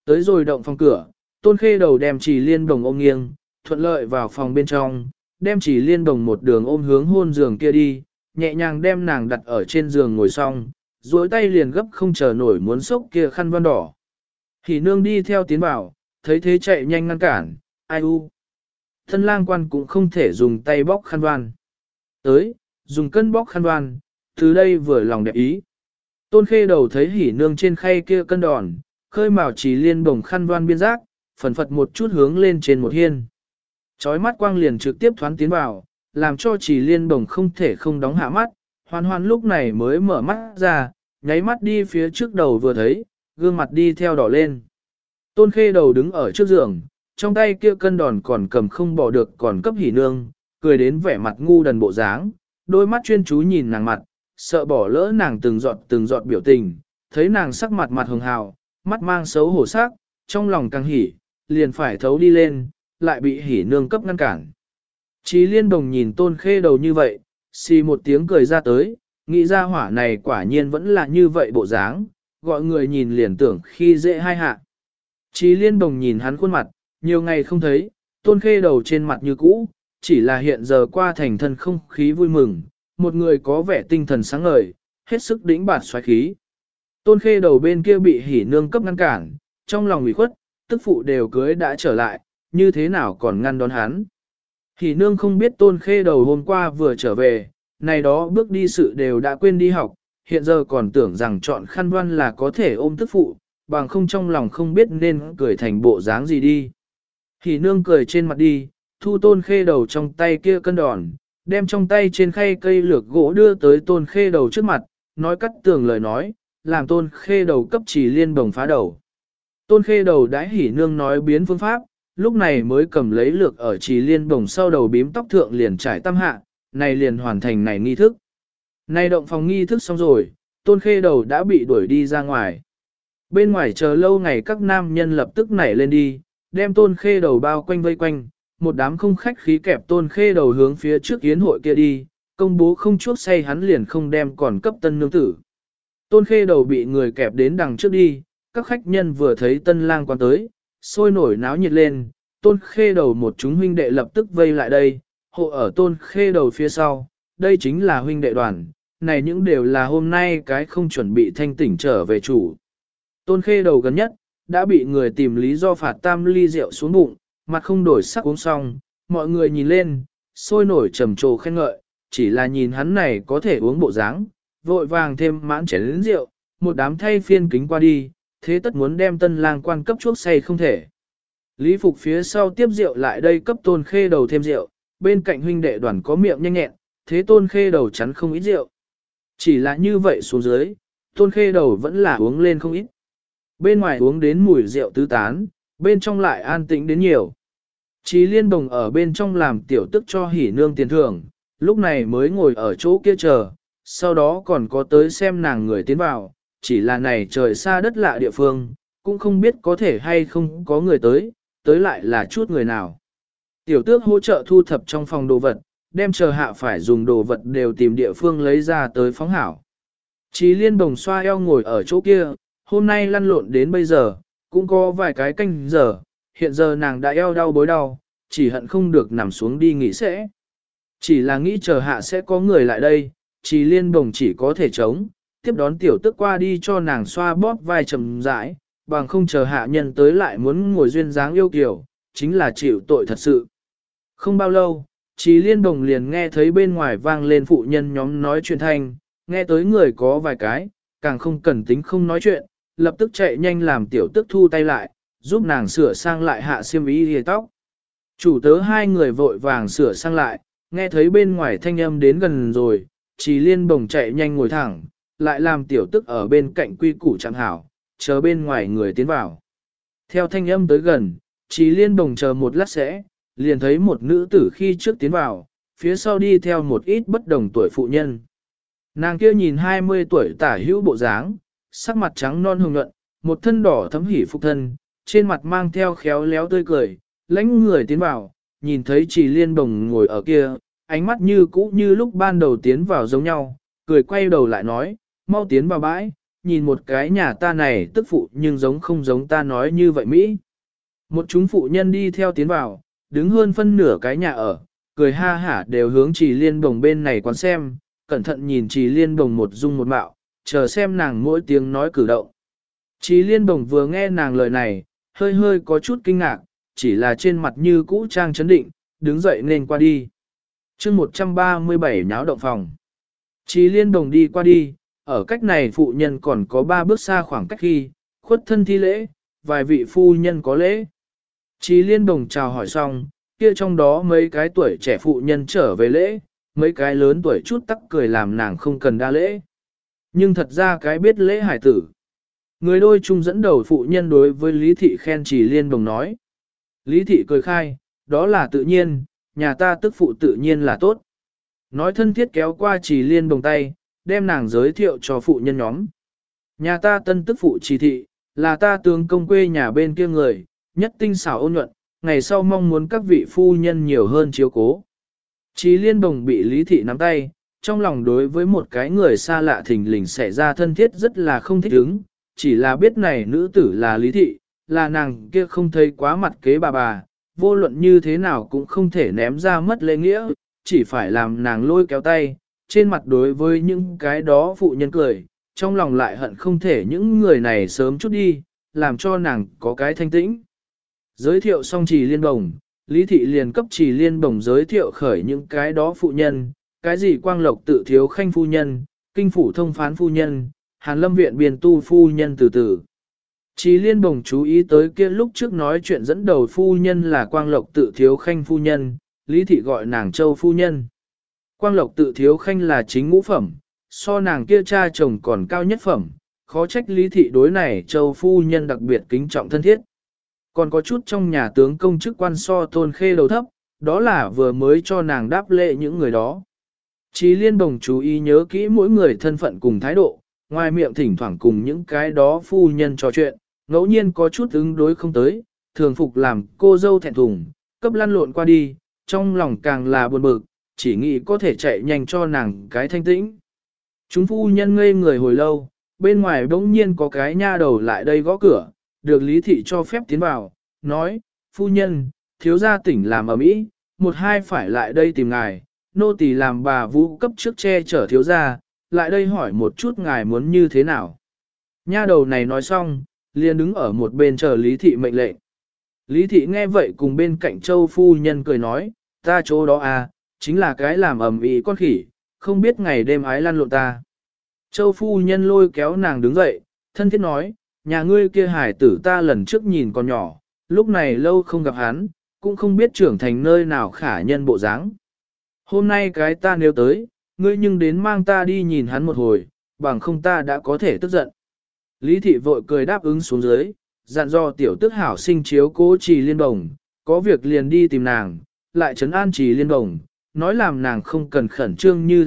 Tới rồi động phòng cửa, Tôn Khê Đầu đem Trì Liên Đồng ôm nghiêng, thuận lợi vào phòng bên trong, đem Trì Liên Đồng một đường ôm hướng hôn giường kia đi, nhẹ nhàng đem nàng đặt ở trên giường ngồi xong, duỗi tay liền gấp không chờ nổi muốn xốc kia khăn voan đỏ. Hỉ nương đi theo tiến vào, thấy thế chạy nhanh ngăn cản, ai u. Thân lang quan cũng không thể dùng tay bóc khăn voan. Tới, dùng cân bóc khăn voan, từ đây vừa lòng đẹp ý. Tôn Khê Đầu thấy Hỉ nương trên khay kia cân đòn, khơi mào Trì Liên Bồng khăn voan biên giác, phần phật một chút hướng lên trên một hiên. Chói mắt quang liền trực tiếp thoán tiến vào, làm cho Trì Liên Bồng không thể không đóng hạ mắt, Hoan Hoan lúc này mới mở mắt ra, nháy mắt đi phía trước đầu vừa thấy, gương mặt đi theo đỏ lên. Tôn Khê Đầu đứng ở trước giường, trong tay kia cân đòn còn cầm không bỏ được còn cấp Hỉ nương, cười đến vẻ mặt ngu đần bộ dáng, đôi mắt chuyên chú nhìn nàng mặt, sợ bỏ lỡ nàng từng giọt biểu tình, thấy nàng sắc mặt mặt hường hào, mắt mang xấu hổ sắc, trong lòng càng hỉ, liền phải thấu đi lên, lại bị Hỉ nương cấp ngăn cản. Trì Liên Đồng nhìn Tôn Khê Đầu như vậy, xì một tiếng cười ra tới, nghĩ ra hỏa này quả nhiên vẫn là như vậy bộ dáng, gọi người nhìn liền tưởng khi dễ hai hạ. Trì Liên Đồng nhìn hắn khuôn mặt, nhiều ngày không thấy, Tôn Khê Đầu trên mặt như cũ, chỉ là hiện giờ qua thành thân không khí vui mừng, một người có vẻ tinh thần sáng ngời, hết sức đĩnh bạt xoáy khí. Tôn Khê Đầu bên kia bị Hỉ nương cấp ngăn cản, trong lòng ủy khuất, tức phụ đều cưới đã trở lại, như thế nào còn ngăn đón hắn. Hỉ nương không biết Tôn Khê Đầu hôm qua vừa trở về, này đó bước đi sự đều đã quên đi học, hiện giờ còn tưởng rằng chọn khăn voan là có thể ôm tức phụ, bằng không trong lòng không biết nên cười thành bộ dáng gì đi. Hỉ nương cười trên mặt đi, thu Tôn Khê Đầu trong tay kia cân đòn, đem trong tay trên khay cây lược gỗ đưa tới Tôn Khê Đầu trước mặt, nói cắt tường lời nói, làm Tôn Khê Đầu cấp Trì Liên Bồng phá đầu. Tôn Khê Đầu đãi Hỉ nương nói biến phương pháp, lúc này mới cầm lấy lược ở Trì Liên Bồng sau đầu bím tóc thượng liền trải tam hạ, này liền hoàn thành này nghi thức. Này động phòng nghi thức xong rồi, Tôn Khê Đầu đã bị đuổi đi ra ngoài. Bên ngoài chờ lâu ngày các nam nhân lập tức nảy lên đi, đem Tôn Khê Đầu bao quanh vây quanh, một đám không khách khí kẹp Tôn Khê Đầu hướng phía trước yến hội kia đi, công bố không chuốc say hắn liền không đem còn cấp tân nương tử. Tôn Khê Đầu bị người kẹp đến đằng trước đi, các khách nhân vừa thấy tân lang quan tới, sôi nổi náo nhiệt lên, Tôn Khê Đầu một chúng huynh đệ lập tức vây lại đây, hộ ở Tôn Khê Đầu phía sau, đây chính là huynh đệ đoàn, này những đều là hôm nay cái không chuẩn bị thanh tỉnh trở về chủ. Tôn Khê Đầu gần nhất, đã bị người tìm lý do phạt tam ly rượu xuống bụng, mặt không đổi sắc uống xong, mọi người nhìn lên, sôi nổi trầm trồ khen ngợi, chỉ là nhìn hắn này có thể uống bộ dáng, vội vàng thêm mãn chén lớn rượu, một đám thay phiên kính qua đi, thế tất muốn đem tân lang quan cấp chuốc say không thể. Lý Phục phía sau tiếp rượu lại đây cấp Tôn Khê Đầu thêm rượu, bên cạnh huynh đệ đoàn có miệng nhanh nhẹn, thế Tôn Khê Đầu chắn không ít rượu. Chỉ là như vậy xuống dưới, Tôn Khê Đầu vẫn là uống lên không ít. Bên ngoài uống đến mùi rượu tứ tán, bên trong lại an tĩnh đến nhiều. Trì Liên Bồng ở bên trong làm tiểu tức cho Hỉ nương tiền thưởng, lúc này mới ngồi ở chỗ kia chờ, sau đó còn có tới xem nàng người tiến vào, chỉ là này trời xa đất lạ địa phương, cũng không biết có thể hay không có người tới lại là chút người nào. Tiểu tước hỗ trợ thu thập trong phòng đồ vật, đem chờ hạ phải dùng đồ vật đều tìm địa phương lấy ra tới phóng hảo. Trì Liên Bồng xoa eo ngồi ở chỗ kia, hôm nay lăn lộn đến bây giờ, cũng có vài cái canh giờ, hiện giờ nàng đã eo đau bối đau, chỉ hận không được nằm xuống đi nghỉ sẽ. Chỉ là nghĩ chờ hạ sẽ có người lại đây, Trì Liên Bồng chỉ có thể chống, tiếp đón tiểu tức qua đi cho nàng xoa bóp vai trầm rãi, bằng không chờ hạ nhân tới lại muốn ngồi duyên dáng yêu kiều, chính là chịu tội thật sự. Không bao lâu, Trì Liên Bồng liền nghe thấy bên ngoài vang lên phụ nhân nhóm nói chuyện thanh, nghe tới người có vài cái, càng không cần tính không nói chuyện, lập tức chạy nhanh làm tiểu tức thu tay lại, giúp nàng sửa sang lại hạ xiêm y hề tóc. Chủ tớ hai người vội vàng sửa sang lại, nghe thấy bên ngoài thanh âm đến gần rồi, Trì Liên Bồng chạy nhanh ngồi thẳng, lại làm tiểu tức ở bên cạnh quy củ chẳng hảo, chờ bên ngoài người tiến vào. Theo thanh âm tới gần, Trì Liên Bồng chờ một lát sẽ, liền thấy một nữ tử khi trước tiến vào, phía sau đi theo một ít bất đồng tuổi phụ nhân. Nàng kia nhìn 20 tuổi tả hữu bộ dáng, sắc mặt trắng non hồng nhuận, một thân đỏ thấm hỉ phục thân, trên mặt mang theo khéo léo tươi cười, lãnh người tiến vào, nhìn thấy Trì Liên Bồng ngồi ở kia, ánh mắt như cũ như lúc ban đầu tiến vào giống nhau, cười quay đầu lại nói, mau tiến vào bãi, nhìn một cái nhà ta này tức phụ nhưng giống không giống ta nói như vậy Mỹ. Một chúng phụ nhân đi theo tiến vào, đứng hơn phân nửa cái nhà ở, cười ha hả đều hướng Trì Liên Bồng bên này quán xem, cẩn thận nhìn Trì Liên Bồng một dung một mạo, chờ xem nàng mỗi tiếng nói cử động. Trì Liên Bồng vừa nghe nàng lời này, hơi hơi có chút kinh ngạc, chỉ là trên mặt như cũ trang chấn định, đứng dậy nên qua đi. chương 137 nháo động phòng. Trì Liên Bồng đi qua đi, ở cách này phụ nhân còn có 3 bước xa khoảng cách khi, khuất thân thi lễ, vài vị phu nhân có lễ. Trì Liên Bồng chào hỏi xong, kia trong đó mấy cái tuổi trẻ phụ nhân trở về lễ, mấy cái lớn tuổi chút tắc cười làm nàng không cần đa lễ. Nhưng thật ra cái biết lễ hải tử. Người đôi chung dẫn đầu phụ nhân đối với Lý Thị khen Trì Liên Bồng nói. Lý Thị cười khai, đó là tự nhiên, nhà ta tức phụ tự nhiên là tốt. Nói thân thiết kéo qua Trì Liên Bồng tay, đem nàng giới thiệu cho phụ nhân nhóm. Nhà ta tân tức phụ Trì Thị, là ta tướng công quê nhà bên kia người, nhất tinh xảo ôn nhuận, ngày sau mong muốn các vị phu nhân nhiều hơn chiếu cố. Trì Liên Bồng bị Lý Thị nắm tay, trong lòng đối với một cái người xa lạ thình lình xảy ra thân thiết rất là không thích ứng, chỉ là biết này nữ tử là Lý Thị, là nàng kia không thấy quá mặt kế bà, vô luận như thế nào cũng không thể ném ra mất lễ nghĩa, chỉ phải làm nàng lôi kéo tay, trên mặt đối với những cái đó phụ nhân cười, trong lòng lại hận không thể những người này sớm chút đi, làm cho nàng có cái thanh tĩnh. Giới thiệu xong Trì Liên Bồng, Lý Thị liền cấp Trì Liên Bồng giới thiệu khởi những cái đó phụ nhân, cái gì Quang Lộc tự thiếu khanh phu nhân, Kinh phủ thông phán phu nhân, Hàn Lâm viện biên tu phu nhân từ từ. Trì Liên Bồng chú ý tới kia lúc trước nói chuyện dẫn đầu phu nhân là Quang Lộc tự thiếu khanh phu nhân, Lý Thị gọi nàng Châu phu nhân. Quang Lộc tự thiếu khanh là chính ngũ phẩm, so nàng kia cha chồng còn cao nhất phẩm, khó trách Lý Thị đối này Châu phu nhân đặc biệt kính trọng thân thiết. Còn có chút trong nhà tướng công chức quan so Tôn Khê đầu thấp, đó là vừa mới cho nàng đáp lễ những người đó. Trì Liên Bồng chú ý nhớ kỹ mỗi người thân phận cùng thái độ, ngoài miệng thỉnh thoảng cùng những cái đó phu nhân trò chuyện, ngẫu nhiên có chút ứng đối không tới, thường phục làm cô dâu thẹn thùng, cấp lăn lộn qua đi, trong lòng càng là buồn bực, chỉ nghĩ có thể chạy nhanh cho nàng cái thanh tĩnh. Chúng phu nhân ngây người hồi lâu, bên ngoài bỗng nhiên có cái nha đầu lại đây gõ cửa, được Lý Thị cho phép tiến vào, nói, phu nhân, thiếu gia tỉnh làm ở mỹ, một hai phải lại đây tìm ngài, nô tỳ làm bà vũ cấp trước che chở thiếu gia, lại đây hỏi một chút ngài muốn như thế nào. Nha đầu này nói xong, liền đứng ở một bên chờ Lý Thị mệnh lệnh. Lý Thị nghe vậy cùng bên cạnh Châu phu nhân cười nói, ta chỗ đó à, chính là cái làm ầm ĩ con khỉ, không biết ngày đêm ái lăn lộn ta. Châu phu nhân lôi kéo nàng đứng dậy, thân thiết nói, nhà ngươi kia hải tử ta lần trước nhìn còn nhỏ, lúc này lâu không gặp hắn, cũng không biết trưởng thành nơi nào khả nhân bộ dáng. Hôm nay cái ta nếu tới, ngươi nhưng đến mang ta đi nhìn hắn một hồi, bằng không ta đã có thể tức giận. Lý Thị vội cười đáp ứng xuống dưới, dặn dò tiểu tức hảo sinh chiếu cố Trì Liên Bồng, có việc liền đi tìm nàng, lại trấn an Trì Liên Bồng, nói làm nàng không cần khẩn trương như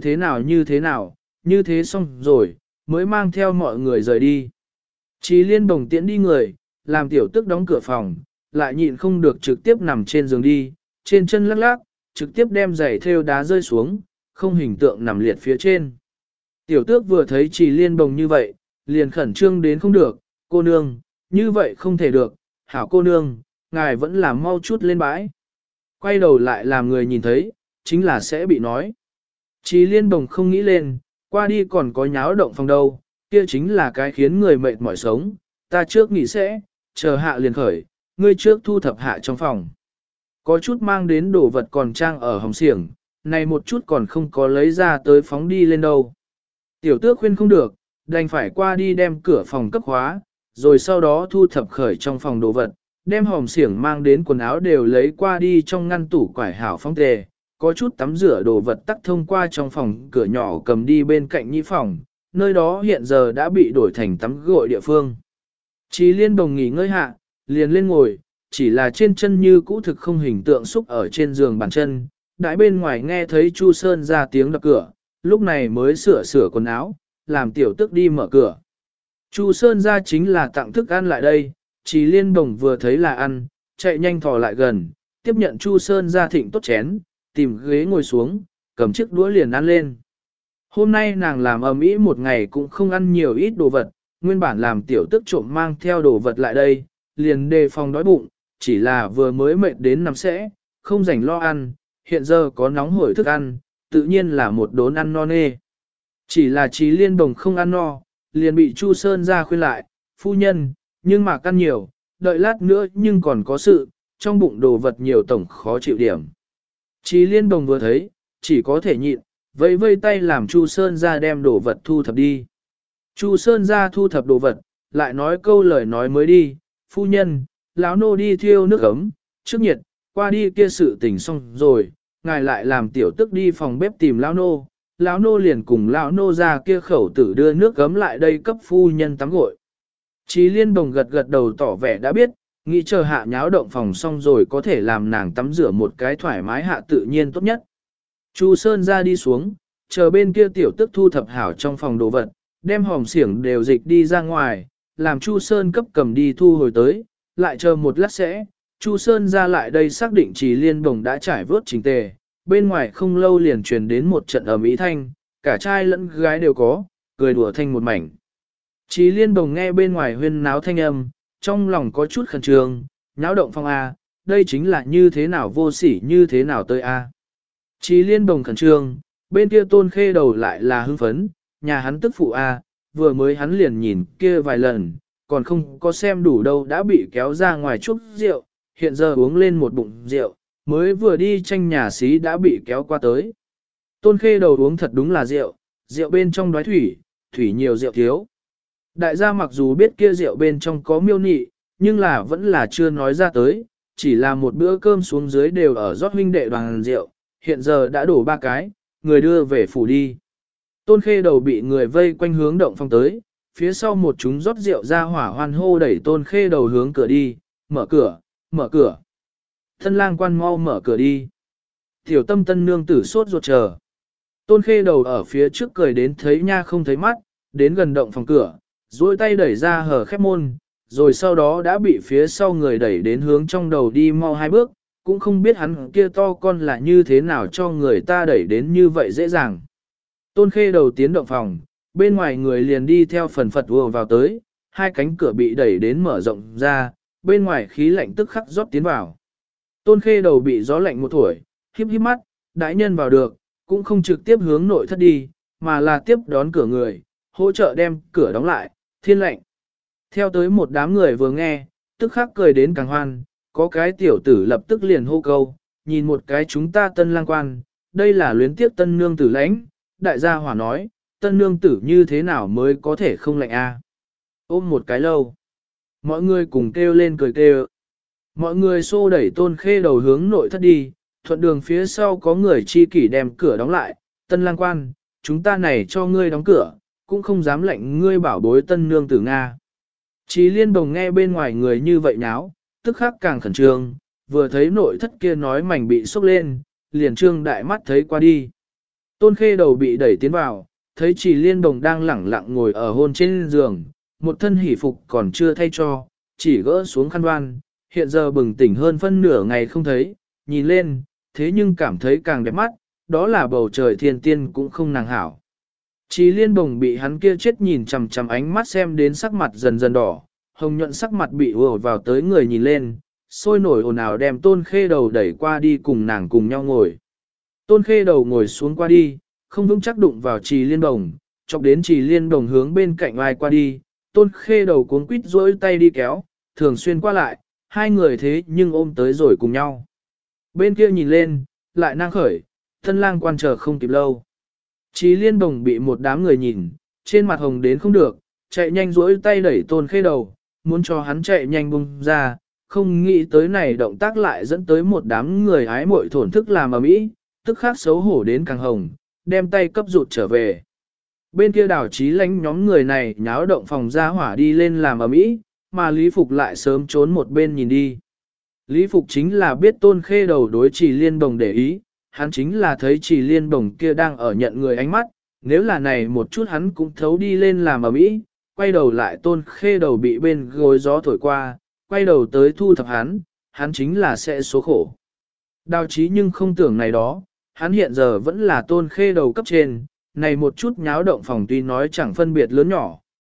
thế xong rồi, mới mang theo mọi người rời đi. Trì Liên Bồng tiễn đi người, làm tiểu tức đóng cửa phòng, lại nhịn không được trực tiếp nằm trên giường đi, trên chân lắc lắc, trực tiếp đem giày thêu đá rơi xuống, không hình tượng nằm liệt phía trên. Tiểu tước vừa thấy Trì Liên Bồng như vậy, liền khẩn trương đến không được, cô nương, như vậy không thể được, hảo cô nương, ngài vẫn làm mau chút lên bãi. Quay đầu lại làm người nhìn thấy, chính là sẽ bị nói. Trì Liên Bồng không nghĩ lên, qua đi còn có nháo động phòng đâu, kia chính là cái khiến người mệt mỏi sống, ta trước nghỉ sẽ, chờ hạ liền khởi, ngươi trước thu thập hạ trong phòng. Có chút mang đến đồ vật còn trang ở hồng xiềng, này một chút còn không có lấy ra tới phóng đi lên đâu. Tiểu tước khuyên không được, đành phải qua đi đem cửa phòng cấp khóa, rồi sau đó thu thập khởi trong phòng đồ vật, đem hòm xiềng mang đến quần áo đều lấy qua đi trong ngăn tủ quải hảo phóng tề, có chút tắm rửa đồ vật tắc thông qua trong phòng cửa nhỏ cầm đi bên cạnh nhĩ phòng, nơi đó hiện giờ đã bị đổi thành tắm gội địa phương. Trì Liên Bồng nghỉ ngơi hạ, liền lên ngồi, chỉ là trên chân như cũ thực không hình tượng xúc ở trên giường bàn chân, đãi bên ngoài nghe thấy Chu Sơn ra tiếng đập cửa, lúc này mới sửa quần áo, làm tiểu tức đi mở cửa. Chu Sơn ra chính là tặng thức ăn lại đây, Trì Liên Bồng vừa thấy là ăn, chạy nhanh thò lại gần, tiếp nhận Chu Sơn ra thịnh tốt chén, tìm ghế ngồi xuống, cầm chiếc đũa liền ăn lên. Hôm nay nàng làm ầm ĩ một ngày cũng không ăn nhiều ít đồ vật, nguyên bản làm tiểu tức trộm mang theo đồ vật lại đây, liền đề phòng đói bụng, chỉ là vừa mới mệt đến nằm sẽ, không rảnh lo ăn, hiện giờ có nóng hổi thức ăn, tự nhiên là một đốn ăn no nê. Chỉ là Trí Liên Bồng không ăn no, liền bị Chu Sơn ra khuyên lại, phu nhân, nhưng mà ăn nhiều, đợi lát nữa nhưng còn có sự, trong bụng đồ vật nhiều tổng khó chịu điểm. Trí Liên Bồng vừa thấy, chỉ có thể nhịn, vẫy vây tay làm Chu Sơn ra đem đồ vật thu thập đi. Chu Sơn ra thu thập đồ vật, lại nói câu lời nói mới đi, phu nhân, lão nô đi thiêu nước ấm, trước nhiệt, qua đi kia sự tình xong rồi, ngài lại làm tiểu tức đi phòng bếp tìm lão nô liền cùng lão nô ra kia khẩu tử đưa nước gấm lại đây cấp phu nhân tắm gội. Chí Liên Bồng gật gật đầu tỏ vẻ đã biết, nghĩ chờ hạ nháo động phòng xong rồi có thể làm nàng tắm rửa một cái thoải mái hạ tự nhiên tốt nhất. Chu Sơn ra đi xuống, chờ bên kia tiểu tức thu thập hảo trong phòng đồ vật, đem hòm xiểng đều dịch đi ra ngoài, làm Chu Sơn cấp cầm đi thu hồi tới, lại chờ một lát sẽ, Chu Sơn ra lại đây xác định Chí Liên Bồng đã trải vớt chỉnh tề, bên ngoài không lâu liền truyền đến một trận ầm ĩ thanh, cả trai lẫn gái đều có, cười đùa thanh một mảnh. Chí Liên Bồng nghe bên ngoài huyên náo thanh âm, trong lòng có chút khẩn trương, náo động phong A, đây chính là như thế nào vô sỉ như thế nào tới A. Chí Liên Bồng khẩn trương, bên kia Tôn Khê Đầu lại là hưng phấn, nhà hắn tức phụ A, vừa mới hắn liền nhìn kia vài lần, còn không có xem đủ đâu đã bị kéo ra ngoài chút rượu, hiện giờ uống lên một bụng rượu, mới vừa đi tranh nhà xí đã bị kéo qua tới. Tôn Khê Đầu uống thật đúng là rượu, rượu bên trong đói thủy, thủy nhiều rượu thiếu. Đại gia mặc dù biết kia rượu bên trong có miêu nị, nhưng là vẫn là chưa nói ra tới, chỉ là một bữa cơm xuống dưới đều ở rót huynh đệ đoàn rượu, hiện giờ đã đổ 3 cái, người đưa về phủ đi. Tôn Khê Đầu bị người vây quanh hướng động phong tới, phía sau một chúng rót rượu ra hỏa hoan hô đẩy Tôn Khê Đầu hướng cửa đi, mở cửa, mở cửa. Thân lang quan mau mở cửa đi. Tiểu Tâm tân nương tử sốt ruột chờ. Tôn Khê Đầu ở phía trước cười đến thấy nha không thấy mắt, đến gần động phòng cửa, duỗi tay đẩy ra hở khép môn, rồi sau đó đã bị phía sau người đẩy đến hướng trong đầu đi mau 2 bước, cũng không biết hắn kia to con là như thế nào cho người ta đẩy đến như vậy dễ dàng. Tôn Khê Đầu tiến động phòng, bên ngoài người liền đi theo phần phật ùa vào tới, 2 cánh cửa bị đẩy đến mở rộng ra, bên ngoài khí lạnh tức khắc rót tiến vào. Tôn Khê Đầu bị gió lạnh một thổi, híp híp mắt, đại nhân vào được, cũng không trực tiếp hướng nội thất đi, mà là tiếp đón cửa người, hỗ trợ đem cửa đóng lại, thiên lệnh. Theo tới một đám người vừa nghe, tức khắc cười đến càng hoan, có cái tiểu tử lập tức liền hô câu, nhìn một cái chúng ta tân lang quan, đây là luyến tiếp tân nương tử lãnh, đại gia hỏa nói, tân nương tử như thế nào mới có thể không lạnh a? Ôm một cái lâu. Mọi người cùng kêu lên cười kêu. Mọi người xô đẩy Tôn Khê Đầu hướng nội thất đi, thuận đường phía sau có người chi kỷ đem cửa đóng lại, tân lang quan, chúng ta này cho ngươi đóng cửa, cũng không dám lệnh ngươi bảo bối tân nương tử Nga. Chí Liên Bồng nghe bên ngoài người như vậy nháo, tức khắc càng khẩn trương, vừa thấy nội thất kia nói mảnh bị sốc lên, liền trương đại mắt thấy qua đi. Tôn Khê Đầu bị đẩy tiến vào, thấy Chí Liên Bồng đang lẳng lặng ngồi ở hôn trên giường, một thân hỷ phục còn chưa thay cho, chỉ gỡ xuống khăn đoan, hiện giờ bừng tỉnh hơn phân nửa ngày không thấy, nhìn lên, thế nhưng cảm thấy càng đẹp mắt, đó là bầu trời thiên tiên cũng không nàng hảo. Chí Liên Bồng bị hắn kia chết nhìn chằm chằm ánh mắt xem đến sắc mặt dần dần đỏ, hồng nhuận sắc mặt bị ùa vào tới người nhìn lên, sôi nổi ồn ào đem Tôn Khê Đầu đẩy qua đi cùng nàng cùng nhau ngồi. Tôn Khê Đầu ngồi xuống qua đi, không vững chắc đụng vào Chí Liên Bồng, chọc đến Chí Liên Bồng hướng bên cạnh ai qua đi, Tôn Khê Đầu cuống quýt duỗi tay đi kéo, thường xuyên qua lại, hai người thế nhưng ôm tới rồi cùng nhau. Bên kia nhìn lên, lại năng khởi, tân lang quan chờ không kịp lâu. Chí Liên Bồng bị một đám người nhìn, trên mặt hồng đến không được, chạy nhanh duỗi tay đẩy Tôn Khê Đầu, muốn cho hắn chạy nhanh bung ra, không nghĩ tới này động tác lại dẫn tới một đám người ái mội thổn thức làm ầm ĩ, tức khắc xấu hổ đến càng hồng, đem tay cấp rụt trở về. Bên kia Đào Chí Lánh nhóm người này nháo động phòng ra hỏa đi lên làm ầm ĩ, mà Lý Phục lại sớm trốn một bên nhìn đi. Lý Phục chính là biết Tôn Khê Đầu đối Chí Liên Bồng để ý, hắn chính là thấy Chí Liên Bồng kia đang ở nhận người ánh mắt, nếu là này một chút hắn cũng thấu đi lên làm ầm ĩ, quay đầu lại Tôn Khê Đầu bị bên gối gió thổi qua, quay đầu tới thu thập hắn chính là sẽ số khổ. Đào Chí nhưng không tưởng này đó, hắn hiện giờ vẫn là Tôn Khê Đầu cấp trên, này một chút nháo động phòng tuy nói chẳng phân biệt lớn nhỏ,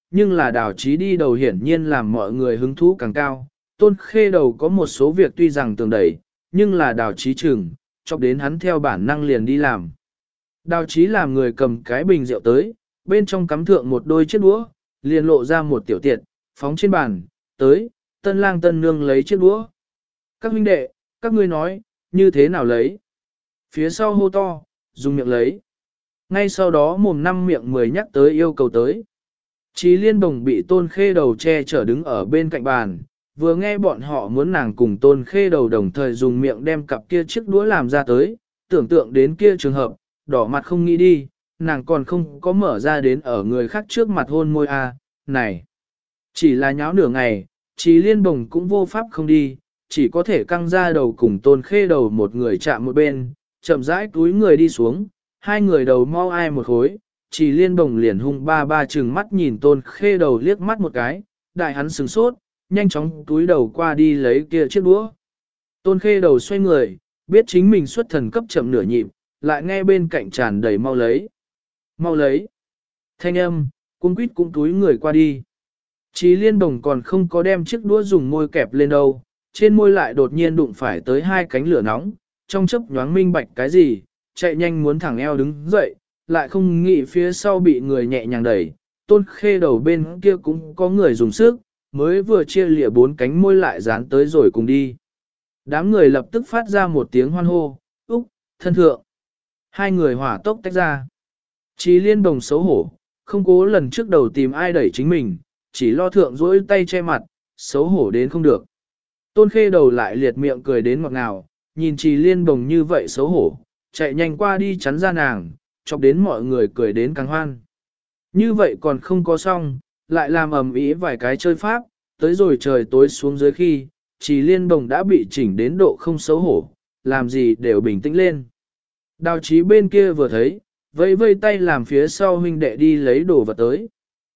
nhưng là đào chí đi đầu hiển nhiên làm mọi người hứng thú càng cao. Tôn khê đầu có một số việc tuy rằng tường đẩy, nhưng là đào chí chừng, chọc đến hắn theo bản năng liền đi làm. Đào chí làm người cầm cái bình rượu tới, bên trong cắm thượng một đôi chiếc đũa, liền lộ ra một tiểu tiệt, phóng trên bàn, tới, tân lang tân nương lấy chiếc đũa. Các huynh đệ, các ngươi nói, như thế nào lấy? Phía sau hô to, dùng miệng lấy. Ngay sau đó mồm năm miệng 10 nhắc tới yêu cầu tới. Chí Liên Bồng bị Tôn Khê Đầu che chở đứng ở bên cạnh bàn, vừa nghe bọn họ muốn nàng cùng Tôn Khê Đầu đồng thời dùng miệng đem cặp kia chiếc đũa làm ra tới, tưởng tượng đến kia trường hợp, đỏ mặt không nghĩ đi, nàng còn không có mở ra đến ở người khác trước mặt hôn môi này. Chỉ là nháo nửa ngày, Chí Liên Bồng cũng vô pháp không đi, chỉ có thể căng ra đầu cùng Tôn Khê Đầu một người chạm một bên, chậm rãi túi người đi xuống, hai người đầu mau ai một khối, Chí Liên Bồng liền hung ba trừng mắt nhìn Tôn Khê Đầu liếc mắt một cái, đại hắn sửng sốt, nhanh chóng túi đầu qua đi lấy kia chiếc đũa. Tôn Khê Đầu xoay người, biết chính mình xuất thần cấp chậm nửa nhịp, lại nghe bên cạnh tràn đầy mau lấy. Mau lấy. Thanh âm, cung quýt cũng túi người qua đi. Chí Liên Bồng còn không có đem chiếc đũa dùng môi kẹp lên đâu, trên môi lại đột nhiên đụng phải tới hai cánh lửa nóng, trong chớp nhoáng minh bạch cái gì, chạy nhanh muốn thẳng eo đứng dậy, lại không nghĩ phía sau bị người nhẹ nhàng đẩy, Tôn Khê Đầu bên kia cũng có người dùng sức, mới vừa chia lìa bốn cánh môi lại dán tới rồi cùng đi. Đám người lập tức phát ra một tiếng hoan hô, Úc, thân thượng. Hai người hỏa tốc tách ra. Chí Liên Bồng xấu hổ, không cố lần trước đầu tìm ai đẩy chính mình, chỉ lo thượng dỗi tay che mặt, xấu hổ đến không được. Tôn Khê Đầu lại liệt miệng cười đến ngọt ngào, nhìn Chí Liên Bồng như vậy xấu hổ, chạy nhanh qua đi chắn ra nàng, chọc đến mọi người cười đến càng hoan. Như vậy còn không có xong, lại làm ầm ĩ vài cái chơi pháp, tới rồi trời tối xuống dưới khi, Chí Liên Bồng đã bị chỉnh đến độ không xấu hổ, làm gì đều bình tĩnh lên. Đào Chí bên kia vừa thấy, vẫy vây tay làm phía sau huynh đệ đi lấy đồ vật tới.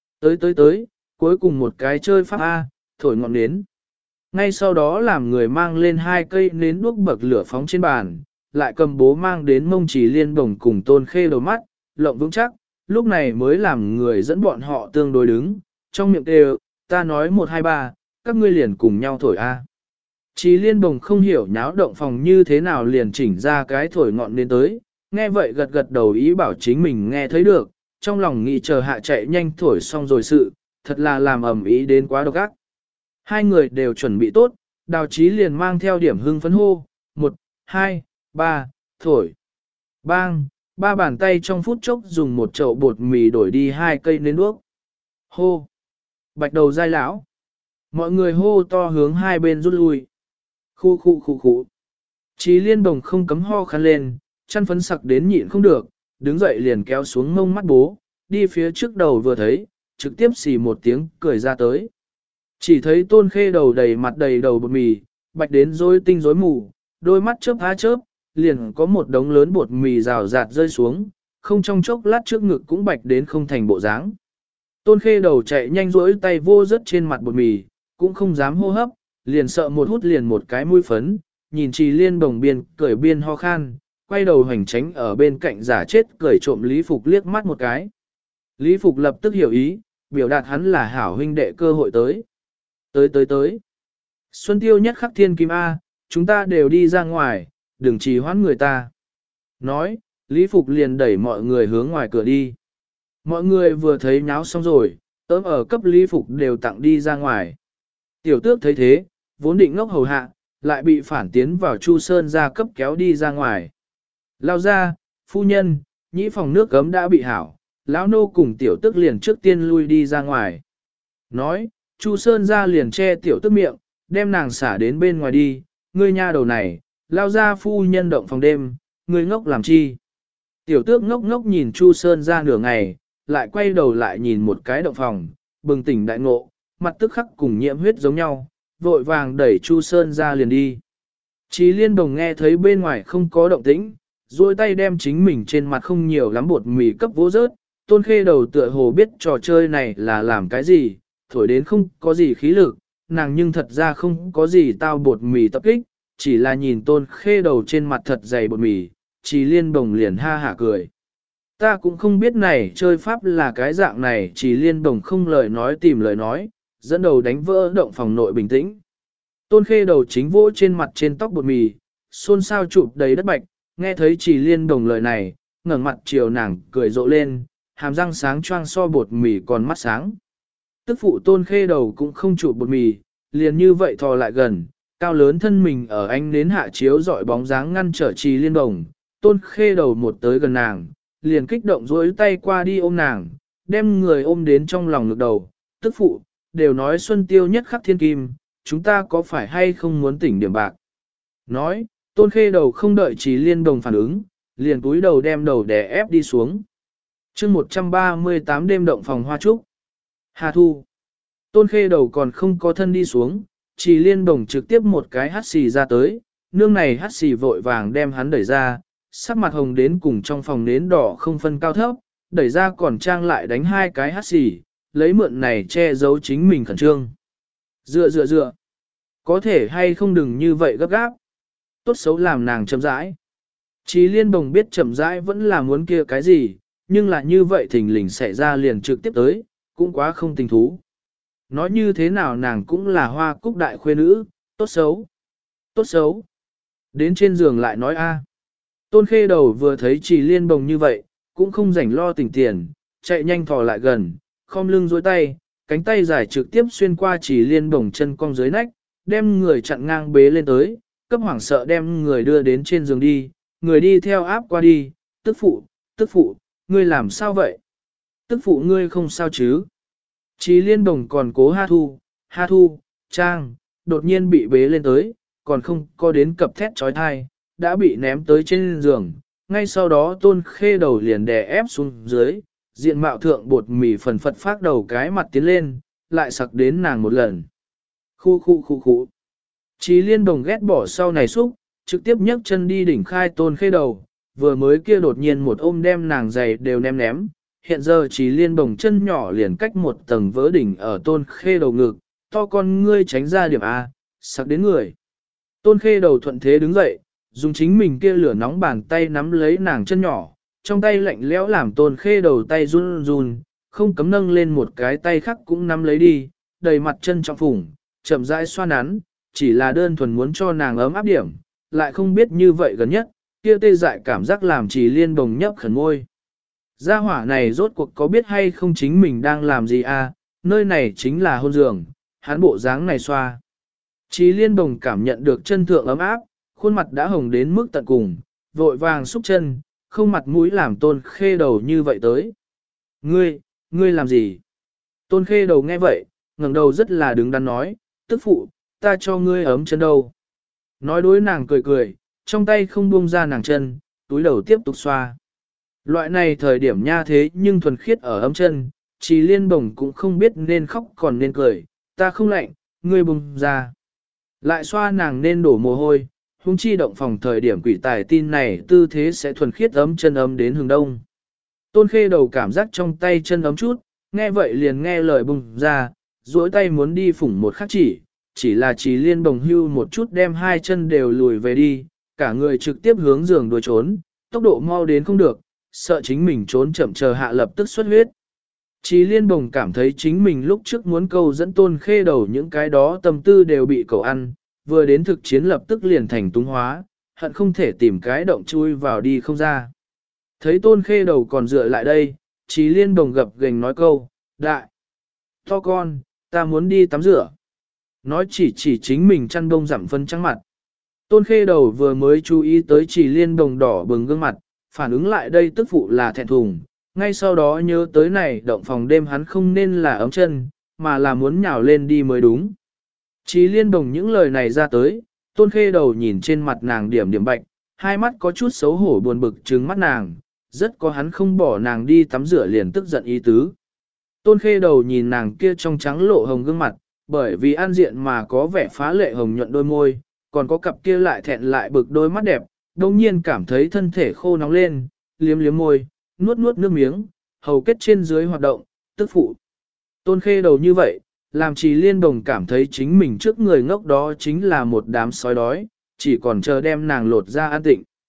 Tới, cuối cùng một cái chơi pháp A, thổi ngọn nến. Ngay sau đó làm người mang lên hai cây nến đuốc bậc lửa phóng trên bàn, lại cầm bố mang đến mông Chí Liên Bồng cùng Tôn Khê Đầu mắt, lộng vững chắc, lúc này mới làm người dẫn bọn họ tương đối đứng, trong miệng đều, ta nói 1 2 3, các ngươi liền cùng nhau thổi A. Chí Liên Bồng không hiểu nháo động phòng như thế nào liền chỉnh ra cái thổi ngọn nến tới, nghe vậy gật gật đầu ý bảo chính mình nghe thấy được, trong lòng nghĩ chờ hạ chạy nhanh thổi xong rồi sự, thật là làm ầm ĩ đến quá độc ác. Hai người đều chuẩn bị tốt, Đào Chí liền mang theo điểm hưng phấn hô, 1 2 3, thổi. Bang, ba bàn tay trong phút chốc dùng một chậu bột mì đổi đi hai cây nến đuốc. Hô. Bạch Đầu dai lão. Mọi người hô to hướng hai bên rút lui. Khu. Chí Liên Bồng không cấm ho khăn lên, chăn phấn sặc đến nhịn không được, đứng dậy liền kéo xuống mông mắt bố, đi phía trước đầu vừa thấy, trực tiếp xì một tiếng cười ra tới. Chỉ thấy Tôn Khê Đầu đầy mặt đầy đầu bột mì, bạch đến rối tinh rối mù, đôi mắt chớp há chớp, liền có một đống lớn bột mì rào rạt rơi xuống, không trong chốc lát trước ngực cũng bạch đến không thành bộ dáng. Tôn Khê Đầu chạy nhanh rỗi tay vô rớt trên mặt bột mì, cũng không dám hô hấp, liền sợ một hút liền một cái mũi phấn, nhìn Chí Liên Bồng biên cười biên ho khan, quay đầu hoành tránh ở bên cạnh giả chết cười trộm Lý Phục liếc mắt một cái. Lý Phục lập tức hiểu ý, biểu đạt hắn là hảo huynh đệ cơ hội tới. Tới. Xuân Tiêu nhất khắc thiên kim A, chúng ta đều đi ra ngoài, đừng trì hoãn người ta. Nói, Lý Phục liền đẩy mọi người hướng ngoài cửa đi. Mọi người vừa thấy nháo xong rồi, tớm ở cấp Lý Phục đều tặng đi ra ngoài. Tiểu Tước thấy thế, vốn định ngốc hầu hạ, lại bị phản tiến vào Chu Sơn ra cấp kéo đi ra ngoài. Lao ra, phu nhân, nhĩ phòng nước gấm đã bị hảo, lão nô cùng Tiểu Tước liền trước tiên lui đi ra ngoài. Nói, Chu Sơn ra liền che Tiểu Tước miệng, đem nàng xả đến bên ngoài đi, ngươi nha đầu này, lao ra phu nhân động phòng đêm, ngươi ngốc làm chi. Tiểu Tước ngốc nhìn Chu Sơn ra nửa ngày, lại quay đầu lại nhìn một cái động phòng, bừng tỉnh đại ngộ, mặt tức khắc cùng nhiễm huyết giống nhau, vội vàng đẩy Chu Sơn ra liền đi. Chí Liên Bồng nghe thấy bên ngoài không có động tĩnh, duỗi tay đem chính mình trên mặt không nhiều lắm bột mì cấp vỗ rớt, Tôn Khê Đầu tựa hồ biết trò chơi này là làm cái gì, thổi đến không có gì khí lực, nàng nhưng thật ra không có gì tao bột mì tập kích, chỉ là nhìn Tôn Khê Đầu trên mặt thật dày bột mì, Chí Liên Bồng liền ha hả cười. Ta cũng không biết này chơi pháp là cái dạng này, chỉ liên đồng không lời nói tìm lời nói, dẫn đầu đánh vỡ động phòng nội bình tĩnh. Tôn khê đầu chính vỗ trên mặt trên tóc bột mì, xôn xao chụp đầy đất bạch, nghe thấy chỉ liên đồng lời này, ngẩng mặt chiều nàng cười rộ lên, hàm răng sáng choang so bột mì còn mắt sáng. Tức phụ tôn khê đầu cũng không chụp bột mì, liền như vậy thò lại gần, cao lớn thân mình ở ánh nến hạ chiếu dọi bóng dáng ngăn trở trì liên đồng. Tôn khê đầu một tới gần nàng, liền kích động dối tay qua đi ôm nàng, đem người ôm đến trong lòng ngực đầu. Tức phụ, đều nói xuân tiêu nhất khắc thiên kim, chúng ta có phải hay không muốn tỉnh điểm bạc? Nói, tôn khê đầu không đợi trì liên đồng phản ứng, liền cúi đầu đem đầu đè ép đi xuống. chương 138 đêm động phòng hoa trúc. Hà thu. Tôn khê đầu còn không có thân đi xuống, chỉ liên đồng trực tiếp một cái hắt xì ra tới, nương này hắt xì vội vàng đem hắn đẩy ra, sắc mặt hồng đến cùng trong phòng nến đỏ không phân cao thấp, đẩy ra còn trang lại đánh hai cái hắt xì, lấy mượn này che giấu chính mình khẩn trương. Dựa. Có thể hay không đừng như vậy gấp gáp. Tốt xấu làm nàng chậm rãi. Chí liên đồng biết chậm rãi vẫn là muốn kia cái gì, nhưng là như vậy thình lình xảy ra liền trực tiếp tới, cũng quá không tình thú. Nói như thế nào nàng cũng là hoa cúc đại khuê nữ, tốt xấu. Tốt xấu. Đến trên giường lại nói a. Tôn khê đầu vừa thấy chỉ liên bồng như vậy, cũng không rảnh lo tình tiền, chạy nhanh thò lại gần, khom lưng dối tay, cánh tay dài trực tiếp xuyên qua chỉ liên bồng chân cong dưới nách, đem người chặn ngang bế lên tới, cấp hoảng sợ đem người đưa đến trên giường đi, người đi theo áp qua đi, tức phụ, ngươi làm sao vậy? Tức phụ ngươi không sao chứ? Chí liên đồng còn cố ha thu, trang, đột nhiên bị bế lên tới, còn không có đến cập thét trói thai, đã bị ném tới trên giường, ngay sau đó tôn khê đầu liền đè ép xuống dưới, diện mạo thượng bột mì phần phật phát đầu cái mặt tiến lên, lại sặc đến nàng một lần. Khu. Chí liên đồng ghét bỏ sau này xúc, trực tiếp nhấc chân đi đỉnh khai tôn khê đầu, vừa mới kia đột nhiên một ôm đem nàng giày đều ném, hiện giờ chỉ liên bồng chân nhỏ liền cách một tầng vỡ đỉnh ở tôn khê đầu ngực, to con ngươi tránh ra điểm A, sặc đến người. Tôn khê đầu thuận thế đứng dậy, dùng chính mình kia lửa nóng bàn tay nắm lấy nàng chân nhỏ, trong tay lạnh lẽo làm tôn khê đầu tay run run, không cấm nâng lên một cái tay khác cũng nắm lấy đi, đầy mặt chân trọng phủng, chậm rãi xoa nắn, chỉ là đơn thuần muốn cho nàng ấm áp điểm, lại không biết như vậy gần nhất, kia tê dại cảm giác làm chỉ liên bồng nhấp khẩn môi. Gia hỏa này rốt cuộc có biết hay không chính mình đang làm gì à, nơi này chính là hôn giường, hắn bộ dáng này xoa. Chí liên bồng cảm nhận được chân thượng ấm áp, khuôn mặt đã hồng đến mức tận cùng, vội vàng xúc chân, không mặt mũi làm tôn khê đầu như vậy tới. Ngươi làm gì? Tôn khê đầu nghe vậy, ngẩng đầu rất là đứng đắn nói, tức phụ, ta cho ngươi ấm chân đâu. Nói đối nàng cười, trong tay không buông ra nàng chân, túi đầu tiếp tục xoa. Loại này thời điểm nha thế nhưng thuần khiết ở ấm chân, chỉ liên bồng cũng không biết nên khóc còn nên cười, ta không lạnh, ngươi buông ra. Lại xoa nàng nên đổ mồ hôi, hung chi động phòng thời điểm quỷ tài tin này tư thế sẽ thuần khiết ấm chân ấm đến hướng đông. Tôn khê đầu cảm giác trong tay chân ấm chút, nghe vậy liền nghe lời bùng ra, duỗi tay muốn đi phủng một khắc chỉ là chỉ liên bồng hưu một chút đem hai chân đều lùi về đi, cả người trực tiếp hướng giường đuổi trốn, tốc độ mau đến không được, sợ chính mình trốn chậm chờ hạ lập tức xuất huyết. Chỉ liên bồng cảm thấy chính mình lúc trước muốn câu dẫn tôn khê đầu những cái đó tâm tư đều bị cậu ăn, vừa đến thực chiến lập tức liền thành túng hóa, hận không thể tìm cái động chui vào đi không ra. Thấy tôn khê đầu còn dựa lại đây, chỉ liên bồng gập gềnh nói câu, đại, to con, ta muốn đi tắm rửa. Nói chỉ chính mình chăn đông giảm phân trắng mặt. Tôn khê đầu vừa mới chú ý tới chỉ liên bồng đỏ bừng gương mặt, phản ứng lại đây tức phụ là thẹn thùng, ngay sau đó nhớ tới này động phòng đêm hắn không nên là ấm chân, mà là muốn nhào lên đi mới đúng. Chỉ liên bồng những lời này ra tới, tôn khê đầu nhìn trên mặt nàng điểm bạch, hai mắt có chút xấu hổ buồn bực trừng mắt nàng, rất có hắn không bỏ nàng đi tắm rửa liền tức giận ý tứ. Tôn khê đầu nhìn nàng kia trong trắng lộ hồng gương mặt, bởi vì an diện mà có vẻ phá lệ hồng nhuận đôi môi, còn có cặp kia lại thẹn lại bực đôi mắt đẹp, đồng nhiên cảm thấy thân thể khô nóng lên, liếm môi, nuốt nước miếng, hầu kết trên dưới hoạt động, tức phụ. Tôn khê đầu như vậy, làm Trì liên đồng cảm thấy chính mình trước người ngốc đó chính là một đám sói đói, chỉ còn chờ đem nàng lột ra an tịnh.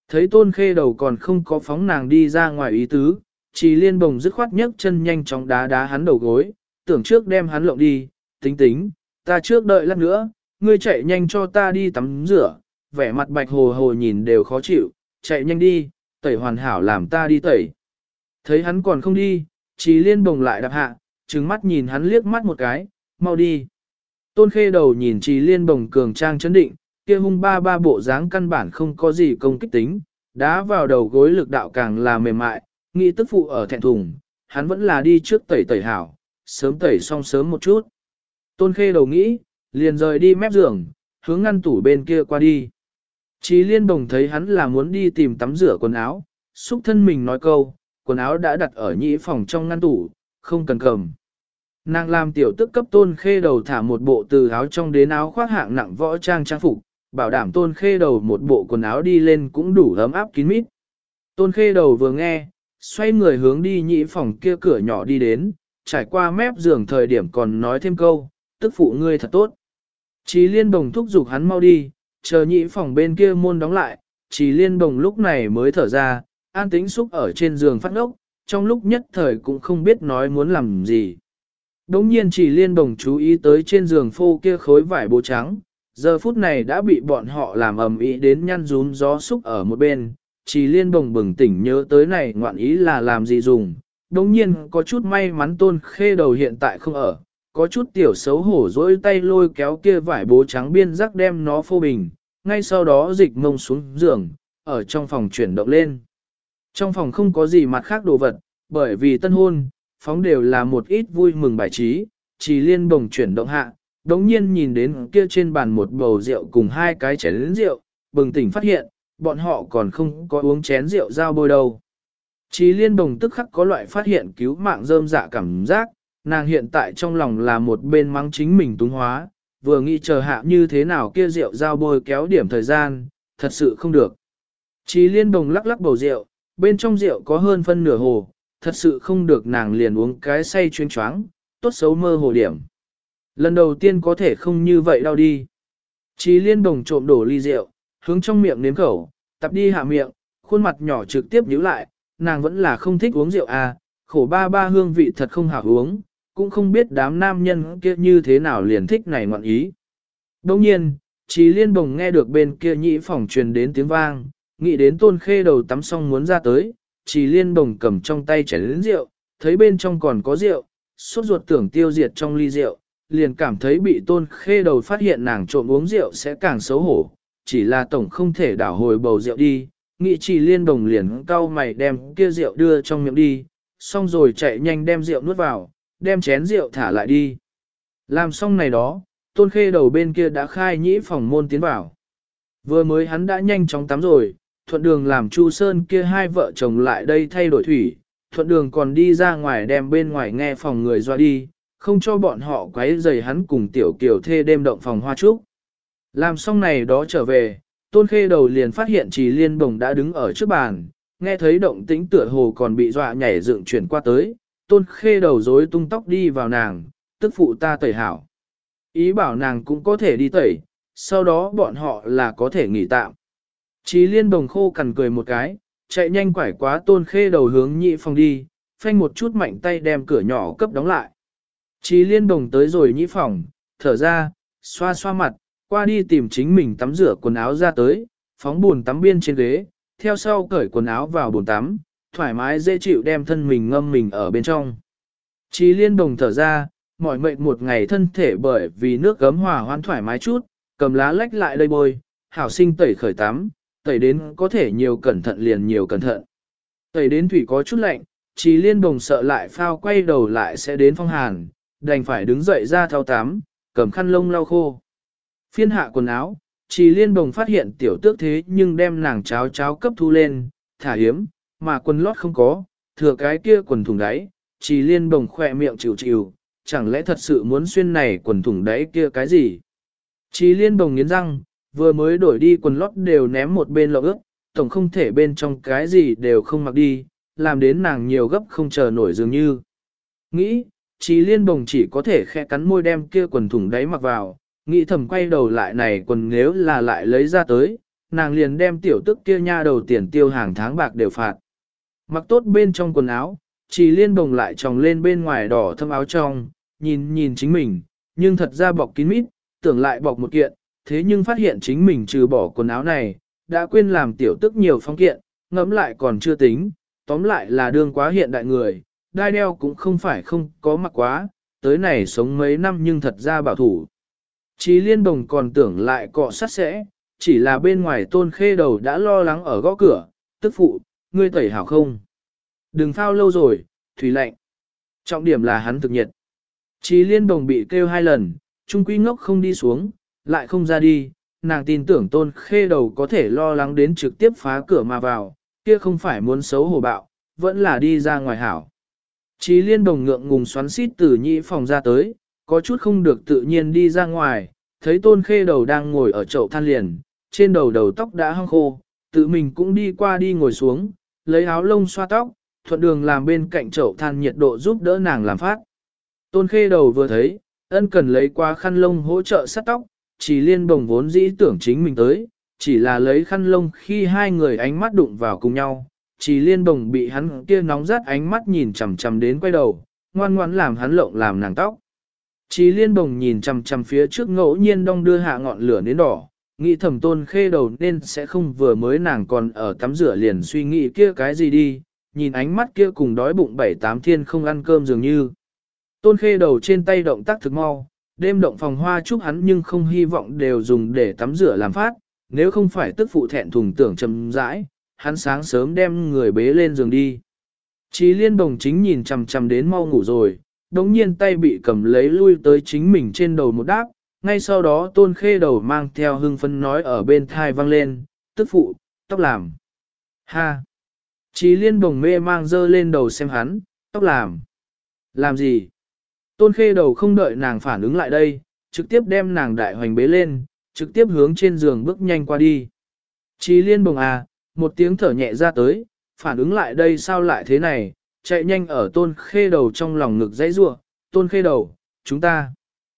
Thấy Tôn Khê Đầu còn không có phóng nàng đi ra ngoài ý tứ, Trì Liên Bồng dứt khoát nhấc chân nhanh chóng đá đá hắn đầu gối, tưởng trước đem hắn lộng đi, tính tính, ta trước đợi lát nữa, ngươi chạy nhanh cho ta đi tắm rửa, vẻ mặt bạch hồ hồ nhìn đều khó chịu, chạy nhanh đi, tẩy hoàn hảo làm ta đi tẩy. Thấy hắn còn không đi, Trì Liên Bồng lại đạp hạ, trừng mắt nhìn hắn liếc mắt một cái, mau đi. Tôn Khê Đầu nhìn Trì Liên Bồng cường trang chấn định, kia hung ba ba bộ dáng căn bản không có gì công kích tính, đá vào đầu gối lực đạo càng là mềm mại, nghĩ tức phụ ở thẹn thùng, hắn vẫn là đi trước tẩy tẩy hảo, sớm tẩy xong sớm một chút. Tôn Khê Đầu nghĩ, liền rời đi mép giường, hướng ngăn tủ bên kia qua đi. Trì Liên Bồng thấy hắn là muốn đi tìm tắm rửa quần áo, xúc thân mình nói câu, quần áo đã đặt ở nhĩ phòng trong ngăn tủ, không cần cầm. Nàng làm tiểu tức cấp Tôn Khê Đầu thả một bộ từ áo trong đến áo khoác hạng nặng võ trang trang phục, bảo đảm Tôn Khê Đầu một bộ quần áo đi lên cũng đủ ấm áp kín mít. Tôn Khê Đầu vừa nghe, xoay người hướng đi nhĩ phòng kia cửa nhỏ đi đến, trải qua mép giường thời điểm còn nói thêm câu, tức phụ ngươi thật tốt. Trì Liên Bồng thúc giục hắn mau đi, chờ nhĩ phòng bên kia môn đóng lại, Trì Liên Bồng lúc này mới thở ra, an tĩnh xúc ở trên giường phát ngốc, trong lúc nhất thời cũng không biết nói muốn làm gì. Đống nhiên Trì Liên Bồng chú ý tới trên giường phô kia khối vải bố trắng, giờ phút này đã bị bọn họ làm ầm ĩ đến nhăn rún gió xúc ở một bên. Trì Liên Bồng bừng tỉnh nhớ tới này ngoạn ý là làm gì dùng, đống nhiên có chút may mắn Tôn Khê Đầu hiện tại không ở, có chút tiểu xấu hổ dỗi tay lôi kéo kia vải bố trắng biên rắc đem nó phô bình, ngay sau đó dịch mông xuống giường, ở trong phòng chuyển động lên. Trong phòng không có gì mặt khác đồ vật, bởi vì tân hôn, phóng đều là một ít vui mừng bài trí, Trì Liên Bồng chuyển động hạ, đống nhiên nhìn đến kia trên bàn một bầu rượu cùng hai cái chén rượu, bừng tỉnh phát hiện, bọn họ còn không có uống chén rượu giao bôi đâu. Trì Liên Bồng tức khắc có loại phát hiện cứu mạng rơm dạ cảm giác, nàng hiện tại trong lòng là một bên mắng chính mình túng hóa, vừa nghĩ chờ hạ như thế nào kia rượu giao bôi kéo điểm thời gian, thật sự không được. Trì Liên Bồng lắc lắc bầu rượu, bên trong rượu có hơn phân nửa hồ, thật sự không được nàng liền uống cái say chuyên choáng, tốt xấu mơ hồ điểm. Lần đầu tiên có thể không như vậy đâu đi. Trì Liên Bồng trộm đổ ly rượu, hướng trong miệng nếm khẩu, tập đi hạ miệng, khuôn mặt nhỏ trực tiếp nhíu lại, nàng vẫn là không thích uống rượu à, khổ ba ba hương vị thật không hảo uống, cũng không biết đám nam nhân kia như thế nào liền thích này ngoạn ý. Đồng nhiên, Trì Liên Bồng nghe được bên kia nhĩ phòng truyền đến tiếng vang, nghĩ đến Tôn Khê Đầu tắm xong muốn ra tới, Trì Liên Bồng cầm trong tay chén lớn rượu, thấy bên trong còn có rượu, sốt ruột tưởng tiêu diệt trong ly rượu, liền cảm thấy bị Tôn Khê Đầu phát hiện nàng trộm uống rượu sẽ càng xấu hổ, chỉ là tổng không thể đảo hồi bầu rượu đi, nghĩ Trì Liên Bồng liền cau mày đem kia rượu đưa trong miệng đi, xong rồi chạy nhanh đem rượu nuốt vào, đem chén rượu thả lại đi. Làm xong này đó, Tôn Khê Đầu bên kia đã khai nhĩ phòng môn tiến vào. Vừa mới hắn đã nhanh chóng tắm rồi, thuận đường làm Chu Sơn kia hai vợ chồng lại đây thay đổi thủy, thuận đường còn đi ra ngoài đem bên ngoài nghe phòng người doa đi, không cho bọn họ quấy rầy hắn cùng tiểu kiều thê đêm động phòng hoa trúc. Làm xong này đó trở về, Tôn Khê Đầu liền phát hiện Trì Liên Bồng đã đứng ở trước bàn, nghe thấy động tĩnh tựa hồ còn bị dọa nhảy dựng chuyển qua tới, Tôn Khê Đầu rối tung tóc đi vào nàng, tức phụ ta tẩy hảo. Ý bảo nàng cũng có thể đi tẩy, sau đó bọn họ là có thể nghỉ tạm. Trì Liên Bồng khô cằn cười một cái, chạy nhanh quải quá Tôn Khê Đầu hướng nhị phòng đi, phanh một chút mạnh tay đem cửa nhỏ cấp đóng lại. Trì Liên Bồng tới rồi nhị phòng, thở ra, xoa xoa mặt, qua đi tìm chính mình tắm rửa quần áo ra tới, phóng bồn tắm biên trên ghế, theo sau cởi quần áo vào bồn tắm, thoải mái dễ chịu đem thân mình ngâm mình ở bên trong. Trì Liên Bồng thở ra, mỏi mệt một ngày thân thể bởi vì nước gấm hòa hoãn thoải mái chút, cầm lá lách lại đây bôi, hảo sinh tẩy khởi tắm, tẩy đến có thể nhiều cẩn thận liền nhiều cẩn thận. Tẩy đến thủy có chút lạnh, Trì Liên Bồng sợ lại phao quay đầu lại sẽ đến phong hàn, đành phải đứng dậy ra thao tắm, cầm khăn lông lau khô. Phiên hạ quần áo, Trì Liên Bồng phát hiện tiểu tước thế nhưng đem nàng cháo cháo cấp thu lên, thả hiếm, mà quần lót không có, thừa cái kia quần thùng đáy, Trì Liên Bồng khỏe miệng chịu chịu, chẳng lẽ thật sự muốn xuyên này quần thùng đáy kia cái gì? Trì Liên Bồng nghiến răng, vừa mới đổi đi quần lót đều ném một bên lọ ướt, tổng không thể bên trong cái gì đều không mặc đi, làm đến nàng nhiều gấp không chờ nổi dường như. Nghĩ, Trì Liên Bồng chỉ có thể khẽ cắn môi đem kia quần thùng đáy mặc vào, nghĩ thầm quay đầu lại này quần nếu là lại lấy ra tới, nàng liền đem tiểu tức kia nha đầu tiền tiêu hàng tháng bạc đều phạt. Mặc tốt bên trong quần áo, Trì Liên Bồng lại tròng lên bên ngoài đỏ thâm áo trong, nhìn nhìn chính mình, nhưng thật ra bọc kín mít, tưởng lại bọc một kiện, thế nhưng phát hiện chính mình trừ bỏ quần áo này, đã quên làm tiểu tức nhiều phong kiện, ngẫm lại còn chưa tính, tóm lại là đương quá hiện đại người, đai đeo cũng không phải không có mặc quá, tới này sống mấy năm nhưng thật ra bảo thủ. Trì Liên Bồng còn tưởng lại cọ sát sẽ, chỉ là bên ngoài Tôn Khê Đầu đã lo lắng ở gõ cửa, tức phụ, ngươi tẩy hảo không? Đừng phao lâu rồi, thủy lạnh. Trọng điểm là hắn thực nhiệt. Trì Liên Bồng bị kêu 2 lần, trung quy ngốc không đi xuống, lại không ra đi, nàng tin tưởng Tôn Khê Đầu có thể lo lắng đến trực tiếp phá cửa mà vào, kia không phải muốn xấu hổ bạo, vẫn là đi ra ngoài hảo. Trì Liên Bồng ngượng ngùng xoắn xít từ nhị phòng ra tới, có chút không được tự nhiên đi ra ngoài, thấy Tôn Khê Đầu đang ngồi ở chậu than liền, trên đầu đầu tóc đã hong khô, tự mình cũng đi qua đi ngồi xuống, lấy áo lông xoa tóc, thuận đường làm bên cạnh chậu than nhiệt độ giúp đỡ nàng làm phát. Tôn Khê Đầu vừa thấy, ân cần lấy qua khăn lông hỗ trợ sát tóc, Trì Liên Bồng vốn dĩ tưởng chính mình tới, chỉ là lấy khăn lông khi hai người ánh mắt đụng vào cùng nhau, Trì Liên Bồng bị hắn kia nóng rát ánh mắt nhìn chằm chằm đến quay đầu, ngoan ngoãn làm hắn lộng làm nàng tóc. Trì Liên Bồng nhìn chằm chằm phía trước ngẫu nhiên đong đưa hạ ngọn lửa đến đỏ, nghĩ thầm Tôn Khê Đầu nên sẽ không vừa mới nàng còn ở tắm rửa liền suy nghĩ kia cái gì đi, nhìn ánh mắt kia cùng đói bụng 7-8 thiên không ăn cơm dường như. Tôn Khê Đầu trên tay động tác thực mau, đêm động phòng hoa chúc hắn nhưng không hy vọng đều dùng để tắm rửa làm phát, nếu không phải tức phụ thẹn thùng tưởng chậm rãi, hắn sáng sớm đem người bế lên giường đi. Trì Liên Bồng chính nhìn chằm chằm đến mau ngủ rồi, đống nhiên tay bị cầm lấy lui tới chính mình trên đầu một đáp, ngay sau đó Tôn Khê Đầu mang theo hưng phấn nói ở bên thai vang lên, tức phụ, tóc làm. Ha! Trì Liên Bồng mê mang dơ lên đầu xem hắn, tóc làm. Làm gì? Tôn Khê Đầu không đợi nàng phản ứng lại đây, trực tiếp đem nàng đại hoành bế lên, trực tiếp hướng trên giường bước nhanh qua đi. Trì Liên Bồng à, một tiếng thở nhẹ ra tới, phản ứng lại đây sao lại thế này, chạy nhanh ở Tôn Khê Đầu trong lòng ngực dãy rua, Tôn Khê Đầu, chúng ta.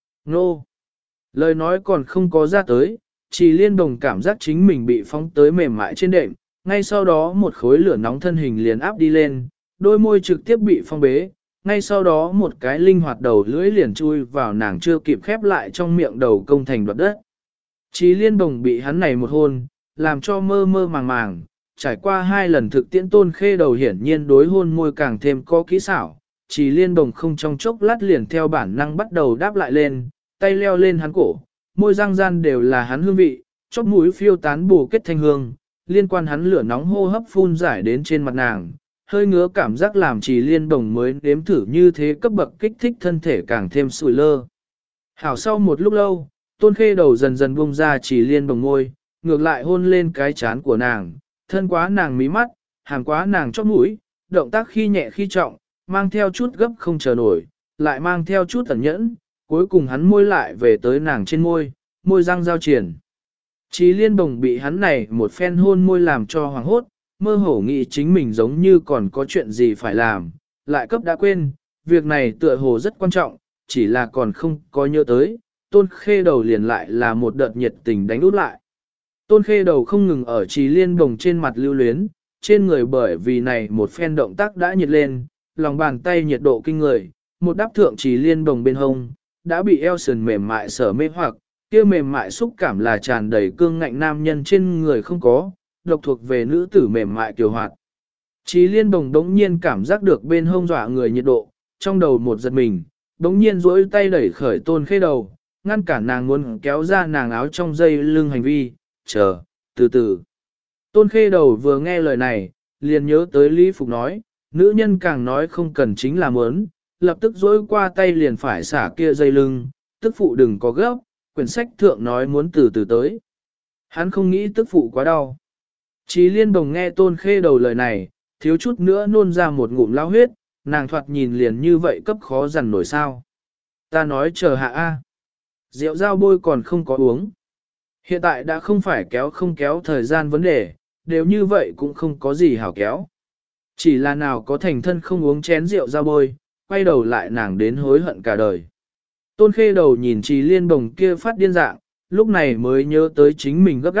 Nô! Lời nói còn không có ra tới, Trì Liên Bồng cảm giác chính mình bị phóng tới mềm mại trên đệm, ngay sau đó một khối lửa nóng thân hình liền áp đi lên, đôi môi trực tiếp bị phong bế, ngay sau đó một cái linh hoạt đầu lưỡi liền chui vào nàng chưa kịp khép lại trong miệng đầu công thành đoạt đất. Trì Liên Bồng bị hắn này một hôn, làm cho mơ mơ màng màng, trải qua 2 lần thực tiễn Tôn Khê Đầu hiển nhiên đối hôn môi càng thêm có kỹ xảo, Trì Liên Bồng không trong chốc lát liền theo bản năng bắt đầu đáp lại lên, tay leo lên hắn cổ, môi răng gian đều là hắn hương vị, chóp mũi phiêu tán bù kết thanh hương, liên quan hắn lửa nóng hô hấp phun giải đến trên mặt nàng, hơi ngứa cảm giác làm Trì Liên Bồng mới nếm thử như thế cấp bậc kích thích thân thể càng thêm sủi lơ. Hảo sau một lúc lâu, Tôn Khê Đầu dần dần buông ra Trì Liên Bồng môi, ngược lại hôn lên cái chán của nàng, thân quá nàng mí mắt, hàm quá nàng chóp mũi, động tác khi nhẹ khi trọng, mang theo chút gấp không chờ nổi, lại mang theo chút ẩn nhẫn, cuối cùng hắn môi lại về tới nàng trên môi, môi răng giao triển. Trì Liên Bồng bị hắn này một phen hôn môi làm cho hoàng hốt, mơ hồ nghĩ chính mình giống như còn có chuyện gì phải làm, lại cấp đã quên, việc này tựa hồ rất quan trọng, chỉ là còn không có nhớ tới, Tôn Khê Đầu liền lại là một đợt nhiệt tình đánh út lại. Tôn Khê Đầu không ngừng ở Trì Liên Bồng trên mặt lưu luyến, trên người bởi vì này một phen động tác đã nhiệt lên, lòng bàn tay nhiệt độ kinh người, một đáp thượng Trì Liên Bồng bên hông, đã bị eo sườn mềm mại sở mê hoặc, kia mềm mại xúc cảm là tràn đầy cương ngạnh nam nhân trên người không có, độc thuộc về nữ tử mềm mại kiều hoạt. Trì Liên Bồng đống nhiên cảm giác được bên hông dọa người nhiệt độ, trong đầu một giật mình, đống nhiên duỗi tay đẩy khởi Tôn Khê Đầu, ngăn cản nàng muốn kéo ra nàng áo trong dây lưng hành vi, chờ, từ từ. Tôn Khê Đầu vừa nghe lời này, liền nhớ tới Lý Phục nói, nữ nhân càng nói không cần chính là muốn, lập tức duỗi qua tay liền phải xả kia dây lưng, tức phụ đừng có gấp, quyển sách thượng nói muốn từ từ tới. Hắn không nghĩ tức phụ quá đau. Trì Liên Bồng nghe Tôn Khê Đầu lời này, thiếu chút nữa nôn ra một ngụm lao huyết, nàng thoạt nhìn liền như vậy cấp khó dằn nổi sao. Ta nói chờ hạ A. Rượu dao bôi còn không có uống. Hiện tại đã không phải kéo không kéo thời gian vấn đề, đều như vậy cũng không có gì hảo kéo. Chỉ là nào có thành thân không uống chén rượu dao bôi, quay đầu lại nàng đến hối hận cả đời. Tôn Khê Đầu nhìn Trì Liên Bồng kia phát điên dạng, lúc này mới nhớ tới chính mình gấp gáp,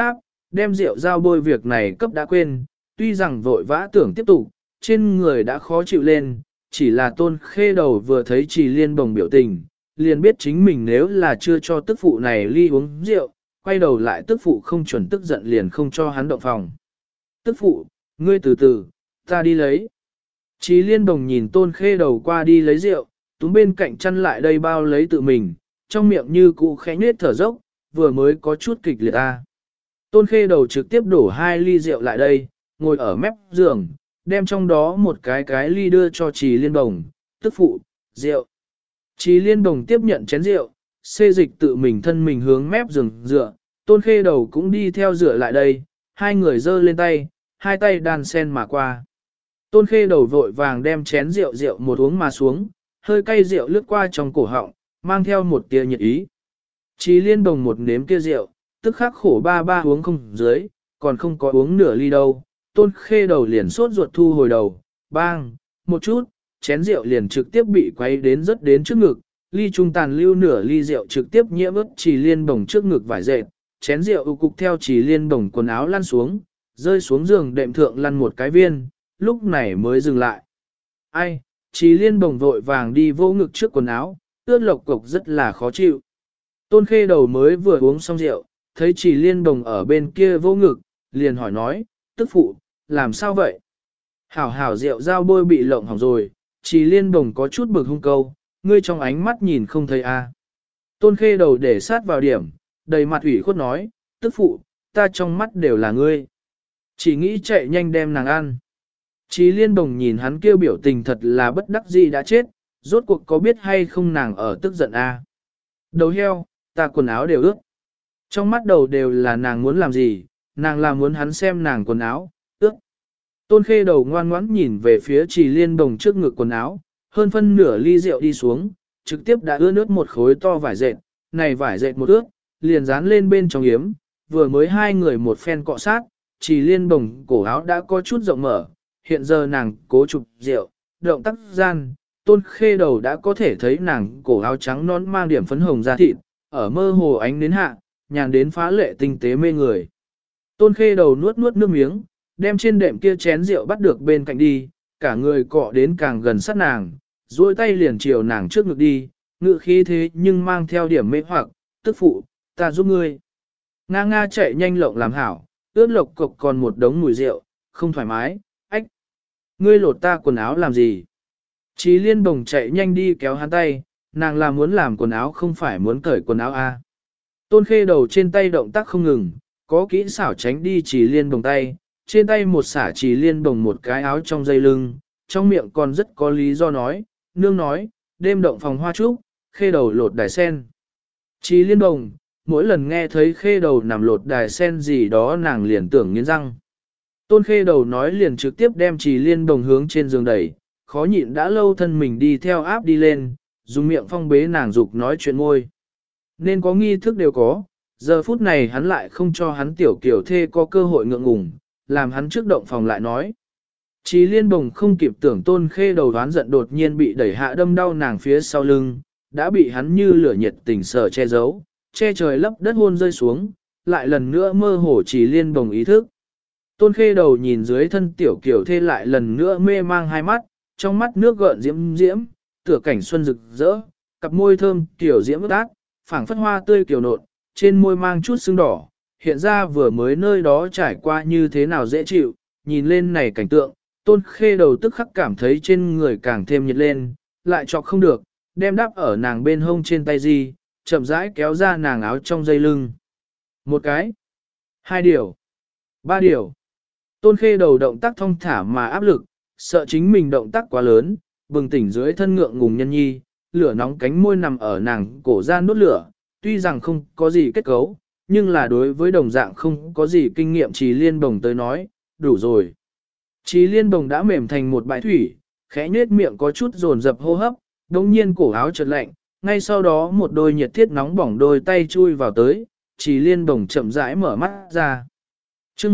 đem rượu giao bôi việc này cấp đã quên, tuy rằng vội vã tưởng tiếp tục, trên người đã khó chịu lên, chỉ là Tôn Khê Đầu vừa thấy Trì Liên Bồng biểu tình, liền biết chính mình nếu là chưa cho tức phụ này ly uống rượu, quay đầu lại tức phụ không chuẩn tức giận liền không cho hắn động phòng. Tức phụ, ngươi từ từ, ta đi lấy. Trì Liên Bồng nhìn Tôn Khê Đầu qua đi lấy rượu, túm bên cạnh chăn lại đây bao lấy tự mình, trong miệng như cụ khẽ nhếch thở dốc, vừa mới có chút kịch liệt ta. Tôn Khê Đầu trực tiếp đổ 2 ly rượu lại đây, ngồi ở mép giường, đem trong đó một cái ly đưa cho Trì Liên Bồng, tức phụ, rượu. Trì Liên Bồng tiếp nhận chén rượu, xê dịch tự mình thân mình hướng mép giường dựa, Tôn Khê Đầu cũng đi theo dựa lại đây, hai người giơ lên tay, hai tay đan sen mà qua. Tôn Khê Đầu vội vàng đem chén rượu một uống mà xuống, hơi cay rượu lướt qua trong cổ họng, mang theo một tia nhiệt ý. Trì Liên Bồng một nếm kia rượu, tức khắc khổ ba uống không dưới, còn không có uống nửa ly đâu. Tôn Khê Đầu liền sốt ruột thu hồi đầu, bang, một chút, chén rượu liền trực tiếp bị quay đến rất đến trước ngực, ly trung tàn lưu nửa ly rượu trực tiếp nhiễm ướt Trì Liên Bồng trước ngực vải dệt, chén rượu cục theo Trì Liên Bồng quần áo lăn xuống, rơi xuống giường đệm thượng lăn một cái viên, lúc này mới dừng lại. Ai, Trì Liên Bồng vội vàng đi vô ngực trước quần áo, ướt lộc cục rất là khó chịu. Tôn Khê Đầu mới vừa uống xong rượu, thấy Trì Liên Bồng ở bên kia vô ngực, liền hỏi nói, tức phụ, làm sao vậy? Hảo hảo rượu dao bôi bị lộng hỏng rồi, Trì Liên Bồng có chút bực hung câu, ngươi trong ánh mắt nhìn không thấy a. Tôn Khê Đầu để sát vào điểm, đầy mặt ủy khuất nói, tức phụ, ta trong mắt đều là ngươi. Chỉ nghĩ chạy nhanh đem nàng ăn. Trì Liên Bồng nhìn hắn kêu biểu tình thật là bất đắc dĩ đã chết, rốt cuộc có biết hay không nàng ở tức giận a. Đầu heo, ta quần áo đều ướt. Trong mắt đầu đều là nàng muốn làm gì, nàng là muốn hắn xem nàng quần áo, ướt. Tôn Khê Đầu ngoan ngoãn nhìn về phía Trì Liên Bồng trước ngực quần áo, hơn phân nửa ly rượu đi xuống, trực tiếp đã ướt nước một khối to vải dệt, này vải dệt một ướt, liền dán lên bên trong yếm, vừa mới hai người một phen cọ sát, Trì Liên Bồng cổ áo đã có chút rộng mở, hiện giờ nàng cố chụp rượu, động tác gian, Tôn Khê Đầu đã có thể thấy nàng cổ áo trắng non mang điểm phấn hồng da thịt, ở mơ hồ ánh đến hạ, nhàn đến phá lệ tinh tế mê người. Tôn Khê Đầu nuốt nước miếng, đem trên đệm kia chén rượu bắt được bên cạnh đi, cả người cọ đến càng gần sát nàng, duỗi tay liền chiều nàng trước ngực đi, ngự khí thế nhưng mang theo điểm mê hoặc, tức phụ, ta giúp ngươi. Nga chạy nhanh lộng làm hảo, ướt lộc cục còn một đống mùi rượu, không thoải mái, ách. Ngươi lột ta quần áo làm gì? Trì Liên Bồng chạy nhanh đi kéo hắn tay, nàng là muốn làm quần áo không phải muốn cởi quần áo a. Tôn Khê Đầu trên tay động tác không ngừng, có kỹ xảo tránh đi Trì Liên Bồng tay, trên tay một xả Trì Liên Bồng một cái áo trong dây lưng, trong miệng còn rất có lý do nói, nương nói, đêm động phòng hoa trúc, Khê Đầu lột đài sen. Trì Liên Bồng, mỗi lần nghe thấy Khê Đầu nằm lột đài sen gì đó nàng liền tưởng nghiến răng. Tôn Khê Đầu nói liền trực tiếp đem Trì Liên Bồng hướng trên giường đẩy, khó nhịn đã lâu thân mình đi theo áp đi lên, dùng miệng phong bế nàng dục nói chuyện ngôi. Nên có nghi thức đều có, giờ phút này hắn lại không cho hắn tiểu kiểu thê có cơ hội ngượng ngùng, làm hắn trước động phòng lại nói. Trì Liên Bồng không kịp tưởng Tôn Khê Đầu đoán giận đột nhiên bị đẩy hạ đâm đau nàng phía sau lưng, đã bị hắn như lửa nhiệt tình sở che giấu, che trời lấp đất hôn rơi xuống, lại lần nữa mơ hồ Trì Liên Bồng ý thức. Tôn Khê Đầu nhìn dưới thân tiểu kiểu thê lại lần nữa mê mang hai mắt, trong mắt nước gợn diễm diễm, tựa cảnh xuân rực rỡ, cặp môi thơm kiểu diễm ướt át, phảng phất hoa tươi kiều nộn, trên môi mang chút sưng đỏ, hiện ra vừa mới nơi đó trải qua như thế nào dễ chịu, nhìn lên này cảnh tượng, Tôn Khê Đầu tức khắc cảm thấy trên người càng thêm nhiệt lên, lại chọc không được, đem đáp ở nàng bên hông trên tay gì, chậm rãi kéo ra nàng áo trong dây lưng. Một cái, hai điều, ba điều. Tôn Khê Đầu động tác thong thả mà áp lực, sợ chính mình động tác quá lớn, bừng tỉnh dưới thân ngượng ngùng nhân nhi, lửa nóng cánh môi nằm ở nàng cổ ra nốt lửa, tuy rằng không có gì kết cấu, nhưng là đối với đồng dạng không có gì kinh nghiệm Trì Liên Bồng tới nói, đủ rồi. Trì Liên Bồng đã mềm thành một bãi thủy, khẽ nhếch miệng có chút dồn dập hô hấp, đồng nhiên cổ áo chợt lạnh, ngay sau đó một đôi nhiệt thiết nóng bỏng đôi tay chui vào tới, Trì Liên Bồng chậm rãi mở mắt ra. chương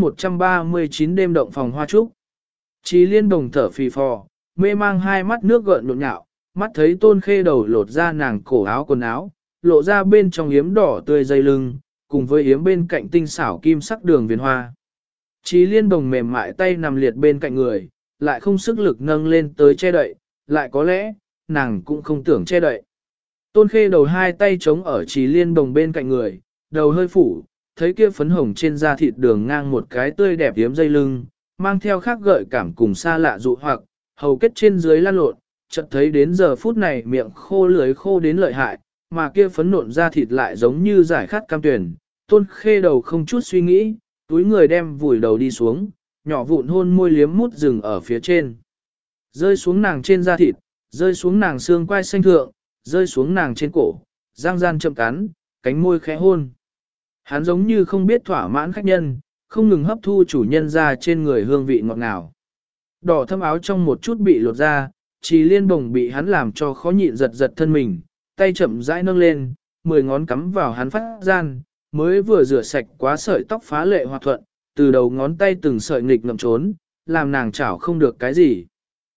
139 đêm động phòng hoa trúc. Trì Liên Bồng thở phì phò, mê mang hai mắt nước gợn nhộn nhạo, mắt thấy Tôn Khê Đầu lột ra nàng cổ áo quần áo, lộ ra bên trong yếm đỏ tươi dây lưng, cùng với yếm bên cạnh tinh xảo kim sắc đường viền hoa. Chí liên bồng mềm mại tay nằm liệt bên cạnh người, lại không sức lực nâng lên tới che đậy, lại có lẽ, nàng cũng không tưởng che đậy. Tôn Khê đầu hai tay chống ở Chí liên bồng bên cạnh người, đầu hơi phủ, thấy kia phấn hồng trên da thịt đường ngang một cái tươi đẹp yếm dây lưng, mang theo khác gợi cảm cùng xa lạ dụ hoặc, hầu kết trên dưới lan lộn, chợt thấy đến giờ phút này miệng khô lưới khô đến lợi hại, mà kia phấn nộn da thịt lại giống như giải khát cam tuyển. Tôn Khê đầu không chút suy nghĩ, túi người đem vùi đầu đi xuống, nhỏ vụn hôn môi liếm mút rừng ở phía trên. Rơi xuống nàng trên da thịt, rơi xuống nàng xương quai xanh thượng, rơi xuống nàng trên cổ, giang gian chậm cắn, cánh môi khẽ hôn. Hắn giống như không biết thỏa mãn khách nhân, không ngừng hấp thu chủ nhân ra trên người hương vị ngọt ngào. Đỏ thâm áo trong một chút bị lột ra, Chí liên bồng bị hắn làm cho khó nhịn giật giật thân mình, tay chậm rãi nâng lên, 10 ngón cắm vào hắn phát gian, mới vừa rửa sạch quá sợi tóc phá lệ hòa thuận, từ đầu ngón tay từng sợi nghịch ngậm trốn, làm nàng chảo không được cái gì.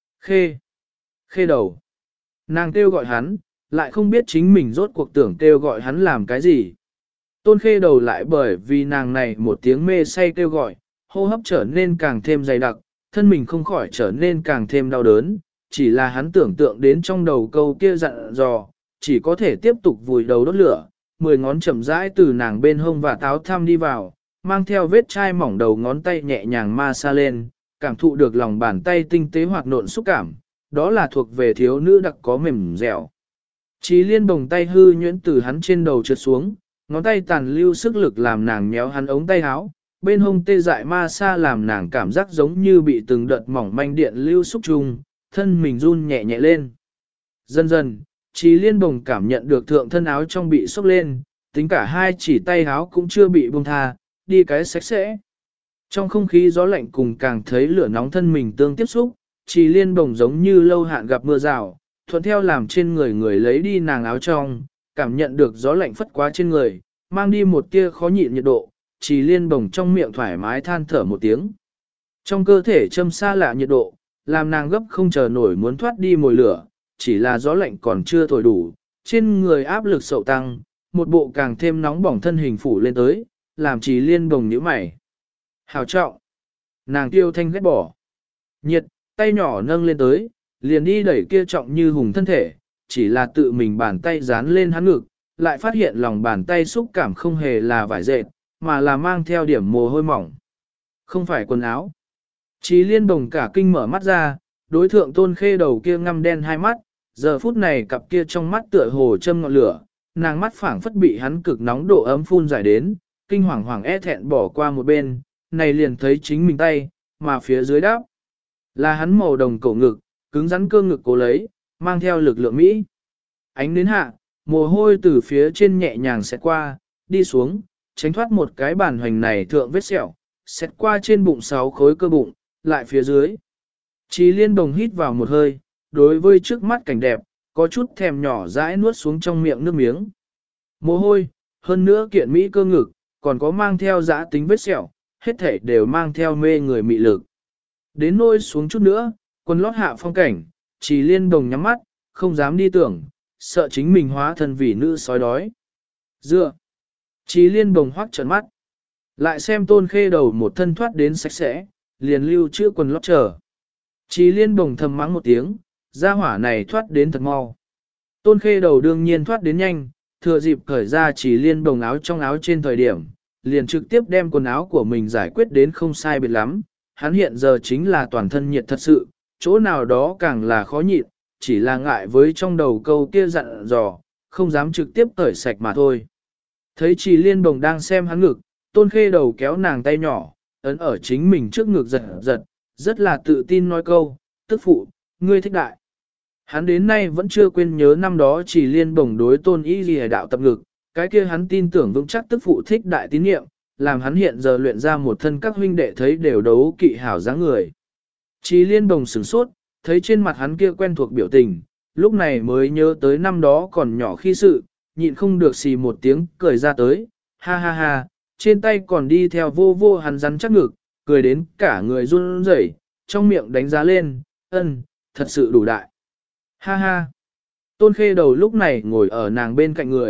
Khê đầu. Nàng kêu gọi hắn, lại không biết chính mình rốt cuộc tưởng kêu gọi hắn làm cái gì. Tôn Khê đầu lại bởi vì nàng này một tiếng mê say kêu gọi, hô hấp trở nên càng thêm dày đặc, thân mình không khỏi trở nên càng thêm đau đớn, chỉ là hắn tưởng tượng đến trong đầu câu kia dặn dò, chỉ có thể tiếp tục vùi đầu đốt lửa, 10 ngón chậm rãi từ nàng bên hông và táo thăm đi vào, mang theo vết chai mỏng đầu ngón tay nhẹ nhàng ma xa lên, cảm thụ được lòng bàn tay tinh tế hoạt nộn xúc cảm, đó là thuộc về thiếu nữ đặc có mềm dẻo. Chí liên bồng tay hư nhuyễn từ hắn trên đầu trượt xuống, ngón tay tàn lưu sức lực làm nàng nhéo hắn ống tay áo, bên hông tê dại ma xa làm nàng cảm giác giống như bị từng đợt mỏng manh điện lưu xúc chung, thân mình run nhẹ nhẹ lên. Dần dần, Chí liên bồng cảm nhận được thượng thân áo trong bị xốc lên, tính cả hai chỉ tay áo cũng chưa bị buông tha, đi cái sạch sẽ. Trong không khí gió lạnh cùng càng thấy lửa nóng thân mình tương tiếp xúc, Chí liên bồng giống như lâu hạn gặp mưa rào, thuận theo làm trên người người lấy đi nàng áo trong, cảm nhận được gió lạnh phất quá trên người, mang đi một tia khó nhịn nhiệt độ, Chí liên bồng trong miệng thoải mái than thở một tiếng. Trong cơ thể châm xa lạ nhiệt độ, làm nàng gấp không chờ nổi muốn thoát đi mồi lửa, chỉ là gió lạnh còn chưa thổi đủ, trên người áp lực sậu tăng, một bộ càng thêm nóng bỏng thân hình phủ lên tới, làm Chí liên bồng nhíu mày. Hào trọng, nàng tiêu thanh ghét bỏ. Nhiệt, tay nhỏ nâng lên tới, liền đi đẩy kia trọng như hùng thân thể, chỉ là tự mình bàn tay dán lên hắn ngực, lại phát hiện lòng bàn tay xúc cảm không hề là vải dệt, mà là mang theo điểm mồ hôi mỏng. Không phải quần áo. Chí liên bồng cả kinh mở mắt ra, đối thượng Tôn Khê đầu kia ngăm đen hai mắt, giờ phút này cặp kia trong mắt tựa hồ châm ngọn lửa, nàng mắt phảng phất bị hắn cực nóng độ ấm phun giải đến, kinh hoàng hoàng e thẹn bỏ qua một bên, này liền thấy chính mình tay, mà phía dưới đáp. Là hắn màu đồng cổ ngực, cứng rắn cơ ngực cố lấy, mang theo lực lượng Mỹ. Ánh đến hạ, mồ hôi từ phía trên nhẹ nhàng xẹt qua, đi xuống, tránh thoát một cái bản hoành này thượng vết sẹo, xẹt qua trên bụng 6 khối cơ bụng, lại phía dưới. Chí liên bồng hít vào một hơi, đối với trước mắt cảnh đẹp, có chút thèm nhỏ dãi nuốt xuống trong miệng nước miếng. Mồ hôi, hơn nữa kiện Mỹ cơ ngực, còn có mang theo dã tính vết sẹo, hết thể đều mang theo mê người mị lực. Đến nôi xuống chút nữa, quần lót hạ phong cảnh, Chí liên bồng nhắm mắt, không dám đi tưởng, sợ chính mình hóa thân vì nữ sói đói. Dựa. Chí liên bồng hoắc trợn mắt. Lại xem Tôn Khê đầu một thân thoát đến sạch sẽ, liền lưu chữa quần lót chờ. Chí liên bồng thầm mắng một tiếng, gia hỏa này thoát đến thật mau. Tôn Khê đầu đương nhiên thoát đến nhanh, thừa dịp cởi ra Chí liên bồng áo trong áo trên thời điểm, liền trực tiếp đem quần áo của mình giải quyết đến không sai biệt lắm. Hắn hiện giờ chính là toàn thân nhiệt thật sự, chỗ nào đó càng là khó nhịn, chỉ là ngại với trong đầu câu kia dặn dò, không dám trực tiếp cởi sạch mà thôi. Thấy Chí liên bồng đang xem hắn ngực, Tôn Khê đầu kéo nàng tay nhỏ, ấn ở chính mình trước ngực giật giật, rất là tự tin nói câu, tức phụ, ngươi thích đại. Hắn đến nay vẫn chưa quên nhớ năm đó Chí liên bồng đối Tôn Y Lìa đạo tập ngực, cái kia hắn tin tưởng vững chắc tức phụ thích đại tín niệm, làm hắn hiện giờ luyện ra một thân các huynh đệ thấy đều đấu kỵ hảo dáng người. Chí liên bồng sửng sốt, thấy trên mặt hắn kia quen thuộc biểu tình, lúc này mới nhớ tới năm đó còn nhỏ khi sự, nhịn không được xì một tiếng cười ra tới, ha ha ha, trên tay còn đi theo vô vô hắn rắn chắc ngực, cười đến cả người run rẩy, trong miệng đánh giá lên, thật sự đủ đại. Ha ha. Tôn Khê đầu lúc này ngồi ở nàng bên cạnh người,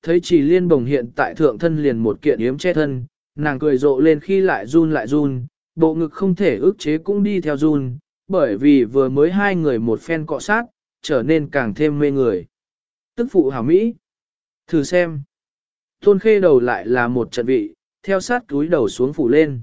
Thấy chỉ liên bồng hiện tại thượng thân liền một kiện yếm che thân, nàng cười rộ lên khi lại run, bộ ngực không thể ức chế cũng đi theo run, bởi vì vừa mới hai người một phen cọ sát, trở nên càng thêm mê người. Tức phụ hảo Mỹ. Thử xem. Tôn Khê đầu lại là một trận vị, theo sát túi đầu xuống phủ lên.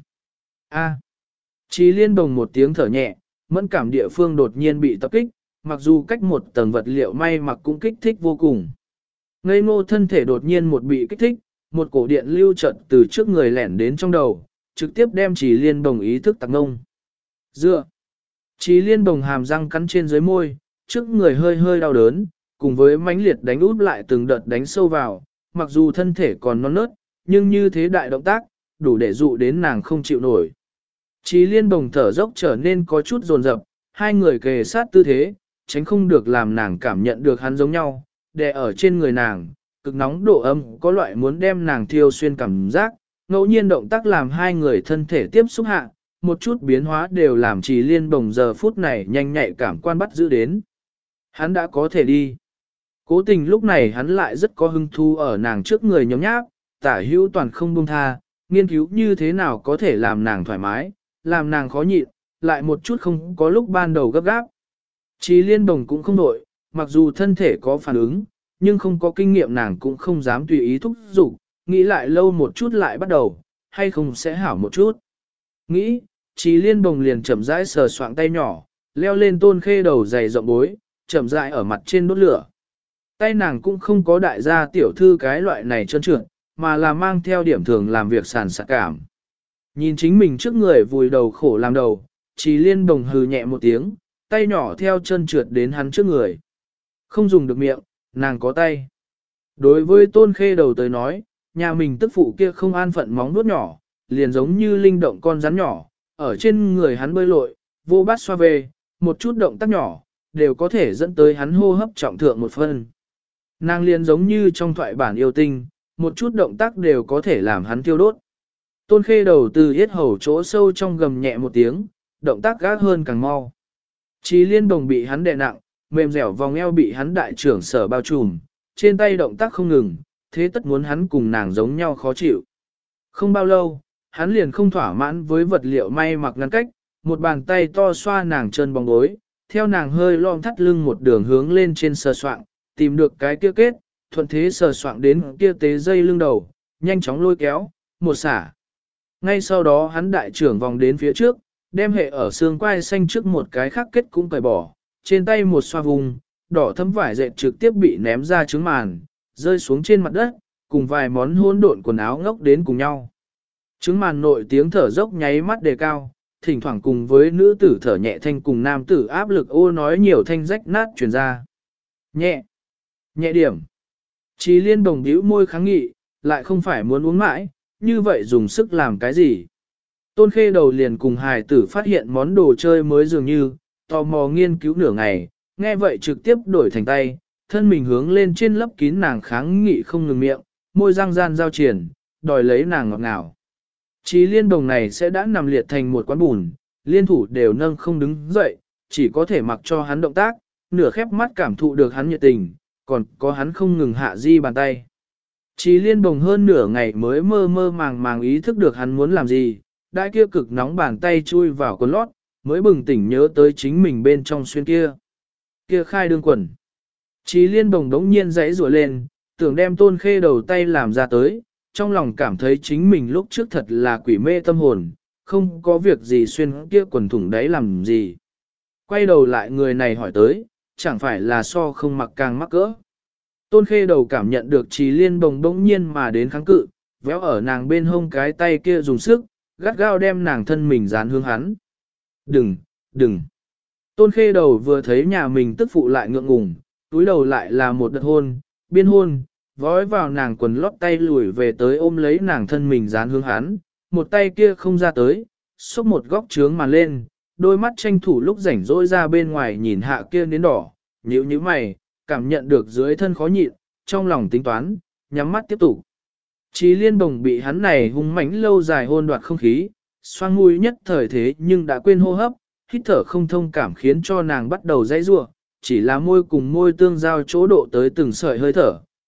A. Chỉ liên bồng một tiếng thở nhẹ, mẫn cảm địa phương đột nhiên bị tập kích, mặc dù cách một tầng vật liệu may mặc cũng kích thích vô cùng. Ngây ngô thân thể đột nhiên một bị kích thích, một cổ điện lưu chợt từ trước người lẻn đến trong đầu, trực tiếp đem Chỉ liên bồng ý thức tạc ngông. Dựa. Chỉ liên bồng hàm răng cắn trên dưới môi, trước người hơi hơi đau đớn, cùng với mãnh liệt đánh út lại từng đợt đánh sâu vào, mặc dù thân thể còn non nớt, nhưng như thế đại động tác, đủ để dụ đến nàng không chịu nổi. Chỉ liên bồng thở dốc trở nên có chút dồn dập, hai người kề sát tư thế, tránh không được làm nàng cảm nhận được hắn giống nhau, đè ở trên người nàng, cực nóng độ ấm có loại muốn đem nàng thiêu xuyên cảm giác, ngẫu nhiên động tác làm hai người thân thể tiếp xúc hạ, một chút biến hóa đều làm Chỉ liên bồng giờ phút này nhanh nhạy cảm quan bắt giữ đến. Hắn đã có thể đi. Cố tình lúc này hắn lại rất có hứng thú ở nàng trước người nhóm nháp, tả hữu toàn không buông tha, nghiên cứu như thế nào có thể làm nàng thoải mái, làm nàng khó nhịn, lại một chút không có lúc ban đầu gấp gáp. Chỉ liên bồng cũng không đổi, mặc dù thân thể có phản ứng, nhưng không có kinh nghiệm nàng cũng không dám tùy ý thúc giục, nghĩ lại lâu một chút lại bắt đầu, hay không sẽ hảo một chút. Nghĩ, Chỉ liên bồng liền chậm rãi sờ soạng tay nhỏ, leo lên Tôn Khê đầu dày rộng bối, chậm rãi ở mặt trên đốt lửa. Tay nàng cũng không có đại gia tiểu thư cái loại này trơn trượt, mà là mang theo điểm thường làm việc sàn sạc cảm. Nhìn chính mình trước người vùi đầu khổ làm đầu, Chỉ liên bồng hừ nhẹ một tiếng, tay nhỏ theo chân trượt đến hắn trước người. Không dùng được miệng, nàng có tay. Đối với Tôn Khê đầu tới nói, nhà mình tức phụ kia không an phận móng nuốt nhỏ, liền giống như linh động con rắn nhỏ, ở trên người hắn bơi lội, vô bát xoa về, một chút động tác nhỏ, đều có thể dẫn tới hắn hô hấp trọng thượng một phân. Nàng liền giống như trong thoại bản yêu tinh, một chút động tác đều có thể làm hắn tiêu đốt. Tôn Khê đầu từ yết hầu chỗ sâu trong gầm nhẹ một tiếng, động tác gác hơn càng mau. Chỉ liên bồng bị hắn đè nặng, mềm dẻo vòng eo bị hắn đại trưởng sở bao trùm, trên tay động tác không ngừng, thế tất muốn hắn cùng nàng giống nhau khó chịu. Không bao lâu, hắn liền không thỏa mãn với vật liệu may mặc ngăn cách, một bàn tay to xoa nàng chân bóng gối, theo nàng hơi lom thắt lưng một đường hướng lên trên sờ soạng, tìm được cái kia kết, thuận thế sờ soạng đến kia tế dây lưng đầu, nhanh chóng lôi kéo, một xả. Ngay sau đó hắn đại trưởng vòng đến phía trước, đem hệ ở xương quai xanh trước một cái khác kết cũng cởi bỏ, trên tay một xoa vùng, đỏ thấm vải dệt trực tiếp bị ném ra trứng màn, rơi xuống trên mặt đất, cùng vài món hỗn độn quần áo ngốc đến cùng nhau. Trứng màn nội tiếng thở dốc nháy mắt đề cao, thỉnh thoảng cùng với nữ tử thở nhẹ thanh cùng nam tử áp lực ô nói nhiều thanh rách nát truyền ra. Nhẹ, nhẹ điểm. Chỉ liên bồng bĩu môi kháng nghị, lại không phải muốn uống mãi, như vậy dùng sức làm cái gì. Tôn Khê đầu liền cùng hài tử phát hiện món đồ chơi mới dường như, tò mò nghiên cứu nửa ngày, nghe vậy trực tiếp đổi thành tay, thân mình hướng lên trên lấp kín nàng kháng nghị không ngừng miệng, môi răng gian giao triển, đòi lấy nàng ngọt ngào. Chỉ liên bồng này sẽ đã nằm liệt thành một quán bùn, liên thủ đều nâng không đứng dậy, chỉ có thể mặc cho hắn động tác, nửa khép mắt cảm thụ được hắn nhiệt tình, còn có hắn không ngừng hạ di bàn tay. Chỉ liên bồng hơn nửa ngày mới mơ mơ màng màng ý thức được hắn muốn làm gì, đã kia cực nóng bàn tay chui vào quần lót, mới bừng tỉnh nhớ tới chính mình bên trong xuyên kia. Kia khai đương quần. Chỉ liên bồng đống nhiên dãy rủa lên, tưởng đem Tôn Khê đầu tay làm ra tới, trong lòng cảm thấy chính mình lúc trước thật là quỷ mê tâm hồn, không có việc gì xuyên kia quần thủng đấy làm gì. Quay đầu lại người này hỏi tới, chẳng phải là so không mặc càng mắc cỡ. Tôn Khê đầu cảm nhận được Chỉ liên bồng đống nhiên mà đến kháng cự, véo ở nàng bên hông cái tay kia dùng sức, gắt gao đem nàng thân mình dán hướng hắn. Đừng, đừng. Tôn Khê đầu vừa thấy nhà mình tức phụ lại ngượng ngùng, túi đầu lại là một đợt hôn, biên hôn, vói vào nàng quần lót tay lùi về tới ôm lấy nàng thân mình dán hướng hắn, một tay kia không ra tới, xúc một góc trướng màn lên, đôi mắt tranh thủ lúc rảnh rỗi ra bên ngoài nhìn hạ kia đến đỏ, nhíu nhíu mày, cảm nhận được dưới thân khó nhịn, trong lòng tính toán, nhắm mắt tiếp tục. Chỉ liên bồng bị hắn này hung mãnh lâu dài hôn đoạt không khí, xoang mũi nhất thời thế nhưng đã quên hô hấp, hít thở không thông cảm khiến cho nàng bắt đầu dãy rủa, chỉ là môi cùng môi tương giao chỗ độ tới từng sợi hơi thở,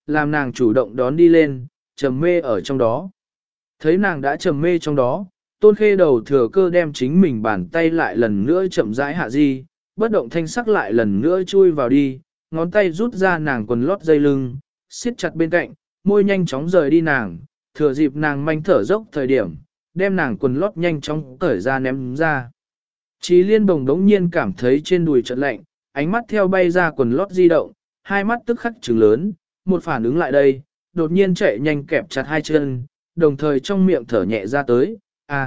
làm nàng chủ động đón đi lên, trầm mê ở trong đó. Thấy nàng đã trầm mê trong đó, Tôn Khê Đầu thừa cơ đem chính mình bàn tay lại lần nữa chậm rãi hạ di, bất động thanh sắc lại lần nữa chui vào đi, ngón tay rút ra nàng quần lót dây lưng, siết chặt bên cạnh, môi nhanh chóng rời đi nàng, thừa dịp nàng manh thở dốc thời điểm, đem nàng quần lót nhanh chóng cởi ra ném ra. Chí Liên Bồng đống nhiên cảm thấy trên đùi chợt lạnh, ánh mắt theo bay ra quần lót di động, hai mắt tức khắc trừng lớn, một phản ứng lại đây, đột nhiên chạy nhanh kẹp chặt hai chân, đồng thời trong miệng thở nhẹ ra tới,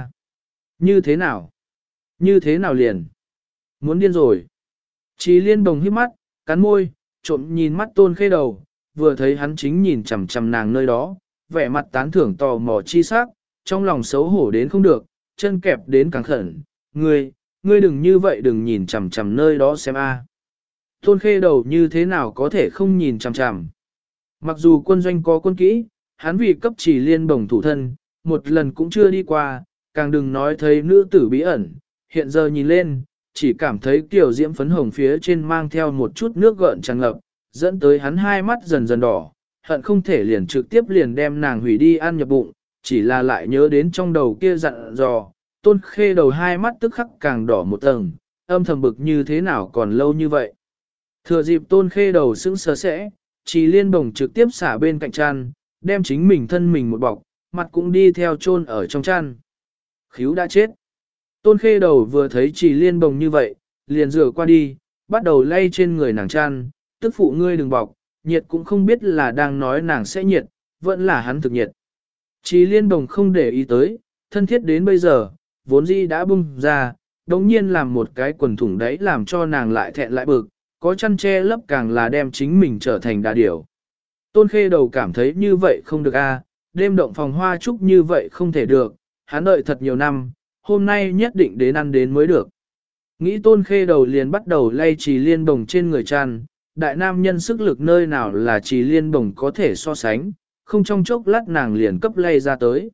như thế nào? Như thế nào liền? Muốn điên rồi. Chí Liên Bồng híp mắt, cắn môi, trộm nhìn mắt Tôn Khê Đầu, vừa thấy hắn chính nhìn chằm chằm nàng nơi đó, vẻ mặt tán thưởng tò mò chi sắc, trong lòng xấu hổ đến không được, chân kẹp đến càng khẩn, ngươi đừng như vậy đừng nhìn chằm chằm nơi đó xem a. Tôn Khê Đầu như thế nào có thể không nhìn chằm chằm. Mặc dù quân doanh có quân kỹ, hắn vì cấp Chỉ Liên Bồng thủ thân, một lần cũng chưa đi qua, càng đừng nói thấy nữ tử bí ẩn, hiện giờ nhìn lên, chỉ cảm thấy tiểu diễm phấn hồng phía trên mang theo một chút nước gợn tràn ngập, dẫn tới hắn hai mắt dần dần đỏ, hận không thể liền trực tiếp liền đem nàng hủy đi ăn nhập bụng, chỉ là lại nhớ đến trong đầu kia dặn dò, Tôn Khê Đầu hai mắt tức khắc càng đỏ một tầng, âm thầm bực như thế nào còn lâu như vậy. Thừa dịp Tôn Khê Đầu sững sờ sẽ, Chỉ Liên Bồng trực tiếp xả bên cạnh chăn, đem chính mình thân mình một bọc, mặt cũng đi theo chôn ở trong chăn. Khíu đã chết. Tôn Khê Đầu vừa thấy Chỉ Liên Bồng như vậy, liền rửa qua đi, bắt đầu lay trên người nàng chăn, tức phụ ngươi đừng bọc, nhiệt cũng không biết là đang nói nàng sẽ nhiệt, vẫn là hắn thực nhiệt. Chỉ Liên Bồng không để ý tới, thân thiết đến bây giờ, vốn dĩ đã bung ra, đồng nhiên làm một cái quần thủng đấy làm cho nàng lại thẹn lại bực, có chăn che lấp càng là đem chính mình trở thành đà điểu. Tôn Khê Đầu cảm thấy như vậy không được a, đêm động phòng hoa trúc như vậy không thể được, hắn đợi thật nhiều năm, hôm nay nhất định đến ăn đến mới được. Nghĩ Tôn Khê Đầu liền bắt đầu lay Chỉ Liên Bồng trên người chăn, đại nam nhân sức lực nơi nào là Chỉ Liên Bồng có thể so sánh, không trong chốc lát nàng liền cấp lay ra tới.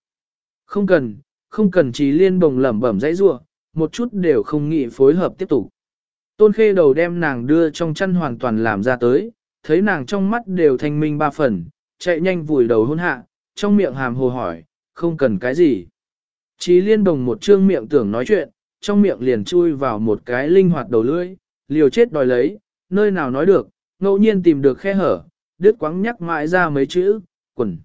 Không cần Chỉ Liên Bồng lẩm bẩm dãy rủa, một chút đều không nghĩ phối hợp tiếp tục. Tôn Khê Đầu đem nàng đưa trong chăn hoàn toàn làm ra tới, thấy nàng trong mắt đều thanh minh ba phần, chạy nhanh vùi đầu hôn hạ, trong miệng hàm hồ hỏi, không cần cái gì. Chỉ Liên Bồng một trương miệng tưởng nói chuyện, trong miệng liền chui vào một cái linh hoạt đầu lưỡi, liều chết đòi lấy, nơi nào nói được, ngẫu nhiên tìm được khe hở, đứt quãng nhắc mãi ra mấy chữ, quần.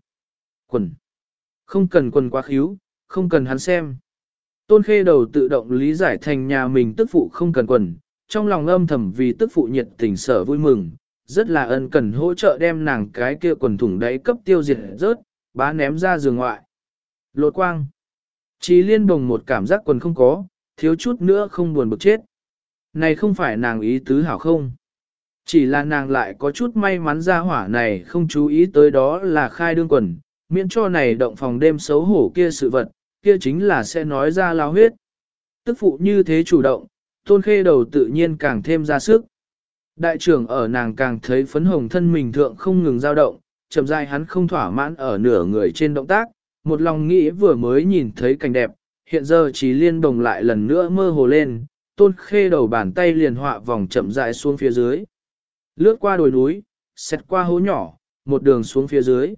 Không cần quần quá khíu, không cần hắn xem. Tôn Khê Đầu tự động lý giải thành nhà mình tức phụ không cần quần, trong lòng âm thầm vì tức phụ nhiệt tình sở vui mừng, rất là ân cần hỗ trợ đem nàng cái kia quần thủng đáy cấp tiêu diệt rớt, bá ném ra giường ngoại. Lột quang. Chỉ Liên Bồng một cảm giác quần không có, thiếu chút nữa không buồn bực chết. Này không phải nàng ý tứ hảo không? Chỉ là nàng lại có chút may mắn ra hỏa này không chú ý tới đó là khai đương quần, miễn cho này động phòng đêm xấu hổ kia sự vật, kia chính là sẽ nói ra lao huyết. Tức phụ như thế chủ động, Tôn Khê Đầu tự nhiên càng thêm ra sức. Đại trưởng ở nàng càng thấy phấn hồng thân mình thượng không ngừng dao động, chậm rãi hắn không thỏa mãn ở nửa người trên động tác, một lòng nghĩ vừa mới nhìn thấy cảnh đẹp, hiện giờ Chỉ Liên Bồng lại lần nữa mơ hồ lên, Tôn Khê Đầu bàn tay liền họa vòng chậm rãi xuống phía dưới. Lướt qua đồi núi, xẹt qua hố nhỏ, một đường xuống phía dưới.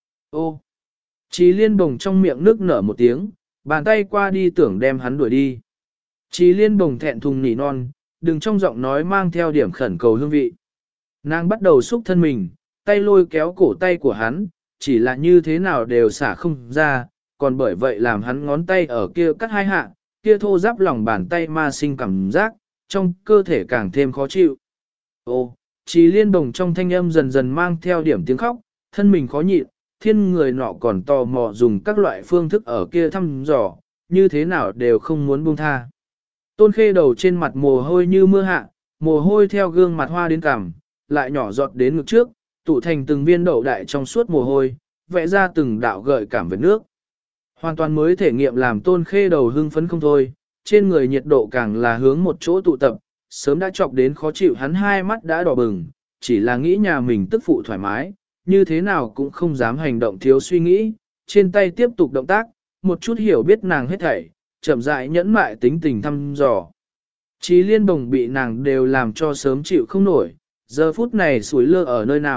Ô! Chỉ Liên Bồng trong miệng nước nở một tiếng, bàn tay qua đi tưởng đem hắn đuổi đi. Chỉ Liên Bồng thẹn thùng nỉ non, đừng trong giọng nói mang theo điểm khẩn cầu hương vị. Nàng bắt đầu xúc thân mình, tay lôi kéo cổ tay của hắn, chỉ là như thế nào đều xả không ra, còn bởi vậy làm hắn ngón tay ở kia cắt hai hạ, kia thô giáp lòng bàn tay ma sinh cảm giác, trong cơ thể càng thêm khó chịu. Ô, Chỉ Liên Bồng trong thanh âm dần dần mang theo điểm tiếng khóc, thân mình khó nhịn, thiên người nọ còn tò mò dùng các loại phương thức ở kia thăm dò, như thế nào đều không muốn buông tha. Tôn Khê Đầu trên mặt mồ hôi như mưa hạ, mồ hôi theo gương mặt hoa đến cằm, lại nhỏ giọt đến ngực trước, tụ thành từng viên đậu đại trong suốt mồ hôi, vẽ ra từng đạo gợi cảm với nước. Hoàn toàn mới thể nghiệm làm Tôn Khê Đầu hưng phấn không thôi, trên người nhiệt độ càng là hướng một chỗ tụ tập, sớm đã chọc đến khó chịu hắn hai mắt đã đỏ bừng, chỉ là nghĩ nhà mình tức phụ thoải mái, như thế nào cũng không dám hành động thiếu suy nghĩ, trên tay tiếp tục động tác, một chút hiểu biết nàng hết thảy, chậm rãi nhẫn mại tính tình thăm dò. Chỉ Liên Bồng bị nàng đều làm cho sớm chịu không nổi, giờ phút này sủi lơ ở nơi nào,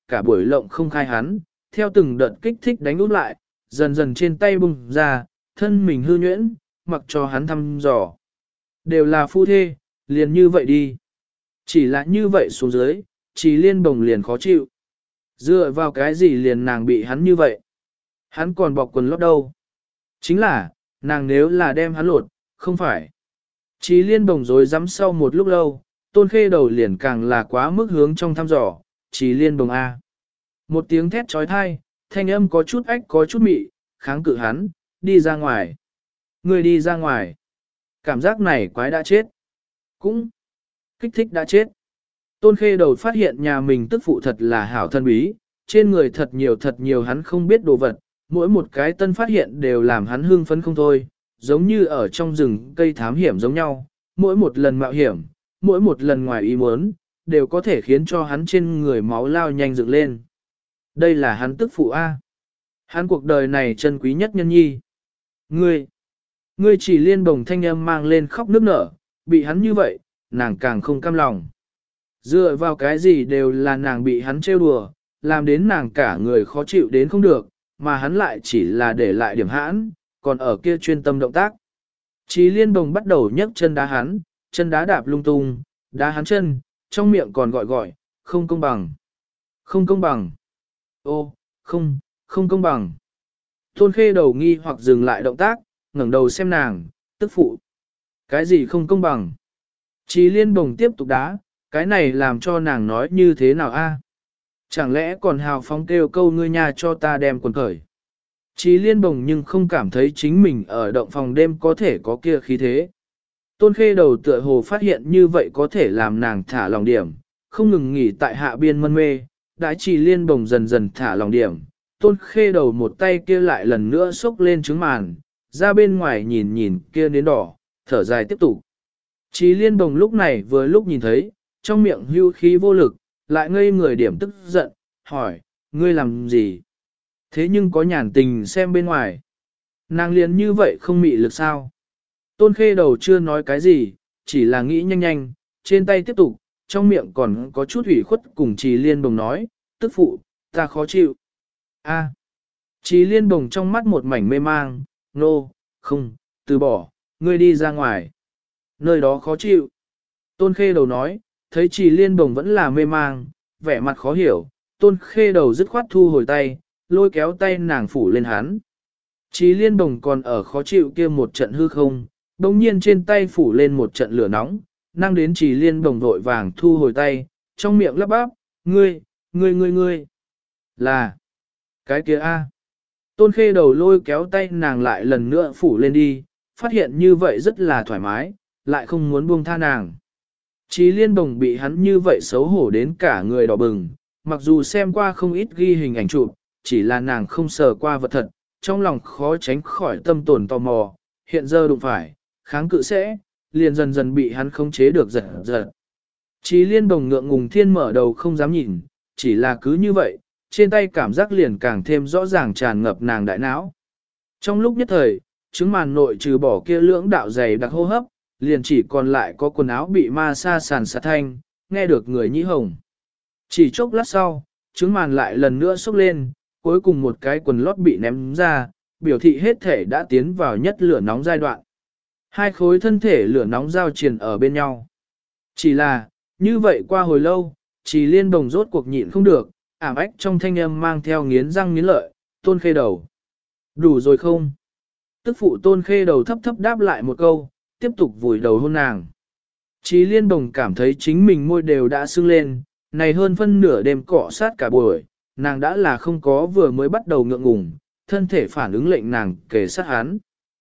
cả buổi lộng không khai hắn, theo từng đợt kích thích đánh út lại, dần dần trên tay bung ra, thân mình hư nhuyễn, mặc cho hắn thăm dò. Đều là phu thê, liền như vậy đi. Chỉ là như vậy xuống dưới, Trì Liên Bồng liền khó chịu. Dựa vào cái gì liền nàng bị hắn như vậy? Hắn còn bọc quần lót đâu? Chính là, nàng nếu là đem hắn lột, không phải. Trì Liên Bồng rối rắm sau một lúc lâu, Tôn Khê Đầu liền càng là quá mức hướng trong thăm dò, Trì Liên Bồng A. Một tiếng thét trói thai, thanh âm có chút ách có chút mị, kháng cự hắn, đi ra ngoài. Người đi ra ngoài. Cảm giác này quái đã chết. Cũng kích thích đã chết. Tôn Khê Đầu phát hiện nhà mình tức phụ thật là hảo thân bí, trên người thật nhiều hắn không biết đồ vật, mỗi một cái tân phát hiện đều làm hắn hưng phấn không thôi, giống như ở trong rừng cây thám hiểm giống nhau, mỗi một lần mạo hiểm, mỗi một lần ngoài ý muốn, đều có thể khiến cho hắn trên người máu lao nhanh dựng lên. Đây là hắn tức phụ A. Hắn cuộc đời này chân quý nhất nhân nhi. Ngươi Chỉ Liên Bồng thanh âm mang lên khóc nức nở, bị hắn như vậy, nàng càng không cam lòng. Dựa vào cái gì đều là nàng bị hắn trêu đùa, làm đến nàng cả người khó chịu đến không được, mà hắn lại chỉ là để lại điểm hãn, còn ở kia chuyên tâm động tác. Chí Liên Bồng bắt đầu nhấc chân đá hắn, chân đá đạp lung tung, đá hắn chân, trong miệng còn gọi, không công bằng. Không công bằng. Ô, không công bằng. Tôn Khê Đầu nghi hoặc dừng lại động tác, ngẩng đầu xem nàng, tức phụ. Cái gì không công bằng? Chí Liên Bồng tiếp tục đá, cái này làm cho nàng nói như thế nào a? Chẳng lẽ còn hào phóng kêu câu ngươi nhà cho ta đem quần cởi. Chí Liên Bồng nhưng không cảm thấy chính mình ở động phòng đêm có thể có kia khí thế. Tôn Khê Đầu tựa hồ phát hiện như vậy có thể làm nàng thả lòng điểm, không ngừng nghỉ tại hạ biên mân mê, đã Chí Liên Bồng dần dần thả lòng điểm. Tôn Khê Đầu một tay kia lại lần nữa xốc lên trứng màn, ra bên ngoài nhìn kia nến đỏ, thở dài tiếp tục. Chí Liên Bồng lúc này vừa lúc nhìn thấy, trong miệng hưu khí vô lực, lại ngây người điểm tức giận, hỏi, ngươi làm gì? Thế nhưng có nhàn tình xem bên ngoài. Nàng liền như vậy không mị lực sao? Tôn Khê Đầu chưa nói cái gì, chỉ là nghĩ nhanh, trên tay tiếp tục, trong miệng còn có chút ủy khuất cùng Trì Liên Bồng nói, tức phụ, ta khó chịu. A. Trì Liên Bồng trong mắt một mảnh mê mang, không, từ bỏ, ngươi đi ra ngoài. Nơi đó khó chịu. Tôn Khê Đầu nói, thấy Trì Liên Bồng vẫn là mê mang, vẻ mặt khó hiểu, Tôn Khê Đầu dứt khoát thu hồi tay, lôi kéo tay nàng phủ lên hắn. Trì Liên Bồng còn ở khó chịu kia một trận hư không, đồng nhiên trên tay phủ lên một trận lửa nóng, năng đến Trì Liên Bồng vội vàng thu hồi tay, trong miệng lắp bắp, ngươi, là, cái kia a. Tôn Khê Đầu lôi kéo tay nàng lại lần nữa phủ lên đi, phát hiện như vậy rất là thoải mái, lại không muốn buông tha nàng. Trì Liên Bồng bị hắn như vậy xấu hổ đến cả người đỏ bừng, mặc dù xem qua không ít ghi hình ảnh chụp, chỉ là nàng không sờ qua vật thật, trong lòng khó tránh khỏi tâm tồn tò mò, hiện giờ đụng phải, kháng cự sẽ, liền dần dần bị hắn khống chế được giật. Trì Liên Bồng ngượng ngùng thiên mở đầu không dám nhìn, chỉ là cứ như vậy, trên tay cảm giác liền càng thêm rõ ràng tràn ngập nàng đại não. Trong lúc nhất thời, trứng màn nội trừ bỏ kia lưỡng đạo dày đặc hô hấp, liền chỉ còn lại có quần áo bị ma sa sàn sạt thanh, nghe được người nhĩ hồng. Chỉ chốc lát sau, trứng màn lại lần nữa xốc lên, cuối cùng một cái quần lót bị ném ra, biểu thị hết thể đã tiến vào nhất lửa nóng giai đoạn. Hai khối thân thể lửa nóng giao triền ở bên nhau. Chỉ là, như vậy qua hồi lâu, Trì Liên Bồng rốt cuộc nhịn không được, ảm ách trong thanh âm mang theo nghiến răng nghiến lợi, Tôn Khê Đầu. Đủ rồi không? Tức phụ Tôn Khê Đầu thấp thấp đáp lại một câu, tiếp tục vùi đầu hôn nàng. Trì Liên Bồng cảm thấy chính mình môi đều đã sưng lên, này hơn phân nửa đêm cọ sát cả buổi, nàng đã là không có vừa mới bắt đầu ngượng ngùng, thân thể phản ứng lệnh nàng kề sát hắn.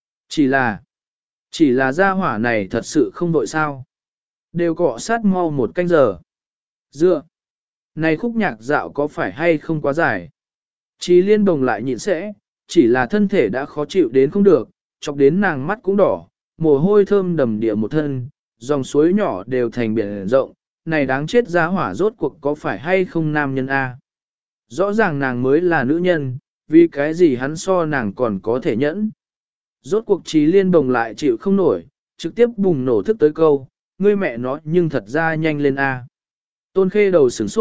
Chỉ là gia hỏa này thật sự không vội sao. Đều cọ sát mau một canh giờ. Dựa. Này khúc nhạc dạo có phải hay không quá dài? Trì Liên Bồng lại nhịn sẽ, chỉ là thân thể đã khó chịu đến không được, chọc đến nàng mắt cũng đỏ, mồ hôi thơm đầm địa một thân, dòng suối nhỏ đều thành biển rộng, này đáng chết gia hỏa rốt cuộc có phải hay không nam nhân A. Rõ ràng nàng mới là nữ nhân, vì cái gì hắn so nàng còn có thể nhẫn. Rốt cuộc Trì Liên Bồng lại chịu không nổi, trực tiếp bùng nổ thức tới câu, ngươi mẹ nó nhưng thật ra nhanh lên A. Tôn Khê Đầu sửng sốt,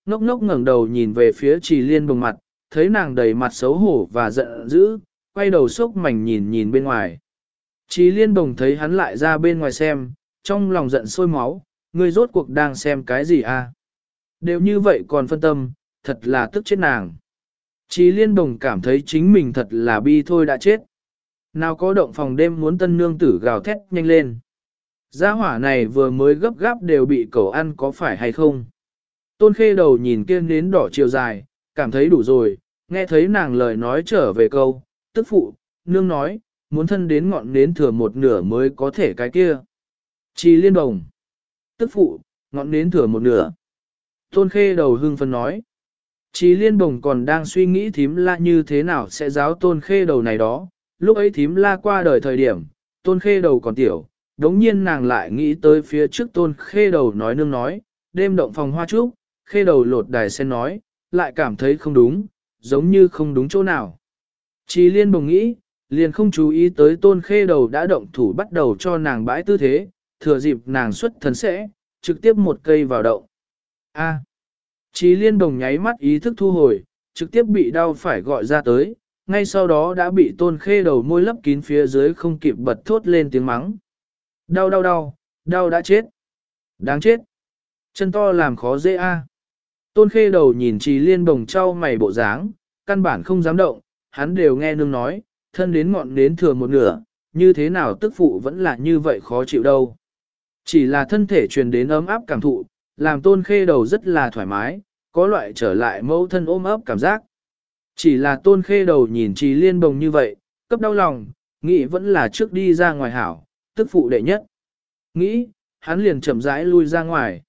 ngốc ngốc ngẩng đầu nhìn về phía Trì Liên Bồng mặt, thấy nàng đầy mặt xấu hổ và giận dữ, quay đầu sốc mảnh nhìn nhìn bên ngoài. Trì Liên Bồng thấy hắn lại ra bên ngoài xem, trong lòng giận sôi máu, ngươi rốt cuộc đang xem cái gì a? Đều như vậy còn phân tâm, thật là tức chết nàng. Trì Liên Bồng cảm thấy chính mình thật là bi thôi đã chết. Nào có động phòng đêm muốn tân nương tử gào thét nhanh lên. Gia hỏa này vừa mới gấp gáp đều bị cẩu ăn có phải hay không? Tôn Khê đầu nhìn kia nến đỏ chiều dài, cảm thấy đủ rồi, nghe thấy nàng lời nói trở về câu, tức phụ, nương nói, muốn thân đến ngọn nến thừa một nửa mới có thể cái kia. Trì Liên Bồng, tức phụ, ngọn nến thừa một nửa. Tôn Khê đầu hưng phấn nói. Trì Liên Bồng còn đang suy nghĩ thím la như thế nào sẽ giáo Tôn Khê đầu này đó, lúc ấy thím la qua đời thời điểm, Tôn Khê đầu còn tiểu, đống nhiên nàng lại nghĩ tới phía trước Tôn Khê đầu nói nương nói, đêm động phòng hoa trúc, Khê đầu lột đài sen nói, lại cảm thấy không đúng, giống như không đúng chỗ nào. Trì Liên Bồng nghĩ, liền không chú ý tới Tôn Khê đầu đã động thủ bắt đầu cho nàng bãi tư thế, thừa dịp nàng xuất thần sẽ, trực tiếp một cây vào động. A. Trì Liên Bồng nháy mắt ý thức thu hồi, trực tiếp bị đau phải gọi ra tới, ngay sau đó đã bị Tôn Khê đầu môi lấp kín phía dưới không kịp bật thốt lên tiếng mắng. Đau đau đau, đau đã chết. Đáng chết. Chân to làm khó dễ a. Tôn Khê đầu nhìn Trì Liên Bồng trao mày bộ dáng, căn bản không dám động, hắn đều nghe nương nói, thân đến ngọn đến thừa một nửa, như thế nào tức phụ vẫn là như vậy khó chịu đâu. Chỉ là thân thể truyền đến ấm áp cảm thụ, làm Tôn Khê đầu rất là thoải mái, có loại trở lại mẫu thân ôm ấp cảm giác. Chỉ là Tôn Khê đầu nhìn Trì Liên Bồng như vậy, cấp đau lòng, nghĩ vẫn là trước đi ra ngoài hảo, tức phụ đệ nhất. Nghĩ, hắn liền chậm rãi lui ra ngoài.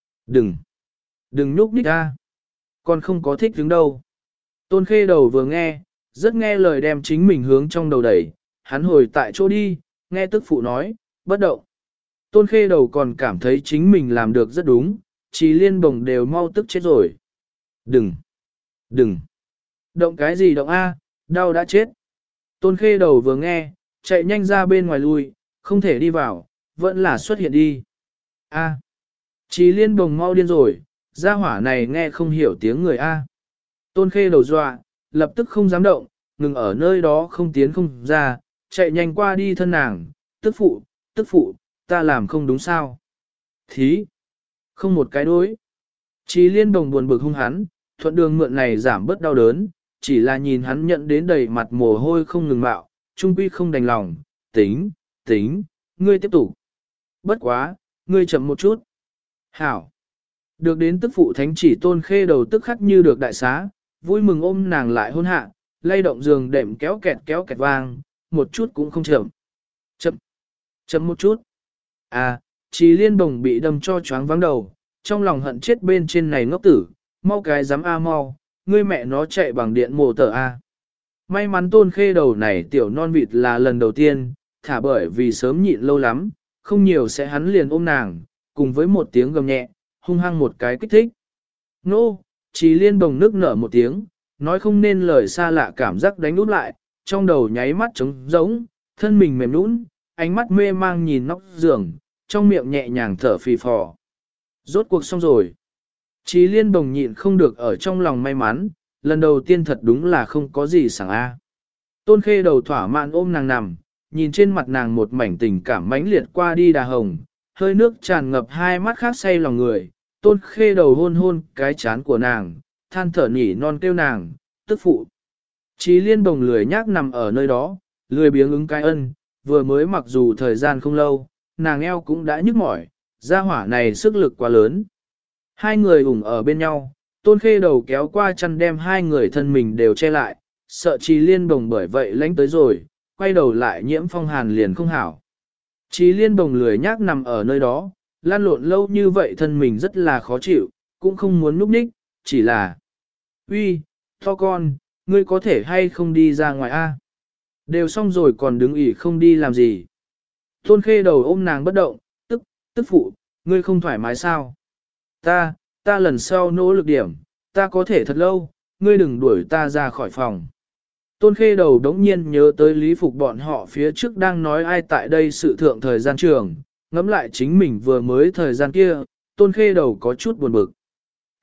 Đừng nhúc nhích ra. Còn không có thích đứng đâu. Tôn Khê đầu vừa nghe, rất nghe lời đem chính mình hướng trong đầu đẩy, hắn hồi tại chỗ đi, nghe tức phụ nói, bất động. Tôn Khê đầu còn cảm thấy chính mình làm được rất đúng, Trì Liên Bồng đều mau tức chết rồi. Đừng. Động cái gì động a, đau đã chết. Tôn Khê đầu vừa nghe, chạy nhanh ra bên ngoài lui, không thể đi vào, vẫn là xuất hiện đi. A. Trì Liên Bồng mau điên rồi, gia hỏa này nghe không hiểu tiếng người a. Tôn Khê đầu dọa, lập tức không dám động, ngừng ở nơi đó không tiến không ra, chạy nhanh qua đi thân nàng, tức phụ, ta làm không đúng sao. Thí, không một cái đối. Trì Liên Bồng buồn bực hung hắn, thuận đường mượn này giảm bớt đau đớn, chỉ là nhìn hắn nhận đến đầy mặt mồ hôi không ngừng mạo, trung quy không đành lòng, tính, ngươi tiếp tục. Bất quá, ngươi chậm một chút. Hảo. Được đến tức phụ thánh chỉ Tôn Khê đầu tức khắc như được đại xá, vui mừng ôm nàng lại hôn hạ, lay động giường đệm kéo kẹt vang, một chút cũng không chậm. Chậm một chút. À, Trì Liên Bồng bị đâm cho choáng vắng đầu, trong lòng hận chết bên trên này ngốc tử, mau cái dám a mau, ngươi mẹ nó chạy bằng điện mồ tờ a. May mắn Tôn Khê đầu này tiểu non vịt là lần đầu tiên, thả bởi vì sớm nhịn lâu lắm, không nhiều sẽ hắn liền ôm nàng, cùng với một tiếng gầm nhẹ, hung hăng một cái kích thích. Nô, Trì Liên Bồng nức nở một tiếng, nói không nên lời xa lạ cảm giác đánh út lại, trong đầu nháy mắt trống rỗng, thân mình mềm nũng, ánh mắt mê mang nhìn nóc giường, trong miệng nhẹ nhàng thở phì phò. Rốt cuộc xong rồi. Trì Liên Bồng nhịn không được ở trong lòng may mắn, lần đầu tiên thật đúng là không có gì sảng a. Tôn Khê đầu thỏa mãn ôm nàng nằm, nhìn trên mặt nàng một mảnh tình cảm mãnh liệt qua đi đà hồng, hơi nước tràn ngập hai mắt khác say lòng người. Tôn Khê đầu hôn hôn cái chán của nàng, than thở nhỉ non kêu nàng, tức phụ. Trì Liên Bồng lười nhác nằm ở nơi đó, lười biếng ứng cái ân, vừa mới mặc dù thời gian không lâu, nàng eo cũng đã nhức mỏi, gia hỏa này sức lực quá lớn. Hai người ủng ở bên nhau, Tôn Khê đầu kéo qua chăn đem hai người thân mình đều che lại, sợ Trì Liên Bồng bởi vậy lánh tới rồi, quay đầu lại nhiễm phong hàn liền không hảo. Trì Liên Bồng lười nhác nằm ở nơi đó, lan lộn lâu như vậy thân mình rất là khó chịu, cũng không muốn núp ních, chỉ là uy, to con, ngươi có thể hay không đi ra ngoài a? Đều xong rồi còn đứng ỉ không đi làm gì. Tôn Khê đầu ôm nàng bất động, tức phụ, ngươi không thoải mái sao? Ta lần sau nỗ lực điểm, ta có thể thật lâu, ngươi đừng đuổi ta ra khỏi phòng. Tôn Khê đầu đống nhiên nhớ tới Lý Phục bọn họ phía trước đang nói ai tại đây sự thượng thời gian trường, ngẫm lại chính mình vừa mới thời gian kia, Tôn Khê đầu có chút buồn bực.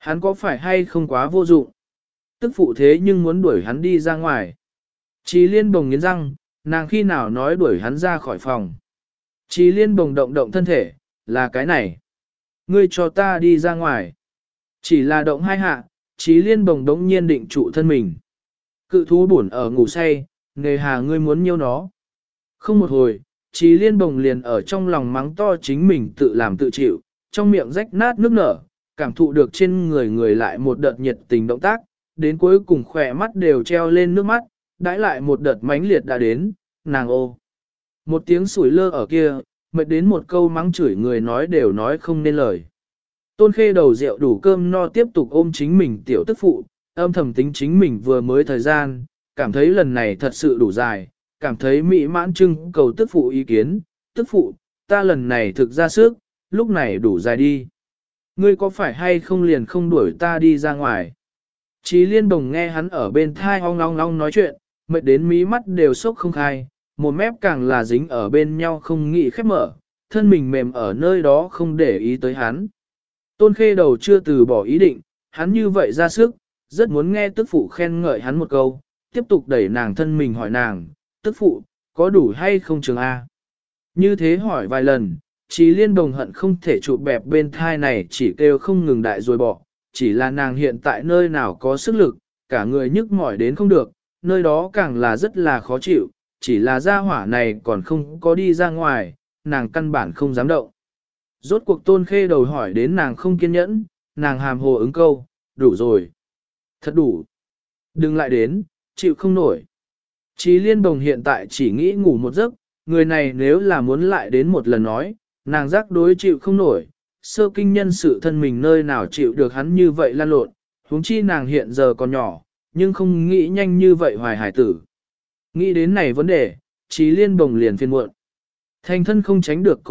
Hắn có phải hay không quá vô dụng? Tức phụ thế nhưng muốn đuổi hắn đi ra ngoài. Chí liên bồng nghiến răng, nàng khi nào nói đuổi hắn ra khỏi phòng. Chí liên bồng động động thân thể, là cái này. Ngươi cho ta đi ra ngoài. Chỉ là động hai hạ, Chí liên bồng đống nhiên định trụ thân mình. Cự thú buồn ở ngủ say, nề hà ngươi muốn nhiêu nó. Không một hồi, Chí liên bồng liền ở trong lòng mắng to chính mình tự làm tự chịu, trong miệng rách nát nước nở, cảm thụ được trên người người lại một đợt nhiệt tình động tác, đến cuối cùng khỏe mắt đều treo lên nước mắt, đãi lại một đợt mãnh liệt đã đến, nàng ô. Một tiếng sủi lơ ở kia, mệt đến một câu mắng chửi người nói đều nói không nên lời. Tôn Khê đầu rượu đủ cơm no tiếp tục ôm chính mình tiểu tức phụ, âm thầm tính chính mình vừa mới thời gian, cảm thấy lần này thật sự đủ dài, cảm thấy mỹ mãn trưng cầu tức phụ ý kiến, tức phụ, ta lần này thực ra sức, lúc này đủ dài đi. Ngươi có phải hay không liền không đuổi ta đi ra ngoài? Chí liên đồng nghe hắn ở bên thai ong long long nói chuyện, mệt đến mí mắt đều sốc không khai, một mép càng là dính ở bên nhau không nghĩ khép mở, thân mình mềm ở nơi đó không để ý tới hắn. Tôn Khê đầu chưa từ bỏ ý định, hắn như vậy ra sức, rất muốn nghe tức phụ khen ngợi hắn một câu, tiếp tục đẩy nàng thân mình hỏi nàng, tức phụ, có đủ hay không trường A? Như thế hỏi vài lần, Chí liên đồng hận không thể chụp bẹp bên thai này chỉ kêu không ngừng đại rồi bỏ, chỉ là nàng hiện tại nơi nào có sức lực, cả người nhức mỏi đến không được, nơi đó càng là rất là khó chịu, chỉ là gia hỏa này còn không có đi ra ngoài, nàng căn bản không dám động. Rốt cuộc Tôn Khê đầu hỏi đến nàng không kiên nhẫn, nàng hàm hồ ứng câu, đủ rồi. Thật đủ. Đừng lại đến, chịu không nổi. Chí liên đồng hiện tại chỉ nghĩ ngủ một giấc, người này nếu là muốn lại đến một lần nói, nàng giác đối chịu không nổi, sơ kinh nhân sự thân mình nơi nào chịu được hắn như vậy lan lộn, huống chi nàng hiện giờ còn nhỏ, nhưng không nghĩ nhanh như vậy hoài hải tử. Nghĩ đến này vấn đề, Chí liên bồng liền phiền muộn. Thành thân không tránh được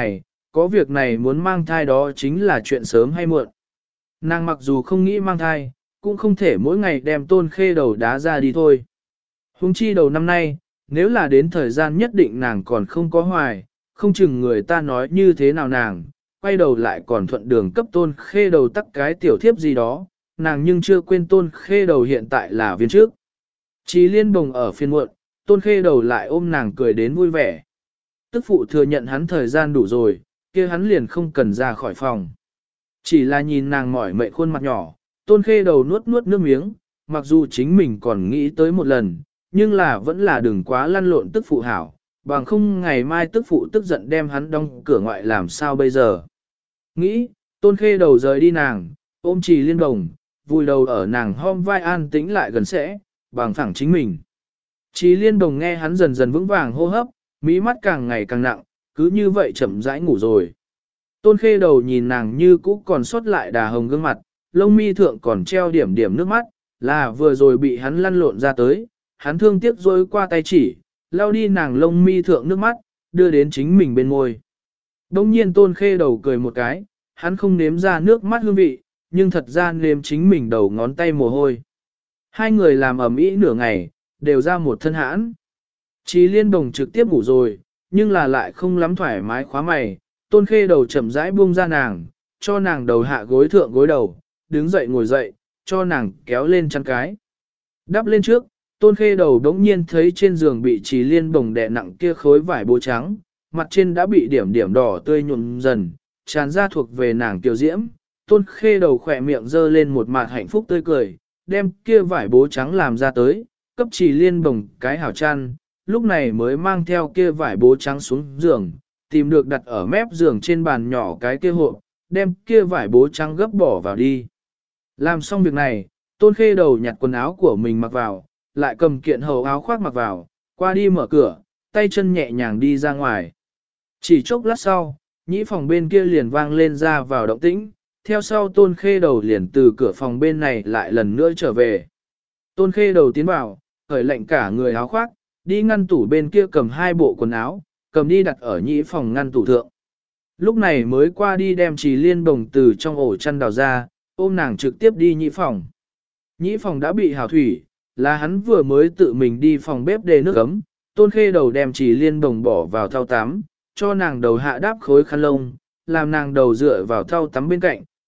có việc này muốn mang thai đó chính là chuyện sớm hay muộn. Nàng mặc dù không nghĩ mang thai, cũng không thể mỗi ngày đem Tôn Khê đầu đá ra đi thôi. Huống chi đầu năm nay, nếu là đến thời gian nhất định nàng còn không có hoài, không chừng người ta nói như thế nào nàng, quay đầu lại còn thuận đường cấp Tôn Khê đầu tắc cái tiểu thiếp gì đó, nàng nhưng chưa quên Tôn Khê đầu hiện tại là viên trước. Chí liên bồng ở phiên muộn, Tôn Khê đầu lại ôm nàng cười đến vui vẻ. Tức phụ thừa nhận hắn thời gian đủ rồi, kia hắn liền không cần ra khỏi phòng. Chỉ là nhìn nàng mỏi mệt khuôn mặt nhỏ, Tôn Khê đầu nuốt nuốt nước miếng, mặc dù chính mình còn nghĩ tới một lần, nhưng là vẫn là đừng quá lăn lộn tức phụ hảo, bằng không ngày mai tức phụ tức giận đem hắn đóng cửa ngoại làm sao bây giờ. Nghĩ, Tôn Khê đầu rời đi nàng, ôm Trì liên đồng, vùi đầu ở nàng hôm vai an tĩnh lại gần sẽ, bằng phẳng chính mình. Trì liên đồng nghe hắn dần dần vững vàng hô hấp, mí mắt càng ngày càng nặng, cứ như vậy chậm rãi ngủ rồi. Tôn Khê đầu nhìn nàng như cũ còn sót lại đà hồng gương mặt, lông mi thượng còn treo điểm điểm nước mắt, là vừa rồi bị hắn lăn lộn ra tới, hắn thương tiếc rối qua tay chỉ, lau đi nàng lông mi thượng nước mắt, đưa đến chính mình bên môi. Đông nhiên Tôn Khê đầu cười một cái, hắn không nếm ra nước mắt hương vị, nhưng thật ra nếm chính mình đầu ngón tay mồ hôi. Hai người làm ầm ĩ nửa ngày, đều ra một thân hãn. Chí liên đồng trực tiếp ngủ rồi, nhưng là lại không lắm thoải mái khóa mày, Tôn Khê đầu chậm rãi buông ra nàng, cho nàng đầu hạ gối thượng gối đầu, đứng dậy ngồi dậy, cho nàng kéo lên chăn cái. Đắp lên trước, Tôn Khê đầu đống nhiên thấy trên giường bị Chí liên bồng đè nặng kia khối vải bố trắng, mặt trên đã bị điểm điểm đỏ tươi nhuộm dần, tràn ra thuộc về nàng tiểu diễm. Tôn Khê đầu khỏe miệng dơ lên một mặt hạnh phúc tươi cười, đem kia vải bố trắng làm ra tới, cấp Chí liên bồng cái hảo chăn, lúc này mới mang theo kia vải bố trắng xuống giường, tìm được đặt ở mép giường trên bàn nhỏ cái kia hộp, đem kia vải bố trắng gấp bỏ vào đi. Làm xong việc này, Tôn Khê đầu nhặt quần áo của mình mặc vào, lại cầm kiện hầu áo khoác mặc vào, qua đi mở cửa, tay chân nhẹ nhàng đi ra ngoài. Chỉ chốc lát sau, nhĩ phòng bên kia liền vang lên ra vào động tĩnh, theo sau Tôn Khê đầu liền từ cửa phòng bên này lại lần nữa trở về. Tôn Khê đầu tiến vào, khởi lệnh cả người áo khoác, đi ngăn tủ bên kia cầm hai bộ quần áo, cầm đi đặt ở nhĩ phòng ngăn tủ thượng. Lúc này mới qua đi đem Trì liên bồng từ trong ổ chăn đào ra, ôm nàng trực tiếp đi nhĩ phòng. Nhĩ phòng đã bị hào thủy, là hắn vừa mới tự mình đi phòng bếp để nước ấm, Tôn Khê đầu đem Trì liên bồng bỏ vào thau tắm, cho nàng đầu hạ đáp khối khăn lông, làm nàng đầu dựa vào thau tắm bên cạnh,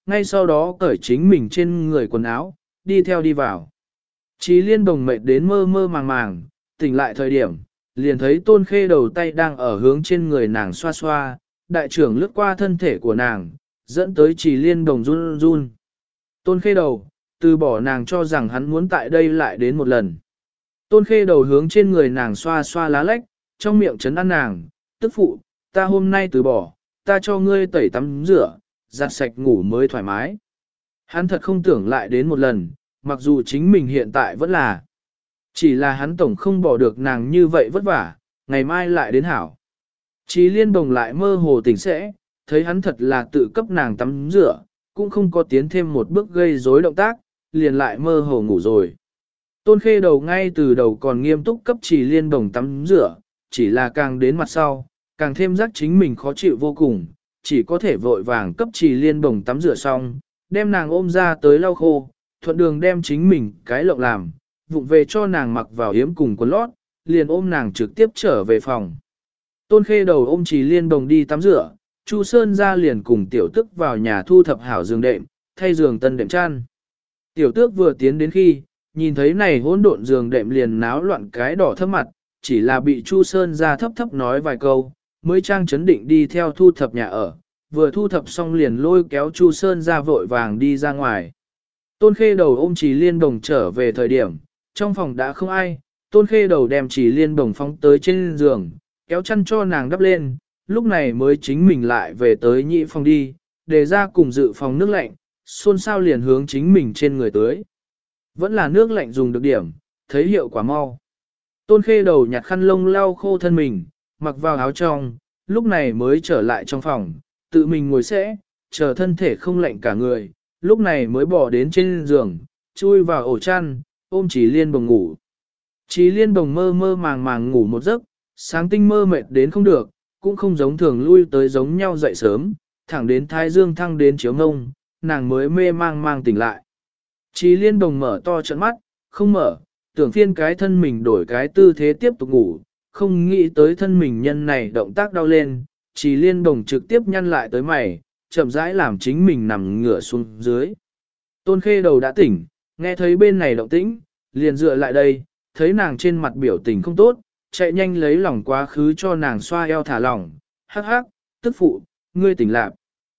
ngay sau đó cởi chính mình trên người quần áo, đi theo đi vào. Chí Liên Đồng mệt đến mơ mơ màng màng, tỉnh lại thời điểm, liền thấy Tôn Khê Đầu tay đang ở hướng trên người nàng xoa xoa, đại trưởng lướt qua thân thể của nàng, dẫn tới Chí Liên Đồng run run. Tôn Khê Đầu, từ bỏ nàng cho rằng hắn muốn tại đây lại đến một lần. Tôn Khê Đầu hướng trên người nàng xoa xoa lá lách, trong miệng trấn an nàng, tức phụ, ta hôm nay từ bỏ, ta cho ngươi tẩy tắm rửa, giặt sạch ngủ mới thoải mái. Hắn thật không tưởng lại đến một lần, mặc dù chính mình hiện tại vẫn là. Chỉ là hắn tổng không bỏ được nàng như vậy vất vả, ngày mai lại đến hảo. Chí Liên Đồng lại mơ hồ tỉnh sẽ, thấy hắn thật là tự cấp nàng tắm rửa, cũng không có tiến thêm một bước gây rối động tác, liền lại mơ hồ ngủ rồi. Tôn Khê Đầu ngay từ đầu còn nghiêm túc cấp Chí Liên Đồng tắm rửa, chỉ là càng đến mặt sau, càng thêm giác chính mình khó chịu vô cùng, chỉ có thể vội vàng cấp Chí Liên Đồng tắm rửa xong, đem nàng ôm ra tới lau khô, thuận đường đem chính mình cái lộng làm, vụng về cho nàng mặc vào yếm cùng quần lót, liền ôm nàng trực tiếp trở về phòng. Tôn Khê Đầu ôm Chí Liên Đồng đi tắm rửa, Chu Sơn ra liền cùng tiểu tức vào nhà thu thập hảo giường đệm, thay giường tân đệm chăn. Tiểu tước vừa tiến đến khi, nhìn thấy này hỗn độn giường đệm liền náo loạn cái đỏ thấp mặt, chỉ là bị Chu Sơn ra thấp thấp nói vài câu, mới trang chấn định đi theo thu thập nhà ở, vừa thu thập xong liền lôi kéo Chu Sơn ra vội vàng đi ra ngoài. Tôn Khê Đầu ôm Chí Liên Đồng trở về thời điểm, trong phòng đã không ai, Tôn Khê Đầu đem Chí Liên Đồng phóng tới trên giường, kéo chăn cho nàng đắp lên, lúc này mới chính mình lại về tới nhị phòng đi, để ra cùng dự phòng nước lạnh, xôn xao liền hướng chính mình trên người tới. Vẫn là nước lạnh dùng được điểm, thấy hiệu quả mau. Tôn Khê Đầu nhặt khăn lông lau khô thân mình, mặc vào áo trong, lúc này mới trở lại trong phòng, tự mình ngồi sẽ, chờ thân thể không lạnh cả người, lúc này mới bỏ đến trên giường, chui vào ổ chăn, ôm Chí Liên Đồng ngủ. Chí Liên Đồng mơ mơ màng màng ngủ một giấc, sáng tinh mơ mệt đến không được, cũng không giống thường lui tới giống nhau dậy sớm, thẳng đến thái dương thăng đến chiếu ngông, nàng mới mê mang mang tỉnh lại. Chí Liên Đồng mở to trận mắt, không mở, tưởng phiên cái thân mình đổi cái tư thế tiếp tục ngủ, không nghĩ tới thân mình nhân này động tác đau lên, Chí Liên Đồng trực tiếp nhăn lại tới mày, chậm rãi làm chính mình nằm ngửa xuống dưới. Tôn Khê Đầu đã tỉnh, nghe thấy bên này động tĩnh, liền dựa lại đây, thấy nàng trên mặt biểu tình không tốt, chạy nhanh lấy lòng quá khứ cho nàng xoa eo thả lỏng, hắc hắc, tức phụ, ngươi tỉnh lạc.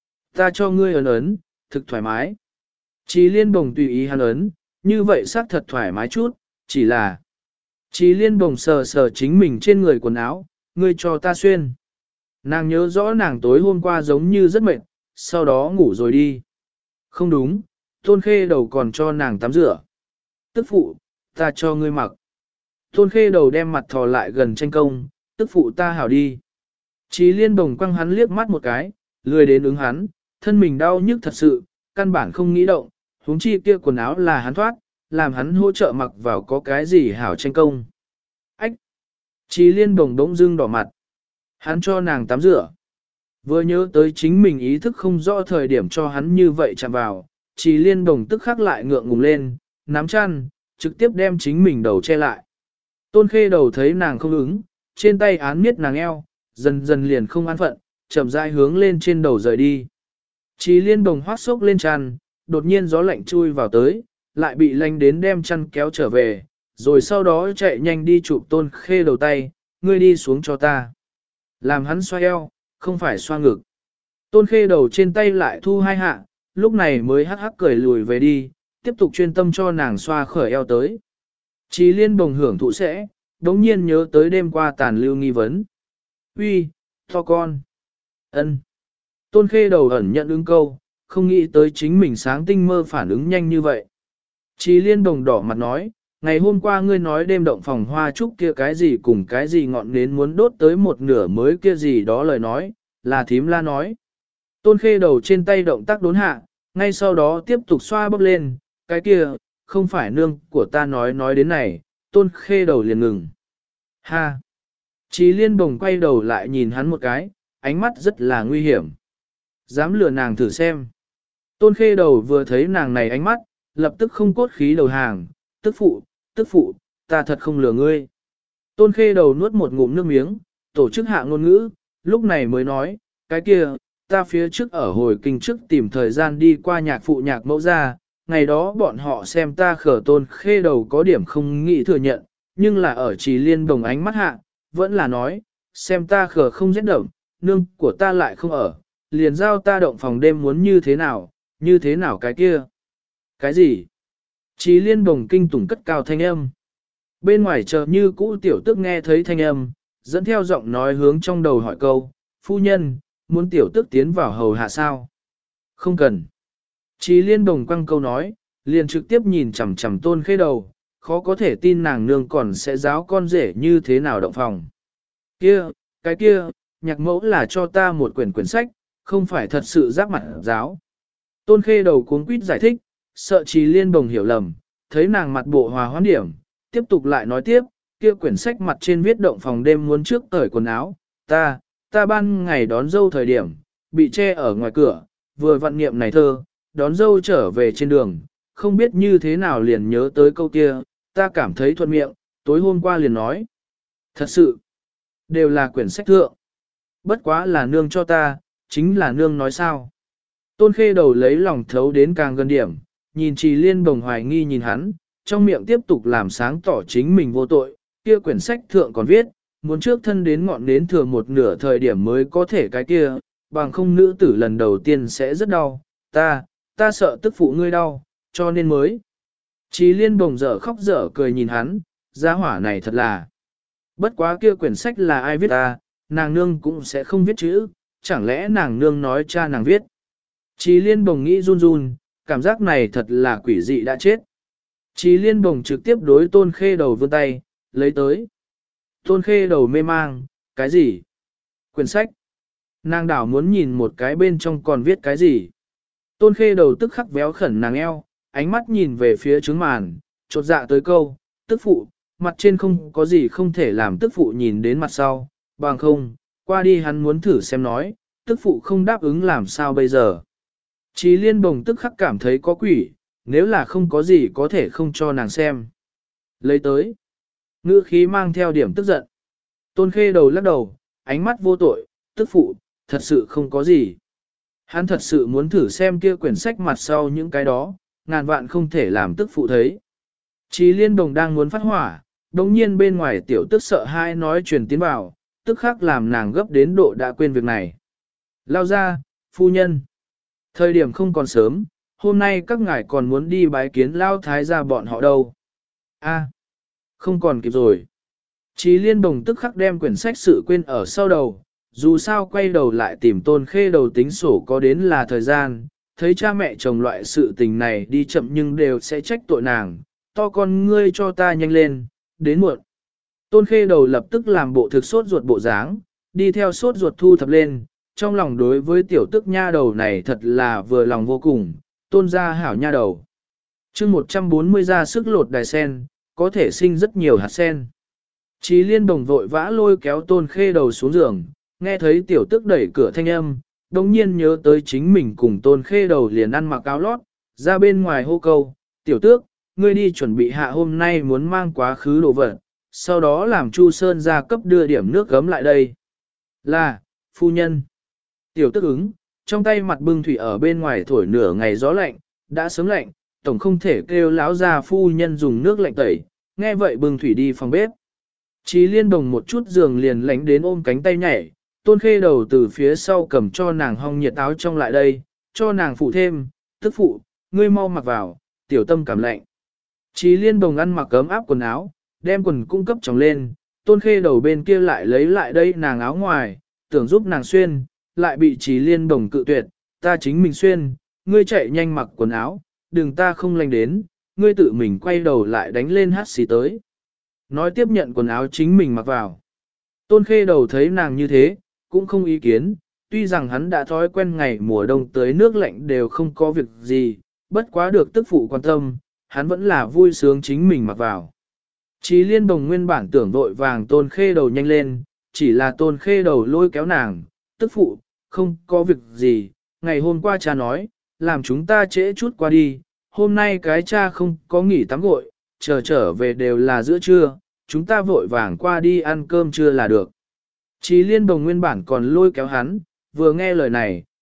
Ta cho ngươi ấn ấn, thực thoải mái. Chí Liên Đồng tùy ý hắn ấn, như vậy xác thật thoải mái chút, chỉ là. Chí Liên Đồng sờ sờ chính mình trên người quần áo, ngươi cho ta xuyên. Nàng nhớ rõ nàng tối hôm qua giống như rất mệt, sau đó ngủ rồi đi. Không đúng, Tôn Khê Đầu còn cho nàng tắm rửa. Tức phụ, ta cho ngươi mặc. Tôn Khê Đầu đem mặt thò lại gần tranh công, tức phụ ta hảo đi. Chí Liên Đồng quăng hắn liếc mắt một cái, lười đến ứng hắn, thân mình đau nhức thật sự, căn bản không nghĩ động, huống chi kia quần áo là hắn thoát, làm hắn hỗ trợ mặc vào có cái gì hảo tranh công. Ách! Chí Liên Đồng đống dưng đỏ mặt. Hắn cho nàng tắm rửa. Vừa nhớ tới chính mình ý thức không rõ thời điểm cho hắn như vậy chạm vào, Chí Liên Đồng tức khắc lại ngượng ngùng lên, nắm chăn, trực tiếp đem chính mình đầu che lại. Tôn Khê Đầu thấy nàng không ứng, trên tay án miết nàng eo, dần dần liền không an phận, chậm rãi hướng lên trên đầu rời đi. Chí Liên Đồng hoác sốc lên chăn, đột nhiên gió lạnh chui vào tới, lại bị lanh đến đem chăn kéo trở về, rồi sau đó chạy nhanh đi chụp Tôn Khê Đầu tay, ngươi đi xuống cho ta. Làm hắn xoa eo, không phải xoa ngực. Tôn Khê Đầu trên tay lại thu hai hạ, lúc này mới hắc hắc cười lùi về đi, tiếp tục chuyên tâm cho nàng xoa khởi eo tới. Chí Liên Đồng hưởng thụ sẽ, đống nhiên nhớ tới đêm qua tàn lưu nghi vấn. Uy, to con. Ân. Tôn Khê Đầu ẩn nhận ứng câu, không nghĩ tới chính mình sáng tinh mơ phản ứng nhanh như vậy. Chí Liên Đồng đỏ mặt nói, ngày hôm qua ngươi nói đêm động phòng hoa trúc kia cái gì cùng cái gì ngọn nến muốn đốt tới một nửa mới kia gì đó lời nói, là thím la nói. Tôn Khê Đầu trên tay động tác đốn hạ, ngay sau đó tiếp tục xoa bóp lên, cái kia, không phải nương của ta nói đến này, Tôn Khê Đầu liền ngừng. Ha! Chí Liên Đồng quay đầu lại nhìn hắn một cái, ánh mắt rất là nguy hiểm. Dám lừa nàng thử xem. Tôn Khê Đầu vừa thấy nàng này ánh mắt, lập tức không cốt khí đầu hàng, tức phụ, ta thật không lừa ngươi. Tôn Khê Đầu nuốt một ngụm nước miếng, tổ chức hạ ngôn ngữ, lúc này mới nói, cái kia, ta phía trước ở hồi kinh trước tìm thời gian đi qua nhạc phụ nhạc mẫu ra, ngày đó bọn họ xem ta khở tôn khê đầu có điểm không nghĩ thừa nhận, nhưng là ở Trì Liên Đồng ánh mắt hạ, vẫn là nói, xem ta khở không rét đậm, nương của ta lại không ở, liền giao ta động phòng đêm muốn như thế nào cái kia. Cái gì? Trì Liên Đồng kinh tủng cất cao thanh âm. Bên ngoài chờ như cũ tiểu tức nghe thấy thanh âm, dẫn theo giọng nói hướng trong đầu hỏi câu, phu nhân, muốn tiểu tức tiến vào hầu hạ sao? Không cần. Trì Liên Đồng quăng câu nói, liền trực tiếp nhìn chằm chằm tôn khê đầu, khó có thể tin nàng nương còn sẽ giáo con rể như thế nào động phòng. Cái kia, nhạc mẫu là cho ta một quyển sách, không phải thật sự giác mặt giáo. Tôn khê đầu cuống quýt giải thích, sợ Trì Liên Đồng hiểu lầm, thấy nàng mặt bộ hòa hoãn điểm, tiếp tục lại nói tiếp, kia quyển sách mặt trên viết động phòng đêm muốn trước cởi quần áo, ta ban ngày đón dâu thời điểm, bị che ở ngoài cửa, vừa vặn niệm này thơ, đón dâu trở về trên đường, không biết như thế nào liền nhớ tới câu kia, ta cảm thấy thuận miệng, tối hôm qua liền nói. Thật sự, đều là quyển sách thượng. Bất quá là nương cho ta, chính là nương nói sao. Tôn khê đầu lấy lòng thấu đến càng gần điểm, nhìn Trì Liên Đồng hoài nghi nhìn hắn, trong miệng tiếp tục làm sáng tỏ chính mình vô tội, kia quyển sách thượng còn viết, muốn trước thân đến ngọn đến thừa một nửa thời điểm mới có thể cái kia, bằng không nữ tử lần đầu tiên sẽ rất đau, ta sợ tức phụ ngươi đau, cho nên mới. Trì Liên Đồng dở khóc dở cười nhìn hắn, gia hỏa này thật là. Bất quá kia quyển sách là ai viết ta, nàng nương cũng sẽ không viết chữ, chẳng lẽ nàng nương nói cha nàng viết. Trì Liên Đồng nghĩ run run, cảm giác này thật là quỷ dị đã chết. Trì Liên Đồng trực tiếp đối Tôn Khê Đầu vươn tay, lấy tới. Tôn Khê Đầu mê mang, cái gì? Quyển sách. Nàng đảo muốn nhìn một cái bên trong còn viết cái gì. Tôn Khê Đầu tức khắc véo khẩn nàng eo, ánh mắt nhìn về phía trướng màn, chột dạ tới câu, tức phụ, mặt trên không có gì không thể làm tức phụ nhìn đến mặt sau, bằng không, qua đi hắn muốn thử xem nói, tức phụ không đáp ứng làm sao bây giờ. Trì Liên Đồng tức khắc cảm thấy có quỷ, nếu là không có gì có thể không cho nàng xem. Lấy tới. Ngữ khí mang theo điểm tức giận. Tôn Khê Đầu lắc đầu, ánh mắt vô tội, tức phụ, thật sự không có gì. Hắn thật sự muốn thử xem kia quyển sách mặt sau những cái đó, ngàn vạn không thể làm tức phụ thấy. Trì Liên Đồng đang muốn phát hỏa, đồng nhiên bên ngoài tiểu tức sợ hai nói truyền tiến vào, tức khắc làm nàng gấp đến độ đã quên việc này. Lao ra, phu nhân. Thời điểm không còn sớm, hôm nay các ngài còn muốn đi bái kiến Lao Thái gia bọn họ đâu. A, không còn kịp rồi. Trì Liên Đồng tức khắc đem quyển sách sự quên ở sau đầu, dù sao quay đầu lại tìm Tôn Khê Đầu tính sổ có đến là thời gian, thấy cha mẹ chồng loại sự tình này đi chậm nhưng đều sẽ trách tội nàng, to con ngươi cho ta nhanh lên, đến muộn. Tôn Khê Đầu lập tức làm bộ thực sốt ruột bộ dáng, đi theo sốt ruột thu thập lên, trong lòng đối với tiểu tức nha đầu này thật là vừa lòng vô cùng, tôn ra hảo nha đầu. chương 140 ra sức lột đài sen, có thể sinh rất nhiều hạt sen. Trì Liên Đồng vội vã lôi kéo Tôn Khê Đầu xuống giường, nghe thấy tiểu tức đẩy cửa thanh âm, đồng nhiên nhớ tới chính mình cùng Tôn Khê Đầu liền ăn mặc áo lót, ra bên ngoài hô câu, tiểu tước, ngươi đi chuẩn bị hạ hôm nay muốn mang quá khứ đồ vật, sau đó làm Chu Sơn ra cấp đưa điểm nước gấm lại đây. Là, phu nhân. Tiểu tức ứng, trong tay mặt bưng thủy ở bên ngoài thổi nửa ngày gió lạnh, đã sớm lạnh, tổng không thể kêu láo ra phu nhân dùng nước lạnh tẩy, nghe vậy bưng thủy đi phòng bếp. Trì Liên Đồng một chút giường liền lánh đến ôm cánh tay nhảy, Tôn Khê Đầu từ phía sau cầm cho nàng hong nhiệt áo trong lại đây, cho nàng phụ thêm, tức phụ, ngươi mau mặc vào, tiểu tâm cảm lạnh. Trì Liên Đồng ăn mặc ấm áp quần áo, đem quần cung cấp tròng lên, Tôn Khê Đầu bên kia lại lấy lại đây nàng áo ngoài, tưởng giúp nàng xuyên, lại bị Trì Liên Đồng cự tuyệt, ta chính mình xuyên, ngươi chạy nhanh mặc quần áo, đừng ta không lành đến, ngươi tự mình quay đầu lại đánh lên hát xì tới. Nói tiếp nhận quần áo chính mình mặc vào. Tôn Khê Đầu thấy nàng như thế, cũng không ý kiến, tuy rằng hắn đã thói quen ngày mùa đông tới nước lạnh đều không có việc gì, bất quá được tức phụ quan tâm, hắn vẫn là vui sướng chính mình mặc vào. Trì Liên Đồng nguyên bản tưởng vội vàng Tôn Khê Đầu nhanh lên, chỉ là Tôn Khê Đầu lôi kéo nàng, tức phụ, không có việc gì, ngày hôm qua cha nói, làm chúng ta trễ chút qua đi, hôm nay cái cha không có nghỉ tắm gội, trở về đều là giữa trưa, chúng ta vội vàng qua đi ăn cơm trưa là được. Trì Liên Đồng nguyên bản còn lôi kéo hắn, vừa nghe lời này,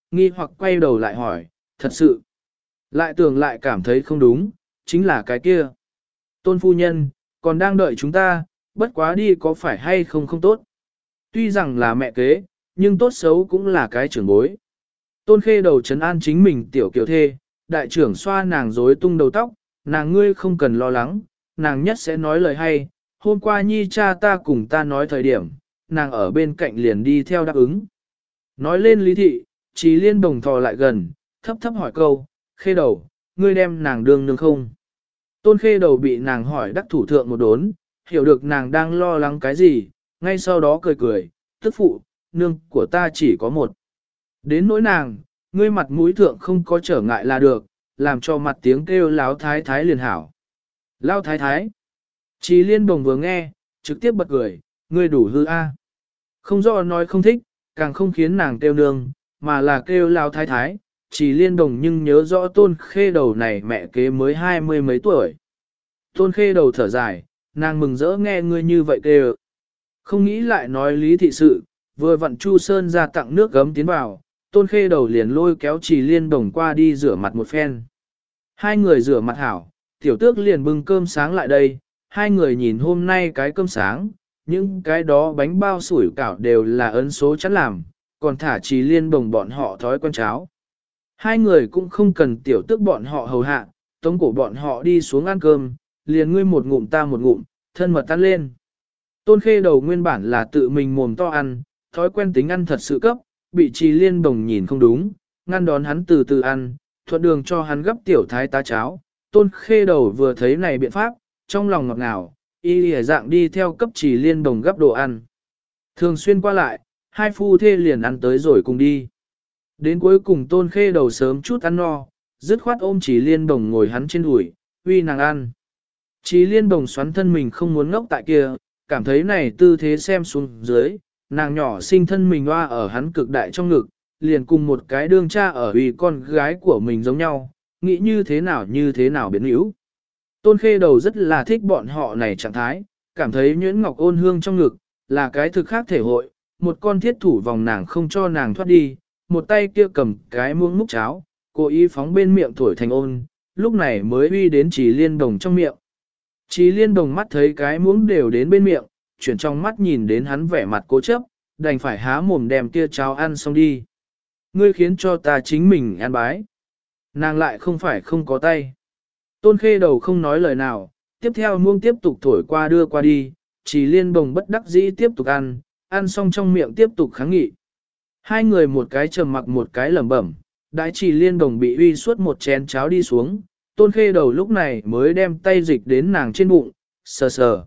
nghi hoặc quay đầu lại hỏi, thật sự. Lại tưởng lại cảm thấy không đúng, chính là cái kia. Tôn phu nhân, còn đang đợi chúng ta, bất quá đi có phải hay không không tốt. Tuy rằng là mẹ kế, nhưng tốt xấu cũng là cái trưởng bối. Tôn khê đầu trấn an chính mình tiểu kiều thê, đại trưởng xoa nàng rối tung đầu tóc, nàng ngươi không cần lo lắng, nàng nhất sẽ nói lời hay, hôm qua nhi cha ta cùng ta nói thời điểm, nàng ở bên cạnh liền đi theo đáp ứng. Nói lên lý thị, Trí Liên Đồng thò lại gần, thấp thấp hỏi câu, khê đầu, ngươi đem nàng đương nương không? Tôn khê đầu bị nàng hỏi đắc thủ thượng một đốn, hiểu được nàng đang lo lắng cái gì, ngay sau đó cười cười, tức phụ, nương của ta chỉ có một. Đến nỗi nàng, ngươi mặt mũi thượng không có trở ngại là được, làm cho mặt tiếng kêu láo thái thái liền hảo. Lao thái thái. Trí Liên Đồng vừa nghe, trực tiếp bật cười, ngươi đủ hư a. Không rõ nói không thích, càng không khiến nàng kêu nương, mà là kêu lao thái thái. Trí Liên Đồng nhưng nhớ rõ tôn khê đầu này mẹ kế mới 20 mấy tuổi. Tôn khê đầu thở dài, nàng mừng rỡ nghe ngươi như vậy kêu. Không nghĩ lại nói lý thị sự, vừa vặn Chu Sơn ra tặng nước gấm tiến vào, tôn khê đầu liền lôi kéo Trí Liên Đồng qua đi rửa mặt một phen. Hai người rửa mặt hảo, tiểu tước liền bưng cơm sáng lại đây, hai người nhìn hôm nay cái cơm sáng, những cái đó bánh bao sủi cảo đều là ấn số chắn làm, còn thả Trí Liên Đồng bọn họ thói quen cháo. Hai người cũng không cần tiểu tước bọn họ hầu hạ, tống cổ bọn họ đi xuống ăn cơm, liền ngươi một ngụm ta một ngụm, thân mật tan lên. Tôn khê đầu nguyên bản là tự mình mồm to ăn, thói quen tính ăn thật sự cấp, bị Trí Liên Đồng nhìn không đúng, ngăn đón hắn từ từ ăn, thuận đường cho hắn gấp tiểu thái tá cháo. Tôn khê đầu vừa thấy này biện pháp, trong lòng ngọt ngào, y lìa dạng đi theo cấp Trí Liên Đồng gấp đồ ăn. Thường xuyên qua lại, hai phu thê liền ăn tới rồi cùng đi. Đến cuối cùng tôn khê đầu sớm chút ăn no, dứt khoát ôm Trí Liên Đồng ngồi hắn trên đùi, uy nàng ăn. Trí Liên Đồng xoắn thân mình không muốn ngốc tại kia, cảm thấy này tư thế xem xuống dưới, nàng nhỏ sinh thân mình hoa ở hắn cực đại trong ngực, liền cùng một cái đương cha ở uy con gái của mình giống nhau, nghĩ như thế nào biến yếu. Tôn khê đầu rất là thích bọn họ này trạng thái, cảm thấy nhuyễn ngọc ôn hương trong ngực, là cái thực khác thể hội, một con thiết thủ vòng nàng không cho nàng thoát đi, một tay kia cầm cái muỗng múc cháo, cố ý phóng bên miệng thổi thành ôn, lúc này mới uy đến Trí Liên Đồng trong miệng. Trí Liên Đồng mắt thấy cái muỗng đều đến bên miệng, chuyển trong mắt nhìn đến hắn vẻ mặt cố chấp, đành phải há mồm đem kia cháo ăn xong đi. Ngươi khiến cho ta chính mình ăn bái. Nàng lại không phải không có tay. Tôn khê đầu không nói lời nào, tiếp theo muông tiếp tục thổi qua đưa qua đi, Trí Liên Đồng bất đắc dĩ tiếp tục ăn xong trong miệng tiếp tục kháng nghị. Hai người một cái trầm mặc một cái lẩm bẩm, đại Trí Liên Đồng bị uy suốt một chén cháo đi xuống, tôn khê đầu lúc này mới đem tay dịch đến nàng trên bụng, sờ sờ,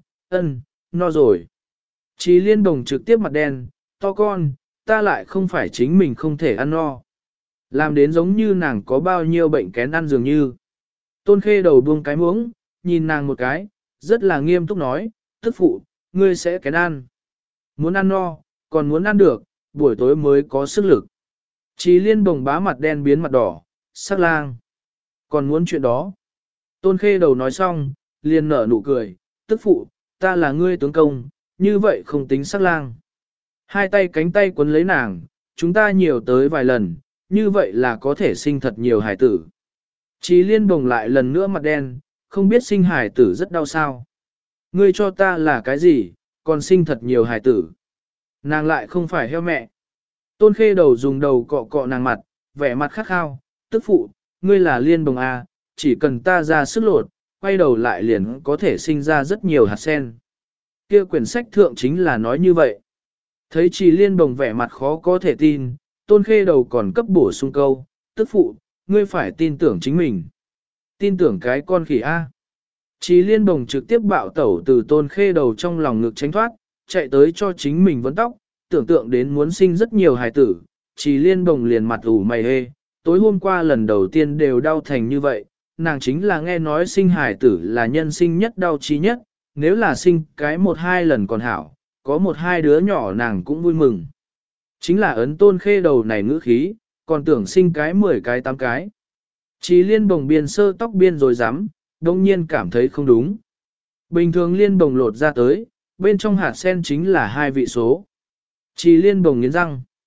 no rồi. Trí Liên Đồng trực tiếp mặt đen, to con, ta lại không phải chính mình không thể ăn no. Làm đến giống như nàng có bao nhiêu bệnh kén ăn dường như. Tôn khê đầu buông cái muỗng, nhìn nàng một cái, rất là nghiêm túc nói, tức phụ, ngươi sẽ kén ăn. Muốn ăn no, còn muốn ăn được, buổi tối mới có sức lực. Trí Liên Đồng bá mặt đen biến mặt đỏ, sắc lang. Còn muốn chuyện đó. Tôn khê đầu nói xong, liền nở nụ cười, tức phụ, ta là ngươi tướng công, như vậy không tính sắc lang. Hai tay cánh tay quấn lấy nàng, chúng ta nhiều tới vài lần, như vậy là có thể sinh thật nhiều hải tử. Trí Liên Đồng lại lần nữa mặt đen, không biết sinh hải tử rất đau sao. Ngươi cho ta là cái gì, còn sinh thật nhiều hải tử. Nàng lại không phải heo mẹ. Tôn khê đầu dùng đầu cọ cọ nàng mặt, vẻ mặt khắc khao, tức phụ, ngươi là Liên Đồng A, chỉ cần ta ra sức lột, quay đầu lại liền có thể sinh ra rất nhiều hạt sen. Kia quyển sách thượng chính là nói như vậy. Thấy Trí Liên Đồng vẻ mặt khó có thể tin, tôn khê đầu còn cấp bổ sung câu, tức phụ, ngươi phải tin tưởng chính mình. Tin tưởng cái con khỉ A. Trí Liên Đồng trực tiếp bạo tẩu từ tôn khê đầu trong lòng ngực tránh thoát, chạy tới cho chính mình vấn tóc, tưởng tượng đến muốn sinh rất nhiều hài tử. Trí Liên Đồng liền mặt ủ mày hê, tối hôm qua lần đầu tiên đều đau thành như vậy, nàng chính là nghe nói sinh hài tử là nhân sinh nhất đau chí nhất, nếu là sinh cái một hai lần còn hảo, có một hai đứa nhỏ nàng cũng vui mừng. Chính là ấn tôn khê đầu này ngữ khí, còn tưởng sinh cái 10 cái 8 cái. Trí Liên Đồng biên sơ tóc biên rồi dám, đông nhiên cảm thấy không đúng. Bình thường Liên Đồng lột ra tới, bên trong hạt sen chính là 2 vị số. Trí Liên Đồng nghiến răng.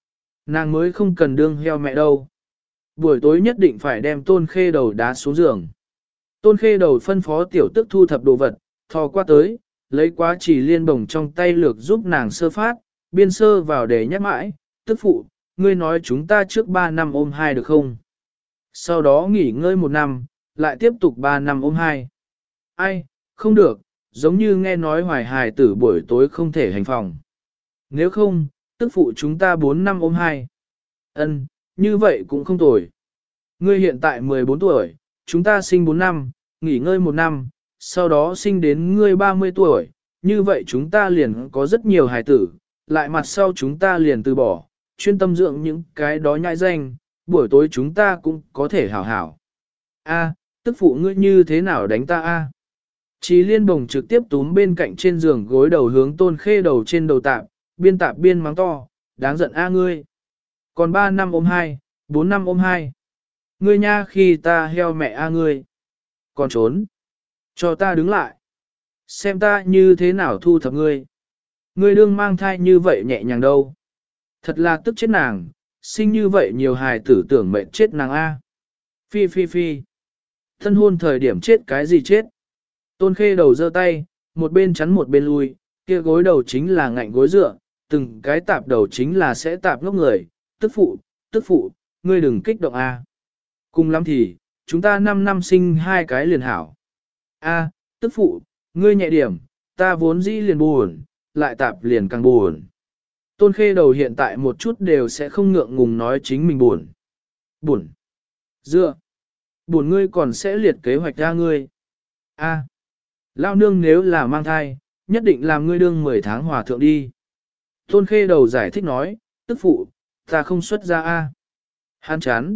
Nàng mới không cần đương heo mẹ đâu. Buổi tối nhất định phải đem Tôn Khê Đầu đá xuống giường. Tôn Khê Đầu phân phó tiểu tức thu thập đồ vật, thò qua tới, lấy quá chỉ liên bổng trong tay lược giúp nàng sơ phát, biên sơ vào để nhắc mãi, tức phụ, ngươi nói chúng ta trước 3 năm ôm 2 được không? Sau đó nghỉ ngơi 1 năm, lại tiếp tục 3 năm ôm 2. Ai, không được, giống như nghe nói hoài hài tử buổi tối không thể hành phòng. Nếu không, tức phụ chúng ta 4 năm ôm 2. Ân, như vậy cũng không tồi. Ngươi hiện tại 14 tuổi, chúng ta sinh 4 năm, nghỉ ngơi 1 năm, sau đó sinh đến ngươi 30 tuổi, như vậy chúng ta liền có rất nhiều hài tử, lại mặt sau chúng ta liền từ bỏ, chuyên tâm dưỡng những cái đó nhãi danh, buổi tối chúng ta cũng có thể hảo hảo. A, tức phụ ngươi như thế nào đánh ta a? Chí Liên Bồng trực tiếp túm bên cạnh trên giường gối đầu hướng Tôn Khê Đầu trên đầu tạp biên mắng to, đáng giận a ngươi. Còn 3 năm ôm 2, 4 năm ôm 2. Ngươi nha khi ta heo mẹ a ngươi. Còn trốn. Cho ta đứng lại. Xem ta như thế nào thu thập ngươi. Ngươi đương mang thai như vậy nhẹ nhàng đâu. Thật là tức chết nàng, sinh như vậy nhiều hài tử tưởng mệnh chết nàng a. Phi phi phi. Thân hôn thời điểm chết cái gì chết. Tôn Khê Đầu giơ tay, một bên chắn một bên lui, kia gối đầu chính là ngạnh gối dựa, từng cái tạp đầu chính là sẽ tạp ngốc người, tức phụ, ngươi đừng kích động a. Cùng lắm thì, chúng ta 5 năm sinh 2 cái liền hảo. A, tức phụ, ngươi nhẹ điểm, ta vốn dĩ liền buồn, lại tạp liền càng buồn. Tôn Khê Đầu hiện tại một chút đều sẽ không ngượng ngùng nói chính mình buồn. Buồn. Dựa. Buồn ngươi còn sẽ liệt kế hoạch ra ngươi. A. Lao nương nếu là mang thai, nhất định làm ngươi đương 10 tháng hòa thượng đi. Tôn Khê Đầu giải thích nói, tức phụ, ta không xuất ra A. Hắn chán,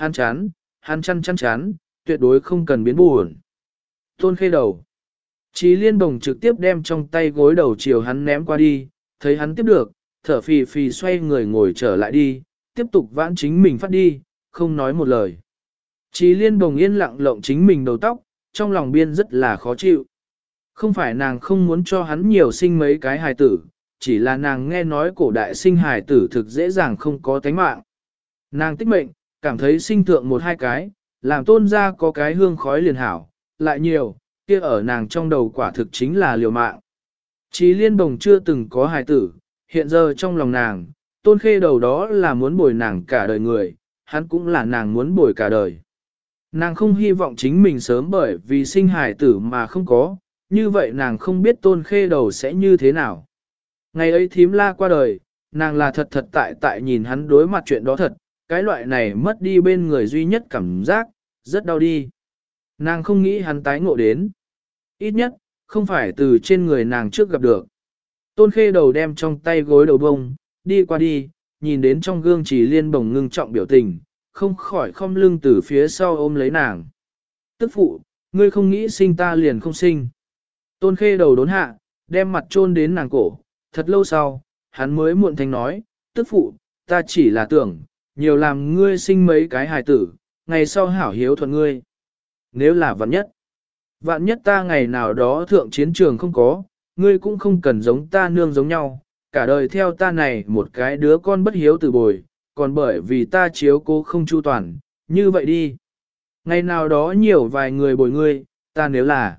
hắn chán, tuyệt đối không cần biến buồn. Tôn Khê Đầu. Chí Liên Bồng trực tiếp đem trong tay gối đầu chiều hắn ném qua đi, thấy hắn tiếp được, thở phì phì xoay người ngồi trở lại đi, tiếp tục vãn chính mình phát đi, không nói một lời. Chí Liên Bồng yên lặng lộng chính mình đầu tóc, trong lòng biên rất là khó chịu. Không phải nàng không muốn cho hắn nhiều sinh mấy cái hài tử, chỉ là nàng nghe nói cổ đại sinh hài tử thực dễ dàng không có tánh mạng. Nàng tích mệnh, cảm thấy sinh thượng 1-2 cái, làm tôn ra có cái hương khói liền hảo, lại nhiều, kia ở nàng trong đầu quả thực chính là liều mạng. Chí Liên Bồng chưa từng có hài tử, hiện giờ trong lòng nàng, Tôn Khê Đầu đó là muốn bồi nàng cả đời người, hắn cũng là nàng muốn bồi cả đời. Nàng không hy vọng chính mình sớm bởi vì sinh hài tử mà không có, như vậy nàng không biết Tôn Khê Đầu sẽ như thế nào. Ngày ấy thím la qua đời, nàng là thật tại nhìn hắn đối mặt chuyện đó thật, cái loại này mất đi bên người duy nhất cảm giác, rất đau đi. Nàng không nghĩ hắn tái ngộ đến. Ít nhất, không phải từ trên người nàng trước gặp được. Tôn Khê Đầu đem trong tay gối đầu bông, đi qua đi, nhìn đến trong gương Chỉ Liên Bồng ngưng trọng biểu tình, không khỏi khom lưng từ phía sau ôm lấy nàng. Tức phụ, ngươi không nghĩ sinh ta liền không sinh. Tôn Khê Đầu đốn hạ, đem mặt chôn đến nàng cổ, thật lâu sau, hắn mới muộn thanh nói, tức phụ, ta chỉ là tưởng, nhiều làm ngươi sinh mấy cái hài tử, ngày sau hảo hiếu thuận ngươi. Nếu là vạn nhất ta ngày nào đó thượng chiến trường không có, ngươi cũng không cần giống ta nương giống nhau, cả đời theo ta này một cái đứa con bất hiếu từ bồi, còn bởi vì ta chiếu cố không chu toàn, như vậy đi. Ngày nào đó nhiều vài người bồi ngươi, ta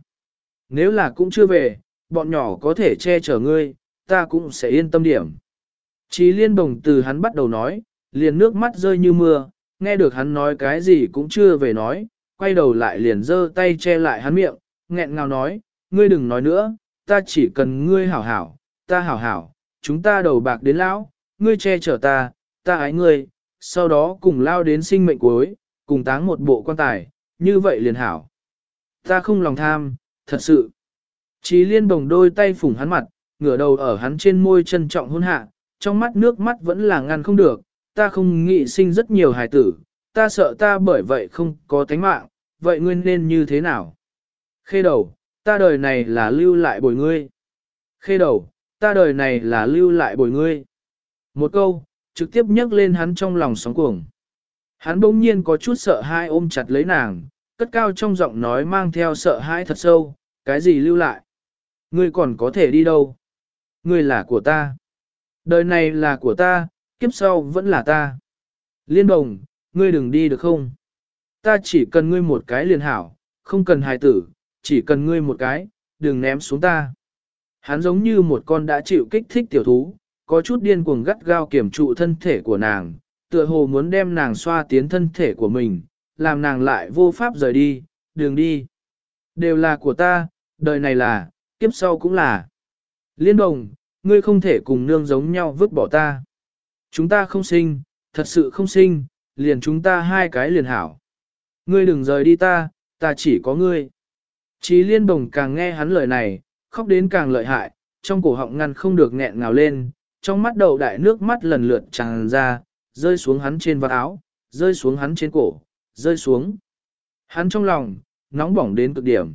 nếu là cũng chưa về, bọn nhỏ có thể che chở ngươi, ta cũng sẽ yên tâm điểm. Chí Liên Bồng từ hắn bắt đầu nói, liền nước mắt rơi như mưa, nghe được hắn nói cái gì cũng chưa về nói, quay đầu lại liền giơ tay che lại hắn miệng, nghẹn ngào nói, ngươi đừng nói nữa, ta chỉ cần ngươi hảo hảo, ta hảo hảo, chúng ta đầu bạc đến lão, ngươi che chở ta, ta ái ngươi, sau đó cùng lao đến sinh mệnh cuối, cùng táng một bộ quan tài, như vậy liền hảo. Ta không lòng tham, thật sự. Chí Liên Bồng đôi tay phủng hắn mặt, ngửa đầu ở hắn trên môi trân trọng hôn hạ, trong mắt nước mắt vẫn là ngăn không được, ta không nghĩ sinh rất nhiều hài tử, ta sợ ta bởi vậy không có tánh mạng, vậy ngươi nên như thế nào? Khê Đầu, ta đời này là lưu lại bồi ngươi. Khê Đầu, ta đời này là lưu lại bồi ngươi. Một câu, trực tiếp nhấc lên hắn trong lòng sóng cuồng. Hắn bỗng nhiên có chút sợ hãi ôm chặt lấy nàng, cất cao trong giọng nói mang theo sợ hãi thật sâu, cái gì lưu lại? Ngươi còn có thể đi đâu? Ngươi là của ta. Đời này là của ta, kiếp sau vẫn là ta. Liên Đồng, ngươi đừng đi được không? Ta chỉ cần ngươi một cái liền hảo, không cần hài tử, chỉ cần ngươi một cái, đừng ném xuống ta. Hắn giống như một con đã chịu kích thích tiểu thú, có chút điên cuồng gắt gao kiểm trụ thân thể của nàng, tựa hồ muốn đem nàng xoa tiến thân thể của mình, làm nàng lại vô pháp rời đi, đừng đi. Đều là của ta, đời này là, kiếp sau cũng là. Liên Đồng, ngươi không thể cùng nương giống nhau vứt bỏ ta. Chúng ta không sinh, thật sự không sinh, liền chúng ta hai cái liền hảo. Ngươi đừng rời đi ta, ta chỉ có ngươi. Chí Liên Đồng càng nghe hắn lời này, khóc đến càng lợi hại, trong cổ họng ngăn không được nghẹn ngào lên, trong mắt đầu đại nước mắt lần lượt tràn ra, rơi xuống hắn trên vạt áo, rơi xuống hắn trên cổ, rơi xuống. Hắn trong lòng, nóng bỏng đến cực điểm.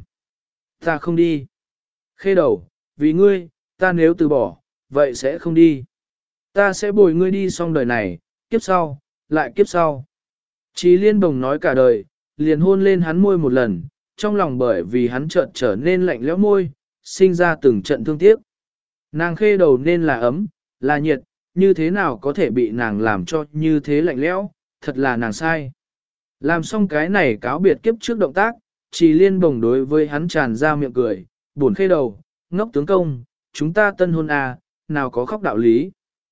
Ta không đi. Khê Đầu, vì ngươi, ta nếu từ bỏ, vậy sẽ không đi. Ta sẽ bồi ngươi đi xong đời này, kiếp sau, lại kiếp sau. Chí Liên Đồng nói cả đời, liền hôn lên hắn môi một lần, trong lòng bởi vì hắn chợt trở nên lạnh lẽo môi, sinh ra từng trận thương tiếc. Nàng Khê Đầu nên là ấm, là nhiệt, như thế nào có thể bị nàng làm cho như thế lạnh lẽo, thật là nàng sai. Làm xong cái này cáo biệt kiếp trước động tác, Chí Liên Đồng đối với hắn tràn ra miệng cười, buồn Khê Đầu, ngốc tướng công, chúng ta tân hôn à, nào có khóc đạo lý.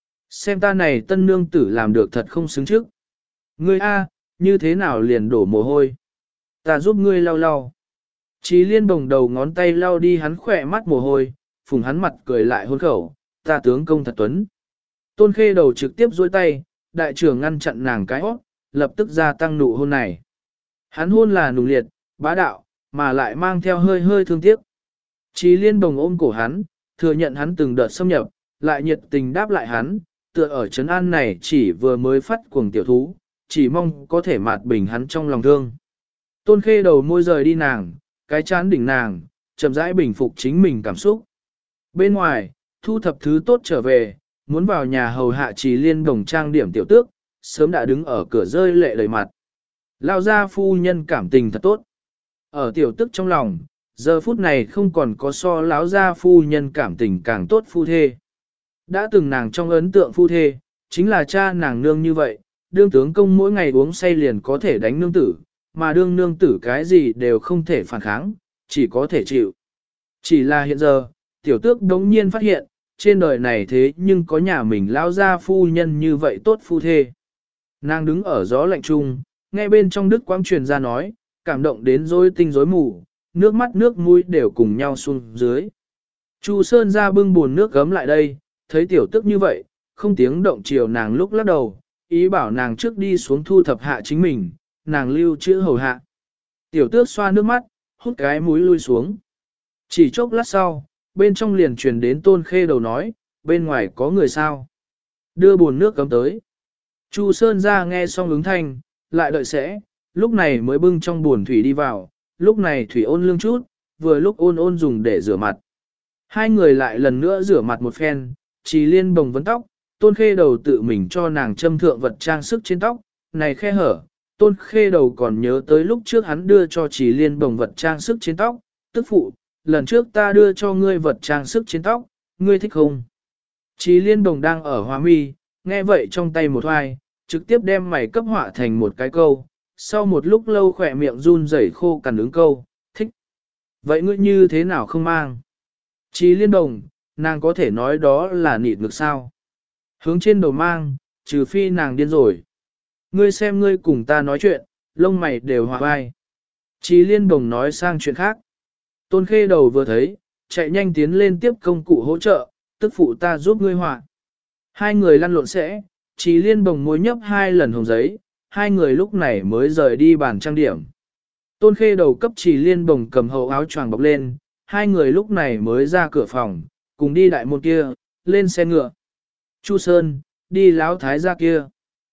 Xem ta này tân nương tử làm được thật không xứng trước. Ngươi a, như thế nào liền đổ mồ hôi. Ta giúp ngươi lau lau. Chí Liên Đồng đầu ngón tay lau đi hắn khỏe mắt mồ hôi, phùng hắn mặt cười lại hôn khẩu, ta tướng công thật tuấn. Tôn Khê Đầu trực tiếp duỗi tay, đại trưởng ngăn chặn nàng cái hót, lập tức gia tăng nụ hôn này. Hắn hôn là nùng liệt, bá đạo, mà lại mang theo hơi hơi thương tiếc. Chí Liên Đồng ôm cổ hắn, thừa nhận hắn từng đợt xâm nhập, lại nhiệt tình đáp lại hắn, tựa ở trấn an này chỉ vừa mới phát cuồng tiểu thú, chỉ mong có thể mạt bình hắn trong lòng thương. Tôn Khê Đầu môi rời đi nàng, cái chán đỉnh nàng, chậm rãi bình phục chính mình cảm xúc. Bên ngoài, thu thập thứ tốt trở về, muốn vào nhà hầu hạ Chí Liên Đồng trang điểm tiểu tước, sớm đã đứng ở cửa rơi lệ đầy mặt. Lao gia phu nhân cảm tình thật tốt. Ở tiểu tức trong lòng, giờ phút này không còn có so lão gia phu nhân cảm tình càng tốt phu thê. Đã từng nàng trong ấn tượng phu thê, chính là cha nàng nương như vậy, đương tướng công mỗi ngày uống say liền có thể đánh nương tử, mà đương nương tử cái gì đều không thể phản kháng, chỉ có thể chịu. Chỉ là hiện giờ, tiểu tước đống nhiên phát hiện, trên đời này thế nhưng có nhà mình lao ra phu nhân như vậy tốt phu thê. Nàng đứng ở gió lạnh trung, nghe bên trong đức quang truyền ra nói, cảm động đến rối tinh rối mù, nước mắt nước mũi đều cùng nhau xuống dưới. Chu Sơn ra bưng buồn nước gấm lại đây, thấy tiểu tức như vậy, không tiếng động chiều nàng lúc lắc đầu, ý bảo nàng trước đi xuống thu thập hạ chính mình, nàng lưu chữ hầu hạ. Tiểu tước xoa nước mắt, hút cái mũi lui xuống. Chỉ chốc lát sau, bên trong liền truyền đến Tôn Khê Đầu nói, bên ngoài có người sao. Đưa buồn nước cấm tới. Chu Sơn ra nghe xong ứng thanh, lại đợi sẽ, lúc này mới bưng trong buồn thủy đi vào, lúc này thủy ôn lương chút, vừa lúc ôn ôn dùng để rửa mặt. Hai người lại lần nữa rửa mặt một phen, Chí Liên Bồng vấn tóc, Tôn Khê Đầu tự mình cho nàng châm thượng vật trang sức trên tóc, này khe hở, Tôn Khê Đầu còn nhớ tới lúc trước hắn đưa cho Chí Liên Bồng vật trang sức trên tóc, tức phụ, lần trước ta đưa cho ngươi vật trang sức trên tóc, ngươi thích không? Chí Liên Bồng đang ở hoa mi, nghe vậy trong tay một hoài, trực tiếp đem mày cấp họa thành một cái câu, sau một lúc lâu khỏe miệng run rẩy khô cằn ứng câu, thích. Vậy ngươi như thế nào không mang? Chí Liên Bồng, nàng có thể nói đó là nịt ngực sao? Hướng trên đầu mang, trừ phi nàng điên rồi. Ngươi xem ngươi cùng ta nói chuyện, lông mày đều hòa vai. Chí Liên Bồng nói sang chuyện khác. Tôn Khê Đầu vừa thấy, chạy nhanh tiến lên tiếp công cụ hỗ trợ, tức phụ ta giúp ngươi họa. Hai người lăn lộn sẽ, Chí Liên Bồng môi nhấp hai lần hồng giấy, hai người lúc này mới rời đi bàn trang điểm. Tôn Khê Đầu cấp Chí Liên Bồng cầm hậu áo choàng bọc lên, hai người lúc này mới ra cửa phòng, cùng đi đại môn kia, lên xe ngựa. Chu Sơn, đi Lão Thái gia kia.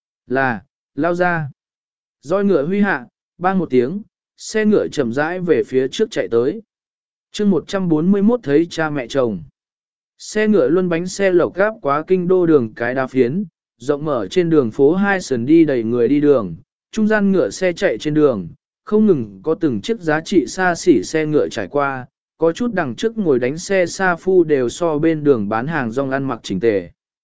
Là, lao ra. Roi ngựa huy hạ, bang một tiếng, xe ngựa chậm rãi về phía trước chạy tới. chương 141 thấy cha mẹ chồng. Xe ngựa luân bánh xe lộc gáp quá kinh đô đường cái đá phiến, rộng mở trên đường phố hai sườn đi đầy người đi đường, trung gian ngựa xe chạy trên đường, không ngừng có từng chiếc giá trị xa xỉ xe ngựa trải qua, có chút đằng trước ngồi đánh xe xa phu đều so bên đường bán hàng rong ăn mặc chỉnh tề.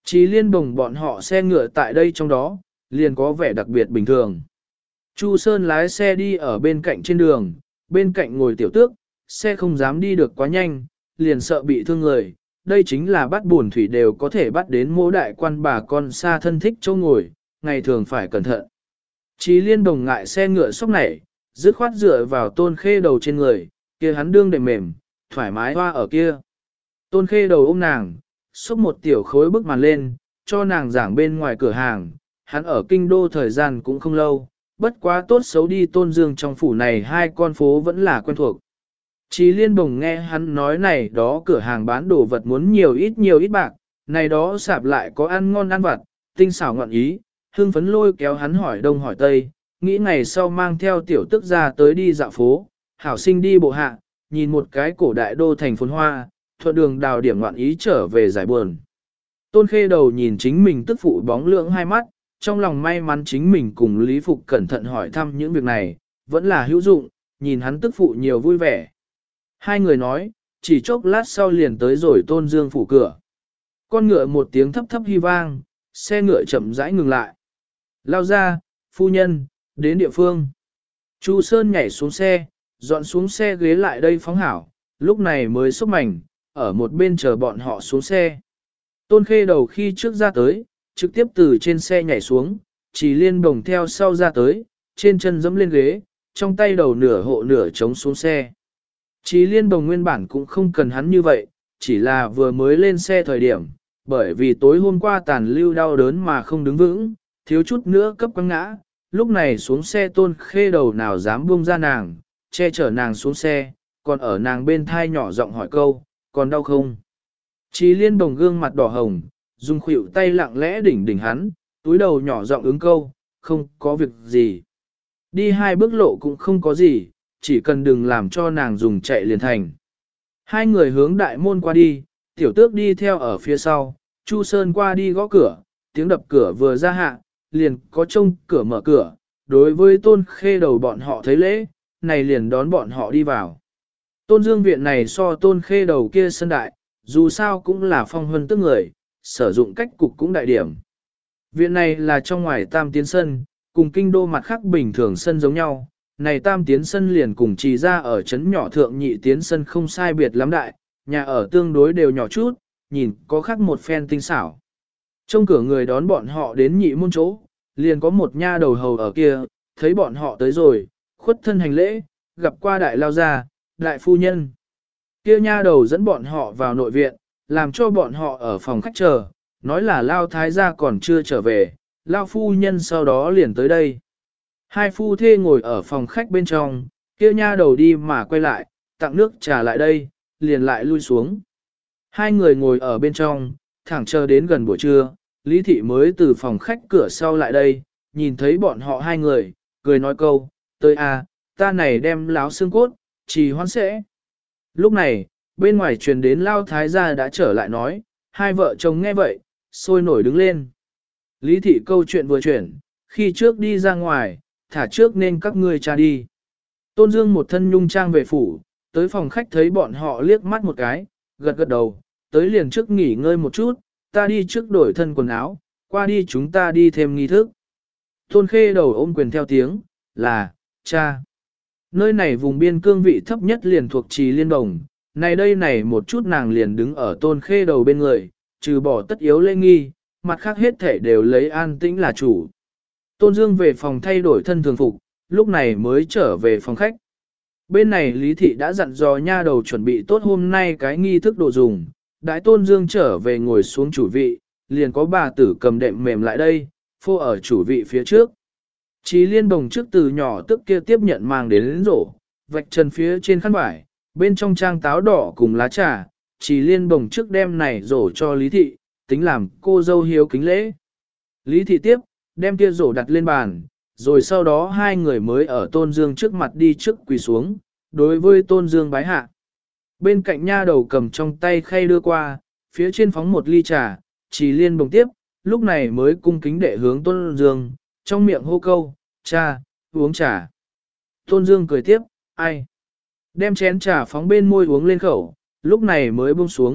Chỉ liên bồng bọn họ xe ngựa tại đây trong đó, liền có vẻ đặc biệt bình thường. Chu Sơn lái xe đi ở bên cạnh trên đường, bên cạnh ngồi tiểu tước, xe không dám đi được quá nhanh, liền sợ bị thương người. Đây chính là bắt buồn thủy đều có thể bắt đến mỗi đại quan bà con xa thân thích chỗ ngồi, ngày thường phải cẩn thận. Chí liên đồng ngại xe ngựa sốc nảy, dứt khoát dựa vào tôn khê đầu trên người, kia hắn đương đệm mềm, thoải mái hoa ở kia. Tôn khê đầu ôm nàng, xúc một tiểu khối bức màn lên, cho nàng giảng bên ngoài cửa hàng, hắn ở kinh đô thời gian cũng không lâu, bất quá tốt xấu đi Tôn Dương trong phủ này hai con phố vẫn là quen thuộc. Chí liên bồng nghe hắn nói này đó cửa hàng bán đồ vật muốn nhiều ít bạc, này đó sạp lại có ăn ngon ăn vặt, tinh xảo ngọn ý, hương phấn lôi kéo hắn hỏi đông hỏi tây, nghĩ ngày sau mang theo tiểu tức ra tới đi dạo phố, hảo sinh đi bộ hạ, nhìn một cái cổ đại đô thành phồn hoa, thuận đường đào điểm ngoạn ý trở về giải buồn. Tôn khê đầu nhìn chính mình tức phụ bóng lượng hai mắt, trong lòng may mắn chính mình cùng Lý Phục cẩn thận hỏi thăm những việc này, vẫn là hữu dụng, nhìn hắn tức phụ nhiều vui vẻ. Hai người nói, chỉ chốc lát sau liền tới rồi Tôn Dương phủ cửa. Con ngựa một tiếng thấp thấp hy vang, xe ngựa chậm rãi ngừng lại. Lao ra, phu nhân, đến địa phương. Chu Sơn nhảy xuống xe, dọn xuống xe ghế lại đây phóng hảo, lúc này mới xúc mảnh, ở một bên chờ bọn họ xuống xe. Tôn khê đầu khi trước ra tới, trực tiếp từ trên xe nhảy xuống, chỉ liên bồng theo sau ra tới, trên chân dẫm lên ghế, trong tay đầu nửa hộ nửa chống xuống xe. Chỉ liên bồng nguyên bản cũng không cần hắn như vậy, chỉ là vừa mới lên xe thời điểm, bởi vì tối hôm qua tàn lưu đau đớn mà không đứng vững, thiếu chút nữa cấp quăng ngã, lúc này xuống xe tôn khê đầu nào dám buông ra nàng, che chở nàng xuống xe, còn ở nàng bên thai nhỏ giọng hỏi câu, còn đau không? Chỉ liên bồng gương mặt đỏ hồng, dùng khuỷu tay lặng lẽ đỉnh đỉnh hắn, túi đầu nhỏ giọng ứng câu, không có việc gì. Đi hai bước lộ cũng không có gì, chỉ cần đừng làm cho nàng dùng chạy liền thành. Hai người hướng đại môn qua đi, tiểu tước đi theo ở phía sau, Chu Sơn qua đi gõ cửa, tiếng đập cửa vừa ra hạ, liền có trông cửa mở cửa, đối với tôn khê đầu bọn họ thấy lễ, này liền đón bọn họ đi vào. Tôn Dương viện này so tôn khê đầu kia sân đại, dù sao cũng là phong huân tức người, sử dụng cách cục cũng đại điểm. Viện này là trong ngoài tam tiến sân, cùng kinh đô mặt khác bình thường sân giống nhau, này tam tiến sân liền cùng chỉ ra ở trấn nhỏ thượng nhị tiến sân không sai biệt lắm đại, nhà ở tương đối đều nhỏ chút, nhìn có khác một phen tinh xảo. Trong cửa người đón bọn họ đến nhị môn chỗ, liền có một nha đầu hầu ở kia, thấy bọn họ tới rồi, khuất thân hành lễ, gặp qua đại lao gia, đại phu nhân. Kia nha đầu dẫn bọn họ vào nội viện, làm cho bọn họ ở phòng khách chờ, nói là lao thái gia còn chưa trở về, lao phu nhân sau đó liền tới đây. Hai phu thê ngồi ở phòng khách bên trong, kia nha đầu đi mà quay lại, tặng nước trà lại đây, liền lại lui xuống. Hai người ngồi ở bên trong, thẳng chờ đến gần buổi trưa, Lý Thị mới từ phòng khách cửa sau lại đây, nhìn thấy bọn họ hai người, cười nói câu, tới à, ta này đem láo xương cốt, trì hoãn sẽ. Lúc này, bên ngoài truyền đến lao thái gia đã trở lại nói, hai vợ chồng nghe vậy, sôi nổi đứng lên. Lý Thị câu chuyện vừa chuyển, khi trước đi ra ngoài, thả trước nên các ngươi cha đi. Tôn Dương một thân nhung trang về phủ, tới phòng khách thấy bọn họ liếc mắt một cái, gật gật đầu, tới liền trước nghỉ ngơi một chút, ta đi trước đổi thân quần áo, qua đi chúng ta đi thêm nghi thức. Tôn khê đầu ôm quyền theo tiếng, là, cha. Nơi này vùng biên cương vị thấp nhất liền thuộc Trì Liên Đồng, này đây này một chút nàng liền đứng ở tôn khê đầu bên người, trừ bỏ tất yếu lễ nghi, mặt khác hết thể đều lấy an tĩnh là chủ. Tôn Dương về phòng thay đổi thân thường phục, lúc này mới trở về phòng khách. Bên này Lý Thị đã dặn dò nha đầu chuẩn bị tốt hôm nay cái nghi thức đồ dùng, đãi Tôn Dương trở về ngồi xuống chủ vị, liền có bà tử cầm đệm mềm lại đây, phô ở chủ vị phía trước. Chí Liên Bồng trước từ nhỏ tức kia tiếp nhận mang đến rổ, vạch trần phía trên khăn vải, bên trong trang táo đỏ cùng lá trà, Chí Liên Bồng trước đem này rổ cho Lý Thị, tính làm cô dâu hiếu kính lễ. Lý Thị tiếp, đem kia rổ đặt lên bàn, rồi sau đó hai người mới ở Tôn Dương trước mặt đi trước quỳ xuống, đối với Tôn Dương bái hạ. Bên cạnh nha đầu cầm trong tay khay đưa qua, phía trên phóng một ly trà, Chí Liên Bồng tiếp, lúc này mới cung kính đệ hướng Tôn Dương, trong miệng hô câu, cha, uống trà. Tôn Dương cười tiếp, ai? Đem chén trà phóng bên môi uống lên khẩu, lúc này mới buông xuống,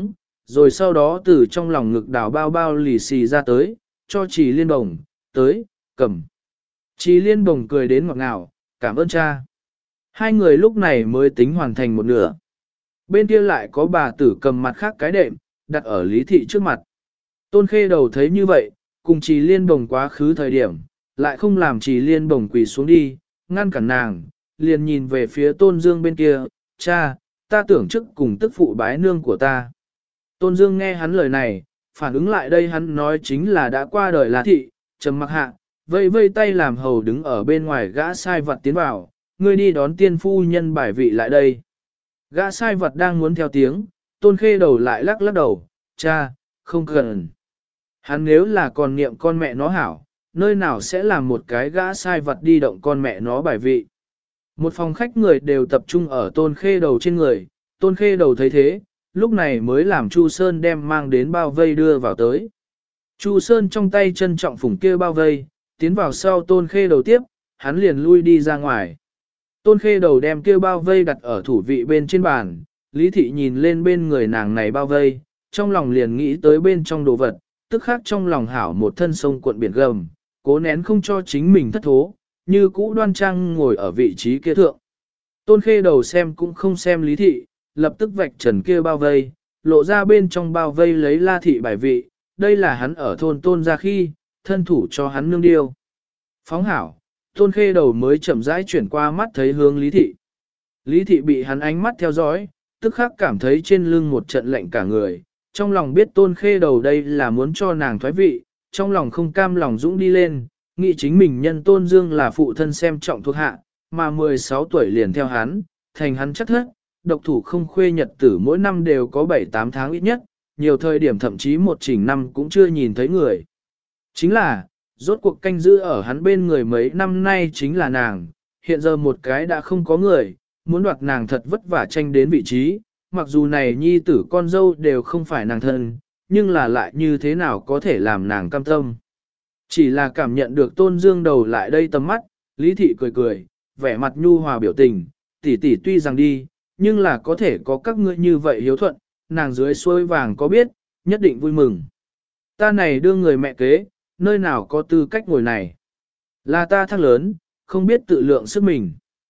rồi sau đó từ trong lòng ngực đào bao bao lì xì ra tới, cho Trì Liên Bồng, tới, cầm. Trì Liên Bồng cười đến ngọt ngào, cảm ơn cha. Hai người lúc này mới tính hoàn thành một nửa. Bên kia lại có bà tử cầm mặt khác cái đệm, đặt ở Lý Thị trước mặt. Tôn Khê Đầu thấy như vậy, cùng Trì Liên Bồng quá khứ thời điểm, lại không làm Trì Liên Bồng quỳ xuống đi, ngăn cản nàng, liền nhìn về phía Tôn Dương bên kia, cha, ta tưởng chức cùng tức phụ bái nương của ta. Tôn Dương nghe hắn lời này, phản ứng lại đây hắn nói chính là đã qua đời La Thị, trầm mặc hạ, vây vây tay làm hầu đứng ở bên ngoài gã sai vật tiến vào, ngươi đi đón tiên phu nhân bài vị lại đây. Gã sai vật đang muốn theo tiếng, Tôn Khê Đầu lại lắc lắc đầu, cha, không cần. Hắn nếu là còn niệm con mẹ nó hảo, nơi nào sẽ làm một cái gã sai vật đi động con mẹ nó bài vị. Một phòng khách người đều tập trung ở Tôn Khê Đầu trên người, Tôn Khê Đầu thấy thế, lúc này mới làm Chu Sơn đem mang đến bao vây đưa vào tới. Chu Sơn trong tay trân trọng phủng kia bao vây, tiến vào sau Tôn Khê Đầu tiếp, hắn liền lui đi ra ngoài. Tôn Khê Đầu đem kia bao vây đặt ở thủ vị bên trên bàn, Lý Thị nhìn lên bên người nàng này bao vây, trong lòng liền nghĩ tới bên trong đồ vật, tức khắc trong lòng hảo một thân sông cuộn biển gầm, cố nén không cho chính mình thất thố, như cũ đoan trang ngồi ở vị trí kia thượng. Tôn Khê Đầu xem cũng không xem Lý Thị, lập tức vạch trần kia bao vây, lộ ra bên trong bao vây lấy La Thị bài vị, đây là hắn ở thôn Tôn ra khi, thân thủ cho hắn nương điêu. Phóng hảo, Tôn Khê Đầu mới chậm rãi chuyển qua mắt thấy hướng Lý Thị. Lý Thị bị hắn ánh mắt theo dõi, tức khắc cảm thấy trên lưng một trận lạnh cả người, trong lòng biết Tôn Khê Đầu đây là muốn cho nàng thoái vị, trong lòng không cam lòng dũng đi lên, nghĩ chính mình nhân Tôn Dương là phụ thân xem trọng thuộc hạ, mà 16 tuổi liền theo hắn, thành hắn chắc thất, độc thủ không khuê nhật tử mỗi năm đều có 7-8 tháng ít nhất, nhiều thời điểm thậm chí một chỉnh năm cũng chưa nhìn thấy người. Chính là, rốt cuộc canh giữ ở hắn bên người mấy năm nay chính là nàng, hiện giờ một cái đã không có người, muốn đoạt nàng thật vất vả tranh đến vị trí, mặc dù này nhi tử con dâu đều không phải nàng thân, nhưng là lại như thế nào có thể làm nàng cam tâm. Chỉ là cảm nhận được Tôn Dương đầu lại đây tầm mắt, Lý Thị cười cười, vẻ mặt nhu hòa biểu tình, tỷ tỷ tuy rằng đi, nhưng là có thể có các ngươi như vậy hiếu thuận, nàng dưới xuôi vàng có biết, nhất định vui mừng. Ta này đưa người mẹ kế, nơi nào có tư cách ngồi này. Là ta thắc lớn, không biết tự lượng sức mình.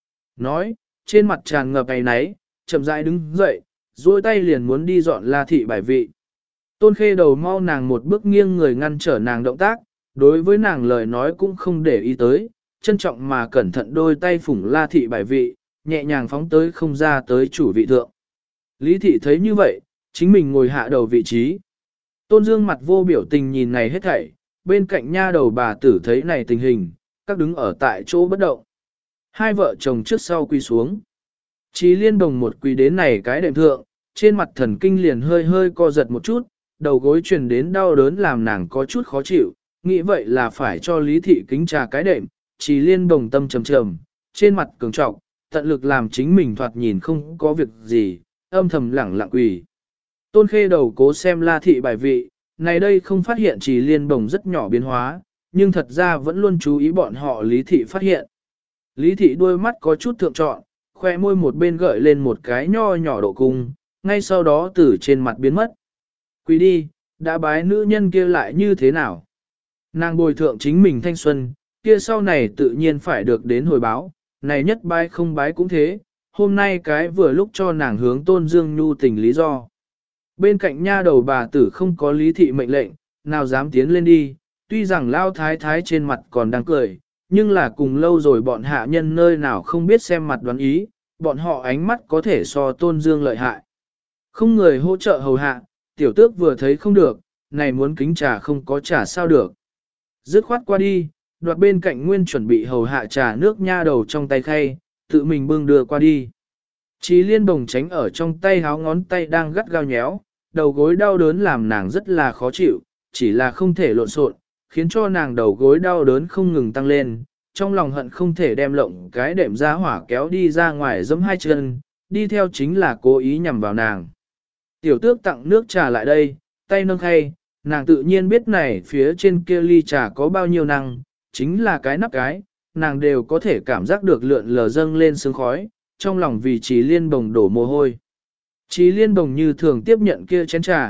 Nói, trên mặt tràn ngập ấy náy, chậm rãi đứng dậy, duỗi tay liền muốn đi dọn La Thị bài vị. Tôn Khê Đầu mau nàng một bước nghiêng người ngăn trở nàng động tác, đối với nàng lời nói cũng không để ý tới, trân trọng mà cẩn thận đôi tay phủng La Thị bài vị, nhẹ nhàng phóng tới không ra tới chủ vị thượng. Lý Thị thấy như vậy, chính mình ngồi hạ đầu vị trí. Tôn Dương mặt vô biểu tình nhìn này hết thảy, bên cạnh nha đầu bà tử thấy này tình hình, các đứng ở tại chỗ bất động. Hai vợ chồng trước sau quỳ xuống. Chí Liên Đồng một quỳ đến này cái đệm thượng, trên mặt thần kinh liền hơi hơi co giật một chút, đầu gối truyền đến đau đớn làm nàng có chút khó chịu, nghĩ vậy là phải cho Lý Thị kính trà cái đệm. Chí Liên Đồng tâm trầm trầm, trên mặt cường trọng, tận lực làm chính mình thoạt nhìn không có việc gì, âm thầm lẳng lặng quỳ. Tôn Khê Đầu cố xem La Thị bài vị, này đây không phát hiện Chí Liên Đồng rất nhỏ biến hóa, nhưng thật ra vẫn luôn chú ý bọn họ Lý Thị phát hiện. Lý Thị đôi mắt có chút thượng trọn, khoe môi một bên gợi lên một cái nho nhỏ độ cung, ngay sau đó từ trên mặt biến mất. Quỳ đi, đã bái nữ nhân kia lại như thế nào? Nàng bồi thượng chính mình thanh xuân, kia sau này tự nhiên phải được đến hồi báo, này nhất bái không bái cũng thế, hôm nay cái vừa lúc cho nàng hướng Tôn Dương nhu tình lý do. Bên cạnh nha đầu bà tử không có Lý Thị mệnh lệnh, nào dám tiến lên đi, tuy rằng lao thái thái trên mặt còn đang cười, nhưng là cùng lâu rồi bọn hạ nhân nơi nào không biết xem mặt đoán ý, bọn họ ánh mắt có thể so Tôn Dương lợi hại. Không người hỗ trợ hầu hạ, tiểu tước vừa thấy không được, này muốn kính trà không có trà sao được. Dứt khoát qua đi, đoạt bên cạnh nguyên chuẩn bị hầu hạ trà nước nha đầu trong tay khay, tự mình bưng đưa qua đi. Chí Liên Đồng tránh ở trong tay háo ngón tay đang gắt gao nhéo, đầu gối đau đớn làm nàng rất là khó chịu, chỉ là không thể lộn xộn, khiến cho nàng đầu gối đau đớn không ngừng tăng lên, trong lòng hận không thể đem lộng cái đệm ra hỏa kéo đi ra ngoài giẫm hai chân, đi theo chính là cố ý nhằm vào nàng. Tiểu tước tặng nước trà lại đây, tay nâng khay, nàng tự nhiên biết này phía trên kia ly trà có bao nhiêu năng, chính là cái nắp cái, nàng đều có thể cảm giác được lượn lờ dâng lên sương khói, trong lòng vì Chí Liên Bồng đổ mồ hôi. Chí Liên Bồng như thường tiếp nhận kia chén trà,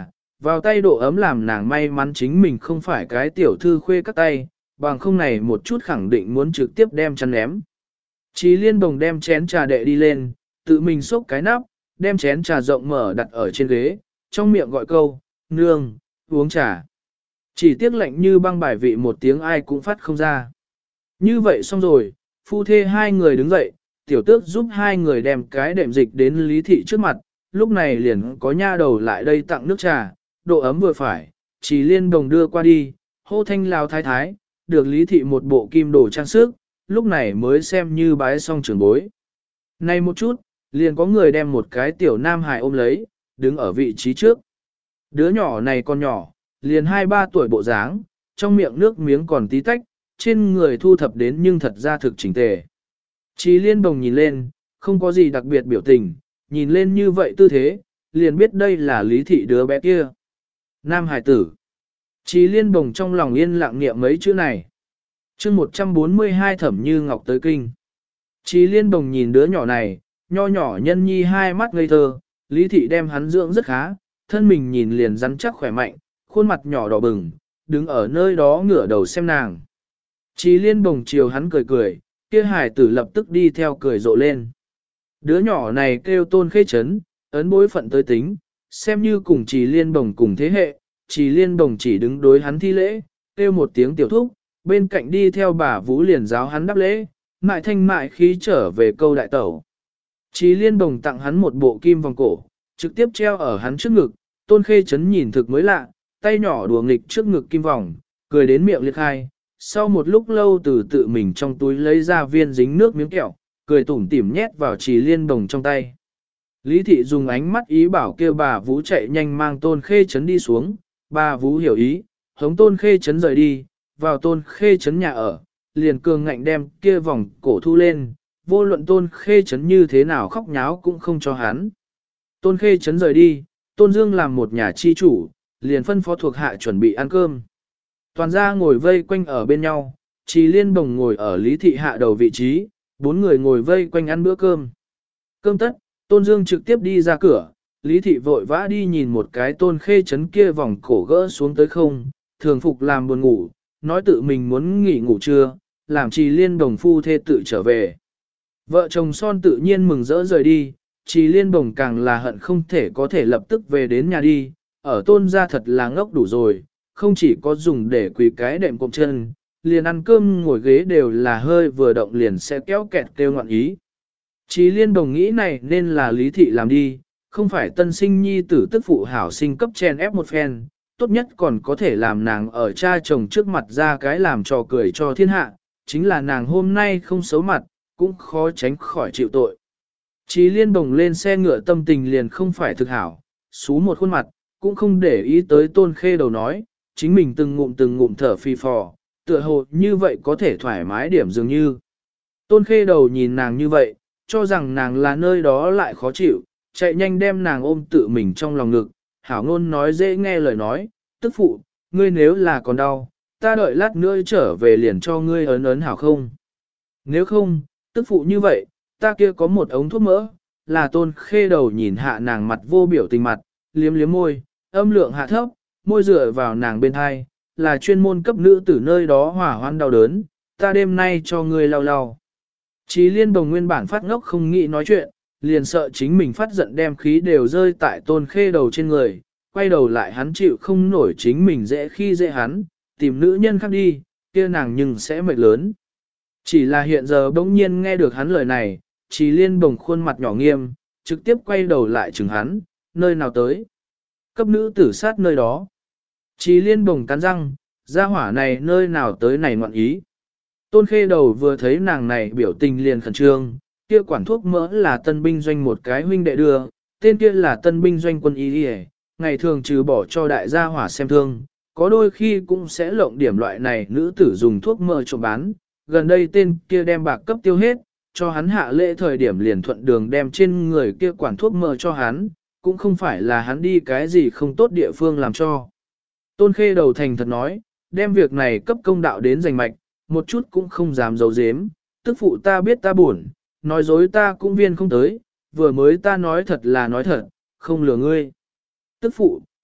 Vào tay độ ấm làm nàng may mắn chính mình không phải cái tiểu thư khuê các tay, bằng không này một chút khẳng định muốn trực tiếp đem chăn ném. Chí Liên Bồng đem chén trà đệ đi lên, tự mình xúc cái nắp, đem chén trà rộng mở đặt ở trên ghế, trong miệng gọi câu, nương, uống trà. Chỉ tiếc lạnh như băng bài vị một tiếng ai cũng phát không ra. Như vậy xong rồi, phu thê hai người đứng dậy, tiểu tước giúp hai người đem cái đệm dịch đến Lý Thị trước mặt, lúc này liền có nha đầu lại đây tặng nước trà, độ ấm vừa phải, Chỉ Liên Đồng đưa qua đi, hô thanh lao thái thái, được Lý Thị một bộ kim đồ trang sức, lúc này mới xem như bái xong trưởng bối. Này một chút, liền có người đem một cái tiểu nam hài ôm lấy, đứng ở vị trí trước. Đứa nhỏ này còn nhỏ, liền 2-3 tuổi bộ dáng, trong miệng nước miếng còn tí tách, trên người thu thập đến nhưng thật ra thực chỉnh tề. Chí Liên Bồng nhìn lên, không có gì đặc biệt biểu tình, nhìn lên như vậy tư thế, liền biết đây là Lý Thị đứa bé kia. Nam hải tử. Chí Liên Bồng trong lòng yên lặng niệm mấy chữ này. chương 142 Thẩm Như Ngọc tới kinh. Chí Liên Bồng nhìn đứa nhỏ này, nho nhỏ nhân nhi hai mắt ngây thơ, Lý Thị đem hắn dưỡng rất khá, thân mình nhìn liền rắn chắc khỏe mạnh, khuôn mặt nhỏ đỏ bừng, đứng ở nơi đó ngửa đầu xem nàng. Chí Liên Bồng chiều hắn cười cười, kia hải tử lập tức đi theo cười rộ lên. Đứa nhỏ này kêu Tôn Khê Trấn, ấn bối phận tới tính, xem như cùng Chí Liên Bồng cùng thế hệ, Chí Liên Bồng chỉ đứng đối hắn thi lễ, kêu một tiếng tiểu thúc, bên cạnh đi theo bà Vũ liền giáo hắn đáp lễ, mại thanh mại khí trở về câu đại tẩu. Chí Liên Bồng tặng hắn một bộ kim vòng cổ, trực tiếp treo ở hắn trước ngực, Tôn Khê Trấn nhìn thực mới lạ, tay nhỏ đùa nghịch trước ngực kim vòng, cười đến miệng liệt khai. Sau một lúc lâu từ tự mình trong túi lấy ra viên dính nước miếng kẹo, cười tủm tỉm nhét vào Chí Liên Bồng trong tay. Lý Thị dùng ánh mắt ý bảo kêu bà Vũ chạy nhanh mang Tôn Khê Trấn đi xuống, bà Vũ hiểu ý, hống Tôn Khê Trấn rời đi, vào Tôn Khê Trấn nhà ở, liền cường ngạnh đem kia vòng cổ thu lên, vô luận Tôn Khê Trấn như thế nào khóc nháo cũng không cho hắn. Tôn Khê Trấn rời đi, Tôn Dương làm một nhà chi chủ, liền phân phó thuộc hạ chuẩn bị ăn cơm. Toàn gia ngồi vây quanh ở bên nhau, Chí Liên Bồng ngồi ở Lý Thị hạ đầu vị trí, 4 người ngồi vây quanh ăn bữa cơm. Cơm tất, Tôn Dương trực tiếp đi ra cửa, Lý Thị vội vã đi nhìn một cái Tôn Khê Trấn kia vòng cổ gỡ xuống tới không, thường phục làm buồn ngủ, nói tự mình muốn nghỉ ngủ trưa, làm Chí Liên Bồng phu thê tự trở về. Vợ chồng son tự nhiên mừng rỡ rời đi, Chí Liên Bồng càng là hận không thể có thể lập tức về đến nhà đi, ở Tôn gia thật là ngốc đủ rồi, không chỉ có dùng để quỳ cái đệm cộm chân, liền ăn cơm ngồi ghế đều là hơi vừa động liền sẽ kéo kẹt kêu ngoạn ý. Chí Liên Bồng nghĩ này nên là Lý Thị làm đi, không phải tân sinh nhi tử tức phụ hảo sinh cấp chen ép một phen, tốt nhất còn có thể làm nàng ở cha chồng trước mặt ra cái làm trò cười cho thiên hạ, chính là nàng hôm nay không xấu mặt, cũng khó tránh khỏi chịu tội. Chí Liên Bồng lên xe ngựa tâm tình liền không phải thực hảo, xú một khuôn mặt, cũng không để ý tới Tôn Khê đầu nói, chính mình từng ngụm thở phì phò, tựa hồ như vậy có thể thoải mái điểm dường như. Tôn Khê đầu nhìn nàng như vậy, cho rằng nàng là nơi đó lại khó chịu, chạy nhanh đem nàng ôm tự mình trong lòng ngực, hảo ngôn nói dễ nghe lời nói, tức phụ, ngươi nếu là còn đau, ta đợi lát nữa trở về liền cho ngươi ấn ấn hảo không? Nếu không, tức phụ như vậy, ta kia có một ống thuốc mỡ, là Tôn Khê đầu nhìn hạ nàng mặt vô biểu tình mặt, liếm liếm môi, âm lượng hạ thấp, môi dựa vào nàng bên hai, là chuyên môn cấp nữ từ nơi đó hỏa hoan đau đớn, ta đêm nay cho ngươi lau lau. Chí Liên Bồng nguyên bản phát ngốc không nghĩ nói chuyện, liền sợ chính mình phát giận đem khí đều rơi tại Tôn Khê đầu trên người, quay đầu lại hắn chịu không nổi chính mình dễ khi dễ hắn, tìm nữ nhân khác đi, kia nàng nhưng sẽ mệt lớn. Chỉ là hiện giờ bỗng nhiên nghe được hắn lời này, Chí Liên Bồng khuôn mặt nhỏ nghiêm, trực tiếp quay đầu lại chừng hắn, nơi nào tới. Cấp nữ tử sát nơi đó. Chí Liên Bồng cắn răng, gia hỏa này nơi nào tới này ngoạn ý. Tôn Khê đầu vừa thấy nàng này biểu tình liền khẩn trương, kia quản thuốc mỡ là tân binh doanh một cái huynh đệ đưa, tên kia là tân binh doanh quân y đi, ngày thường trừ bỏ cho đại gia hỏa xem thương, có đôi khi cũng sẽ lộng điểm loại này nữ tử dùng thuốc mỡ trộm bán, gần đây tên kia đem bạc cấp tiêu hết, cho hắn hạ lễ thời điểm liền thuận đường đem trên người kia quản thuốc mỡ cho hắn, cũng không phải là hắn đi cái gì không tốt địa phương làm cho. Tôn Khê đầu thành thật nói, đem việc này cấp công đạo đến giành mạch, một chút cũng không dám giấu giếm, tức phụ ta biết ta buồn, nói dối ta cũng viên không tới, vừa mới ta nói thật là nói thật, không lừa ngươi. Tức phụ,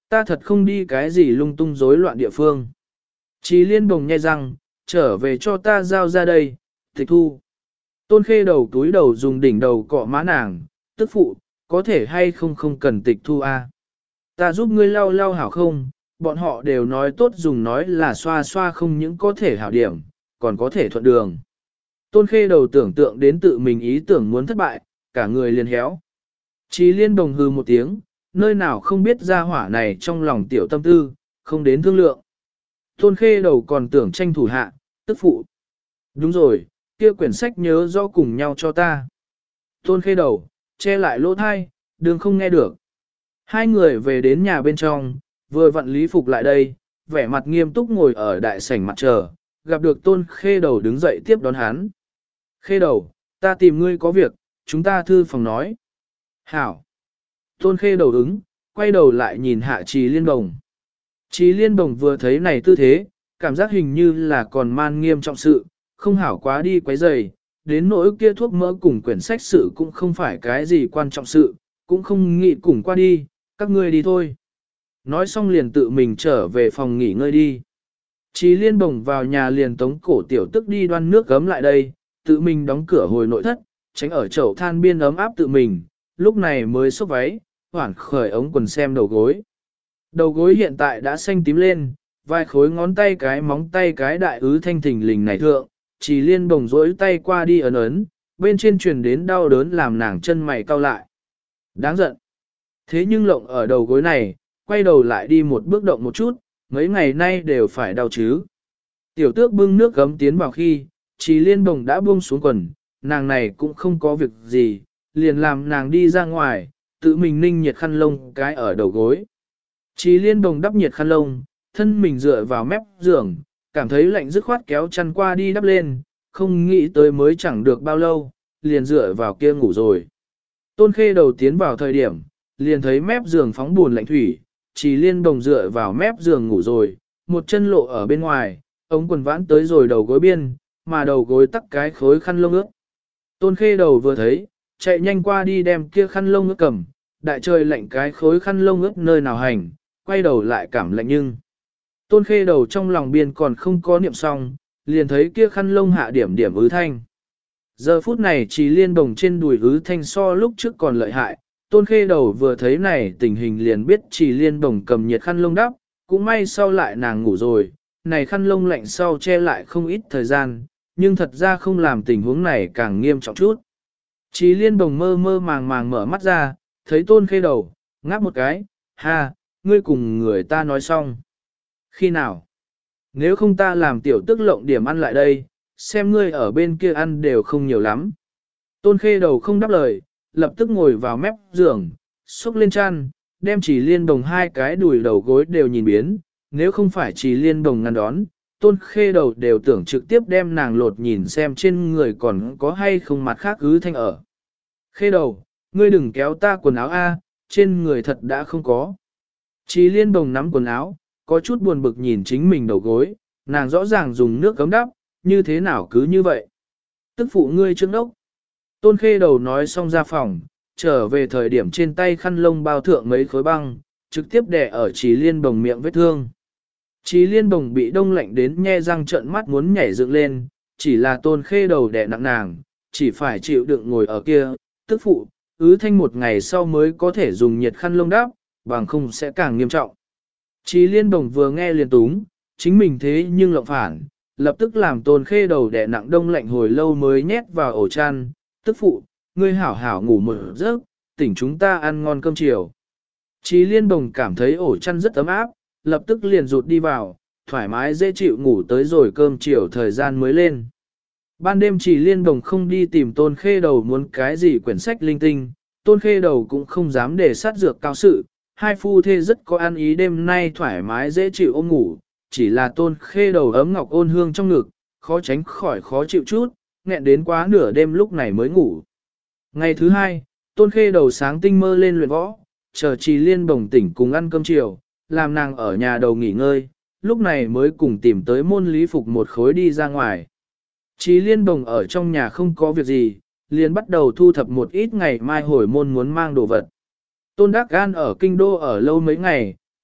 ta thật không đi cái gì lung tung rối loạn địa phương. Chí Liên Bồng nhe răng, trở về cho ta giao ra đây, tịch thu. Tôn Khê Đầu túi đầu dùng đỉnh đầu cọ má nàng, tức phụ, có thể hay không cần tịch thu a? Ta giúp ngươi lau lau hảo không, bọn họ đều nói tốt dùng nói là xoa xoa không những có thể hảo điểm, còn có thể thuận đường. Tôn Khê Đầu tưởng tượng đến tự mình ý tưởng muốn thất bại, cả người liền héo. Chí Liên Bồng hừ một tiếng, nơi nào không biết ra hỏa này trong lòng tiểu tâm tư, không đến thương lượng. Tôn Khê Đầu còn tưởng tranh thủ hạ, tức phụ. Đúng rồi, kia quyển sách nhớ rõ cùng nhau cho ta. Tôn Khê Đầu, che lại lỗ thai, đường không nghe được. Hai người về đến nhà bên trong, vừa vặn Lý Phục lại đây, vẻ mặt nghiêm túc ngồi ở đại sảnh mặt chờ, gặp được Tôn Khê Đầu đứng dậy tiếp đón hắn. Khê Đầu, ta tìm ngươi có việc, chúng ta thư phòng nói. Hảo. Tôn Khê Đầu ứng, quay đầu lại nhìn hạ Trì Liên Bồng. Trì Liên Bồng vừa thấy này tư thế, cảm giác hình như là còn man nghiêm trọng sự, không hảo quá đi quấy rầy, đến nỗi kia thuốc mỡ cùng quyển sách sự cũng không phải cái gì quan trọng sự, cũng không nghĩ cùng qua đi, các ngươi đi thôi. Nói xong liền tự mình trở về phòng nghỉ ngơi đi. Trì Liên Bồng vào nhà liền tống cổ tiểu tức đi đoan nước gấm lại đây, tự mình đóng cửa hồi nội thất, tránh ở chậu than biên ấm áp tự mình, lúc này mới xốc váy, hoảng khởi ống quần xem đầu gối. Đầu gối hiện tại đã xanh tím lên, vài khối ngón tay cái móng tay cái đại ứ thanh thình lình này thượng, Trì Liên Bồng rỗi tay qua đi ấn ấn, bên trên truyền đến đau đớn làm nàng chân mày cau lại. Đáng giận. Thế nhưng lộng ở đầu gối này, quay đầu lại đi một bước động một chút, mấy ngày nay đều phải đau chứ. Tiểu tước bưng nước gấm tiến vào khi, Trì Liên Bồng đã buông xuống quần, nàng này cũng không có việc gì, liền làm nàng đi ra ngoài, tự mình ninh nhiệt khăn lông cái ở đầu gối. Trì Liên Bồng đắp nhiệt khăn lông, thân mình dựa vào mép giường, cảm thấy lạnh dứt khoát kéo chăn qua đi đắp lên, không nghĩ tới mới chẳng được bao lâu, liền dựa vào kia ngủ rồi. Tôn Khê Đầu tiến vào thời điểm, liền thấy mép giường phóng buồn lạnh thủy, Trì Liên Bồng dựa vào mép giường ngủ rồi, một chân lộ ở bên ngoài, ống quần vãn tới rồi đầu gối biên, mà đầu gối tắc cái khối khăn lông ướt. Tôn Khê Đầu vừa thấy, chạy nhanh qua đi đem kia khăn lông ướt cầm, đại trời lạnh cái khối khăn lông ướt nơi nào hành, quay đầu lại cảm lạnh nhưng. Tôn Khê Đầu trong lòng biên còn không có niệm xong, liền thấy kia khăn lông hạ điểm điểm ứ thanh. Giờ phút này Trì Liên Bồng trên đùi ứ thanh so lúc trước còn lợi hại, Tôn Khê Đầu vừa thấy này tình hình liền biết Trì Liên Bồng cầm nhiệt khăn lông đắp, cũng may sau lại nàng ngủ rồi, này khăn lông lạnh sau che lại không ít thời gian, nhưng thật ra không làm tình huống này càng nghiêm trọng chút. Trì Liên Bồng mơ mơ màng màng mở mắt ra, thấy Tôn Khê Đầu, ngáp một cái, ha, ngươi cùng người ta nói xong. Khi nào? Nếu không ta làm tiểu tức lộng điểm ăn lại đây, xem ngươi ở bên kia ăn đều không nhiều lắm. Tôn Khê Đầu không đáp lời, lập tức ngồi vào mép giường, xúc lên chăn, đem Trì Liên Bồng hai cái đùi đầu gối đều nhìn biến, nếu không phải Trì Liên Bồng ngăn đón, Tôn Khê Đầu đều tưởng trực tiếp đem nàng lột nhìn xem trên người còn có hay không mặt khác ứ thanh ở. Khê Đầu, ngươi đừng kéo ta quần áo a, trên người thật đã không có. Trì Liên Bồng nắm quần áo, có chút buồn bực nhìn chính mình đầu gối, nàng rõ ràng dùng nước cấm đắp, như thế nào cứ như vậy. Tức phụ ngươi trước đốc. Tôn Khê Đầu nói xong ra phòng, trở về thời điểm trên tay khăn lông bao thượng mấy khối băng, trực tiếp đè ở Trì Liên Bồng miệng vết thương. Trì Liên Bồng bị đông lạnh đến nhe răng trợn mắt muốn nhảy dựng lên, chỉ là Tôn Khê Đầu đè nặng nàng, chỉ phải chịu đựng ngồi ở kia, tức phụ, ứ thanh một ngày sau mới có thể dùng nhiệt khăn lông đắp, bằng không sẽ càng nghiêm trọng. Trì Liên Bồng vừa nghe liền túng, chính mình thế nhưng lộng phản, lập tức làm Tôn Khê Đầu đè nặng đông lạnh hồi lâu mới nhét vào ổ chăn, tức phụ, ngươi hảo hảo ngủ một giấc, tỉnh chúng ta ăn ngon cơm chiều. Trì Liên Bồng cảm thấy ổ chăn rất ấm áp, lập tức liền rụt đi vào, thoải mái dễ chịu ngủ tới rồi cơm chiều thời gian mới lên. Ban đêm Trì Liên Bồng không đi tìm Tôn Khê Đầu muốn cái gì quyển sách linh tinh, Tôn Khê Đầu cũng không dám để sát dược cao sự, hai phu thê rất có ăn ý đêm nay thoải mái dễ chịu ôm ngủ, chỉ là Tôn Khê Đầu ấm ngọc ôn hương trong ngực, khó tránh khỏi khó chịu chút, nghẹn đến quá nửa đêm lúc này mới ngủ. Ngày thứ hai, Tôn Khê Đầu sáng tinh mơ lên luyện võ, chờ Trì Liên Bồng tỉnh cùng ăn cơm chiều, làm nàng ở nhà đầu nghỉ ngơi, lúc này mới cùng tìm tới môn Lý Phục một khối đi ra ngoài. Trì Liên Bồng ở trong nhà không có việc gì, liền bắt đầu thu thập một ít ngày mai hồi môn muốn mang đồ vật. Tôn Đắc Gan ở kinh đô ở lâu mấy ngày,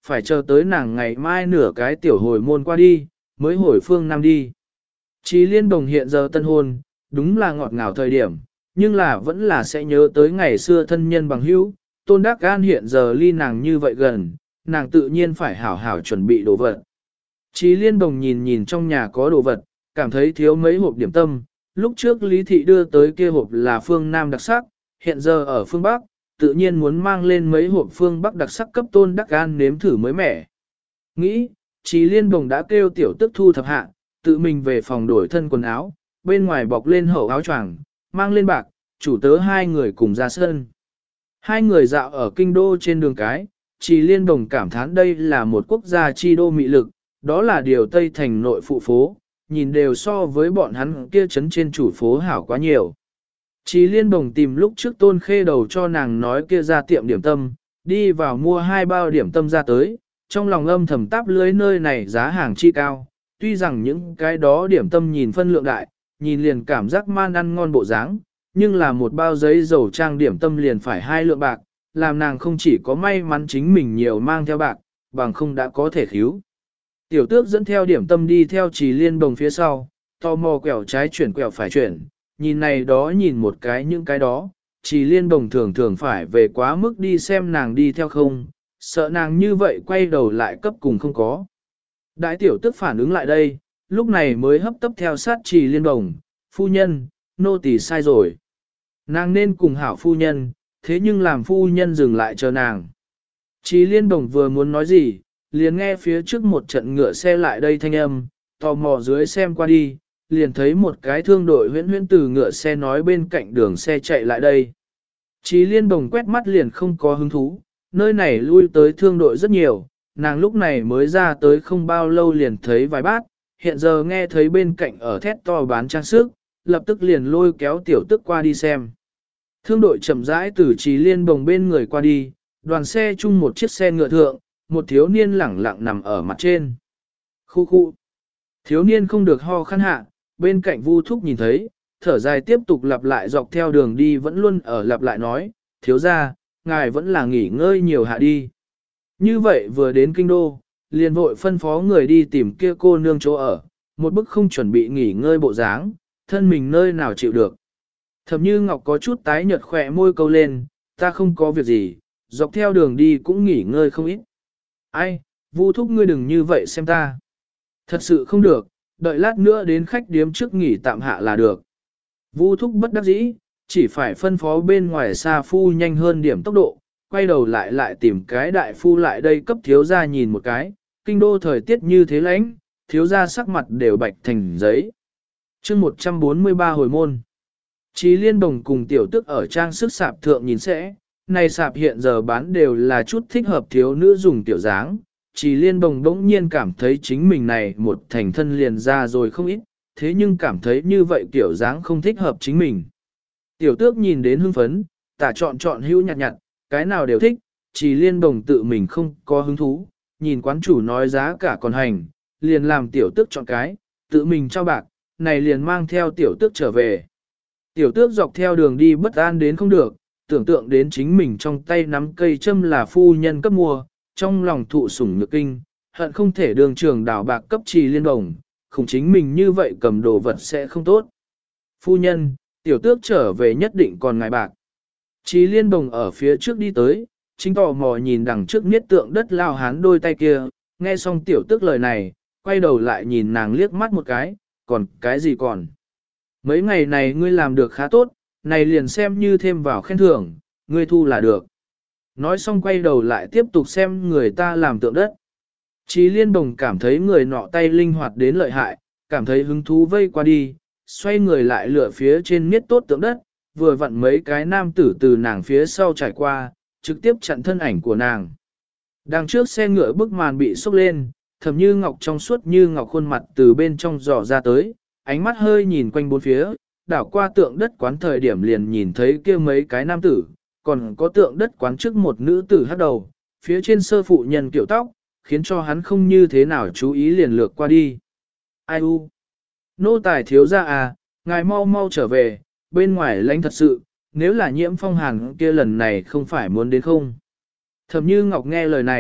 phải chờ tới nàng ngày mai nửa cái tiểu hồi môn qua đi, mới hồi phương Nam đi. Chí Liên Đồng hiện giờ tân hôn, đúng là ngọt ngào thời điểm, nhưng là vẫn là sẽ nhớ tới ngày xưa thân nhân bằng hữu. Tôn Đắc An hiện giờ ly nàng như vậy gần, nàng tự nhiên phải hảo hảo chuẩn bị đồ vật. Chí Liên Đồng nhìn nhìn trong nhà có đồ vật, cảm thấy thiếu mấy hộp điểm tâm. Lúc trước Lý Thị đưa tới kia hộp là phương Nam đặc sắc, hiện giờ ở phương Bắc, tự nhiên muốn mang lên mấy hộp phương Bắc đặc sắc cấp Tôn Đắc An nếm thử mới mẻ. Nghĩ, Chí Liên Đồng đã kêu tiểu tức thu thập hạ, tự mình về phòng đổi thân quần áo, bên ngoài bọc lên hậu áo choàng, mang lên bạc, chủ tớ hai người cùng ra sân. Hai người dạo ở kinh đô trên đường cái, Chí Liên Đồng cảm thán đây là một quốc gia chi đô mị lực, đó là điều Tây Thành nội phụ phố, nhìn đều so với bọn hắn kia trấn trên chủ phố hảo quá nhiều. Chí Liên Đồng tìm lúc trước Tôn Khê Đầu cho nàng nói kia ra tiệm điểm tâm, đi vào mua 2 bao điểm tâm ra tới, trong lòng âm thầm táp lưới nơi này giá hàng chi cao, tuy rằng những cái đó điểm tâm nhìn phân lượng đại, nhìn liền cảm giác man ăn ngon bộ dáng, nhưng là một bao giấy dầu trang điểm tâm liền phải 2 lượng bạc, làm nàng không chỉ có may mắn chính mình nhiều mang theo bạc, bằng không đã có thể khíu. Tiểu tước dẫn theo điểm tâm đi theo Chí Liên Đồng phía sau, tò mò quẹo trái chuyển quẹo phải chuyển, nhìn này đó nhìn một cái những cái đó, Chí Liên Đồng thường thường phải về quá mức đi xem nàng đi theo không, sợ nàng như vậy quay đầu lại cấp cùng không có. Đại tiểu tước phản ứng lại đây, lúc này mới hấp tấp theo sát Chí Liên Đồng, phu nhân, nô tỳ sai rồi. Nàng nên cùng hảo phu nhân, thế nhưng làm phu nhân dừng lại chờ nàng. Chí Liên Đồng vừa muốn nói gì, liền nghe phía trước một trận ngựa xe lại đây thanh âm, tò mò dưới xem qua đi, liền thấy một cái thương đội huyễn huyễn từ ngựa xe nói bên cạnh đường xe chạy lại đây. Chí Liên Đồng quét mắt liền không có hứng thú, nơi này lui tới thương đội rất nhiều, nàng lúc này mới ra tới không bao lâu liền thấy vài bát, hiện giờ nghe thấy bên cạnh ở thét to bán trang sức, lập tức liền lôi kéo tiểu tức qua đi xem. Thương đội chậm rãi từ Chí Liên Đồng bên người qua đi, đoàn xe chung một chiếc xe ngựa thượng, một thiếu niên lẳng lặng nằm ở mặt trên. Khu khu. Thiếu niên không được ho khăn hạ, bên cạnh Vu Thúc nhìn thấy, thở dài tiếp tục lặp lại dọc theo đường đi vẫn luôn ở lặp lại nói, thiếu ra, ngài vẫn là nghỉ ngơi nhiều hạ đi. Như vậy vừa đến kinh đô, liền vội phân phó người đi tìm kia cô nương chỗ ở, một bức không chuẩn bị nghỉ ngơi bộ dáng, thân mình nơi nào chịu được. Thẩm Như Ngọc có chút tái nhợt khỏe môi câu lên, ta không có việc gì, dọc theo đường đi cũng nghỉ ngơi không ít. Ai, Vu Thúc ngươi đừng như vậy xem ta. Thật sự không được, đợi lát nữa đến khách điếm trước nghỉ tạm hạ là được. Vu Thúc bất đắc dĩ, chỉ phải phân phó bên ngoài xa phu nhanh hơn điểm tốc độ, quay đầu lại tìm cái đại phu lại đây cấp thiếu gia nhìn một cái, kinh đô thời tiết như thế lạnh, thiếu gia sắc mặt đều bạch thành giấy. Chương 143 hồi môn. Chí Liên Đồng cùng tiểu tức ở trang sức sạp thượng nhìn sẽ, này sạp hiện giờ bán đều là chút thích hợp thiếu nữ dùng tiểu dáng. Chí Liên Đồng đống nhiên cảm thấy chính mình này một thành thân liền ra rồi không ít, thế nhưng cảm thấy như vậy tiểu dáng không thích hợp chính mình. Tiểu tước nhìn đến hưng phấn, tả chọn hữu nhặt nhặt, cái nào đều thích, Chí Liên Đồng tự mình không có hứng thú, nhìn quán chủ nói giá cả còn hành, liền làm tiểu tước chọn cái, tự mình cho bạc, này liền mang theo tiểu tước trở về. Tiểu tước dọc theo đường đi bất an đến không được, tưởng tượng đến chính mình trong tay nắm cây châm là phu nhân cấp mua, trong lòng thụ sủng nhược kinh, hận không thể đường trường đảo bạc cấp Chí Liên Đồng, không chính mình như vậy cầm đồ vật sẽ không tốt. Phu nhân, tiểu tước trở về nhất định còn ngài bạc. Chí Liên Đồng ở phía trước đi tới, chính tò mò nhìn đằng trước niết tượng đất lao hán đôi tay kia, nghe xong tiểu tước lời này, quay đầu lại nhìn nàng liếc mắt một cái, còn cái gì còn. Mấy ngày này ngươi làm được khá tốt, này liền xem như thêm vào khen thưởng, ngươi thu là được. Nói xong quay đầu lại tiếp tục xem người ta làm tượng đất. Chí Liên Đồng cảm thấy người nọ tay linh hoạt đến lợi hại, cảm thấy hứng thú vây qua đi, xoay người lại lựa phía trên miết tốt tượng đất, vừa vặn mấy cái nam tử từ nàng phía sau trải qua, trực tiếp chặn thân ảnh của nàng. Đằng trước xe ngựa bức màn bị xốc lên, Thẩm Như Ngọc trong suốt như ngọc khuôn mặt từ bên trong dò ra tới, ánh mắt hơi nhìn quanh bốn phía, đảo qua tượng đất quán thời điểm liền nhìn thấy kia mấy cái nam tử, còn có tượng đất quán trước một nữ tử hắc đầu, phía trên sơ phụ nhân kiểu tóc, khiến cho hắn không như thế nào chú ý liền lược qua đi. Ai u? Nô tài thiếu gia à, ngài mau mau trở về, bên ngoài lạnh thật sự, nếu là Nhiễm Phong Hàn kia lần này không phải muốn đến không? Thẩm Như Ngọc nghe lời này,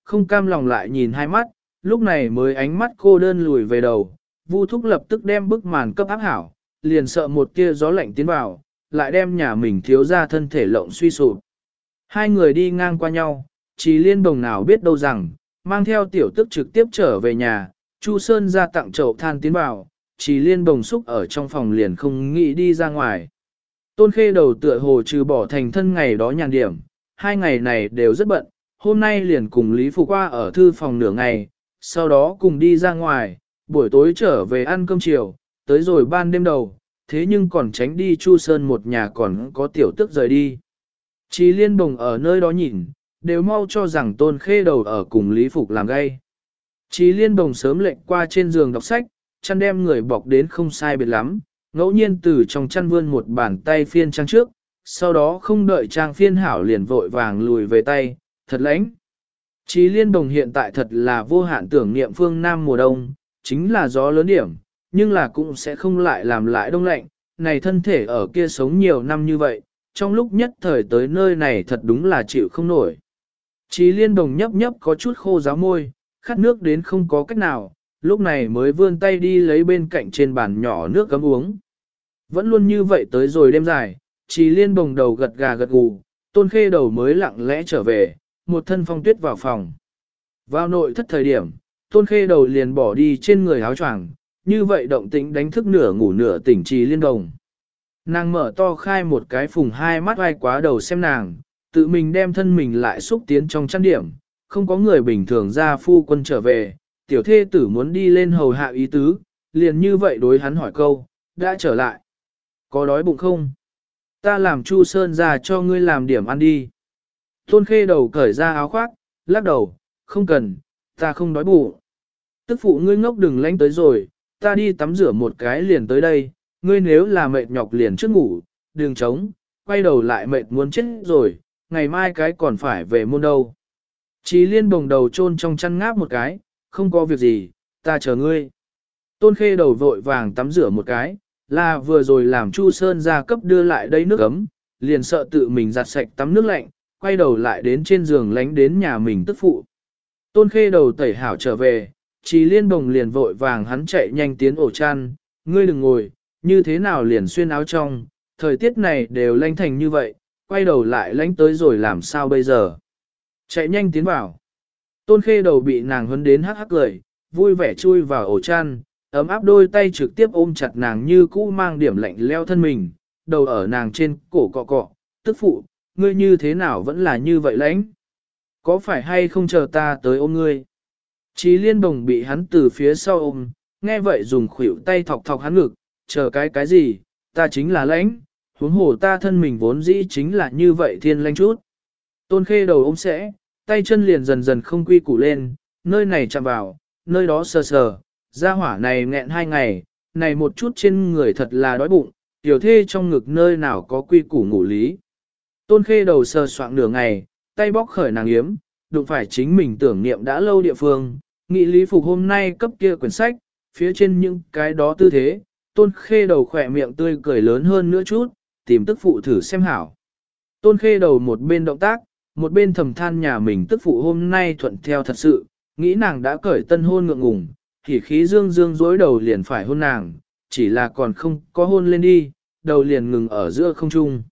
không cam lòng lại nhìn hai mắt, lúc này mới ánh mắt cô đơn lùi về đầu, Vu Thúc lập tức đem bức màn cấp áp hảo, liền sợ một tia gió lạnh tiến vào, lại đem nhà mình thiếu ra thân thể lộng suy sụp. Hai người đi ngang qua nhau, Trì Liên Bồng nào biết đâu rằng, mang theo tiểu tức trực tiếp trở về nhà, Chu Sơn ra tặng chậu than tiến vào, Trì Liên Bồng xúc ở trong phòng liền không nghĩ đi ra ngoài. Tôn Khê Đầu tựa hồ trừ bỏ thành thân ngày đó nhàn điểm, hai ngày này đều rất bận, hôm nay liền cùng Lý Phục qua ở thư phòng nửa ngày, sau đó cùng đi ra ngoài, buổi tối trở về ăn cơm chiều, tới rồi ban đêm đầu, thế nhưng còn tránh đi Chu Sơn một nhà còn có tiểu tức rời đi. Trì Liên Bồng ở nơi đó nhìn, đều mau cho rằng Tôn Khê Đầu ở cùng Lý Phục làm gay. Trì Liên Bồng sớm lệnh qua trên giường đọc sách, chăn đem người bọc đến không sai biệt lắm, ngẫu nhiên từ trong chăn vươn một bàn tay phiên trang trước, sau đó không đợi trang phiên hảo liền vội vàng lùi về tay, thật lãnh. Trì Liên Bồng hiện tại thật là vô hạn tưởng niệm phương Nam mùa đông, chính là gió lớn điểm, nhưng là cũng sẽ không lại làm lại đông lạnh, này thân thể ở kia sống nhiều năm như vậy, trong lúc nhất thời tới nơi này thật đúng là chịu không nổi. Trì Liên Bồng nhấp nhấp có chút khô ráo môi, khát nước đến không có cách nào, lúc này mới vươn tay đi lấy bên cạnh trên bàn nhỏ nước cấm uống. Vẫn luôn như vậy tới rồi đêm dài, Trì Liên Bồng đầu gật gà gật gù, Tôn Khê Đầu mới lặng lẽ trở về, một thân phong tuyết vào phòng. Vào nội thất thời điểm, Tôn Khê Đầu liền bỏ đi trên người áo choàng, như vậy động tĩnh đánh thức nửa ngủ nửa tỉnh Trì Liên Bồng. Nàng mở to khai một cái phùng hai mắt vai quá đầu xem nàng, tự mình đem thân mình lại xúc tiến trong chăn điểm, không có người bình thường ra phu quân trở về, tiểu thê tử muốn đi lên hầu hạ ý tứ, liền như vậy đối hắn hỏi câu, đã trở lại. Có đói bụng không? Ta làm Chu Sơn ra cho ngươi làm điểm ăn đi. Tôn Khê Đầu cởi ra áo khoác, lắc đầu, không cần, ta không đói bụng. Tức phụ ngươi ngốc đừng lánh tới rồi, ta đi tắm rửa một cái liền tới đây, ngươi nếu là mệt nhọc liền trước ngủ, đừng trống, quay đầu lại mệt muốn chết rồi, ngày mai cái còn phải về môn đâu. Trì Liên Bồng đầu chôn trong chăn ngáp một cái, không có việc gì, ta chờ ngươi. Tôn Khê Đầu vội vàng tắm rửa một cái, là vừa rồi làm Chu Sơn ra cấp đưa lại đây nước ấm, liền sợ tự mình giặt sạch tắm nước lạnh, quay đầu lại đến trên giường lánh đến nhà mình tức phụ. Tôn Khê Đầu tẩy hảo trở về, Trì Liên Bồng liền vội vàng hắn chạy nhanh tiến ổ chăn, ngươi đừng ngồi, như thế nào liền xuyên áo trong, thời tiết này đều lanh thành như vậy, quay đầu lại lánh tới rồi làm sao bây giờ. Chạy nhanh tiến vào. Tôn Khê Đầu bị nàng huấn đến hắc hắc cười, vui vẻ chui vào ổ chăn, ấm áp đôi tay trực tiếp ôm chặt nàng như cũ mang điểm lạnh leo thân mình, đầu ở nàng trên cổ cọ cọ, tức phụ, ngươi như thế nào vẫn là như vậy lãnh? Có phải hay không chờ ta tới ôm ngươi? Trì Liên Bồng bị hắn từ phía sau ôm, nghe vậy dùng khuỷu tay thọc thọc hắn ngực, chờ cái gì, ta chính là lãnh, huống hồ ta thân mình vốn dĩ chính là như vậy thiên lãnh chút. Tôn Khê Đầu ôm sẽ, tay chân liền dần dần không quy củ lên, nơi này chạm vào, nơi đó sờ sờ, gia hỏa này nghẹn 2 ngày, này một chút trên người thật là đói bụng, tiểu thê trong ngực nơi nào có quy củ ngủ lý. Tôn Khê Đầu sờ soạng nửa ngày, tay bóc khởi nàng yếm, đụng phải chính mình tưởng niệm đã lâu địa phương, nghị Lý Phục hôm nay cấp kia quyển sách, phía trên những cái đó tư thế, Tôn Khê Đầu khỏe miệng tươi cười lớn hơn nữa chút, tìm tức phụ thử xem hảo. Tôn Khê Đầu một bên động tác, một bên thầm than nhà mình tức phụ hôm nay thuận theo thật sự, nghĩ nàng đã cởi tân hôn ngượng ngùng, thì khí dương dương dối đầu liền phải hôn nàng, chỉ là còn không có hôn lên đi, đầu liền ngừng ở giữa không trung.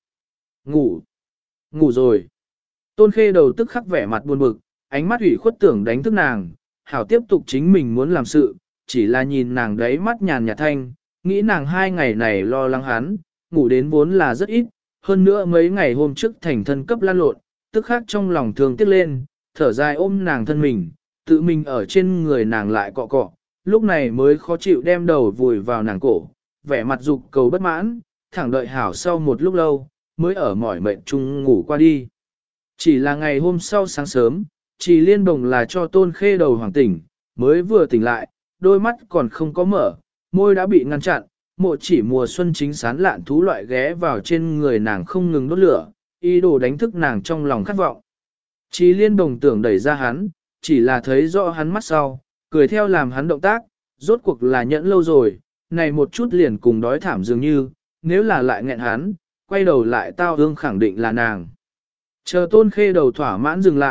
Ngủ rồi. Tôn Khê Đầu tức khắc vẻ mặt buồn bực, ánh mắt ủy khuất tưởng đánh thức nàng, hảo tiếp tục chính mình muốn làm sự, chỉ là nhìn nàng đấy mắt nhàn nhạt thanh, nghĩ nàng 2 ngày này lo lắng hắn, ngủ đến vốn là rất ít, hơn nữa mấy ngày hôm trước thành thân cấp lan lộn, tức khắc trong lòng thương tiếc lên, thở dài ôm nàng thân mình, tự mình ở trên người nàng lại cọ cọ, lúc này mới khó chịu đem đầu vùi vào nàng cổ, vẻ mặt dục cầu bất mãn, thẳng đợi hảo sau một lúc lâu, mới ở mỏi mệt chung ngủ qua đi. Chỉ là ngày hôm sau sáng sớm, Trì Liên Bồng là cho Tôn Khê Đầu hoàng tỉnh, mới vừa tỉnh lại, đôi mắt còn không có mở, môi đã bị ngăn chặn, mộ chỉ mùa xuân chính sán lạn thú loại ghé vào trên người nàng không ngừng đốt lửa, ý đồ đánh thức nàng trong lòng khát vọng. Trì Liên Bồng tưởng đẩy ra hắn, chỉ là thấy rõ hắn mắt sau, cười theo làm hắn động tác, rốt cuộc là nhẫn lâu rồi, này một chút liền cùng đói thảm dường như, nếu là lại nghẹn hắn, quay đầu lại tao hương khẳng định là nàng. Chờ Tôn Khê Đầu thỏa mãn dừng lại,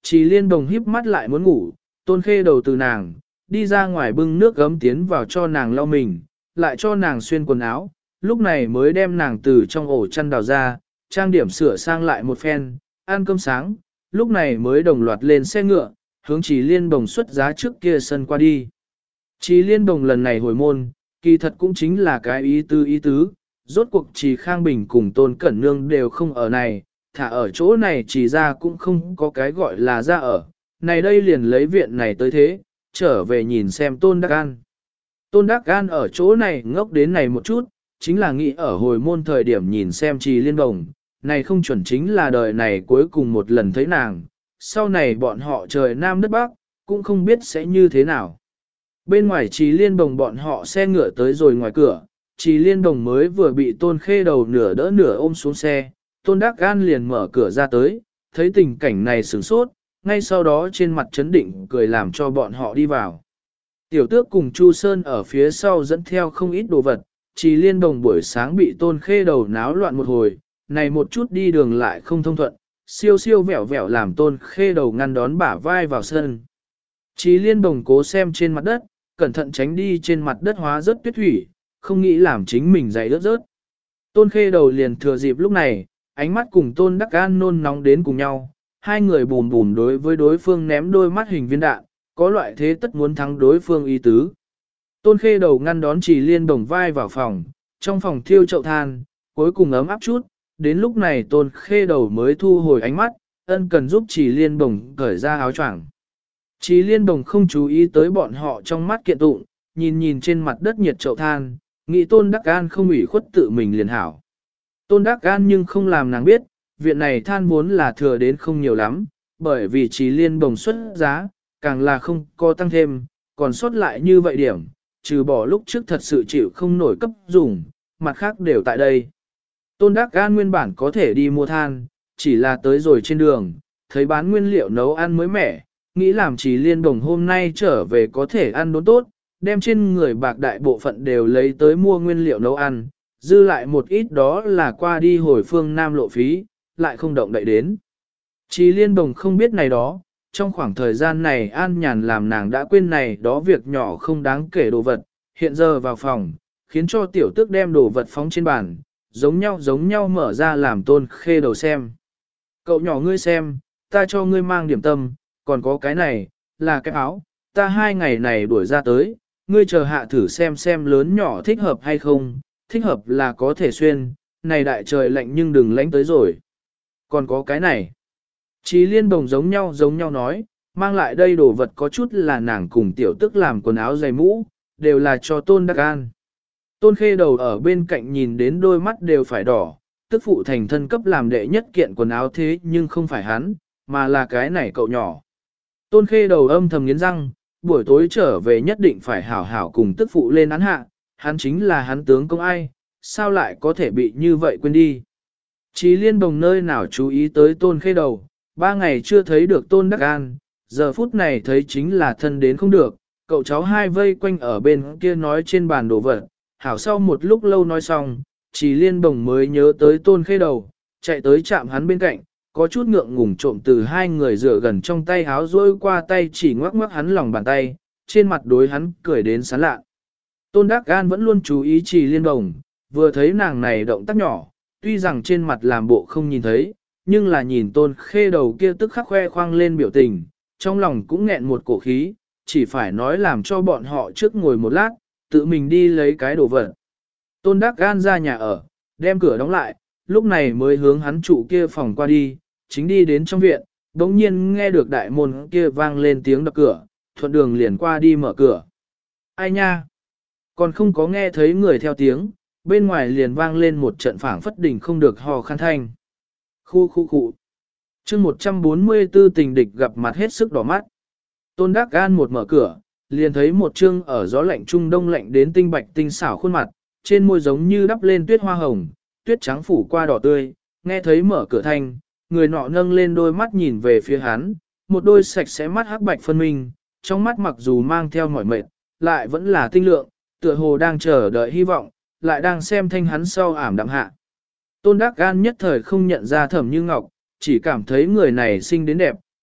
Chỉ Liên Đồng híp mắt lại muốn ngủ, Tôn Khê Đầu từ nàng, đi ra ngoài bưng nước gấm tiến vào cho nàng lau mình, lại cho nàng xuyên quần áo, lúc này mới đem nàng từ trong ổ chăn đào ra, trang điểm sửa sang lại một phen, ăn cơm sáng, lúc này mới đồng loạt lên xe ngựa, hướng Chỉ Liên Đồng xuất giá trước kia sân qua đi. Chỉ Liên Đồng lần này hồi môn, kỳ thật cũng chính là cái ý tứ, rốt cuộc Chỉ Khang Bình cùng Tôn Cẩn Nương đều không ở này, thả ở chỗ này chỉ ra cũng không có cái gọi là ra ở, này đây liền lấy viện này tới thế, trở về nhìn xem Tôn Đắc An. Tôn Đắc An ở chỗ này ngốc đến này một chút, chính là nghĩ ở hồi môn thời điểm nhìn xem Trì Liên Đồng, này không chuẩn chính là đời này cuối cùng một lần thấy nàng, sau này bọn họ trời Nam đất Bắc, cũng không biết sẽ như thế nào. Bên ngoài Trì Liên Đồng bọn họ xe ngựa tới rồi ngoài cửa, Trì Liên Đồng mới vừa bị Tôn Khê Đầu nửa đỡ nửa ôm xuống xe, Tôn Đắc An liền mở cửa ra tới, thấy tình cảnh này sửng sốt, ngay sau đó trên mặt chấn định cười làm cho bọn họ đi vào. Tiểu Tước cùng Chu Sơn ở phía sau dẫn theo không ít đồ vật, Trì Liên Đồng buổi sáng bị Tôn Khê Đầu náo loạn một hồi, này một chút đi đường lại không thông thuận, siêu siêu vẹo vẹo làm Tôn Khê Đầu ngăn đón bả vai vào sân. Trì Liên Đồng cố xem trên mặt đất, cẩn thận tránh đi trên mặt đất hóa rớt tuyết thủy, không nghĩ làm chính mình giày rớt rớt. Tôn Khê Đầu liền thừa dịp lúc này, ánh mắt cùng Tôn Đắc An nôn nóng đến cùng nhau, hai người bùm bùm đối với đối phương ném đôi mắt hình viên đạn, có loại thế tất muốn thắng đối phương ý tứ. Tôn Khê Đầu ngăn đón Trì Liên Đồng vai vào phòng, trong phòng thiêu chậu than, cuối cùng ấm áp chút, đến lúc này Tôn Khê Đầu mới thu hồi ánh mắt, ân cần giúp Trì Liên Đồng cởi ra áo choàng. Trì Liên Đồng không chú ý tới bọn họ trong mắt kiện tụng, nhìn nhìn trên mặt đất nhiệt chậu than, nghĩ Tôn Đắc An không ủy khuất tự mình liền hảo. Tôn Đắc An nhưng không làm nàng biết, viện này than vốn là thừa đến không nhiều lắm, bởi vì Trì Liên Đồng xuất giá, càng là không có tăng thêm, còn sót lại như vậy điểm, trừ bỏ lúc trước thật sự chịu không nổi cấp dùng, mặt khác đều tại đây. Tôn Đắc An nguyên bản có thể đi mua than, chỉ là tới rồi trên đường, thấy bán nguyên liệu nấu ăn mới mẻ, nghĩ làm Trì Liên Đồng hôm nay trở về có thể ăn đốn tốt, đem trên người bạc đại bộ phận đều lấy tới mua nguyên liệu nấu ăn, dư lại một ít đó là qua đi hồi phương Nam lộ phí, lại không động đậy đến. Trì Liên Đồng không biết này đó, trong khoảng thời gian này an nhàn làm nàng đã quên này đó việc nhỏ không đáng kể đồ vật, hiện giờ vào phòng, khiến cho tiểu tước đem đồ vật phóng trên bàn, giống nhau mở ra làm Tôn Khê Đầu xem. Cậu nhỏ ngươi xem, ta cho ngươi mang điểm tâm, còn có cái này, là cái áo, ta 2 ngày này đuổi ra tới, ngươi chờ hạ thử xem lớn nhỏ thích hợp hay không, thích hợp là có thể xuyên, này đại trời lạnh nhưng đừng lạnh tới rồi. Còn có cái này. Trì Liên Đồng giống nhau nói, mang lại đây đồ vật có chút là nàng cùng tiểu tức làm quần áo giày mũ, đều là cho Tôn Đắc An. Tôn Khê Đầu ở bên cạnh nhìn đến đôi mắt đều phải đỏ, tức phụ thành thân cấp làm đệ nhất kiện quần áo thế nhưng không phải hắn, mà là cái này cậu nhỏ. Tôn Khê Đầu âm thầm nghiến răng, buổi tối trở về nhất định phải hảo hảo cùng tức phụ lên án hạ, hắn chính là hắn tướng công ai, sao lại có thể bị như vậy quên đi. Trì Liên Đồng nơi nào chú ý tới Tôn Khê Đầu, 3 ngày chưa thấy được Tôn Đắc An, giờ phút này thấy chính là thân đến không được, cậu cháu hai vây quanh ở bên kia nói trên bàn đồ vật, hảo sau một lúc lâu nói xong, Trì Liên Đồng mới nhớ tới Tôn Khê Đầu, chạy tới chạm hắn bên cạnh, có chút ngượng ngùng trộm từ hai người rửa gần trong tay háo rôi qua tay chỉ ngoắc ngoắc hắn lòng bàn tay, trên mặt đối hắn cười đến sán lạ. Tôn Đắc An vẫn luôn chú ý Trì Liên Đồng, vừa thấy nàng này động tác nhỏ, tuy rằng trên mặt làm bộ không nhìn thấy, nhưng là nhìn Tôn Khê Đầu kia tức khắc khoe khoang lên biểu tình, trong lòng cũng nghẹn một cổ khí, chỉ phải nói làm cho bọn họ trước ngồi một lát, tự mình đi lấy cái đồ vật. Tôn Đắc An ra nhà ở, đem cửa đóng lại, lúc này mới hướng hắn trụ kia phòng qua đi, chính đi đến trong viện, bỗng nhiên nghe được đại môn kia vang lên tiếng đập cửa, thuận đường liền qua đi mở cửa. Ai nha? Còn không có nghe thấy người theo tiếng, bên ngoài liền vang lên một trận phảng phất đỉnh không được hò khan thanh. Khu. Chương 144 tình địch gặp mặt hết sức đỏ mắt. Tôn Đắc An một mở cửa, liền thấy một trương ở gió lạnh trung đông lạnh đến tinh bạch tinh xảo khuôn mặt, trên môi giống như đắp lên tuyết hoa hồng, tuyết trắng phủ qua đỏ tươi, nghe thấy mở cửa thanh, người nọ nâng lên đôi mắt nhìn về phía hắn, một đôi sạch sẽ mắt hắc bạch phân minh, trong mắt mặc dù mang theo mỏi mệt, lại vẫn là tinh lượng, tựa hồ đang chờ đợi hy vọng, lại đang xem thanh hắn sau ảm đạm hạ. Tôn Đắc An nhất thời không nhận ra Thẩm Như Ngọc, chỉ cảm thấy người này xinh đến đẹp,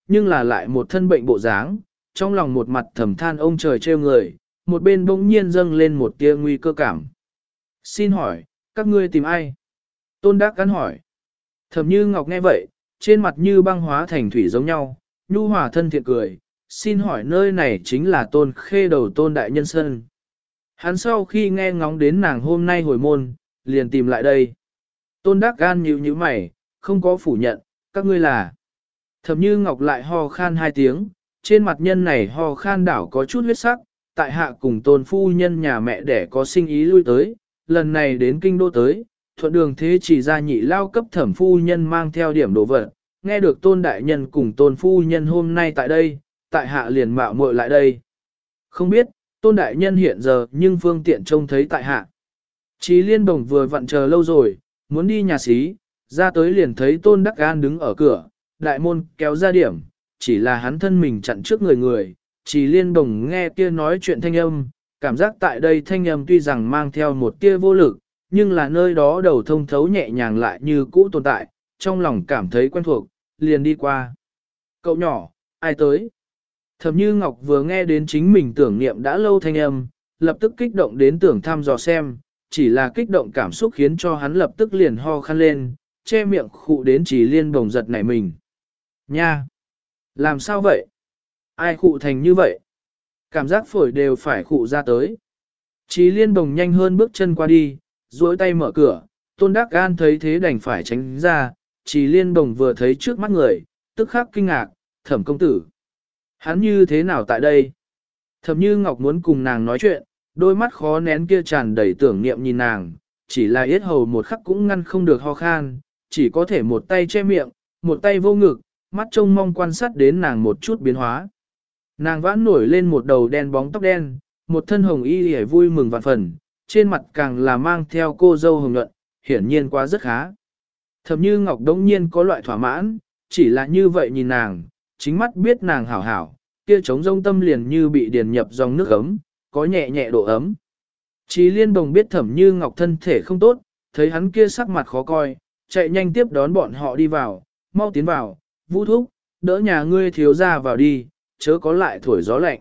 nhưng là lại một thân bệnh bộ dáng, trong lòng một mặt thầm than ông trời trêu người, một bên bỗng nhiên dâng lên một tia nguy cơ cảm. Xin hỏi, các ngươi tìm ai? Tôn Đắc Cắn hỏi. Thẩm Như Ngọc nghe vậy, trên mặt như băng hóa thành thủy giống nhau, nhu hòa thân thiện cười, xin hỏi nơi này chính là Tôn Khê Đầu Tôn Đại Nhân Sân. Hắn sau khi nghe ngóng đến nàng hôm nay hồi môn, liền tìm lại đây. Tôn Đắc Gan nhíu nhíu mày, không có phủ nhận, các ngươi là. Thẩm Như Ngọc lại ho khan 2 tiếng, trên mặt nhân này ho khan đảo có chút huyết sắc, tại hạ cùng Tôn phu nhân nhà mẹ đẻ có sinh ý lui tới, lần này đến kinh đô tới, thuận đường thế chỉ ra nhị lao cấp Thẩm phu nhân mang theo điểm đồ vật, nghe được Tôn đại nhân cùng Tôn phu nhân hôm nay tại đây, tại hạ liền mạo muội lại đây. Không biết, Tôn đại nhân hiện giờ nhưng phương tiện trông thấy tại hạ. Chí Liên Bồng vừa vặn chờ lâu rồi, muốn đi nhà xí, ra tới liền thấy Tôn Đắc Gan đứng ở cửa, đại môn kéo ra điểm, chỉ là hắn thân mình chặn trước người. Chí Liên Bồng nghe kia nói chuyện thanh âm, cảm giác tại đây thanh âm tuy rằng mang theo một tia vô lực, nhưng là nơi đó đầu thông thấu nhẹ nhàng lại như cũ tồn tại, trong lòng cảm thấy quen thuộc, liền đi qua. Cậu nhỏ, ai tới? Thẩm Như Ngọc vừa nghe đến chính mình tưởng niệm đã lâu thanh âm, lập tức kích động đến tưởng thăm dò xem, chỉ là kích động cảm xúc khiến cho hắn lập tức liền ho khăn lên, che miệng khụ đến Chí Liên Bồng giật nảy mình. Nha! Làm sao vậy? Ai khụ thành như vậy? Cảm giác phổi đều phải khụ ra tới. Chí Liên Bồng nhanh hơn bước chân qua đi, duỗi tay mở cửa, Tôn Đắc Gan thấy thế đành phải tránh ra, Chí Liên Bồng vừa thấy trước mắt người, tức khắc kinh ngạc, Thẩm công tử. Hắn như thế nào tại đây? Thẩm Như Ngọc muốn cùng nàng nói chuyện, đôi mắt khó nén kia tràn đầy tưởng niệm nhìn nàng, chỉ là yết hầu một khắc cũng ngăn không được ho khan, chỉ có thể một tay che miệng, một tay vô ngực, mắt trông mong quan sát đến nàng một chút biến hóa. Nàng vãn nổi lên một đầu đen bóng tóc đen, một thân hồng y hề vui mừng vạn phần, trên mặt càng là mang theo cô dâu hồng nhuận, hiển nhiên quá rất khá. Thẩm Như Ngọc đống nhiên có loại thỏa mãn, chỉ là như vậy nhìn nàng, chính mắt biết nàng hảo hảo, kia trống rông tâm liền như bị điền nhập dòng nước ấm, có nhẹ nhẹ độ ấm. Chí Liên Bồng biết Thẩm Như Ngọc thân thể không tốt, thấy hắn kia sắc mặt khó coi, chạy nhanh tiếp đón bọn họ đi vào, mau tiến vào, Vũ Thúc, đỡ nhà ngươi thiếu ra vào đi, chớ có lại thổi gió lạnh.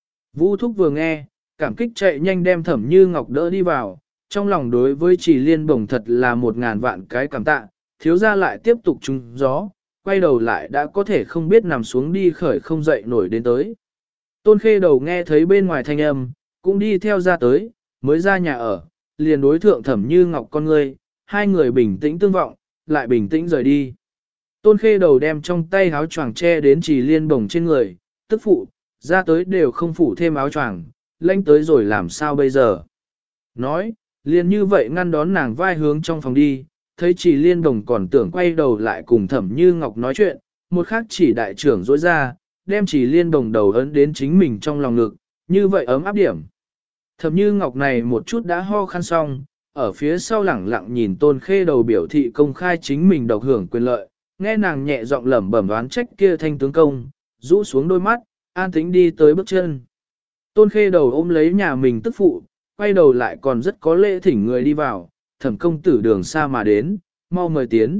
Vũ Thúc vừa nghe, cảm kích chạy nhanh đem Thẩm Như Ngọc đỡ đi vào, trong lòng đối với Chí Liên Bồng thật là 1000 vạn cái cảm tạ, thiếu ra lại tiếp tục trúng gió, quay đầu lại đã có thể không biết nằm xuống đi khởi không dậy nổi đến tới. Tôn Khê Đầu nghe thấy bên ngoài thanh âm, cũng đi theo ra tới, mới ra nhà ở, liền đối thượng Thẩm Như Ngọc con ngươi, hai người bình tĩnh tương vọng, lại bình tĩnh rời đi. Tôn Khê Đầu đem trong tay áo choàng che đến Chí Liên Bồng trên người, tức phụ, ra tới đều không phủ thêm áo choàng, lanh tới rồi làm sao bây giờ. Nói, liền như vậy ngăn đón nàng vai hướng trong phòng đi, thấy Chí Liên Bồng còn tưởng quay đầu lại cùng Thẩm Như Ngọc nói chuyện, một khắc chỉ đại trưởng dối ra, đem Chí Liên Bồng đầu ấn đến chính mình trong lòng ngực, như vậy ấm áp điểm. Thẩm Như Ngọc này một chút đã ho khan xong, ở phía sau lẳng lặng nhìn Tôn Khê Đầu biểu thị công khai chính mình độc hưởng quyền lợi, nghe nàng nhẹ giọng lẩm bẩm đoán trách kia thanh tướng công, rũ xuống đôi mắt, an tĩnh đi tới bước chân. Tôn Khê Đầu ôm lấy nhà mình tức phụ, quay đầu lại còn rất có lễ thỉnh người đi vào, Thẩm công tử đường xa mà đến, mau mời tiến.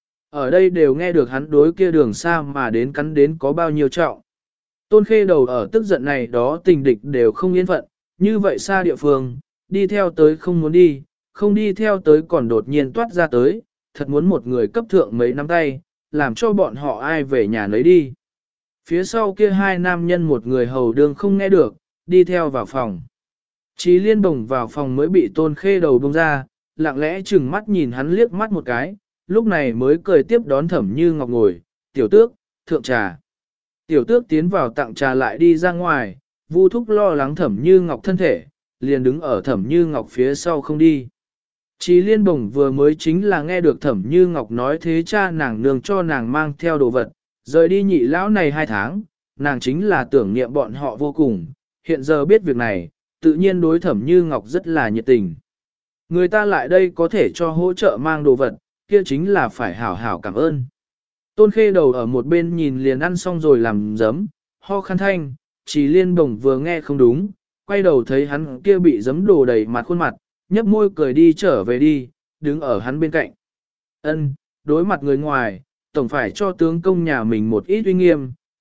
Ở đây đều nghe được hắn đối kia đường xa mà đến cắn đến có bao nhiêu trọng. Tôn Khê Đầu ở tức giận này đó tình địch đều không yên phận, như vậy xa địa phương, đi theo tới không muốn đi, không đi theo tới còn đột nhiên toát ra tới, thật muốn một người cấp thượng mấy nắm tay, làm cho bọn họ ai về nhà lấy đi. Phía sau kia hai nam nhân một người hầu đương không nghe được, đi theo vào phòng. Chí Liên Bồng vào phòng mới bị Tôn Khê Đầu bông ra, lặng lẽ chừng mắt nhìn hắn liếc mắt một cái, lúc này mới cười tiếp đón Thẩm Như Ngọc ngồi, tiểu tước, thượng trà. Tiểu tước tiến vào tặng trà lại đi ra ngoài, Vu Thúc lo lắng Thẩm Như Ngọc thân thể, liền đứng ở Thẩm Như Ngọc phía sau không đi. Chí Liên Bồng vừa mới chính là nghe được Thẩm Như Ngọc nói thế cha nàng nương cho nàng mang theo đồ vật, rời đi nhị lão này 2 tháng, nàng chính là tưởng niệm bọn họ vô cùng, hiện giờ biết việc này, tự nhiên đối Thẩm Như Ngọc rất là nhiệt tình. Người ta lại đây có thể cho hỗ trợ mang đồ vật, kia chính là phải hảo hảo cảm ơn. Tôn Khê Đầu ở một bên nhìn liền ăn xong rồi làm giấm, ho khăn thanh, Chí Liên Bồng vừa nghe không đúng, quay đầu thấy hắn kia bị giấm đồ đầy mặt khuôn mặt, nhấp môi cười đi trở về đi, đứng ở hắn bên cạnh. Ân, đối mặt người ngoài, tổng phải cho tướng công nhà mình một ít uy nghiêm,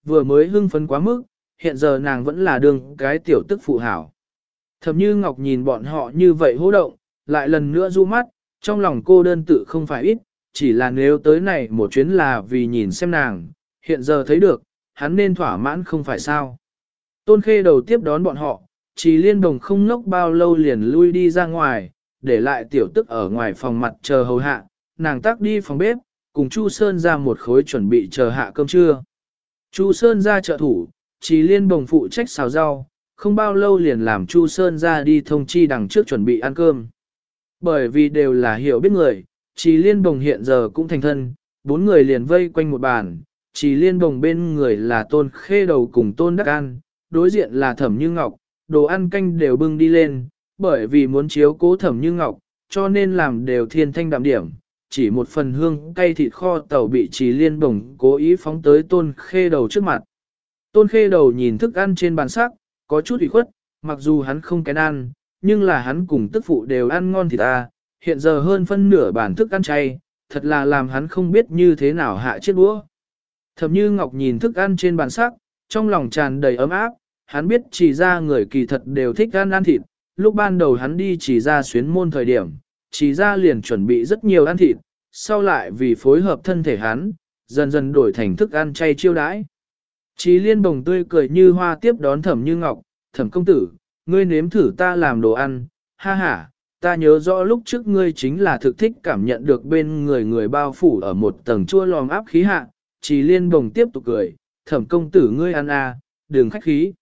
vừa mới hưng phấn quá mức, hiện giờ nàng vẫn là đường cái tiểu tức phụ hảo. Thẩm Như Ngọc nhìn bọn họ như vậy hô động, lại lần nữa du mắt, trong lòng cô đơn tự không phải ít, chỉ là nếu tới này một chuyến là vì nhìn xem nàng, hiện giờ thấy được, hắn nên thỏa mãn không phải sao. Tôn Khê Đầu tiếp đón bọn họ, Trì Liên Đồng không ngốc bao lâu liền lui đi ra ngoài, để lại tiểu tức ở ngoài phòng mặt chờ hầu hạ, nàng tác đi phòng bếp, cùng Chu Sơn ra một khối chuẩn bị chờ hạ cơm trưa. Chu Sơn ra trợ thủ, Trì Liên Đồng phụ trách xào rau, không bao lâu liền làm Chu Sơn ra đi thông chi đằng trước chuẩn bị ăn cơm. Bởi vì đều là hiểu biết người, Trì Liên Đồng hiện giờ cũng thành thân, 4 người liền vây quanh một bàn, Trì Liên Đồng bên người là Tôn Khê Đầu cùng Tôn Đắc An, đối diện là Thẩm Như Ngọc, đồ ăn canh đều bưng đi lên, bởi vì muốn chiếu cố Thẩm Như Ngọc, cho nên làm đều thiên thanh đạm điểm, chỉ một phần hương cay thịt kho tàu bị Trì Liên Đồng cố ý phóng tới Tôn Khê Đầu trước mặt. Tôn Khê Đầu nhìn thức ăn trên bàn sắc, có chút ủy khuất, mặc dù hắn không kén ăn, nhưng là hắn cùng tức phụ đều ăn ngon thịt ta, hiện giờ hơn phân nửa bản thức ăn chay, thật là làm hắn không biết như thế nào hạ chiếc đũa. Thẩm Như Ngọc nhìn thức ăn trên bàn sắc, trong lòng tràn đầy ấm áp, hắn biết Chỉ ra người kỳ thật đều thích ăn thịt, lúc ban đầu hắn đi Chỉ ra xuyến môn thời điểm, Chỉ ra liền chuẩn bị rất nhiều ăn thịt, sau lại vì phối hợp thân thể hắn, dần dần đổi thành thức ăn chay chiêu đãi. Chí Liên Bồng tươi cười như hoa tiếp đón Thẩm Như Ngọc, Thẩm công tử, ngươi nếm thử ta làm đồ ăn, ha ha, ta nhớ rõ lúc trước ngươi chính là thực thích cảm nhận được bên người người bao phủ ở một tầng chua lòm áp khí hạ. Chí Liên Bồng tiếp tục cười, Thẩm công tử ngươi ăn à, đừng khách khí.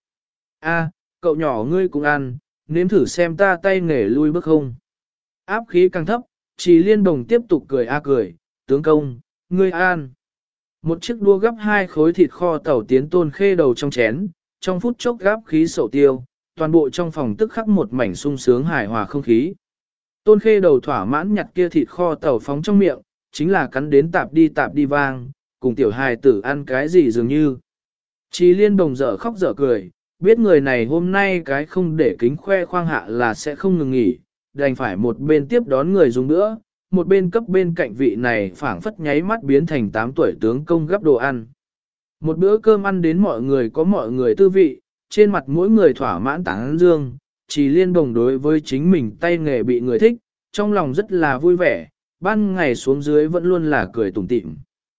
A, cậu nhỏ ngươi cũng ăn, nếm thử xem ta tay nghề lui bước không. Áp khí càng thấp, Chí Liên Bồng tiếp tục cười cười, tướng công, ngươi ăn. Một chiếc đua gấp 2 khối thịt kho tàu tiến Tôn Khê Đầu trong chén, trong phút chốc gáp khí sậu tiêu, toàn bộ trong phòng tức khắc một mảnh sung sướng hài hòa không khí. Tôn Khê Đầu thỏa mãn nhặt kia thịt kho tàu phóng trong miệng, chính là cắn đến tạp đi vang, cùng tiểu hài tử ăn cái gì dường như. Chí Liên Bồng dở khóc dở cười, biết người này hôm nay cái không để kính khoe khoang hạ là sẽ không ngừng nghỉ, đành phải một bên tiếp đón người dùng nữa, một bên cấp bên cạnh vị này phảng phất nháy mắt biến thành 8 tuổi tướng công gấp đồ ăn. Một bữa cơm ăn đến mọi người có mọi người tư vị, trên mặt mỗi người thỏa mãn tán dương, Chỉ Liên Bồng đối với chính mình tay nghề bị người thích, trong lòng rất là vui vẻ, ban ngày xuống dưới vẫn luôn là cười tủm tỉm.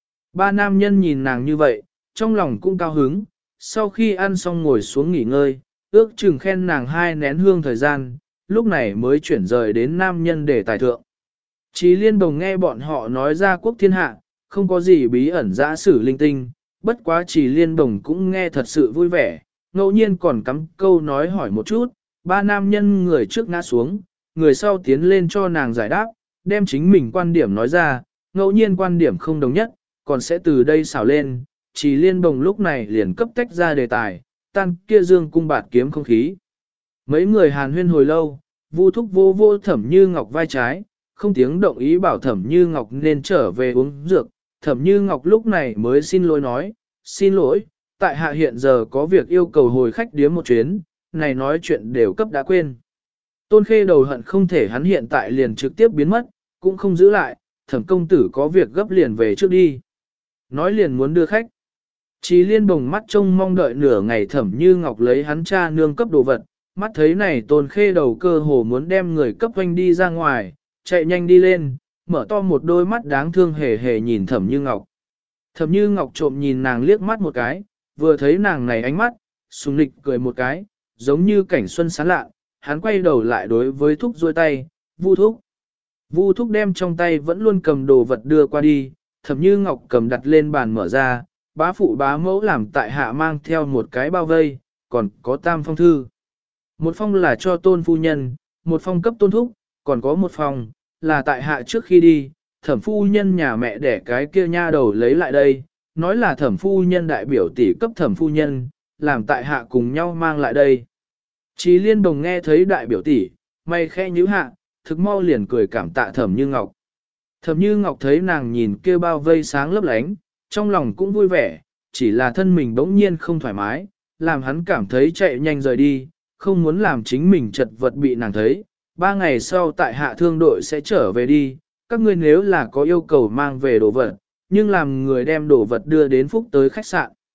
Ba nam nhân nhìn nàng như vậy, trong lòng cũng cao hứng, sau khi ăn xong ngồi xuống nghỉ ngơi, ước chừng khen nàng 2 nén hương thời gian, lúc này mới chuyển rời đến nam nhân để tài thượng. Chí Liên Bồng nghe bọn họ nói ra quốc thiên hạ, không có gì bí ẩn dã sử linh tinh, bất quá Chí Liên Bồng cũng nghe thật sự vui vẻ, ngẫu nhiên còn cắm câu nói hỏi một chút, ba nam nhân người trước ngã xuống, người sau tiến lên cho nàng giải đáp, đem chính mình quan điểm nói ra, ngẫu nhiên quan điểm không đồng nhất, còn sẽ từ đây xảo lên, Chí Liên Bồng lúc này liền cấp tách ra đề tài, tan kia dương cung bạt kiếm không khí. Mấy người hàn huyên hồi lâu, Vu Thúc vô vô Thẩm Như Ngọc vai trái, không tiếng động ý bảo Thẩm Như Ngọc nên trở về uống dược. Thẩm Như Ngọc lúc này mới xin lỗi nói, xin lỗi, tại hạ hiện giờ có việc yêu cầu hồi khách điếm một chuyến, này nói chuyện đều cấp đã quên. Tôn Khê Đầu hận không thể hắn hiện tại liền trực tiếp biến mất, cũng không giữ lại, Thẩm công tử có việc gấp liền về trước đi. Nói liền muốn đưa khách. Chí Liên Bồng mắt trông mong đợi nửa ngày Thẩm Như Ngọc lấy hắn cha nương cấp đồ vật, mắt thấy này Tôn Khê Đầu cơ hồ muốn đem người cấp doanh đi ra ngoài, chạy nhanh đi lên, mở to một đôi mắt đáng thương hề hề nhìn Thẩm Như Ngọc. Thẩm Như Ngọc trộm nhìn nàng liếc mắt một cái, vừa thấy nàng này ánh mắt, sùng nịch cười một cái, giống như cảnh xuân sáng lạ, hắn quay đầu lại đối với Thúc duỗi tay, Vu Thúc. Vu Thúc đem trong tay vẫn luôn cầm đồ vật đưa qua đi, Thẩm Như Ngọc cầm đặt lên bàn mở ra, bá phụ bá mẫu làm tại hạ mang theo một cái bao vây, còn có tam phong thư. Một phong là cho Tôn phu nhân, một phong cấp Tôn Thúc, còn có một phong là tại hạ trước khi đi, Thẩm phu nhân nhà mẹ để cái kia nha đầu lấy lại đây, nói là Thẩm phu nhân đại biểu tỷ cấp Thẩm phu nhân, làm tại hạ cùng nhau mang lại đây. Chí Liên Bồng nghe thấy đại biểu tỷ, mày khẽ nhíu hạ, thực mau liền cười cảm tạ Thẩm Như Ngọc. Thẩm Như Ngọc thấy nàng nhìn kia bao vây sáng lấp lánh, trong lòng cũng vui vẻ, chỉ là thân mình bỗng nhiên không thoải mái, làm hắn cảm thấy chạy nhanh rời đi, không muốn làm chính mình chật vật bị nàng thấy. 3 ngày sau tại hạ thương đội sẽ trở về đi, các ngươi nếu là có yêu cầu mang về đồ vật, nhưng làm người đem đồ vật đưa đến Phúc tới khách sạn.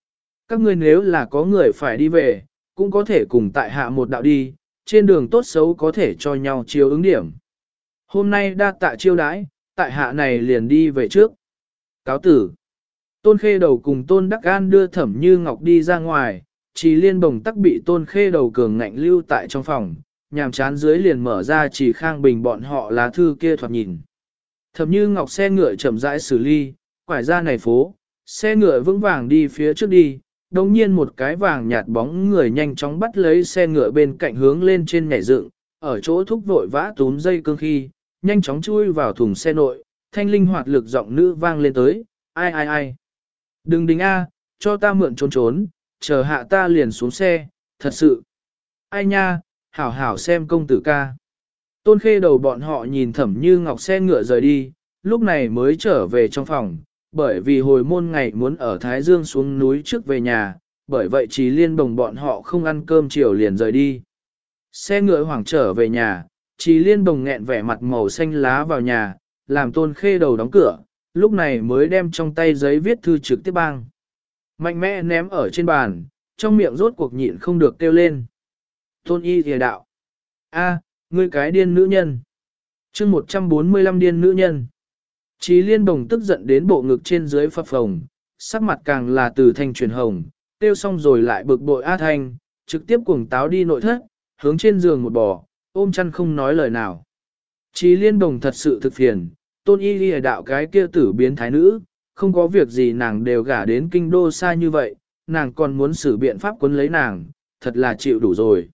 Các ngươi nếu là có người phải đi về, cũng có thể cùng tại hạ một đạo đi, trên đường tốt xấu có thể cho nhau chiếu ứng điểm. Hôm nay đa tạ chiêu đãi, tại hạ này liền đi về trước. Cáo tử. Tôn Khê Đầu cùng Tôn Đắc An đưa Thẩm Như Ngọc đi ra ngoài, Trì Liên Bồng tắc bị Tôn Khê Đầu cường ngạnh lưu tại trong phòng, nhàm chán dưới liền mở ra Trì Khang Bình bọn họ lá thư kia thoạt nhìn. Thẩm Như Ngọc xe ngựa chậm rãi xử ly, quải ra này phố, xe ngựa vững vàng đi phía trước đi, đồng nhiên một cái vàng nhạt bóng người nhanh chóng bắt lấy xe ngựa bên cạnh hướng lên trên nhảy dựng, ở chỗ thúc vội vã túm dây cương khi, nhanh chóng chui vào thùng xe nội, thanh linh hoạt lực giọng nữ vang lên tới, ai ai ai. Đừng đính a, cho ta mượn trốn trốn, chờ hạ ta liền xuống xe, thật sự. Ai nha, hảo hảo xem công tử ca. Tôn Khê Đầu bọn họ nhìn Thẩm Như Ngọc xe ngựa rời đi, lúc này mới trở về trong phòng, bởi vì hồi môn ngày muốn ở Thái Dương xuống núi trước về nhà, bởi vậy Trì Liên Bồng bọn họ không ăn cơm chiều liền rời đi. Xe ngựa hoảng trở về nhà, Trì Liên Bồng nghẹn vẻ mặt màu xanh lá vào nhà, làm Tôn Khê Đầu đóng cửa, lúc này mới đem trong tay giấy viết thư trực tiếp bang. Mạnh mẽ ném ở trên bàn, trong miệng rốt cuộc nhịn không được kêu lên. Tôn Y thìa đạo. A, ngươi cái điên nữ nhân. chương 145 điên nữ nhân. Trì Liên Bồng tức giận đến bộ ngực trên dưới phập phồng, sắc mặt càng là từ thanh chuyển hồng, tiêu xong rồi lại bực bội A Thanh, trực tiếp cuồng táo đi nội thất, hướng trên giường một bò, ôm chăn không nói lời nào. Trì Liên Bồng thật sự thực phiền, Tôn Y lìa đạo cái kia tử biến thái nữ, không có việc gì nàng đều gả đến kinh đô xa như vậy, nàng còn muốn xử biện pháp quấn lấy nàng, thật là chịu đủ rồi.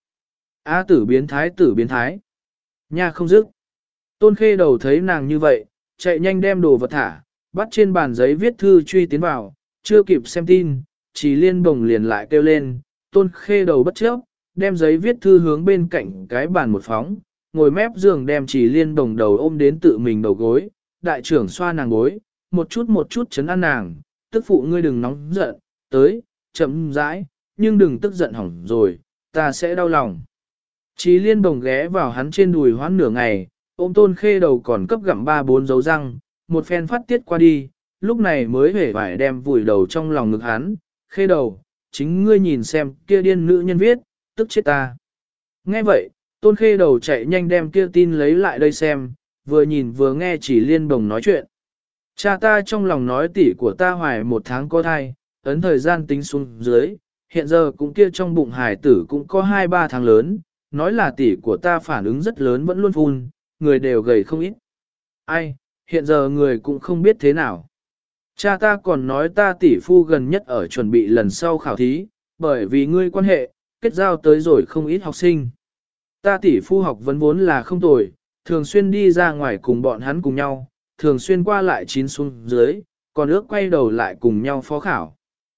A tử biến thái. Nha không dứt. Tôn Khê Đầu thấy nàng như vậy, chạy nhanh đem đồ vật thả, bắt trên bàn giấy viết thư truy tiến vào, chưa kịp xem tin, Trì Liên Bồng liền lại kêu lên, Tôn Khê Đầu bất chấp, đem giấy viết thư hướng bên cạnh cái bàn một phóng, ngồi mép giường đem Trì Liên Bồng đầu ôm đến tự mình đầu gối, đại trưởng xoa nàng gối, một chút chấn an nàng, tức phụ ngươi đừng nóng giận, tới, chậm rãi, nhưng đừng tức giận hỏng rồi, ta sẽ đau lòng. Trì Liên Bồng ghé vào hắn trên đùi hoãn nửa ngày, ôm Tôn Khê Đầu còn cấp gặm 3-4 dấu răng, một phen phát tiết qua đi, lúc này mới hề phải đem vùi đầu trong lòng ngực hắn, Khê Đầu, chính ngươi nhìn xem kia điên nữ nhân viết, tức chết ta. Nghe vậy, Tôn Khê Đầu chạy nhanh đem kia tin lấy lại đây xem, vừa nhìn vừa nghe Trì Liên Bồng nói chuyện. Cha ta trong lòng nói tỷ của ta hoài 1 tháng có thai, ấn thời gian tính xuống dưới, hiện giờ cũng kia trong bụng hải tử cũng có 2-3 tháng lớn, nói là tỷ của ta phản ứng rất lớn vẫn luôn phun, người đều gầy không ít. Ai, hiện giờ người cũng không biết thế nào. Cha ta còn nói ta tỷ phu gần nhất ở chuẩn bị lần sau khảo thí, bởi vì ngươi quan hệ, kết giao tới rồi không ít học sinh. Ta tỷ phu học vấn vốn là không tồi, thường xuyên đi ra ngoài cùng bọn hắn cùng nhau, thường xuyên qua lại chín xuống dưới, còn ước quay đầu lại cùng nhau phó khảo.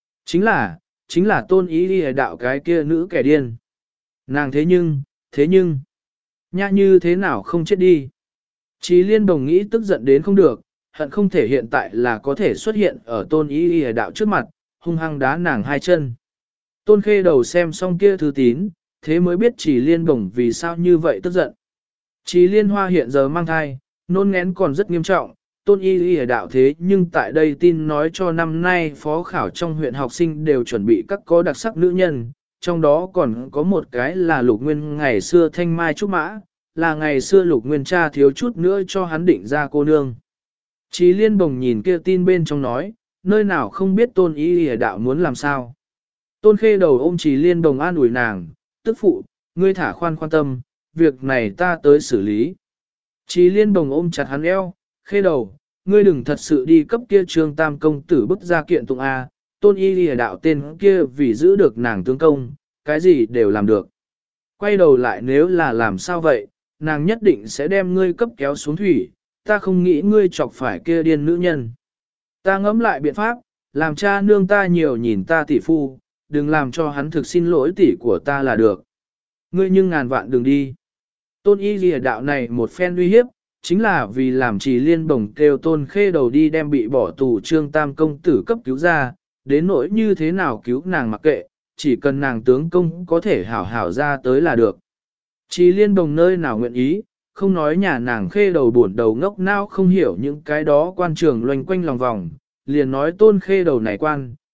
Chính là Tôn Ý đi đạo cái kia nữ kẻ điên. Nàng thế nhưng, nha như thế nào không chết đi. Trì Liên Bồng nghĩ tức giận đến không được, hận không thể hiện tại là có thể xuất hiện ở Tôn Ý đạo trước mặt, hung hăng đá nàng 2 chân. Tôn Khê Đầu xem xong kia thư tín, thế mới biết Trì Liên Bồng vì sao như vậy tức giận. Trì Liên Hoa hiện giờ mang thai, nôn ngén còn rất nghiêm trọng, Tôn Y đạo thế nhưng tại đây tin nói cho năm nay phó khảo trong huyện học sinh đều chuẩn bị các có đặc sắc nữ nhân, trong đó còn có một cái là Lục Nguyên ngày xưa thanh mai trúc mã, là ngày xưa Lục Nguyên cha thiếu chút nữa cho hắn định ra cô nương. Trì Liên Bồng nhìn kia tin bên trong nói, nơi nào không biết Tôn Y đạo muốn làm sao. Tôn Khê Đầu ôm Trì Liên Bồng an ủi nàng, tức phụ, ngươi thả khoan quan tâm, việc này ta tới xử lý. Trì Liên Bồng ôm chặt hắn eo, Khê Đầu, ngươi đừng thật sự đi cấp kia Trương Tam công tử bức ra kiện tụng A, Tôn Y lìa đạo tên kia vì giữ được nàng tướng công, cái gì đều làm được. Quay đầu lại nếu là làm sao vậy, nàng nhất định sẽ đem ngươi cấp kéo xuống thủy, ta không nghĩ ngươi chọc phải kia điên nữ nhân. Ta ngẫm lại biện pháp, làm cha nương ta nhiều nhìn ta tỷ phu, đừng làm cho hắn thực xin lỗi tỷ của ta là được. Ngươi nhưng ngàn vạn đừng đi. Tôn Y lìa đạo này một phen uy hiếp, chính là vì làm Trì Liên Bồng kêu Tôn Khê Đầu đi đem bị bỏ tù Trương Tam công tử cấp cứu ra, đến nỗi như thế nào cứu nàng mặc kệ, chỉ cần nàng tướng công có thể hảo hảo ra tới là được. Trì Liên Bồng nơi nào nguyện ý, không nói nhà nàng Khê Đầu buồn đầu ngốc não không hiểu những cái đó quan trường loanh quanh lòng vòng, liền nói Tôn Khê Đầu này quan,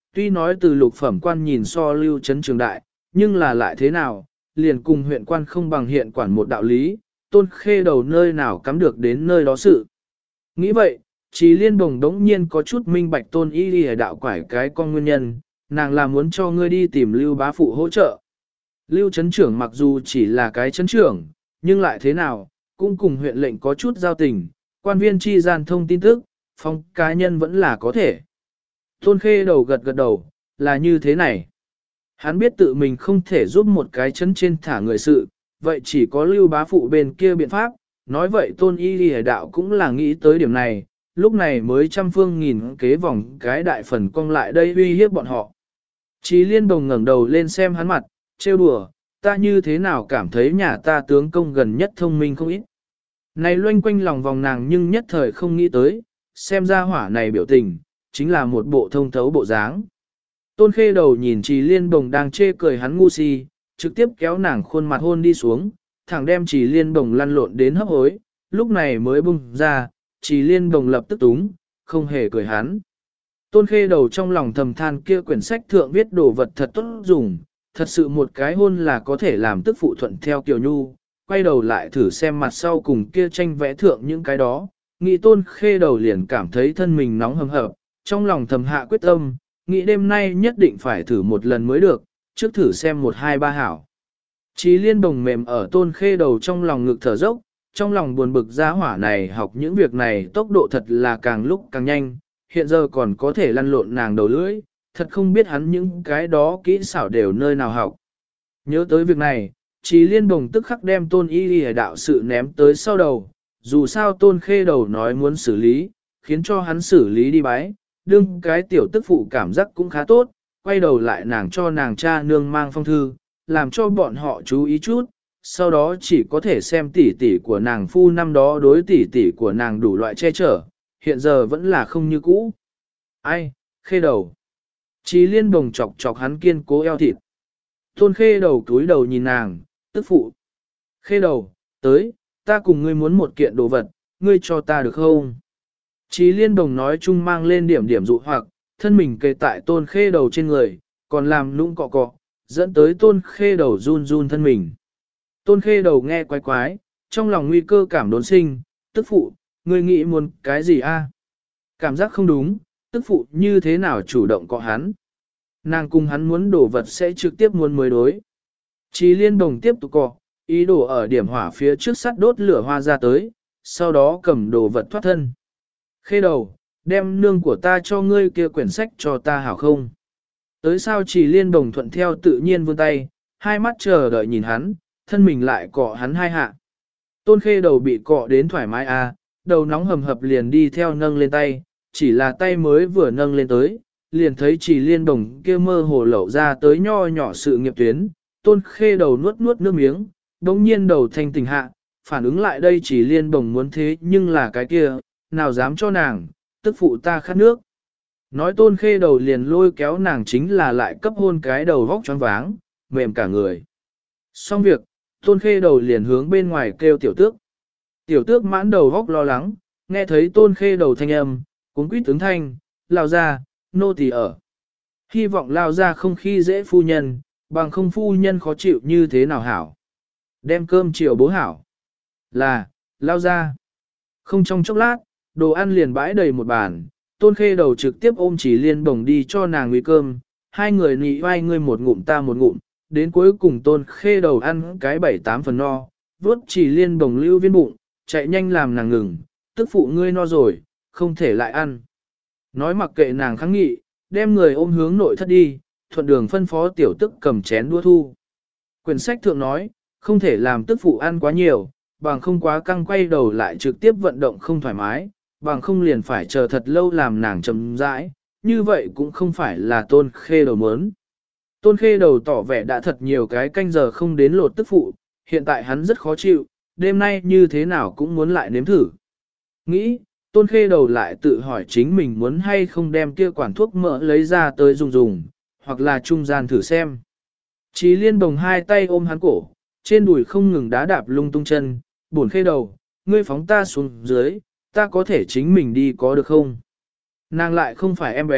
tuy nói từ lục phẩm quan nhìn so Lưu Trấn Trường đại, nhưng là lại thế nào, liền cùng huyện quan không bằng hiện quản một đạo lý, Tôn Khê Đầu nơi nào cắm được đến nơi đó sự. Nghĩ vậy, Trí Liên Bồng đống nhiên có chút minh bạch Tôn Y Lìa đạo quải cái con nguyên nhân, nàng là muốn cho ngươi đi tìm Lưu bá phụ hỗ trợ. Lưu Trấn Trưởng mặc dù chỉ là cái trấn trưởng, nhưng lại thế nào, cũng cùng huyện lệnh có chút giao tình, quan viên chi gian thông tin tức, phong cá nhân vẫn là có thể. Tôn Khê Đầu gật gật đầu, là như thế này. Hắn biết tự mình không thể giúp một cái chấn trên thả người sự, vậy chỉ có Lưu bá phụ bên kia biện pháp, nói vậy Tôn Y Lìa đạo cũng là nghĩ tới điểm này, lúc này mới trăm phương nghìn kế vòng cái đại phần cong lại đây uy hiếp bọn họ. Chí Liên Bồng ngẩng đầu lên xem hắn mặt, trêu đùa, ta như thế nào cảm thấy nhà ta tướng công gần nhất thông minh không ít. Này loanh quanh lòng vòng nàng nhưng nhất thời không nghĩ tới, xem ra hỏa này biểu tình, chính là một bộ thông thấu bộ dáng. Tôn Khê Đầu nhìn Trì Liên Bồng đang chê cười hắn ngu si, trực tiếp kéo nàng khuôn mặt hôn đi xuống, thẳng đem Trì Liên Bồng lăn lộn đến hấp hối, lúc này mới bung ra, Trì Liên Bồng lập tức túng, không hề cười hắn. Tôn Khê Đầu trong lòng thầm than kia quyển sách thượng viết đồ vật thật tốt dùng, thật sự một cái hôn là có thể làm tức phụ thuận theo Kiều Nhu, quay đầu lại thử xem mặt sau cùng kia tranh vẽ thượng những cái đó, nghĩ Tôn Khê Đầu liền cảm thấy thân mình nóng hầm hập, trong lòng thầm hạ quyết tâm, nghĩ đêm nay nhất định phải thử một lần mới được, trước thử xem 1, 2, 3 hảo. Chí Liên Bồng mềm ở Tôn Khê Đầu trong lòng ngực thở dốc, trong lòng buồn bực gia hỏa này học những việc này tốc độ thật là càng lúc càng nhanh, hiện giờ còn có thể lăn lộn nàng đầu lưỡi, thật không biết hắn những cái đó kỹ xảo đều nơi nào học. Nhớ tới việc này, Chí Liên Bồng tức khắc đem Tôn Y Lìa đạo sự ném tới sau đầu, dù sao Tôn Khê Đầu nói muốn xử lý, khiến cho hắn xử lý đi bái, đương cái tiểu tức phụ cảm giác cũng khá tốt, quay đầu lại nàng cho nàng cha nương mang phong thư, làm cho bọn họ chú ý chút, sau đó chỉ có thể xem tỷ tỷ của nàng phu năm đó đối tỷ tỷ của nàng đủ loại che chở, hiện giờ vẫn là không như cũ. Ai, Khê Đầu. Chí Liên Bồng chọc chọc hắn kiên cố eo thịt. Tôn Khê Đầu túi đầu nhìn nàng, tức phụ. Khê Đầu, tới, ta cùng ngươi muốn một kiện đồ vật, ngươi cho ta được không? Chí Liên Bồng nói chung mang lên điểm điểm dụ hoặc, thân mình kề tại Tôn Khê Đầu trên người, còn làm nũng cọ cọ, dẫn tới Tôn Khê Đầu run run thân mình. Tôn Khê Đầu nghe quái quái, trong lòng nguy cơ cảm đốn sinh, tức phụ, ngươi nghĩ muốn cái gì a? Cảm giác không đúng, tức phụ như thế nào chủ động cọ hắn. Nàng cùng hắn muốn đồ vật sẽ trực tiếp muốn mới đối. Chí Liên Bồng tiếp tục cọ, ý đồ ở điểm hỏa phía trước sắt đốt lửa hoa ra tới, sau đó cầm đồ vật thoát thân. Khê Đầu, đem nương của ta cho ngươi kia quyển sách cho ta hảo không? Tới sao Chỉ Liên Bồng thuận theo tự nhiên vươn tay, hai mắt chờ đợi nhìn hắn, thân mình lại cọ hắn hai hạ. Tôn Khê Đầu bị cọ đến thoải mái đầu nóng hầm hập liền đi theo nâng lên tay, chỉ là tay mới vừa nâng lên tới, liền thấy Chỉ Liên Bồng kia mơ hồ lẩu ra tới nho nhỏ sự nghiệp tuyến, Tôn Khê Đầu nuốt nuốt nước miếng, đống nhiên đầu thanh tỉnh hạ, phản ứng lại đây Chỉ Liên Bồng muốn thế nhưng là cái kia, nào dám cho nàng, tức phụ ta khát nước. Nói Tôn Khê Đầu liền lôi kéo nàng chính là lại cấp hôn cái đầu vóc choáng váng, mềm cả người. Xong việc, Tôn Khê Đầu liền hướng bên ngoài kêu tiểu tước. Tiểu tước mãn đầu vóc lo lắng, nghe thấy Tôn Khê Đầu thanh âm, cuống quýt tướng thanh, lao ra, nô tỳ ở. Hy vọng lao ra không khi dễ phu nhân, bằng không phu nhân khó chịu như thế nào hảo. Đem cơm chiều bố hảo. Là, lao ra. Không trong chốc lát, đồ ăn liền bãi đầy một bàn, Tôn Khê Đầu trực tiếp ôm Chỉ Liên Bồng đi cho nàng uy cơm, hai người nị vai ngươi một ngụm ta một ngụm, đến cuối cùng Tôn Khê Đầu ăn cái 7-8 phần no, vuốt Chỉ Liên Bồng lưu viên bụng, chạy nhanh làm nàng ngừng, tức phụ ngươi no rồi, không thể lại ăn. Nói mặc kệ nàng kháng nghị, đem người ôm hướng nội thất đi, thuận đường phân phó tiểu tức cầm chén đũa thu. Quyển sách thượng nói, không thể làm tức phụ ăn quá nhiều, bằng không quá căng quay đầu lại trực tiếp vận động không thoải mái, bằng không liền phải chờ thật lâu làm nàng chậm rãi, như vậy cũng không phải là Tôn Khê Đầu muốn. Tôn Khê Đầu tỏ vẻ đã thật nhiều cái canh giờ không đến lột tức phụ, hiện tại hắn rất khó chịu, đêm nay như thế nào cũng muốn lại nếm thử. Nghĩ, Tôn Khê Đầu lại tự hỏi chính mình muốn hay không đem kia quản thuốc mỡ lấy ra tới dùng, hoặc là trung gian thử xem. Chí Liên Bồng hai tay ôm hắn cổ, trên đùi không ngừng đá đạp lung tung chân, buồn Khê Đầu, ngươi phóng ta xuống dưới, ta có thể chính mình đi có được không? Nàng lại không phải em bé,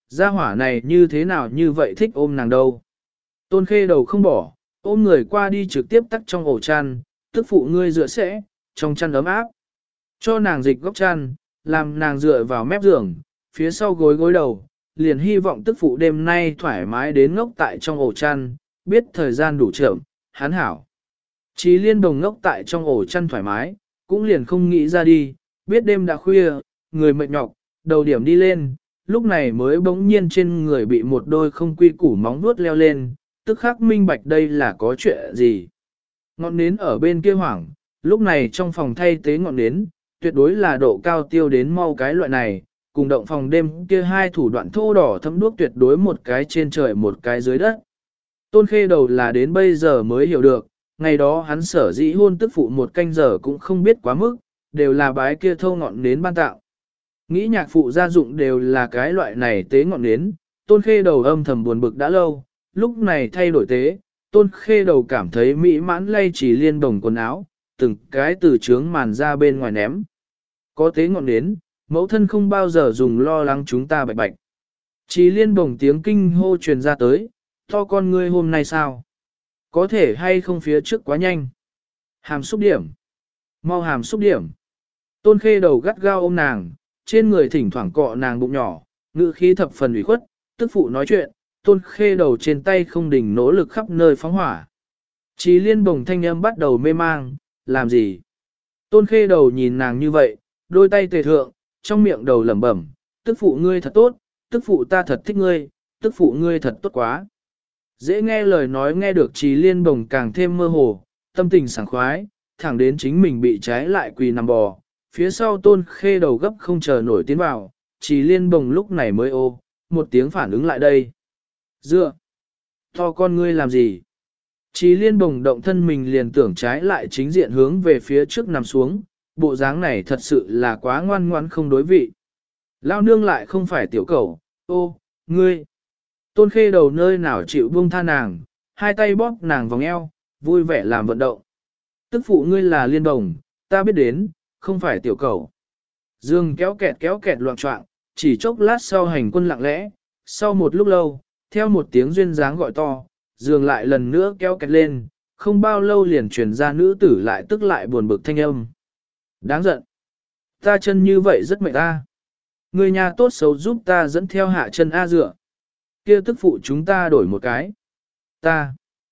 Gia hỏa này như thế nào như vậy thích ôm nàng đâu. Tôn khê đầu không bỏ, ôm người qua đi trực tiếp tắt trong ổ chăn, tức phụ ngươi dựa sẽ, trong chăn ấm áp. Cho nàng dịch góc chăn, làm nàng dựa vào mép giường, phía sau gối gối đầu, liền hy vọng tức phụ đêm nay thoải mái đến ngốc tại trong ổ chăn, biết thời gian đủ chậm, hắn hảo. Chí Liên Đồng ngốc tại trong ổ chăn thoải mái, cũng liền không nghĩ ra đi, biết đêm đã khuya, người mệt nhọc, đầu điểm đi lên, lúc này mới bỗng nhiên trên người bị một đôi không quy củ móng vuốt leo lên, tức khắc minh bạch đây là có chuyện gì. Ngọn nến ở bên kia hoảng, lúc này trong phòng thay tế ngọn nến, tuyệt đối là độ cao tiêu đến mau cái loại này, cùng động phòng đêm kia hai thủ đoạn thô đỏ thấm đuốc tuyệt đối một cái trên trời một cái dưới đất. Tôn khê đầu là đến bây giờ mới hiểu được, ngày đó hắn sở dĩ hôn tức phụ một canh giờ cũng không biết quá mức, đều là bái kia thâu ngọn nến ban tạo. Nghĩ nhạc phụ gia dụng đều là cái loại này tế ngọn nến, tôn khê đầu âm thầm buồn bực đã lâu, lúc này thay đổi tế, tôn khê đầu cảm thấy mỹ mãn lay chỉ liên đồng quần áo, từng cái từ trướng màn ra bên ngoài ném. Có tế ngọn nến, mẫu thân không bao giờ dùng lo lắng chúng ta bạch bạch. Chỉ liên đồng tiếng kinh hô truyền ra tới, to con ngươi hôm nay sao? Có thể hay không phía trước quá nhanh? Hàm xúc điểm. Mau hàm xúc điểm. Tôn khê đầu gắt gao ôm nàng, trên người thỉnh thoảng cọ nàng bụng nhỏ, ngữ khí thập phần ủy khuất, tức phụ nói chuyện, tôn khê đầu trên tay không đình nỗ lực khắp nơi phóng hỏa. Chí liên bồng thanh âm bắt đầu mê mang, làm gì? Tôn khê đầu nhìn nàng như vậy, đôi tay tề thượng, trong miệng đầu lẩm bẩm, tức phụ ngươi thật tốt, tức phụ ta thật thích ngươi, tức phụ ngươi thật tốt quá. Dễ nghe lời nói nghe được Chí liên bồng càng thêm mơ hồ, tâm tình sảng khoái, thẳng đến chính mình bị trái lại quỳ nằm bò. Phía sau tôn khê đầu gấp không chờ nổi tiến vào, Chí liên bồng lúc này mới ô, một tiếng phản ứng lại đây. Dựa! To con ngươi làm gì? Chí liên bồng động thân mình liền tưởng trái lại chính diện hướng về phía trước nằm xuống, bộ dáng này thật sự là quá ngoan ngoãn không đối vị. Lao nương lại không phải tiểu cẩu, ô, ngươi! Tôn khê đầu nơi nào chịu buông tha nàng, hai tay bóp nàng vòng eo, vui vẻ làm vận động. Tức phụ ngươi là liên đồng, ta biết đến, không phải tiểu cẩu. Dương kéo kẹt loạn trọng, chỉ chốc lát sau hành quân lặng lẽ, sau một lúc lâu, theo một tiếng duyên dáng gọi to, Dương lại lần nữa kéo kẹt lên, không bao lâu liền truyền ra nữ tử lại tức lại buồn bực thanh âm. Đáng giận. Ta chân như vậy rất mệt ta. Người nhà tốt xấu giúp ta dẫn theo hạ chân A dựa. Kia tức phụ chúng ta đổi một cái. Ta.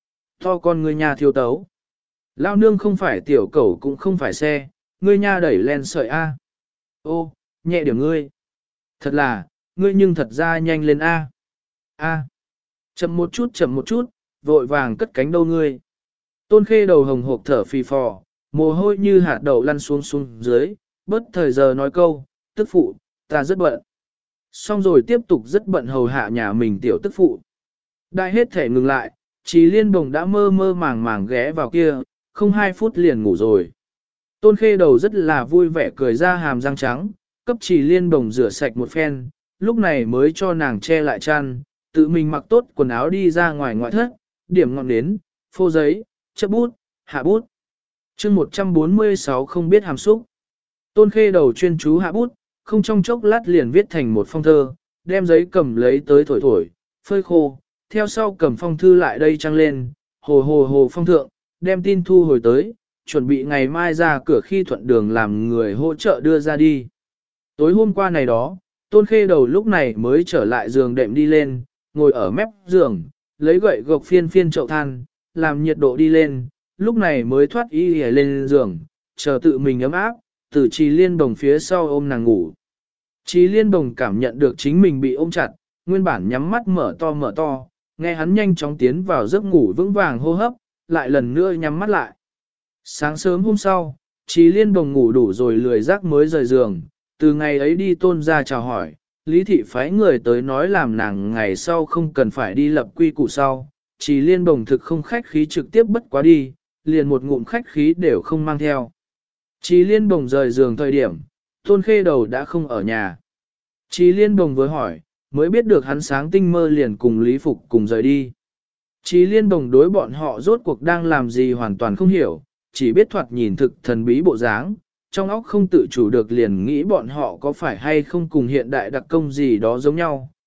To con người nhà thiêu tấu. Lao nương không phải tiểu cẩu cũng không phải xe, ngươi nha đẩy len sợi A. Ô, nhẹ điểm ngươi. Thật là, ngươi nhưng thật ra nhanh lên A. A. Chậm một chút, vội vàng cất cánh đâu ngươi. Tôn khê đầu hồng hộp thở phì phò, mồ hôi như hạt đậu lăn xuống dưới, bớt thời giờ nói câu, tức phụ, ta rất bận. Xong rồi tiếp tục rất bận hầu hạ nhà mình tiểu tức phụ. Đại hết thể ngừng lại, Chí liên bồng đã mơ mơ màng màng ghé vào kia, không 2 phút liền ngủ rồi. Tôn khê đầu rất là vui vẻ cười ra hàm răng trắng, cấp Chí liên bồng rửa sạch một phen, lúc này mới cho nàng che lại chăn, tự mình mặc tốt quần áo đi ra ngoài ngoại thất, điểm ngọn nến, phô giấy, chấp bút, hạ bút. chương 146 không biết hàm xúc. Tôn khê đầu chuyên chú hạ bút, không trong chốc lát liền viết thành một phong thơ, đem giấy cầm lấy tới thổi thổi, phơi khô, theo sau cầm phong thư lại đây trăng lên, hồ phong thượng, đem tin thu hồi tới, chuẩn bị ngày mai ra cửa khi thuận đường làm người hỗ trợ đưa ra đi. Tối hôm qua này đó, tôn khê đầu lúc này mới trở lại giường đệm đi lên, ngồi ở mép giường, lấy gậy gộc phiên chậu than, làm nhiệt độ đi lên, lúc này mới thoát y lên giường, chờ tự mình ấm áp, từ Chí liên bồng phía sau ôm nàng ngủ. Chí liên bồng cảm nhận được chính mình bị ôm chặt, nguyên bản nhắm mắt mở to, nghe hắn nhanh chóng tiến vào giấc ngủ vững vàng hô hấp, lại lần nữa nhắm mắt lại. Sáng sớm hôm sau, Chí liên bồng ngủ đủ rồi lười giác mới rời giường, từ ngày ấy đi tôn ra chào hỏi, Lý thị phái người tới nói làm nàng ngày sau không cần phải đi lập quy củ sau, Chí liên bồng thực không khách khí trực tiếp bất quá đi, liền một ngụm khách khí đều không mang theo. Chí liên bồng rời giường thời điểm, tôn khê đầu đã không ở nhà. Chí liên bồng vừa hỏi, mới biết được hắn sáng tinh mơ liền cùng Lý Phục cùng rời đi. Chí liên bồng đối bọn họ rốt cuộc đang làm gì hoàn toàn không hiểu, chỉ biết thoạt nhìn thực thần bí bộ dáng, trong óc không tự chủ được liền nghĩ bọn họ có phải hay không cùng hiện đại đặc công gì đó giống nhau,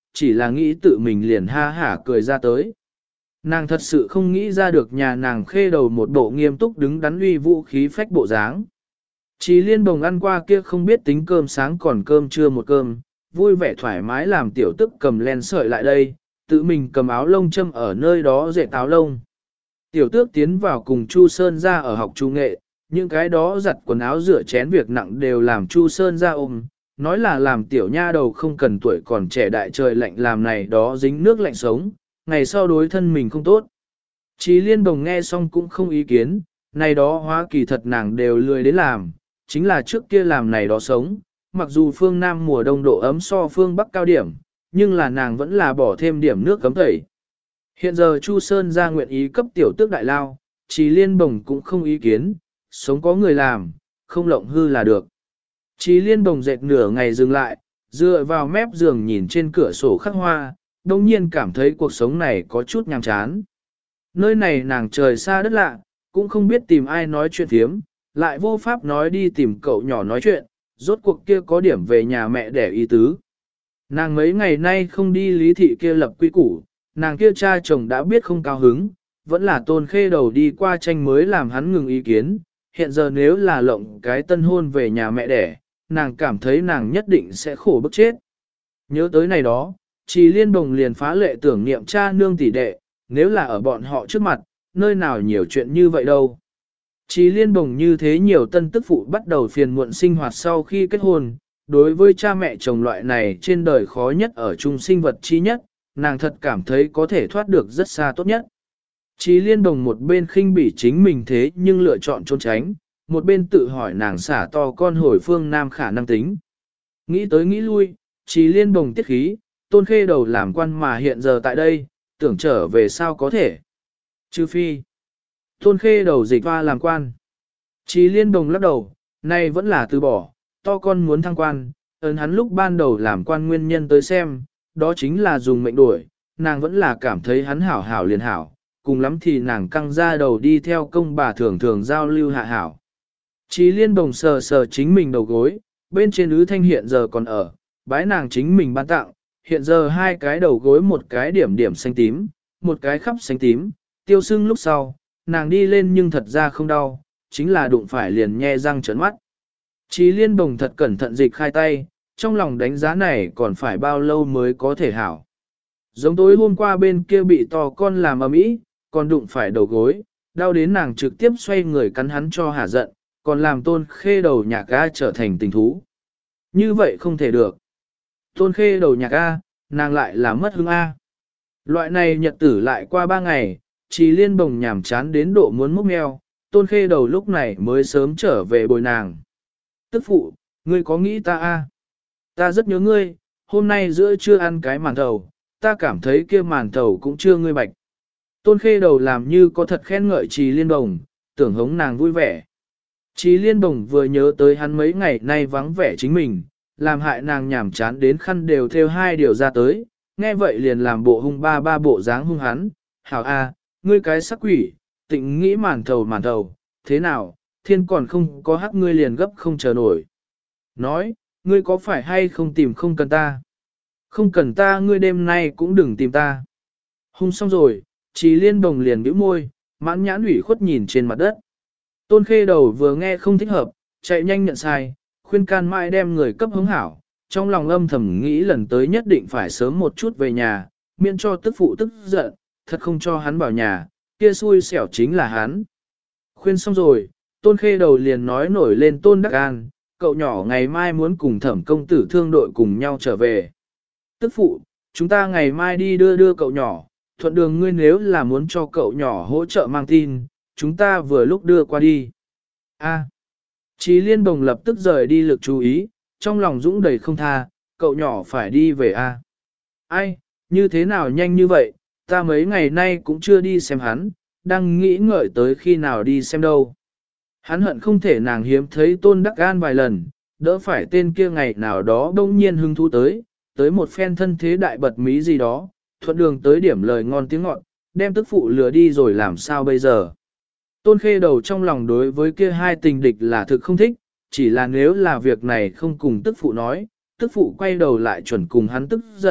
chỉ là nghĩ tự mình liền ha hả cười ra tới. Nàng thật sự không nghĩ ra được nhà nàng Khê Đầu một bộ nghiêm túc đứng đắn uy vũ khí phách bộ dáng. Chí Liên Bồng ăn qua kia không biết tính cơm sáng còn cơm trưa một cơm, vui vẻ thoải mái làm tiểu tức cầm len sợi lại đây, tự mình cầm áo lông châm ở nơi đó dệt áo lông. Tiểu tước tiến vào cùng Chu Sơn ra ở học trung nghệ, những cái đó giặt quần áo rửa chén việc nặng đều làm Chu Sơn ra ôm, nói là làm tiểu nha đầu không cần tuổi còn trẻ đại trời lạnh làm này đó dính nước lạnh sống, ngày sau đối thân mình không tốt. Chí Liên Bồng nghe xong cũng không ý kiến, này đó hóa kỳ thật nàng đều lười đến làm, chính là trước kia làm này đó sống, mặc dù phương Nam mùa đông độ ấm so phương Bắc cao điểm, nhưng là nàng vẫn là bỏ thêm điểm nước cấm tẩy. Hiện giờ Chu Sơn ra nguyện ý cấp tiểu tước đại lao, Chí Liên Bồng cũng không ý kiến, sống có người làm, không lộng hư là được. Chí Liên Bồng dệt nửa ngày dừng lại, dựa vào mép giường nhìn trên cửa sổ khắc hoa, đồng nhiên cảm thấy cuộc sống này có chút nhàm chán. Nơi này nàng trời xa đất lạ, cũng không biết tìm ai nói chuyện thiếm, lại vô pháp nói đi tìm cậu nhỏ nói chuyện, rốt cuộc kia có điểm về nhà mẹ đẻ ý tứ. Nàng mấy ngày nay không đi lý thị kia lập quy củ, nàng kia cha chồng đã biết không cao hứng, vẫn là Tôn Khê Đầu đi qua tranh mới làm hắn ngừng ý kiến, hiện giờ nếu là lộng cái tân hôn về nhà mẹ đẻ, nàng cảm thấy nàng nhất định sẽ khổ bức chết. Nhớ tới này đó, Chí Liên Bồng liền phá lệ tưởng niệm cha nương tỷ đệ, nếu là ở bọn họ trước mặt, nơi nào nhiều chuyện như vậy đâu. Chí Liên Bồng như thế nhiều tân tức phụ bắt đầu phiền muộn sinh hoạt sau khi kết hôn, đối với cha mẹ chồng loại này trên đời khó nhất ở chung sinh vật chi nhất, nàng thật cảm thấy có thể thoát được rất xa tốt nhất. Chí Liên Bồng một bên khinh bỉ chính mình thế nhưng lựa chọn trốn tránh, một bên tự hỏi nàng xả to con hồi phương Nam khả năng tính. Nghĩ tới nghĩ lui, Chí Liên Bồng tiết khí, Tôn Khê Đầu làm quan mà hiện giờ tại đây, tưởng trở về sao có thể. Trừ phi, Tôn Khê Đầu dịch hoa làm quan. Chí Liên Bồng lắc đầu, nay vẫn là từ bỏ, to con muốn thăng quan, ấn hắn lúc ban đầu làm quan nguyên nhân tới xem, đó chính là dùng mệnh đuổi, nàng vẫn là cảm thấy hắn hảo hảo liền hảo, cùng lắm thì nàng căng ra đầu đi theo công bà thường thường giao lưu hạ hảo. Chí Liên Bồng sờ sờ chính mình đầu gối, bên trên ứ thanh hiện giờ còn ở, bái nàng chính mình ban tặng, hiện giờ hai cái đầu gối một cái điểm điểm xanh tím, một cái khắp xanh tím, tiêu sưng lúc sau, nàng đi lên nhưng thật ra không đau, chính là đụng phải liền nhe răng trợn mắt. Chí Liên Bồng thật cẩn thận dịch khai tay, trong lòng đánh giá này còn phải bao lâu mới có thể hảo. Giống tối hôm qua bên kia bị to con làm ầm ĩ, còn đụng phải đầu gối, đau đến nàng trực tiếp xoay người cắn hắn cho hả giận, còn làm Tôn Khê Đầu nhạc ga trở thành tình thú. Như vậy không thể được. Tôn Khê Đầu nhạc A, nàng lại là mất hứng A. Loại này nhật tử lại qua 3 ngày, Chí Liên Bồng nhảm chán đến độ muốn múc meo, Tôn Khê Đầu lúc này mới sớm trở về bồi nàng. Tức phụ, ngươi có nghĩ ta A? Ta rất nhớ ngươi, hôm nay giữa trưa ăn cái màn thầu, ta cảm thấy kia màn thầu cũng chưa ngươi bạch. Tôn Khê Đầu làm như có thật khen ngợi Chí Liên Bồng, tưởng hống nàng vui vẻ. Chí Liên Bồng vừa nhớ tới hắn mấy ngày nay vắng vẻ chính mình, làm hại nàng nhảm chán đến khăn đều theo hai điều ra tới, nghe vậy liền làm bộ hung ba bộ dáng hung hắn, hảo a, ngươi cái sắc quỷ, tịnh nghĩ màn thầu, thế nào, thiên còn không có hắc ngươi liền gấp không chờ nổi. Nói, ngươi có phải hay không tìm không cần ta? Không cần ta ngươi đêm nay cũng đừng tìm ta. Hung xong rồi, Chí Liên Bồng liền bĩu môi, mãn nhãn ủy khuất nhìn trên mặt đất. Tôn Khê Đầu vừa nghe không thích hợp, chạy nhanh nhận sai, khuyên can mãi đem người cấp hứng hảo, trong lòng âm thầm nghĩ lần tới nhất định phải sớm một chút về nhà, miễn cho tức phụ tức giận, thật không cho hắn vào nhà, kia xui xẻo chính là hắn. Khuyên xong rồi, Tôn Khê Đầu liền nói nổi lên Tôn Đắc An, cậu nhỏ ngày mai muốn cùng Thẩm công tử thương đội cùng nhau trở về. Tức phụ, chúng ta ngày mai đi đưa cậu nhỏ, thuận đường ngươi nếu là muốn cho cậu nhỏ hỗ trợ mang tin, chúng ta vừa lúc đưa qua đi. A. Chí Liên Bồng lập tức rời đi lực chú ý, trong lòng dũng đầy không tha, cậu nhỏ phải đi về A. Ai, như thế nào nhanh như vậy, ta mấy ngày nay cũng chưa đi xem hắn, đang nghĩ ngợi tới khi nào đi xem đâu. Hắn hận không thể nàng hiếm thấy Tôn Đắc An vài lần, đỡ phải tên kia ngày nào đó đông nhiên hứng thú tới một phen thân thế đại bật mí gì đó, thuận đường tới điểm lời ngon tiếng ngọt, đem tức phụ lừa đi rồi làm sao bây giờ. Tôn Khê Đầu trong lòng đối với kia hai tình địch là thực không thích, chỉ là nếu là việc này không cùng tức phụ nói, tức phụ quay đầu lại chuẩn cùng hắn tức giận,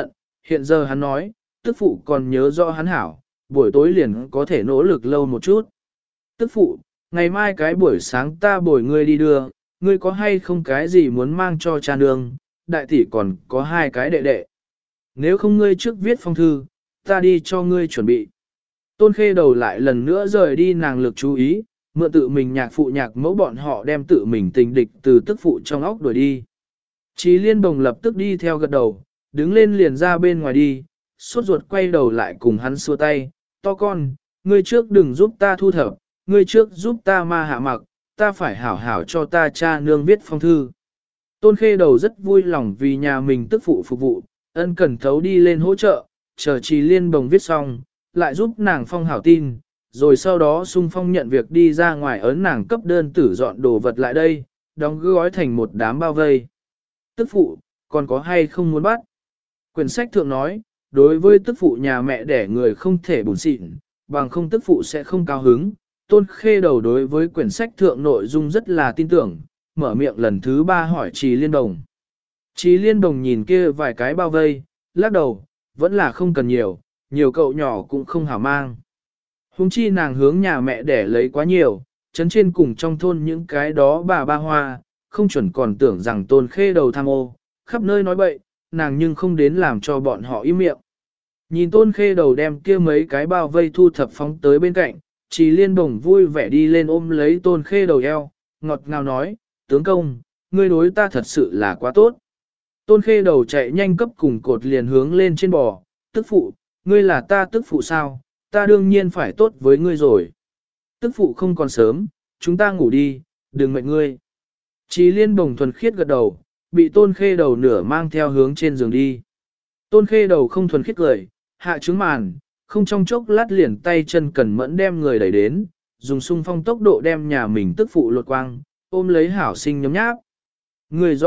hiện giờ hắn nói, tức phụ còn nhớ rõ hắn hảo, buổi tối liền có thể nỗ lực lâu một chút. Tức phụ, ngày mai cái buổi sáng ta bồi ngươi đi đưa, ngươi có hay không cái gì muốn mang cho cha nương, đại tỷ còn có 2 cái đệ đệ. Nếu không ngươi trước viết phong thư, ta đi cho ngươi chuẩn bị. Tôn Khê Đầu lại lần nữa rời đi nàng lực chú ý, mượn tự mình nhạc phụ nhạc mẫu bọn họ đem tự mình tình địch từ tức phụ trong óc đuổi đi. Chí Liên Bồng lập tức đi theo gật đầu, đứng lên liền ra bên ngoài đi, sốt ruột quay đầu lại cùng hắn xua tay, to con, ngươi trước đừng giúp ta thu thập, ngươi trước giúp ta ma hạ mặc, ta phải hảo hảo cho ta cha nương viết phong thư. Tôn Khê Đầu rất vui lòng vì nhà mình tức phụ phục vụ, ân cần thấu đi lên hỗ trợ, chờ Chí Liên Bồng viết xong, lại giúp nàng phong hảo tin, rồi sau đó xung phong nhận việc đi ra ngoài ấn nàng cấp đơn tử dọn đồ vật lại đây, đóng gói thành một đám bao vây. Tức phụ, còn có hay không muốn bắt? Quyển sách thượng nói, đối với tức phụ nhà mẹ đẻ người không thể bùn xịn, bằng không tức phụ sẽ không cao hứng. Tôn Khê Đầu đối với quyển sách thượng nội dung rất là tin tưởng, mở miệng lần thứ 3 hỏi Trì Liên Đồng. Trì Liên Đồng nhìn kia vài cái bao vây, lắc đầu, vẫn là không cần nhiều, nhiều cậu nhỏ cũng không hảo mang. Hùng chi nàng hướng nhà mẹ đẻ lấy quá nhiều, chấn trên cùng trong thôn những cái đó bà ba hoa, không chuẩn còn tưởng rằng Tôn Khê Đầu tham ô, khắp nơi nói bậy, nàng nhưng không đến làm cho bọn họ im miệng. Nhìn Tôn Khê Đầu đem kia mấy cái bao vây thu thập phóng tới bên cạnh, Trì Liên Bồng vui vẻ đi lên ôm lấy Tôn Khê Đầu eo, ngọt ngào nói, tướng công, ngươi đối ta thật sự là quá tốt. Tôn Khê Đầu chạy nhanh cấp cùng cột liền hướng lên trên bò, tức phụ, ngươi là ta tức phụ sao, ta đương nhiên phải tốt với ngươi rồi. Tức phụ không còn sớm, chúng ta ngủ đi, đừng mệt ngươi. Trì Liên Bồng thuần khiết gật đầu, bị Tôn Khê Đầu nửa mang theo hướng trên giường đi. Tôn Khê Đầu không thuần khiết cười, hạ trứng màn, không trong chốc lát liền tay chân cần mẫn đem người đẩy đến, dùng xung phong tốc độ đem nhà mình tức phụ lột quang, ôm lấy hảo sinh nhóm nháp. Người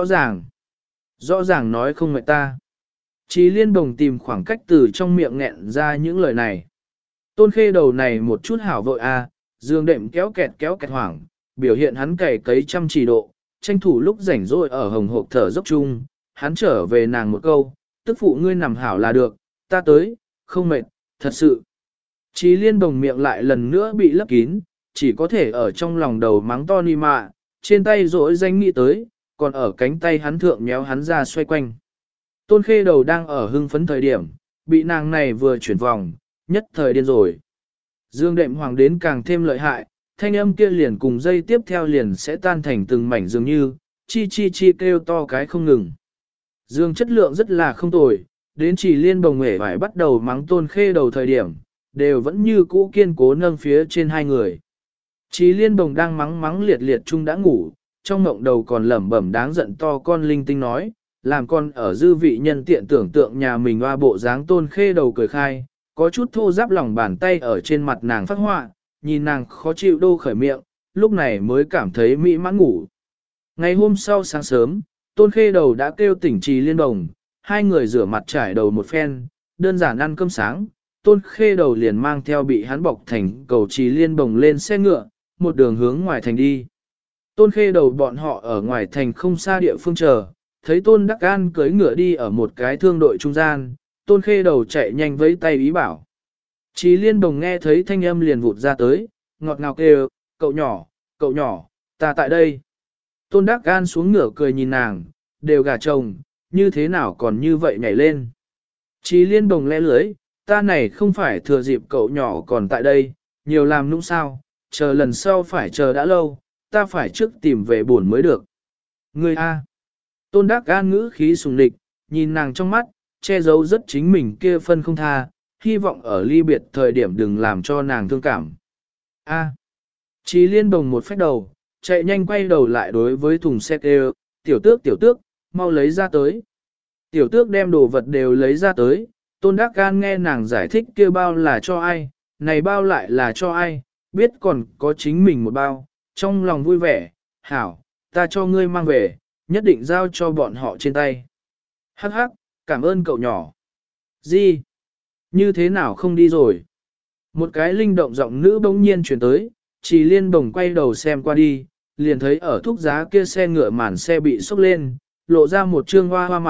rõ ràng nói không mệt ta. Chí Liên Bồng tìm khoảng cách từ trong miệng nghẹn ra những lời này. Tôn Khê Đầu này một chút hảo vội dương đệm kéo kẹt hoảng, biểu hiện hắn cày cấy chăm chỉ độ, tranh thủ lúc rảnh rỗi ở hồng hộp thở dốc chung, hắn trở về nàng một câu, tức phụ ngươi nằm hảo là được, ta tới, không mệt, thật sự. Chí Liên Bồng miệng lại lần nữa bị lấp kín, chỉ có thể ở trong lòng đầu mắng to ni mạ, trên tay rỗi danh nghĩ tới, còn ở cánh tay hắn thượng méo hắn ra xoay quanh. Tôn Khê Đầu đang ở hưng phấn thời điểm, bị nàng này vừa chuyển vòng, nhất thời điên rồi. Dương đệm hoàng đến càng thêm lợi hại, thanh âm kia liền cùng dây tiếp theo liền sẽ tan thành từng mảnh dường như, chi chi chi kêu to cái không ngừng. Dương chất lượng rất là không tồi, đến chỉ Liên Bồng hề phải bắt đầu mắng Tôn Khê Đầu thời điểm, đều vẫn như cũ kiên cố nâng phía trên hai người. Chỉ Liên Bồng đang mắng liệt liệt chung đã ngủ, trong mộng đầu còn lẩm bẩm đáng giận to con linh tinh nói, làm con ở dư vị nhân tiện tưởng tượng nhà mình hoa bộ dáng Tôn Khê Đầu cười khai, có chút thô giáp lòng bàn tay ở trên mặt nàng phát họa, nhìn nàng khó chịu đô khởi miệng, lúc này mới cảm thấy mỹ mãn ngủ. Ngày hôm sau sáng sớm, Tôn Khê Đầu đã kêu tỉnh Trì Liên Bồng, hai người rửa mặt trải đầu một phen, đơn giản ăn cơm sáng, Tôn Khê Đầu liền mang theo bị hắn bọc thành cầu Trì Liên Bồng lên xe ngựa, một đường hướng ngoài thành đi. Tôn Khê Đầu bọn họ ở ngoài thành không xa địa phương chờ, thấy Tôn Đắc An cưỡi ngựa đi ở một cái thương đội trung gian, Tôn Khê Đầu chạy nhanh với tay ý bảo. Trì Liên Bồng nghe thấy thanh âm liền vụt ra tới, ngọt ngào kêu, cậu nhỏ, ta tại đây. Tôn Đắc An xuống ngựa cười nhìn nàng, đều gả chồng, như thế nào còn như vậy nhảy lên. Trì Liên Bồng lẽ lưới, ta này không phải thừa dịp cậu nhỏ còn tại đây, nhiều làm nũng sao, chờ lần sau phải chờ đã lâu, ta phải trước tìm về buồn mới được. Ngươi A. Tôn Đắc An ngữ khí sùng địch, nhìn nàng trong mắt, che giấu rất chính mình kia phân không tha, hy vọng ở ly biệt thời điểm đừng làm cho nàng thương cảm. A. Trì Liên Bồng một phách đầu, chạy nhanh quay đầu lại đối với thùng xe kêu, tiểu tước, mau lấy ra tới. Tiểu tước đem đồ vật đều lấy ra tới, Tôn Đắc An nghe nàng giải thích kia bao là cho ai, này bao lại là cho ai, biết còn có chính mình một bao, trong lòng vui vẻ, hảo, ta cho ngươi mang về, nhất định giao cho bọn họ trên tay. Hắc hắc, cảm ơn cậu nhỏ. Gì? Như thế nào không đi rồi? Một cái linh động giọng nữ bỗng nhiên chuyển tới, Trì Liên Bồng quay đầu xem qua đi, liền thấy ở thúc giá kia xe ngựa màn xe bị sốc lên, lộ ra một trương hoa hoa mặt,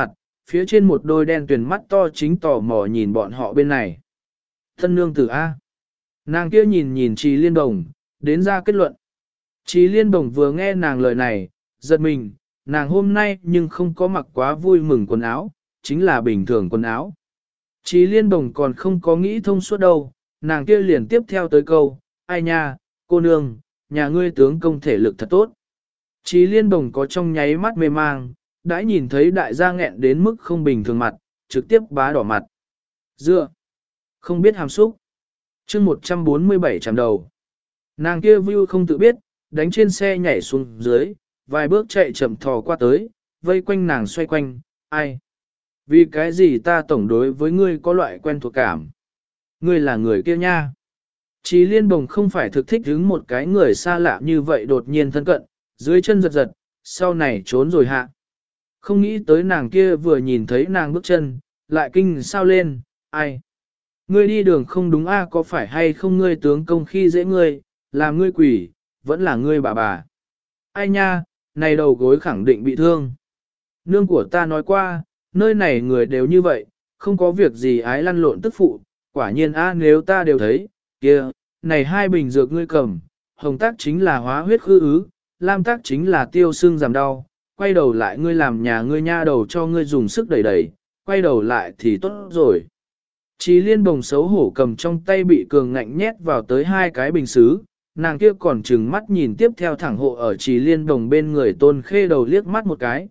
phía trên một đôi đen tuyền mắt to chính tò mò nhìn bọn họ bên này. Thân nương tử A. Nàng kia nhìn nhìn Trì Liên Đồng, đến ra kết luận. Trì Liên Đồng vừa nghe nàng lời này, giật mình, nàng hôm nay nhưng không có mặc quá vui mừng quần áo, chính là bình thường quần áo. Trì Liên Đồng còn không có nghĩ thông suốt đâu, nàng kia liền tiếp theo tới câu, ai nha, cô nương, nhà ngươi tướng công thể lực thật tốt. Trì Liên Đồng có trong nháy mắt mê mang, đã nhìn thấy đại gia nghẹn đến mức không bình thường mặt, trực tiếp bá đỏ mặt. Dựa, không biết hàm xúc. chương 147 chạm đầu. Nàng kia view không tự biết, đánh trên xe nhảy xuống dưới, vài bước chạy chậm thò qua tới, vây quanh nàng xoay quanh, ai? Vì cái gì ta tổng đối với ngươi có loại quen thuộc cảm? Ngươi là người kia nha. Trì Liên Bồng không phải thực thích hứng một cái người xa lạ như vậy đột nhiên thân cận, dưới chân giật giật, sau này trốn rồi hạ. Không nghĩ tới nàng kia vừa nhìn thấy nàng bước chân, lại kinh sao lên, ai? Ngươi đi đường không đúng a, có phải hay không ngươi tướng công khi dễ ngươi, làm ngươi quỷ, vẫn là ngươi bà. Ai nha, này đầu gối khẳng định bị thương. Nương của ta nói qua, nơi này người đều như vậy, không có việc gì ái lăn lộn tức phụ, quả nhiên a nếu ta đều thấy, kia, này hai bình dược ngươi cầm, hồng tác chính là hóa huyết khư ứ, lam tác chính là tiêu xương giảm đau, quay đầu lại ngươi làm nhà ngươi nha đầu cho ngươi dùng sức đẩy đẩy, quay đầu lại thì tốt rồi. Trì Liên Bồng xấu hổ cầm trong tay bị cường ngạnh nhét vào tới hai cái bình xứ, nàng kia còn trừng mắt nhìn tiếp theo thẳng hộ ở Trì Liên Bồng bên người Tôn Khê Đầu liếc mắt một cái,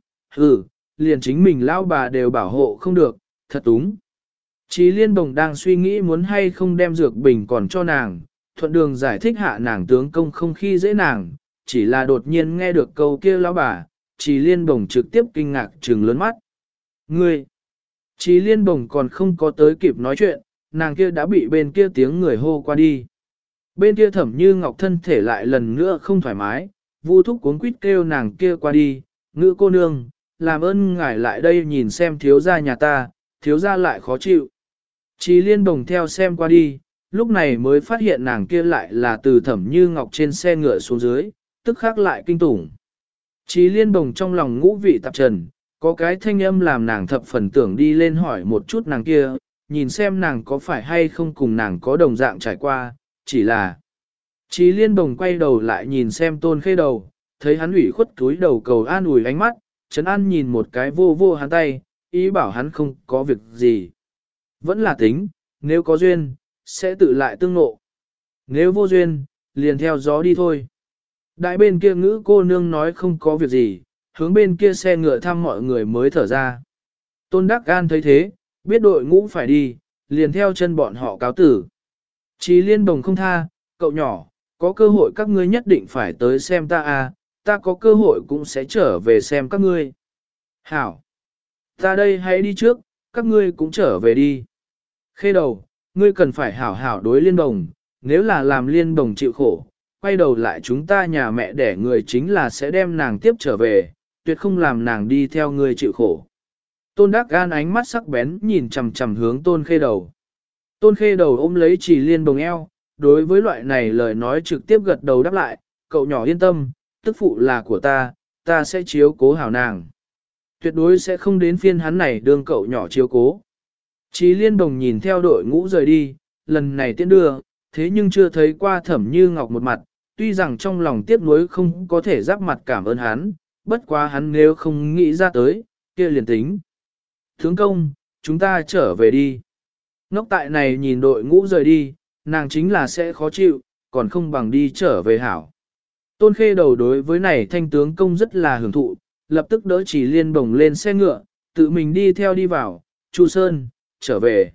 liền chính mình lão bà đều bảo hộ không được, thật túng. Trì Liên Bồng đang suy nghĩ muốn hay không đem dược bình còn cho nàng, thuận đường giải thích hạ nàng tướng công không khi dễ nàng, chỉ là đột nhiên nghe được câu kia lão bà, Trì Liên Bồng trực tiếp kinh ngạc trừng lớn mắt. Ngươi! Trì Liên Bồng còn không có tới kịp nói chuyện, nàng kia đã bị bên kia tiếng người hô qua đi. Bên kia Thẩm Như Ngọc thân thể lại lần nữa không thoải mái, Vu Thúc cuống quýt kêu nàng kia qua đi, ngữ cô nương, làm ơn ngài lại đây nhìn xem thiếu gia nhà ta, thiếu gia lại khó chịu. Trì Liên Bồng theo xem qua đi, lúc này mới phát hiện nàng kia lại là từ Thẩm Như Ngọc trên xe ngựa xuống dưới, tức khắc lại kinh tủng. Trì Liên Bồng trong lòng ngũ vị tạp trần, có cái thanh âm làm nàng thập phần tưởng đi lên hỏi một chút nàng kia, nhìn xem nàng có phải hay không cùng nàng có đồng dạng trải qua, chỉ là. Trì Liên Bồng quay đầu lại nhìn xem Tôn Khê Đầu, thấy hắn ủy khuất túi đầu cầu an ủi ánh mắt, Trấn An nhìn một cái vô vô hắn tay, ý bảo hắn không có việc gì. Vẫn là tính, nếu có duyên, sẽ tự lại tương ngộ. Nếu vô duyên, liền theo gió đi thôi. Đại bên kia ngữ cô nương nói không có việc gì, hướng bên kia xe ngựa thăm mọi người mới thở ra. Tôn Đắc Gan thấy thế, biết đội ngũ phải đi, liền theo chân bọn họ cáo tử. Trì Liên Bồng không tha, cậu nhỏ, có cơ hội các ngươi nhất định phải tới xem ta à, ta có cơ hội cũng sẽ trở về xem các ngươi. Hảo! Ta đây hãy đi trước, các ngươi cũng trở về đi. Khê Đầu, ngươi cần phải hảo hảo đối Liên Bồng, nếu là làm Liên Bồng chịu khổ, quay đầu lại chúng ta nhà mẹ đẻ người chính là sẽ đem nàng tiếp trở về, tuyệt không làm nàng đi theo ngươi chịu khổ. Tôn Đắc Gan ánh mắt sắc bén nhìn chằm chằm hướng Tôn Khê Đầu. Tôn Khê Đầu ôm lấy Trì Liên Bồng eo, đối với loại này lời nói trực tiếp gật đầu đáp lại, cậu nhỏ yên tâm, tức phụ là của ta sẽ chiếu cố hảo nàng. Tuyệt đối sẽ không đến phiên hắn này đương cậu nhỏ chiếu cố. Trì Liên Bồng nhìn theo đội ngũ rời đi, lần này tiễn đưa, thế nhưng chưa thấy qua Thẩm Như Ngọc một mặt, tuy rằng trong lòng tiếc nuối không có thể giáp mặt cảm ơn hắn, bất quá hắn nếu không nghĩ ra tới, kia liền tính. Tướng công, chúng ta trở về đi. Ngốc tại này nhìn đội ngũ rời đi, nàng chính là sẽ khó chịu, còn không bằng đi trở về hảo. Tôn Khê Đầu đối với này thanh tướng công rất là hưởng thụ, lập tức đỡ Trì Liên Bồng lên xe ngựa, tự mình đi theo đi vào, Chu Sơn, trở về.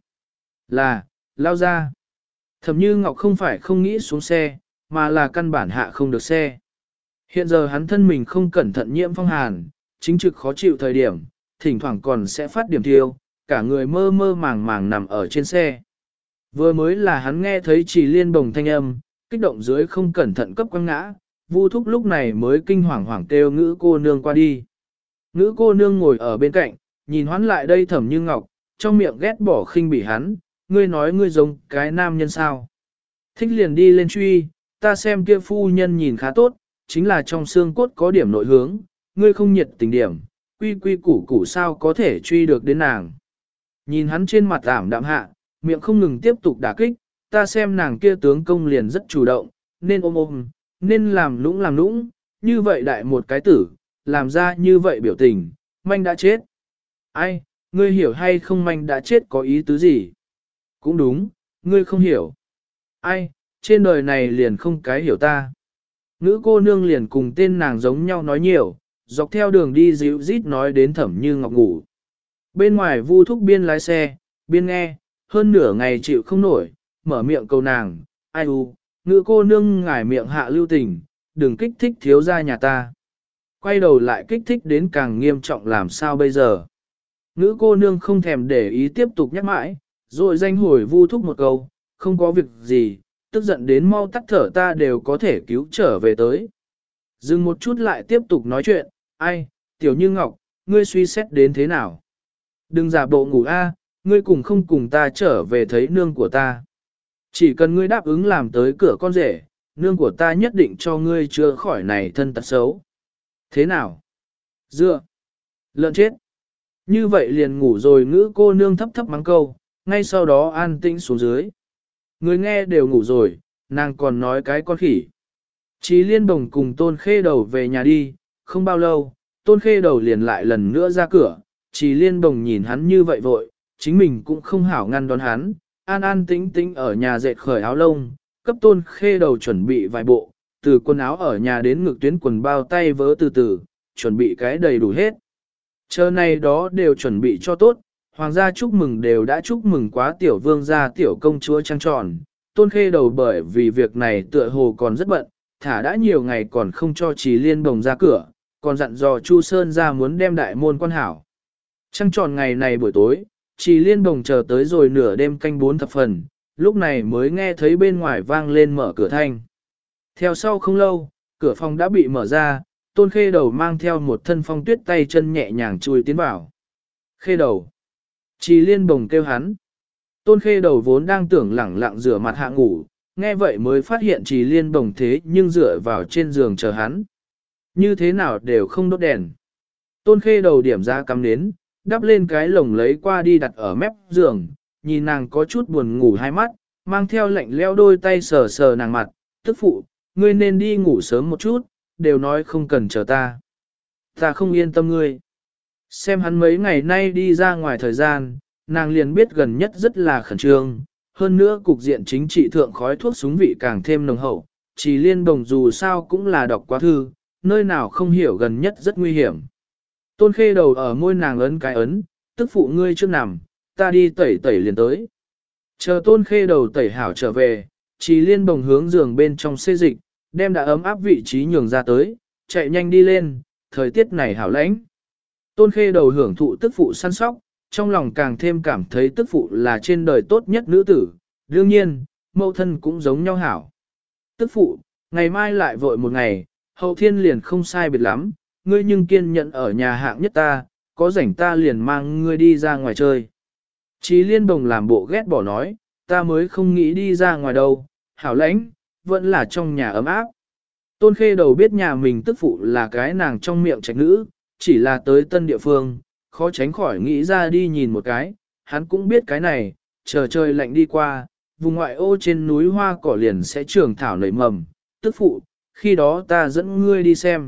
Là, lao ra. Thẩm Như Ngọc không phải không nghĩ xuống xe, mà là căn bản hạ không được xe. Hiện giờ hắn thân mình không cẩn thận nhiễm phong hàn, chính trực khó chịu thời điểm, thỉnh thoảng còn sẽ phát điểm thiêu, cả người mơ mơ màng màng nằm ở trên xe. Vừa mới là hắn nghe thấy Trì Liên Bồng thanh âm, kích động dưới không cẩn thận cấp quăng ngã, Vu Thúc lúc này mới kinh hoàng hoảng kêu ngữ cô nương qua đi. Ngữ cô nương ngồi ở bên cạnh, nhìn hoán lại đây Thẩm Như Ngọc, trong miệng ghét bỏ khinh bỉ hắn, ngươi nói ngươi giống cái nam nhân sao. Thích liền đi lên truy, ta xem kia phu nhân nhìn khá tốt, chính là trong xương cốt có điểm nội hướng, ngươi không nhiệt tình điểm, quy quy củ củ sao có thể truy được đến nàng. Nhìn hắn trên mặt ảm đạm hạ, miệng không ngừng tiếp tục đả kích, ta xem nàng kia tướng công liền rất chủ động, nên ôm ôm, nên làm nũng, như vậy đại một cái tử, làm ra như vậy biểu tình, manh đã chết. Ai, ngươi hiểu hay không manh đã chết có ý tứ gì? Cũng đúng, ngươi không hiểu. Ai, trên đời này liền không cái hiểu ta. Nữ cô nương liền cùng tên nàng giống nhau nói nhiều, dọc theo đường đi dịu rít nói đến Thẩm Như Ngọc ngủ. Bên ngoài Vu Thúc biên lái xe, biên nghe, hơn nửa ngày chịu không nổi, mở miệng cầu nàng, ai u, nữ cô nương ngải miệng hạ lưu tình, đừng kích thích thiếu gia nhà ta. Quay đầu lại kích thích đến càng nghiêm trọng làm sao bây giờ. Nữ cô nương không thèm để ý tiếp tục nhắc mãi, rồi danh hồi Vu Thúc một câu, không có việc gì, tức giận đến mau tắt thở ta đều có thể cứu trở về tới. Dừng một chút lại tiếp tục nói chuyện, ai, Tiểu Như Ngọc, ngươi suy xét đến thế nào? Đừng giả bộ ngủ a, ngươi cùng không cùng ta trở về thấy nương của ta. Chỉ cần ngươi đáp ứng làm tới cửa con rể, nương của ta nhất định cho ngươi chữa khỏi này thân tật xấu. Thế nào? Dựa. Lợn chết. Như vậy liền ngủ rồi ngữ cô nương thấp thấp mắng câu, ngay sau đó an tĩnh xuống dưới. Người nghe đều ngủ rồi, nàng còn nói cái con khỉ. Chí Liên Bồng cùng Tôn Khê Đầu về nhà đi, không bao lâu, Tôn Khê Đầu liền lại lần nữa ra cửa, Chí Liên Bồng nhìn hắn như vậy vội, chính mình cũng không hảo ngăn đón hắn, an an tĩnh tĩnh ở nhà dệt khởi áo lông, cấp Tôn Khê Đầu chuẩn bị vài bộ, từ quần áo ở nhà đến ngực tuyến quần bao tay vớ từ từ, chuẩn bị cái đầy đủ hết. Chờ này đó đều chuẩn bị cho tốt, hoàng gia chúc mừng đều đã chúc mừng quá tiểu vương gia tiểu công chúa trăng tròn, Tôn Khê Đầu bởi vì việc này tựa hồ còn rất bận, thả đã nhiều ngày còn không cho Chí Liên Bồng ra cửa, còn dặn dò Chu Sơn ra muốn đem đại môn quan hảo. Trăng tròn ngày này buổi tối, Chí Liên Bồng chờ tới rồi nửa đêm canh 4 thập phần, lúc này mới nghe thấy bên ngoài vang lên mở cửa thanh. Theo sau không lâu, cửa phòng đã bị mở ra, Tôn Khê Đầu mang theo một thân phong tuyết tay chân nhẹ nhàng chui tiến vào. Khê Đầu. Chí Liên Bồng kêu hắn. Tôn Khê Đầu vốn đang tưởng lẳng lặng rửa mặt hạ ngủ, nghe vậy mới phát hiện Chí Liên Bồng thế nhưng dựa vào trên giường chờ hắn. Như thế nào đều không đốt đèn. Tôn Khê Đầu điểm ra cắm nến, đắp lên cái lồng lấy qua đi đặt ở mép giường, nhìn nàng có chút buồn ngủ hai mắt, mang theo lạnh leo đôi tay sờ sờ nàng mặt, tức phụ, ngươi nên đi ngủ sớm một chút, đều nói không cần chờ ta. Ta không yên tâm ngươi. Xem hắn mấy ngày nay đi ra ngoài thời gian, nàng liền biết gần nhất rất là khẩn trương, hơn nữa cục diện chính trị thượng khói thuốc súng vị càng thêm nồng hậu, Chí Liên Bồng dù sao cũng là đọc quá thư, nơi nào không hiểu gần nhất rất nguy hiểm. Tôn Khê Đầu ở môi nàng ấn cái ấn, tức phụ ngươi trước nằm, ta đi tẩy tẩy liền tới. Chờ Tôn Khê Đầu tẩy hảo trở về, Chí Liên Bồng hướng giường bên trong xê dịch, đem đã ấm áp vị trí nhường ra tới, chạy nhanh đi lên, thời tiết này hảo lãnh. Tôn Khê Đầu hưởng thụ tức phụ săn sóc, trong lòng càng thêm cảm thấy tức phụ là trên đời tốt nhất nữ tử, đương nhiên, mẫu thân cũng giống nhau hảo. Tức phụ, ngày mai lại vội một ngày, hậu thiên liền không sai biệt lắm, ngươi nhưng kiên nhẫn ở nhà hạng nhất ta, có rảnh ta liền mang ngươi đi ra ngoài chơi. Chí Liên Bồng làm bộ ghét bỏ nói, ta mới không nghĩ đi ra ngoài đâu, hảo lãnh, vẫn là trong nhà ấm áp. Tôn Khê Đầu biết nhà mình tức phụ là cái nàng trong miệng trạch nữ, chỉ là tới tân địa phương, khó tránh khỏi nghĩ ra đi nhìn một cái, hắn cũng biết cái này, chờ trời lạnh đi qua, vùng ngoại ô trên núi hoa cỏ liền sẽ trưởng thảo nảy mầm, tức phụ, khi đó ta dẫn ngươi đi xem.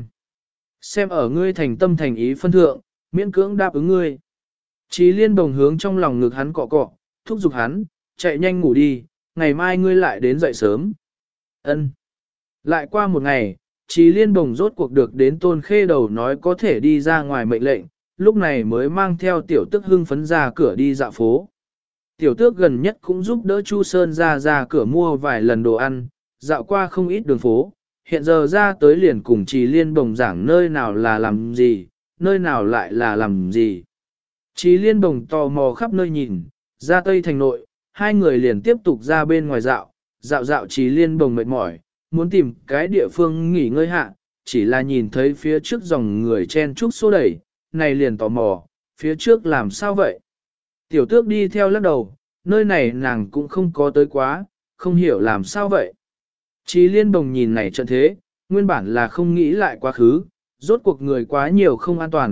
Xem ở ngươi thành tâm thành ý phân thượng, miễn cưỡng đáp ứng ngươi. Chí Liên Bồng hướng trong lòng ngực hắn cọ cọ, thúc giục hắn, chạy nhanh ngủ đi, ngày mai ngươi lại đến dậy sớm. Ân. Lại qua một ngày, Chí Liên Bồng rốt cuộc được đến Tôn Khê Đầu nói có thể đi ra ngoài mệnh lệnh, lúc này mới mang theo tiểu tước hưng phấn ra cửa đi dạo phố. Tiểu tước gần nhất cũng giúp đỡ Chu Sơn ra cửa mua vài lần đồ ăn, dạo qua không ít đường phố, hiện giờ ra tới liền cùng Chí Liên Bồng giảng nơi nào là làm gì, nơi nào lại là làm gì. Chí Liên Bồng tò mò khắp nơi nhìn, ra Tây Thành nội, hai người liền tiếp tục ra bên ngoài dạo, dạo Chí Liên Bồng mệt mỏi, muốn tìm cái địa phương nghỉ ngơi hạ, chỉ là nhìn thấy phía trước dòng người chen chúc xô đẩy, này liền tò mò, phía trước làm sao vậy? Tiểu tước đi theo lắc đầu, nơi này nàng cũng không có tới quá, không hiểu làm sao vậy. Chí Liên Bồng nhìn này trận thế, nguyên bản là không nghĩ lại quá khứ, rốt cuộc người quá nhiều không an toàn,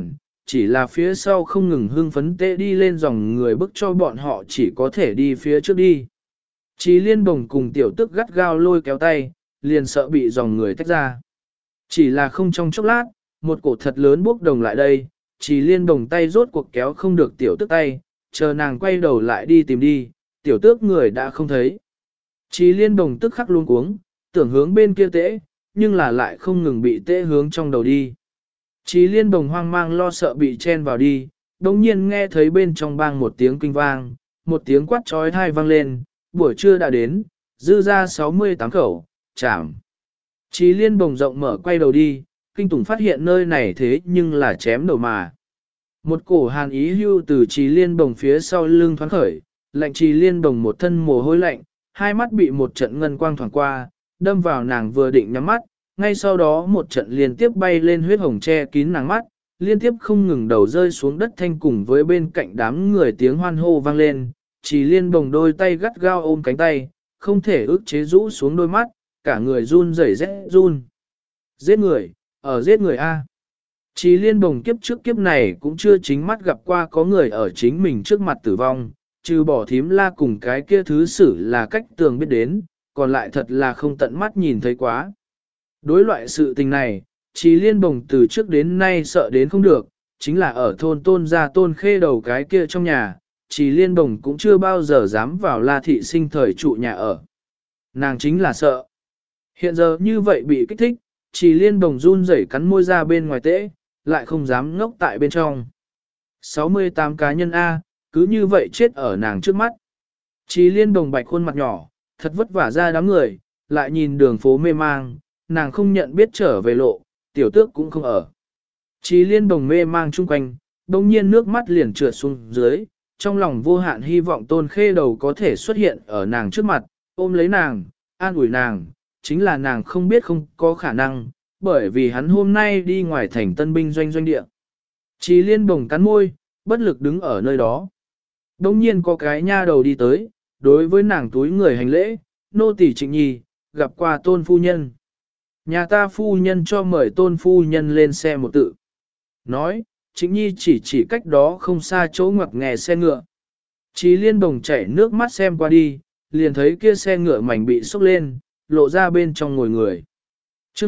chỉ là phía sau không ngừng hưng phấn tệ đi lên dòng người bức cho bọn họ chỉ có thể đi phía trước đi. Chí Liên Bồng cùng tiểu tức gắt gao lôi kéo tay, liền sợ bị dòng người tách ra. Chỉ là không trong chốc lát, một cổ thật lớn bốc đồng lại đây, Chí Liên Bồng tay rốt cuộc kéo không được tiểu tức tay, chờ nàng quay đầu lại đi tìm đi, tiểu tước người đã không thấy. Chí Liên Bồng tức khắc luôn cuống, tưởng hướng bên kia tễ, nhưng là lại không ngừng bị tễ hướng trong đầu đi. Chí Liên Bồng hoang mang lo sợ bị chen vào đi, đồng nhiên nghe thấy bên trong bang một tiếng kinh vang, một tiếng quát trói thai vang lên, buổi trưa đã đến, dư ra 68 khẩu, chảm. Chí Liên Bồng rộng mở quay đầu đi, kinh tủng phát hiện nơi này thế nhưng là chém đầu mà. Một cổ hàn ý hưu từ Chí Liên Bồng phía sau lưng thoáng khởi, lạnh Chí Liên Bồng một thân mồ hôi lạnh, hai mắt bị một trận ngân quang thoảng qua, đâm vào nàng vừa định nhắm mắt, ngay sau đó một trận liên tiếp bay lên huyết hồng che kín nàng mắt, liên tiếp không ngừng đầu rơi xuống đất thanh cùng với bên cạnh đám người tiếng hoan hô vang lên, Chí Liên Bồng đôi tay gắt gao ôm cánh tay, không thể ức chế rũ xuống đôi mắt, cả người run rẩy rẽ run. Giết người, giết người A. Chí Liên Bồng kiếp trước kiếp này cũng chưa chính mắt gặp qua có người ở chính mình trước mặt tử vong, trừ bỏ thím la cùng cái kia thứ xử là cách tường biết đến, còn lại thật là không tận mắt nhìn thấy quá. Đối loại sự tình này, Chí Liên Bồng từ trước đến nay sợ đến không được, chính là ở thôn Tôn gia Tôn Khê đầu cái kia trong nhà, Chí Liên Bồng cũng chưa bao giờ dám vào La Thị Sinh thời trụ nhà ở. Nàng chính là sợ. Hiện giờ như vậy bị kích thích, Chí Liên Bồng run rẩy cắn môi ra bên ngoài tễ, lại không dám ngốc tại bên trong. 68 cá nhân A, cứ như vậy chết ở nàng trước mắt. Chí Liên Bồng bạch khuôn mặt nhỏ, thật vất vả ra đám người, lại nhìn đường phố mê mang, nàng không nhận biết trở về lộ, tiểu tước cũng không ở. Chí Liên Bồng mê mang chung quanh, đồng nhiên nước mắt liền trượt xuống dưới, trong lòng vô hạn hy vọng Tôn Khê đầu có thể xuất hiện ở nàng trước mặt, ôm lấy nàng, an ủi nàng, chính là nàng không biết không có khả năng, bởi vì hắn hôm nay đi ngoài thành tân binh doanh địa. Chí Liên Bồng cắn môi, bất lực đứng ở nơi đó. Đông nhiên có cái nha đầu đi tới, đối với nàng túi người hành lễ, nô tỳ Trịnh Nhi, gặp qua Tôn phu nhân. Nhà ta phu nhân cho mời Tôn phu nhân lên xe một tự. Nói, Trịnh Nhi chỉ cách đó không xa chỗ ngoặc nghè xe ngựa. Chí Liên Bồng chảy nước mắt xem qua đi, liền thấy kia xe ngựa mảnh bị xốc lên, lộ ra bên trong ngồi người. chương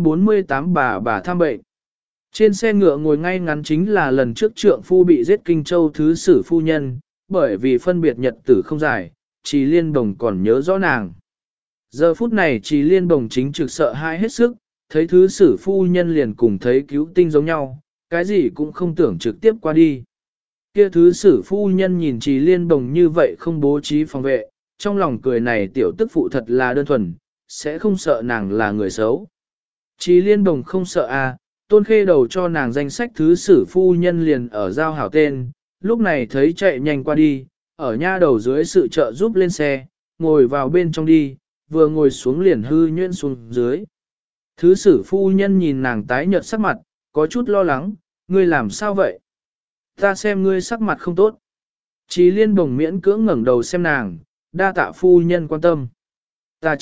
148 bà tham bệnh. Trên xe ngựa ngồi ngay ngắn chính là lần trước trượng phu bị giết Kinh Châu thứ sử phu nhân, bởi vì phân biệt nhật tử không dài, Chí Liên Bồng còn nhớ rõ nàng. Giờ phút này Chí Liên Bồng chính trực sợ hãi hết sức, thấy thứ sử phu nhân liền cùng thấy cứu tinh giống nhau, cái gì cũng không tưởng trực tiếp qua đi. Kia thứ sử phu nhân nhìn Chí Liên Bồng như vậy không bố trí phòng vệ, trong lòng cười này tiểu tức phụ thật là đơn thuần, sẽ không sợ nàng là người xấu. Chí Liên Bồng không sợ à, Tôn Khê đầu cho nàng danh sách thứ sử phu nhân liền ở giao hảo tên, lúc này thấy chạy nhanh qua đi, ở nha đầu dưới sự trợ giúp lên xe, ngồi vào bên trong đi, vừa ngồi xuống liền hư nhuyễn xuống dưới. Thứ sử phu nhân nhìn nàng tái nhợt sắc mặt, có chút lo lắng, ngươi làm sao vậy? Ta xem ngươi sắc mặt không tốt. Chí Liên Bồng miễn cưỡng ngẩng đầu xem nàng, đa tạ phu nhân quan tâm. Ta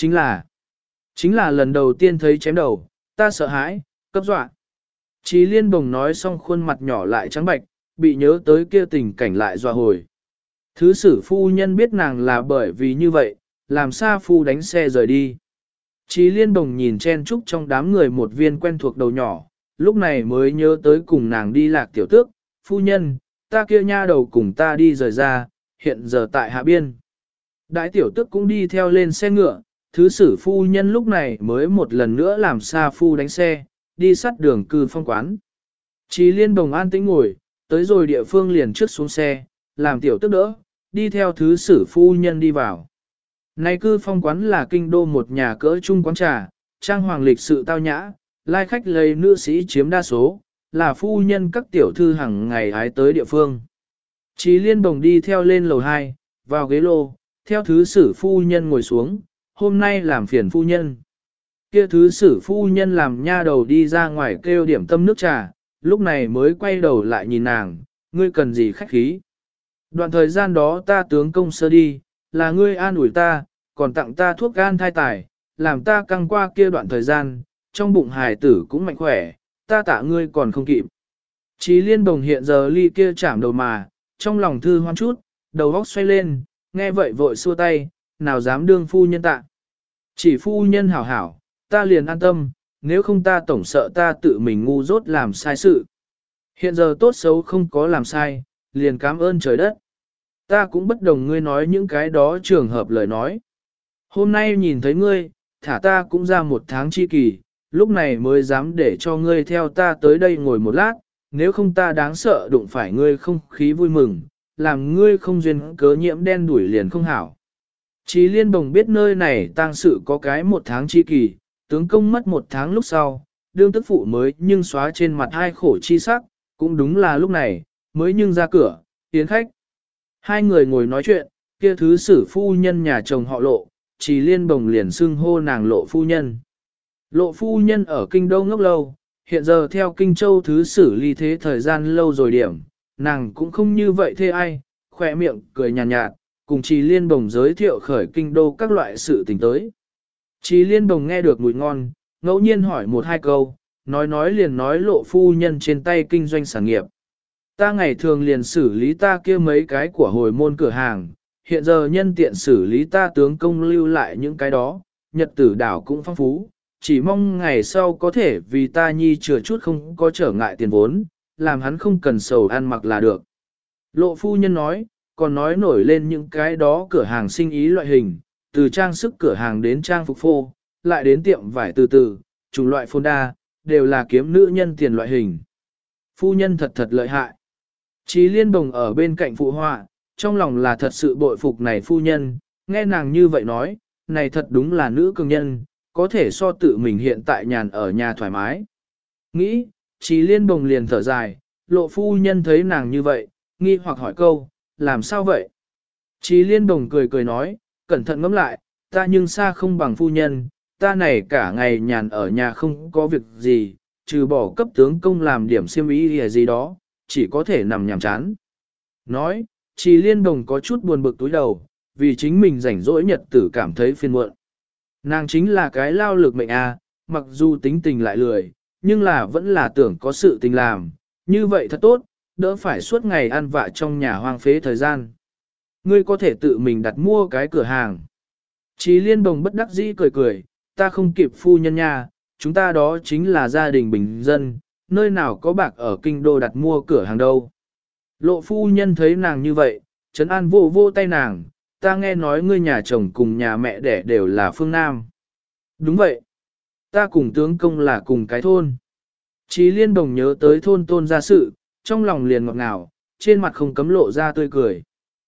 chính là lần đầu tiên thấy chém đầu, ta sợ hãi, cấp dọa. Chí Liên Bồng nói xong khuôn mặt nhỏ lại trắng bạch, bị nhớ tới kia tình cảnh lại dọa hồi. Thứ sử phu nhân biết nàng là bởi vì như vậy, làm Sa Phu đánh xe rời đi. Chí Liên Bồng nhìn chen trúc trong đám người một viên quen thuộc đầu nhỏ, lúc này mới nhớ tới cùng nàng đi Lạc tiểu tước, phu nhân, ta kia nha đầu cùng ta đi rời ra, hiện giờ tại hạ biên. Đại tiểu tước cũng đi theo lên xe ngựa, thứ sử phu nhân lúc này mới một lần nữa làm Sa Phu đánh xe, đi sát đường cư phong quán. Chí Liên Bồng an tĩnh ngồi, tới rồi địa phương liền trước xuống xe, làm tiểu tước đỡ, đi theo thứ sử phu nhân đi vào. Này cư phong quán là kinh đô một nhà cỡ trung quán trà, trang hoàng lịch sự tao nhã, lai khách lấy nữ sĩ chiếm đa số, là phu nhân các tiểu thư hàng ngày hái tới địa phương. Chí Liên Bồng đi theo lên lầu 2, vào ghế lô, theo thứ sử phu nhân ngồi xuống, hôm nay làm phiền phu nhân. Kia thứ sử phu nhân làm nha đầu đi ra ngoài kêu điểm tâm nước trà, lúc này mới quay đầu lại nhìn nàng, ngươi cần gì khách khí. Đoạn thời gian đó ta tướng công sơ đi, là ngươi an ủi ta, còn tặng ta thuốc gan thai tài, làm ta căng qua kia đoạn thời gian, trong bụng hài tử cũng mạnh khỏe, ta tạ ngươi còn không kịp. Chí Liên Bồng hiện giờ ly kia chạm đầu mà, trong lòng thư hoan chút, đầu óc xoay lên, nghe vậy vội xua tay, nào dám đương phu nhân tạ. Chỉ phu nhân hảo hảo, ta liền an tâm, nếu không ta tổng sợ ta tự mình ngu dốt làm sai sự. Hiện giờ tốt xấu không có làm sai, liền cảm ơn trời đất. Ta cũng bất đồng ngươi nói những cái đó trường hợp lời nói. Hôm nay nhìn thấy ngươi, thả ta cũng ra 1 tháng chi kỳ, lúc này mới dám để cho ngươi theo ta tới đây ngồi một lát, nếu không ta đáng sợ đụng phải ngươi không khí vui mừng, làm ngươi không duyên cớ nhiễm đen đuổi liền không hảo. Chí Liên Bồng biết nơi này tang sự có cái 1 tháng chi kỳ, tướng công mất 1 tháng lúc sau, đương tức phụ mới nhưng xóa trên mặt hai khổ chi sắc, cũng đúng là lúc này, mới nhưng ra cửa, tiến khách. Hai người ngồi nói chuyện, kia thứ sử phu nhân nhà chồng họ Lộ, Chí Liên Bồng liền xưng hô nàng Lộ phu nhân. Lộ phu nhân ở kinh đô ngốc lâu, hiện giờ theo kinh châu thứ sử ly thế thời gian lâu rồi điểm, nàng cũng không như vậy thê ai, khỏe miệng cười nhàn nhạt, cùng Chí Liên Bồng giới thiệu khởi kinh đô các loại sự tình tới. Chí Liên Bồng nghe được mùi ngon, ngẫu nhiên hỏi 1-2 câu, nói liền nói Lộ phu nhân trên tay kinh doanh sản nghiệp. Ta ngày thường liền xử lý ta kia mấy cái của hồi môn cửa hàng, hiện giờ nhân tiện xử lý ta tướng công lưu lại những cái đó, nhật tử đảo cũng phong phú, chỉ mong ngày sau có thể vì ta nhi chừa chút không có trở ngại tiền vốn, làm hắn không cần sầu ăn mặc là được. Lộ phu nhân nói, còn nói nổi lên những cái đó cửa hàng sinh ý loại hình, từ trang sức cửa hàng đến trang phục phô, lại đến tiệm vải từ, chủng loại phôn đa, đều là kiếm nữ nhân tiền loại hình. Phu nhân thật lợi hại. Chí Liên Bồng ở bên cạnh phụ họa, trong lòng là thật sự bội phục này phu nhân, nghe nàng như vậy nói, này thật đúng là nữ cường nhân, có thể so tự mình hiện tại nhàn ở nhà thoải mái. Nghĩ, Chí Liên Bồng liền thở dài, Lộ phu nhân thấy nàng như vậy, nghi hoặc hỏi câu, làm sao vậy? Chí Liên Bồng cười nói, cẩn thận ngẫm lại, ta nhưng xa không bằng phu nhân, ta này cả ngày nhàn ở nhà không có việc gì, trừ bỏ cấp tướng công làm điểm xiêm y gì đó, chỉ có thể nằm nhàm chán. Nói, Chí Liên Bồng có chút buồn bực túi đầu, vì chính mình rảnh rỗi nhật tử cảm thấy phiền muộn. Nàng chính là cái lao lực mệnh a, mặc dù tính tình lại lười, nhưng là vẫn là tưởng có sự tình làm, như vậy thật tốt, đỡ phải suốt ngày ăn vạ trong nhà hoang phế thời gian. Ngươi có thể tự mình đặt mua cái cửa hàng. Chí Liên Bồng bất đắc dĩ cười, ta không kịp phu nhân nha, chúng ta đó chính là gia đình bình dân, nơi nào có bạc ở kinh đô đặt mua cửa hàng đâu. Lộ phu nhân thấy nàng như vậy, trấn an vô tay nàng, ta nghe nói ngươi nhà chồng cùng nhà mẹ đẻ đều là phương Nam. Đúng vậy, ta cùng tướng công là cùng cái thôn. Chí Liên Bồng nhớ tới thôn tôn gia sự, trong lòng liền ngọt ngào, trên mặt không cấm lộ ra tươi cười.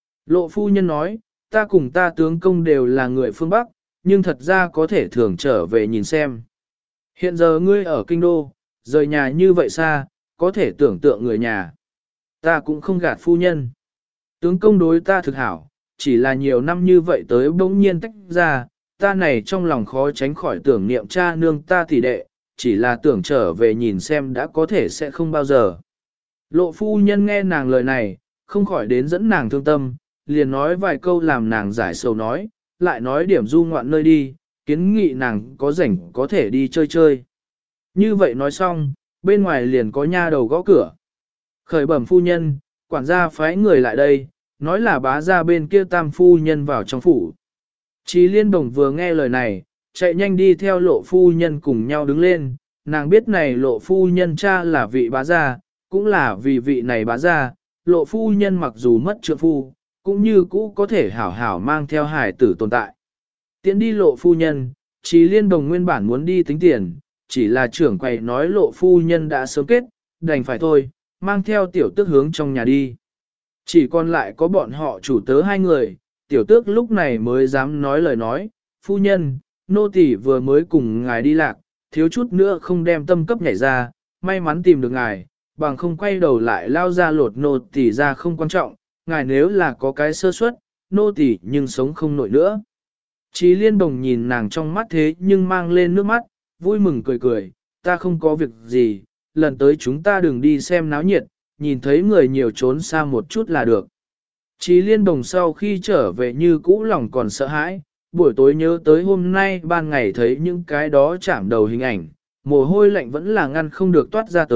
Lộ phu nhân nói, ta cùng ta tướng công đều là người phương Bắc, nhưng thật ra có thể thường trở về nhìn xem. Hiện giờ ngươi ở kinh đô, rời nhà như vậy xa, có thể tưởng tượng người nhà. Ta cũng không gạt phu nhân. Tướng công đối ta thực hảo, chỉ là nhiều năm như vậy tới bỗng nhiên tách ra, ta này trong lòng khó tránh khỏi tưởng niệm cha nương ta tỷ đệ, chỉ là tưởng trở về nhìn xem đã có thể sẽ không bao giờ. Lộ phu nhân nghe nàng lời này, không khỏi đến dẫn nàng thương tâm, liền nói vài câu làm nàng giải sầu nói, lại nói điểm du ngoạn nơi đi, kiến nghị nàng có rảnh có thể đi chơi. Như vậy nói xong, bên ngoài liền có nha đầu gõ cửa. Khởi bẩm phu nhân, quản gia phái người lại đây, nói là bá ra bên kia tam phu nhân vào trong phủ. Chí Liên Bồng vừa nghe lời này, chạy nhanh đi theo Lộ phu nhân cùng nhau đứng lên, nàng biết này Lộ phu nhân cha là vị bá gia, cũng là vì vị này bá gia, Lộ phu nhân mặc dù mất trượng phu, cũng như cũ có thể hảo hảo mang theo hải tử tồn tại. Tiến đi Lộ phu nhân, Chí Liên Bồng nguyên bản muốn đi tính tiền, chỉ là trưởng quầy nói Lộ phu nhân đã sớm kết, đành phải thôi, mang theo tiểu tước hướng trong nhà đi. Chỉ còn lại có bọn họ chủ tớ 2 người, tiểu tước lúc này mới dám nói lời nói, phu nhân, nô tỳ vừa mới cùng ngài đi lạc, thiếu chút nữa không đem tâm cấp nhảy ra, may mắn tìm được ngài, bằng không quay đầu lại lao ra lột nô tỳ ra không quan trọng, ngài nếu là có cái sơ suất, nô tỳ nhưng sống không nổi nữa. Chí Liên Bồng nhìn nàng trong mắt thế nhưng mang lên nước mắt, vui mừng cười, ta không có việc gì, lần tới chúng ta đừng đi xem náo nhiệt, nhìn thấy người nhiều trốn xa một chút là được. Chí Liên Bồng sau khi trở về như cũ lòng còn sợ hãi, buổi tối nhớ tới hôm nay ban ngày thấy những cái đó chạm đầu hình ảnh, mồ hôi lạnh vẫn là ngăn không được toát ra tới,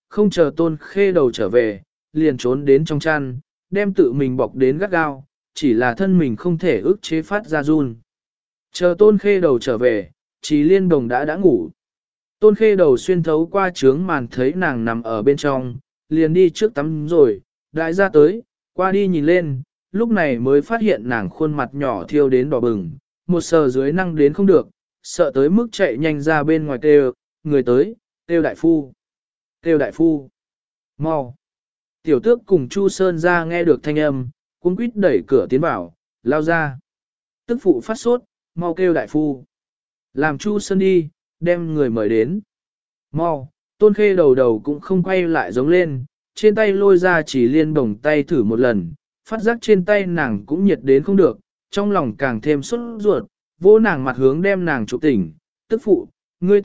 không chờ tôn khê đầu trở về, liền trốn đến trong chăn, đem tự mình bọc đến gắt gao, chỉ là thân mình không thể ức chế phát ra run. Chờ tôn khê đầu trở về, Trì Liên Đồng đã ngủ. Tôn khê đầu xuyên thấu qua trướng màn thấy nàng nằm ở bên trong, liền đi trước tắm rồi, đại ra tới, qua đi nhìn lên, lúc này mới phát hiện nàng khuôn mặt nhỏ thiêu đến đỏ bừng, một sờ dưới năng đến không được, sợ tới mức chạy nhanh ra bên ngoài kêu, người tới, kêu đại phu, kêu đại phu, mau. Tiểu tước cùng Chu Sơn ra nghe được thanh âm, cuống quýt đẩy cửa tiến vào, lao ra. Tức phụ phát sốt, mau kêu đại phu. Làm Chu Sơn đi, đem người mời đến. Mau, Tôn Khê đầu cũng không quay lại giống lên, trên tay lôi ra Chỉ Liên Đồng tay thử một lần, phát giác trên tay nàng cũng nhiệt đến không được, trong lòng càng thêm sốt ruột, vô nàng mặt hướng đem nàng chụp tỉnh, tức phụ, ngươi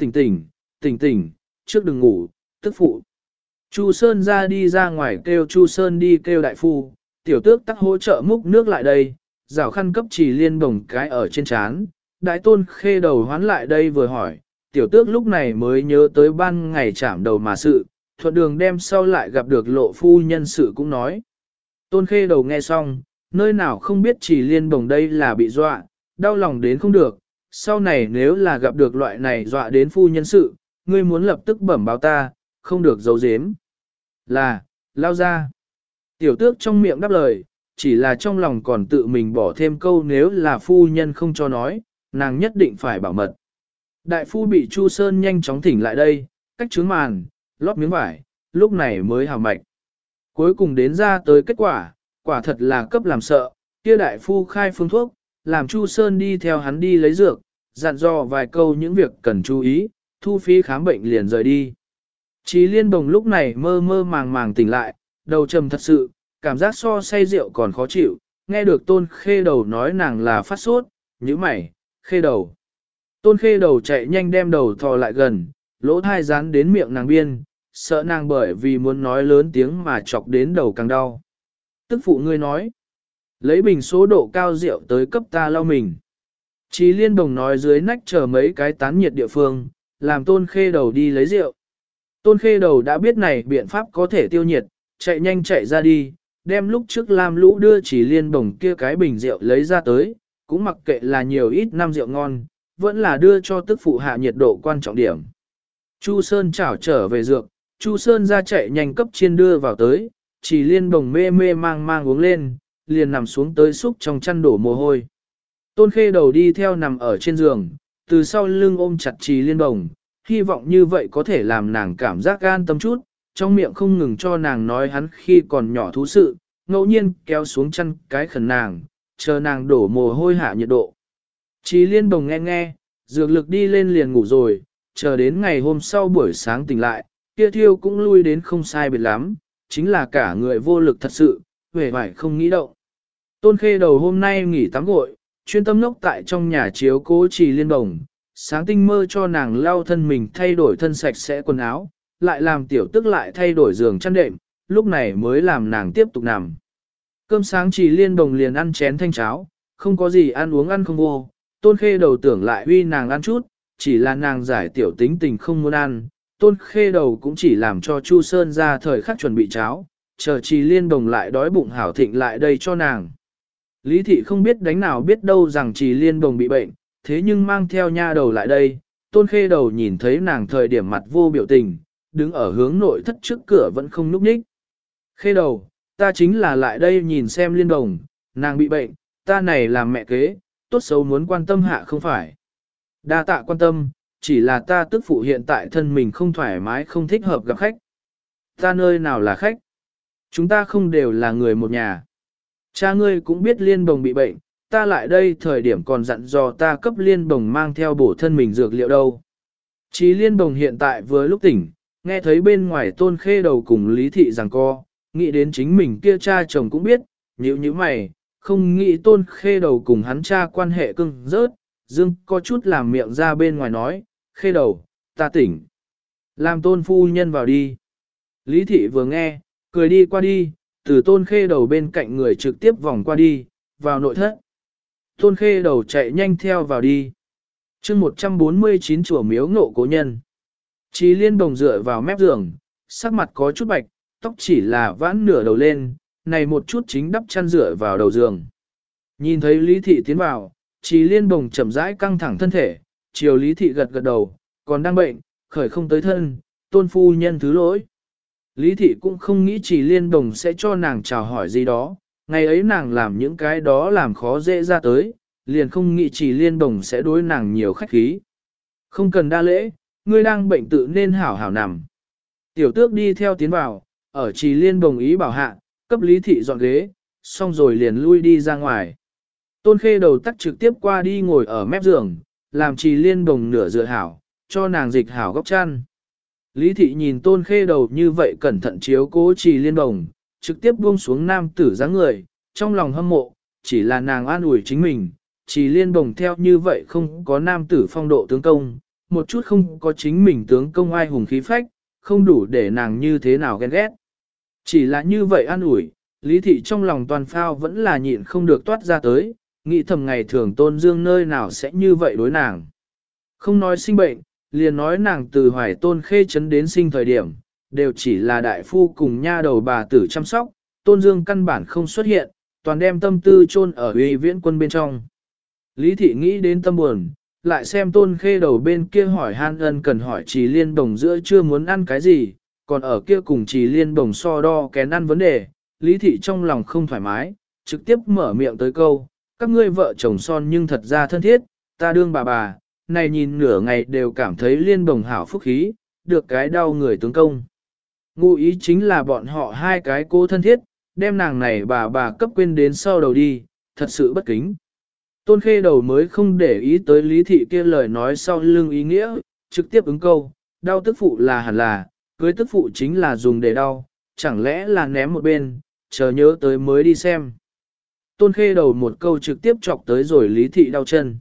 tỉnh, trước đừng ngủ, tức phụ. Chu Sơn ra đi ra ngoài kêu Chu Sơn đi kêu đại phu, tiểu tước tắc hỗ trợ múc nước lại đây, rảo khăn cấp Chỉ Liên Đồng cái ở trên trán, đại Tôn Khê đầu hoán lại đây vừa hỏi, tiểu tước lúc này mới nhớ tới ban ngày chạm đầu mà sự, thuận đường đem sau lại gặp được lộ phu nhân sự cũng nói. Tôn Khê đầu nghe xong, nơi nào không biết Chỉ Liên Đồng đây là bị dọa, đau lòng đến không được, sau này nếu là gặp được loại này dọa đến phu nhân sự, ngươi muốn lập tức bẩm báo ta, không được giấu giếm. Là, lao ra. Tiểu tước trong miệng đáp lời, chỉ là trong lòng còn tự mình bỏ thêm câu nếu là phu nhân không cho nói, nàng nhất định phải bảo mật. Đại phu bị Chu Sơn nhanh chóng thỉnh lại đây, cách trướng màn, lót miếng vải, lúc này mới hào mạch. Cuối cùng đến ra tới kết quả, quả thật là cấp làm sợ, kia đại phu khai phương thuốc, làm Chu Sơn đi theo hắn đi lấy dược, dặn dò vài câu những việc cần chú ý, thu phí khám bệnh liền rời đi. Chí Liên Bồng lúc này mơ mơ màng màng tỉnh lại, đầu trầm thật sự, cảm giác so say rượu còn khó chịu, nghe được Tôn Khê đầu nói nàng là phát sốt, nhíu mày, Khê đầu. Tôn Khê đầu chạy nhanh đem đầu thò lại gần, lỗ thai dán đến miệng nàng biên, sợ nàng bởi vì muốn nói lớn tiếng mà chọc đến đầu càng đau. Tức phụ ngươi nói, lấy bình số độ cao rượu tới cấp ta lau mình. Chí Liên Bồng nói dưới nách chờ mấy cái tán nhiệt địa phương, làm Tôn Khê đầu đi lấy rượu. Tôn Khê đầu đã biết này biện pháp có thể tiêu nhiệt, chạy nhanh chạy ra đi, đem lúc trước Lam Lũ đưa Chỉ Liên Bồng kia cái bình rượu lấy ra tới, cũng mặc kệ là nhiều ít năm rượu ngon, vẫn là đưa cho tức phụ hạ nhiệt độ quan trọng điểm. Chu Sơn chảo trở về dược, Chu Sơn ra chạy nhanh cấp chiên đưa vào tới, Chỉ Liên Bồng mê mê mang mang uống lên, liền nằm xuống tới xúc trong chăn đổ mồ hôi. Tôn Khê đầu đi theo nằm ở trên giường, từ sau lưng ôm chặt Chỉ Liên Bồng, hy vọng như vậy có thể làm nàng cảm giác an tâm chút, trong miệng không ngừng cho nàng nói hắn khi còn nhỏ thú sự, ngẫu nhiên kéo xuống chăn cái khẩn nàng, chờ nàng đổ mồ hôi hạ nhiệt độ. Chỉ Liên Bồng nghe, dược lực đi lên liền ngủ rồi, chờ đến ngày hôm sau buổi sáng tỉnh lại, kia thiêu cũng lui đến không sai biệt lắm, chính là cả người vô lực thật sự, vẻ vải không nghĩ động. Tôn Khê đầu hôm nay nghỉ tắm gội, chuyên tâm ngốc tại trong nhà chiếu cố Chỉ Liên Bồng, sáng tinh mơ cho nàng lau thân mình thay đổi thân sạch sẽ quần áo, lại làm tiểu tức lại thay đổi giường chăn đệm, lúc này mới làm nàng tiếp tục nằm. Cơm sáng Chỉ Liên Bồng liền ăn chén thanh cháo, không có gì ăn uống ăn không vô, Tôn Khê đầu tưởng lại huy nàng ăn chút, chỉ là nàng giải tiểu tính tình không muốn ăn, Tôn Khê đầu cũng chỉ làm cho Chu Sơn ra thời khắc chuẩn bị cháo, chờ Chỉ Liên Bồng lại đói bụng hảo thịnh lại đây cho nàng. Lý thị không biết đánh nào biết đâu rằng Chỉ Liên Bồng bị bệnh, thế nhưng mang theo nha đầu lại đây, Tôn Khê đầu nhìn thấy nàng thời điểm mặt vô biểu tình, đứng ở hướng nội thất trước cửa vẫn không núp nhích. Khê đầu, ta chính là lại đây nhìn xem Liên Bồng, nàng bị bệnh, ta này làm mẹ kế, tốt xấu muốn quan tâm hạ không phải. Đa tạ quan tâm, chỉ là ta tức phụ hiện tại thân mình không thoải mái không thích hợp gặp khách. Ta nơi nào là khách? Chúng ta không đều là người một nhà. Cha ngươi cũng biết Liên Bồng bị bệnh, ta lại đây thời điểm còn dặn dò ta cấp Liên Bồng mang theo bổ thân mình dược liệu đâu. Chí Liên Bồng hiện tại vừa lúc tỉnh, nghe thấy bên ngoài Tôn Khê đầu cùng Lý thị giằng co, nghĩ đến chính mình kia cha chồng cũng biết, nhíu nhíu mày, không nghĩ Tôn Khê đầu cùng hắn cha quan hệ cưng rớt, dương có chút làm miệng ra bên ngoài nói, Khê đầu, ta tỉnh. Làm Tôn phu nhân vào đi. Lý thị vừa nghe, cười đi qua đi, từ Tôn Khê đầu bên cạnh người trực tiếp vòng qua đi, vào nội thất. Tôn Khê đầu chạy nhanh theo vào đi. chương 149 chùa miếu ngộ cố nhân. Chí Liên Bồng dựa vào mép giường, sắc mặt có chút bạch, tóc chỉ là vãn nửa đầu lên, này một chút chính đắp chăn rửa vào đầu giường. Nhìn thấy Lý Thị tiến vào, Trì Liên Bồng chậm rãi căng thẳng thân thể, chiều Lý Thị gật gật đầu, còn đang bệnh, khởi không tới thân, tôn phu nhân thứ lỗi. Lý Thị cũng không nghĩ Trì Liên Bồng sẽ cho nàng chào hỏi gì đó, ngày ấy nàng làm những cái đó làm khó dễ ra tới, liền không nghĩ Trì Liên Bồng sẽ đối nàng nhiều khách khí. Không cần đa lễ, ngươi đang bệnh tự nên hảo hảo nằm. Tiểu tước đi theo tiến vào, ở Trì Liên Bồng ý bảo hạ, cấp Lý Thị dọn ghế, xong rồi liền lui đi ra ngoài. Tôn Khê đầu tắc trực tiếp qua đi ngồi ở mép giường, làm Trì Liên Bồng nửa dựa hảo, cho nàng dịch hảo góc chăn. Lý Thị nhìn Tôn Khê đầu như vậy cẩn thận chiếu cố Trì Liên Bồng, trực tiếp buông xuống nam tử dáng người, trong lòng hâm mộ, chỉ là nàng an ủi chính mình, Trì Liên Bồng theo như vậy không có nam tử phong độ tướng công, một chút không có chính mình tướng công ai hùng khí phách, không đủ để nàng như thế nào ghen ghét. Chỉ là như vậy an ủi, Lý Thị trong lòng toàn phao vẫn là nhịn không được toát ra tới, nghĩ thầm ngày thường Tôn Dương nơi nào sẽ như vậy đối nàng. Không nói sinh bệnh, liền nói nàng từ hoài Tôn Khê chấn đến sinh thời điểm, đều chỉ là đại phu cùng nha đầu bà tử chăm sóc, Tôn Dương căn bản không xuất hiện, toàn đem tâm tư chôn ở uy viễn quân bên trong. Lý Thị nghĩ đến tâm buồn, lại xem Tôn Khê đầu bên kia hỏi han ân cần hỏi Trì Liên Bồng giữa chưa muốn ăn cái gì, còn ở kia cùng Trì Liên Bồng so đo kén ăn vấn đề, Lý Thị trong lòng không thoải mái, trực tiếp mở miệng tới câu, các ngươi vợ chồng son nhưng thật ra thân thiết, ta đương bà, này nhìn nửa ngày đều cảm thấy Liên Bồng hảo phúc khí, được cái đau người tướng công. Ngụ ý chính là bọn họ hai cái cô thân thiết, đem nàng này bà cấp quên đến sau đầu đi, thật sự bất kính. Tôn Khê đầu mới không để ý tới Lý Thị kia lời nói sau lưng ý nghĩa, trực tiếp ứng câu, đau tức phụ là hẳn là, cưới tức phụ chính là dùng để đau, chẳng lẽ là ném một bên, chờ nhớ tới mới đi xem. Tôn Khê đầu một câu trực tiếp chọc tới rồi Lý Thị đau chân.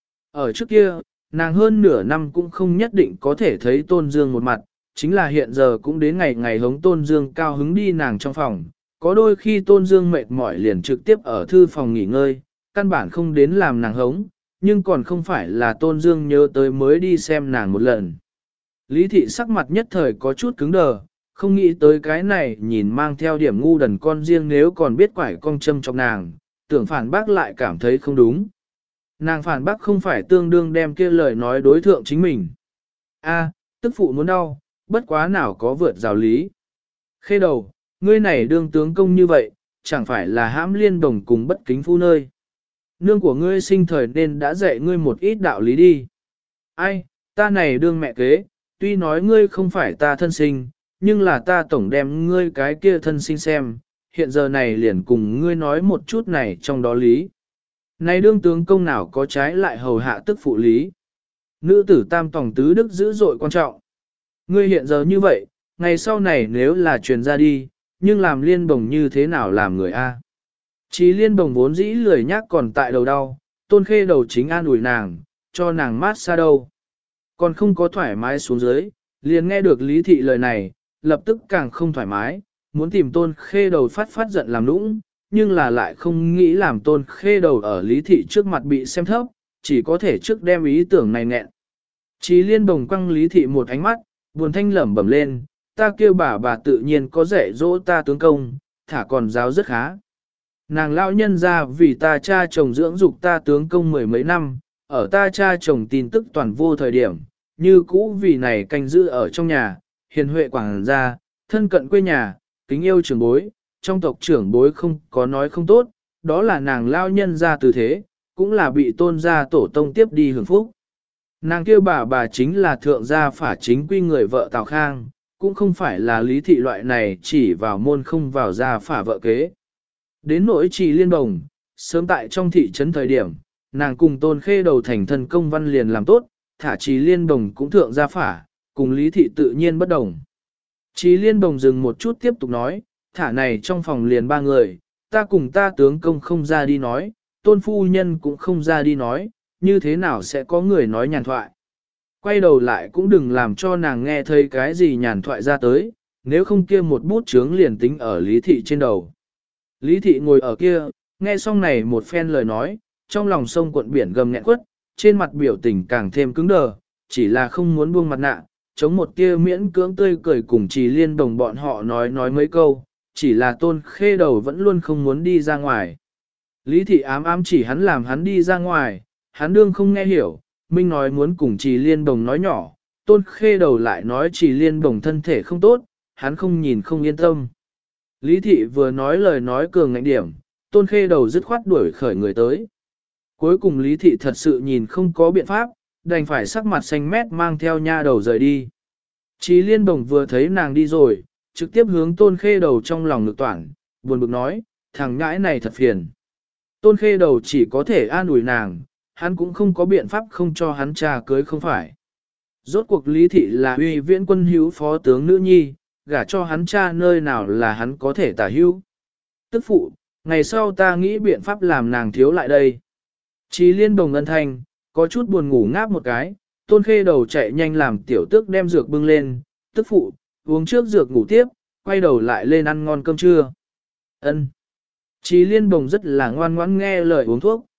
Ở trước kia, nàng hơn nửa năm cũng không nhất định có thể thấy Tôn Dương một mặt, chính là hiện giờ cũng đến ngày ngày hống Tôn Dương cao hứng đi nàng trong phòng, có đôi khi Tôn Dương mệt mỏi liền trực tiếp ở thư phòng nghỉ ngơi, căn bản không đến làm nàng hống, nhưng còn không phải là Tôn Dương nhớ tới mới đi xem nàng một lần. Lý Thị sắc mặt nhất thời có chút cứng đờ, không nghĩ tới cái này nhìn mang theo điểm ngu đần con riêng nếu còn biết quải cong châm trong nàng, tưởng phản bác lại cảm thấy không đúng. Nàng phản bác không phải tương đương đem kia lời nói đối thượng chính mình. A, tức phụ muốn đau, bất quá nào có vượt rào lý. Khê đầu, ngươi này đương tướng công như vậy, chẳng phải là hãm Liên Đồng cùng bất kính phu nơi. Nương của ngươi sinh thời nên đã dạy ngươi một ít đạo lý đi. Ai, ta này đương mẹ kế, tuy nói ngươi không phải ta thân sinh, nhưng là ta tổng đem ngươi cái kia thân sinh xem, hiện giờ này liền cùng ngươi nói một chút này trong đó lý. Này đương tướng công nào có trái lại hầu hạ tức phụ lý. Nữ tử tam tòng tứ đức dữ dội quan trọng. Ngươi hiện giờ như vậy, ngày sau này nếu là truyền ra đi, nhưng làm Liên Bồng như thế nào làm người A. Chí Liên Bồng vốn dĩ lười nhác còn tại đầu đau, Tôn Khê đầu chính an ủi nàng, cho nàng mát xa đâu. Còn không có thoải mái xuống dưới, liền nghe được Lý Thị lời này, lập tức càng không thoải mái, muốn tìm Tôn Khê đầu phát giận làm nũng, nhưng là lại không nghĩ làm Tôn Khê đầu ở Lý Thị trước mặt bị xem thấp, chỉ có thể trước đem ý tưởng này nghẹn. Chí Liên Bồng quăng Lý Thị một ánh mắt, buồn thanh lẩm bẩm lên, ta kêu bà tự nhiên có dạy dỗ ta tướng công, thả còn giáo rất khá. Nàng lão nhân ra vì ta cha chồng dưỡng dục ta tướng công mười mấy năm, ở ta cha chồng tin tức toàn vô thời điểm, như cũ vì này canh giữ ở trong nhà, hiền huệ quảng gia, thân cận quê nhà, kính yêu trưởng bối, trong tộc trưởng bối không có nói không tốt, đó là nàng lão nhân ra từ thế, cũng là bị tôn gia tổ tông tiếp đi hưởng phúc. Nàng kêu bà chính là thượng gia phả chính quy người vợ Tào Khang, cũng không phải là Lý Thị loại này chỉ vào môn không vào gia phả vợ kế. Đến nỗi Trì Liên Bồng, sớm tại trong thị trấn thời điểm, nàng cùng Tôn Khê đầu thành thân công văn liền làm tốt, thả Trì Liên Bồng cũng thượng gia phả, cùng Lý Thị tự nhiên bất đồng. Trì Liên Bồng dừng một chút tiếp tục nói, thả này trong phòng liền ba người, ta cùng ta tướng công không ra đi nói, Tôn Phu Nhân cũng không ra đi nói, như thế nào sẽ có người nói nhàn thoại. Quay đầu lại cũng đừng làm cho nàng nghe thấy cái gì nhàn thoại ra tới, nếu không kia một bút chướng liền tính ở Lý Thị trên đầu. Lý Thị ngồi ở kia, nghe xong này một phen lời nói, trong lòng sông cuộn biển gầm nghẹn quất, trên mặt biểu tình càng thêm cứng đờ, chỉ là không muốn buông mặt nạ, chống một tia miễn cưỡng tươi cười cùng Trì Liên Đồng bọn họ nói mấy câu, chỉ là Tôn Khê Đầu vẫn luôn không muốn đi ra ngoài. Lý thị ám ám chỉ hắn làm hắn đi ra ngoài, hắn đương không nghe hiểu, Minh nói muốn cùng Trì Liên Đồng nói nhỏ, Tôn Khê Đầu lại nói Trì Liên Đồng thân thể không tốt, hắn không nhìn không yên tâm. Lý thị vừa nói lời nói cường ngạnh điểm, Tôn Khê Đầu dứt khoát đuổi khởi người tới. Cuối cùng Lý thị thật sự nhìn không có biện pháp, đành phải sắc mặt xanh mét mang theo nha đầu rời đi. Trì Liên Đồng vừa thấy nàng đi rồi, trực tiếp hướng Tôn Khê Đầu trong lòng ngực toản, buồn bực nói, thằng nhãi này thật phiền. Tôn Khê Đầu chỉ có thể an ủi nàng, hắn cũng không có biện pháp không cho hắn trà cưới không phải. Rốt cuộc Lý thị là uy viễn quân hữu phó tướng nữ nhi, gả cho hắn cha nơi nào là hắn có thể tả hữu. Tức phụ, ngày sau ta nghĩ biện pháp làm nàng thiếu lại đây. Trì Liên Đồng ân thanh, có chút buồn ngủ ngáp một cái, Tôn Khê Đầu chạy nhanh làm tiểu tước đem dược bưng lên, tức phụ, uống trước dược ngủ tiếp, quay đầu lại lên ăn ngon cơm trưa. Ân. Trì Liên Đồng rất là ngoan ngoãn nghe lời uống thuốc.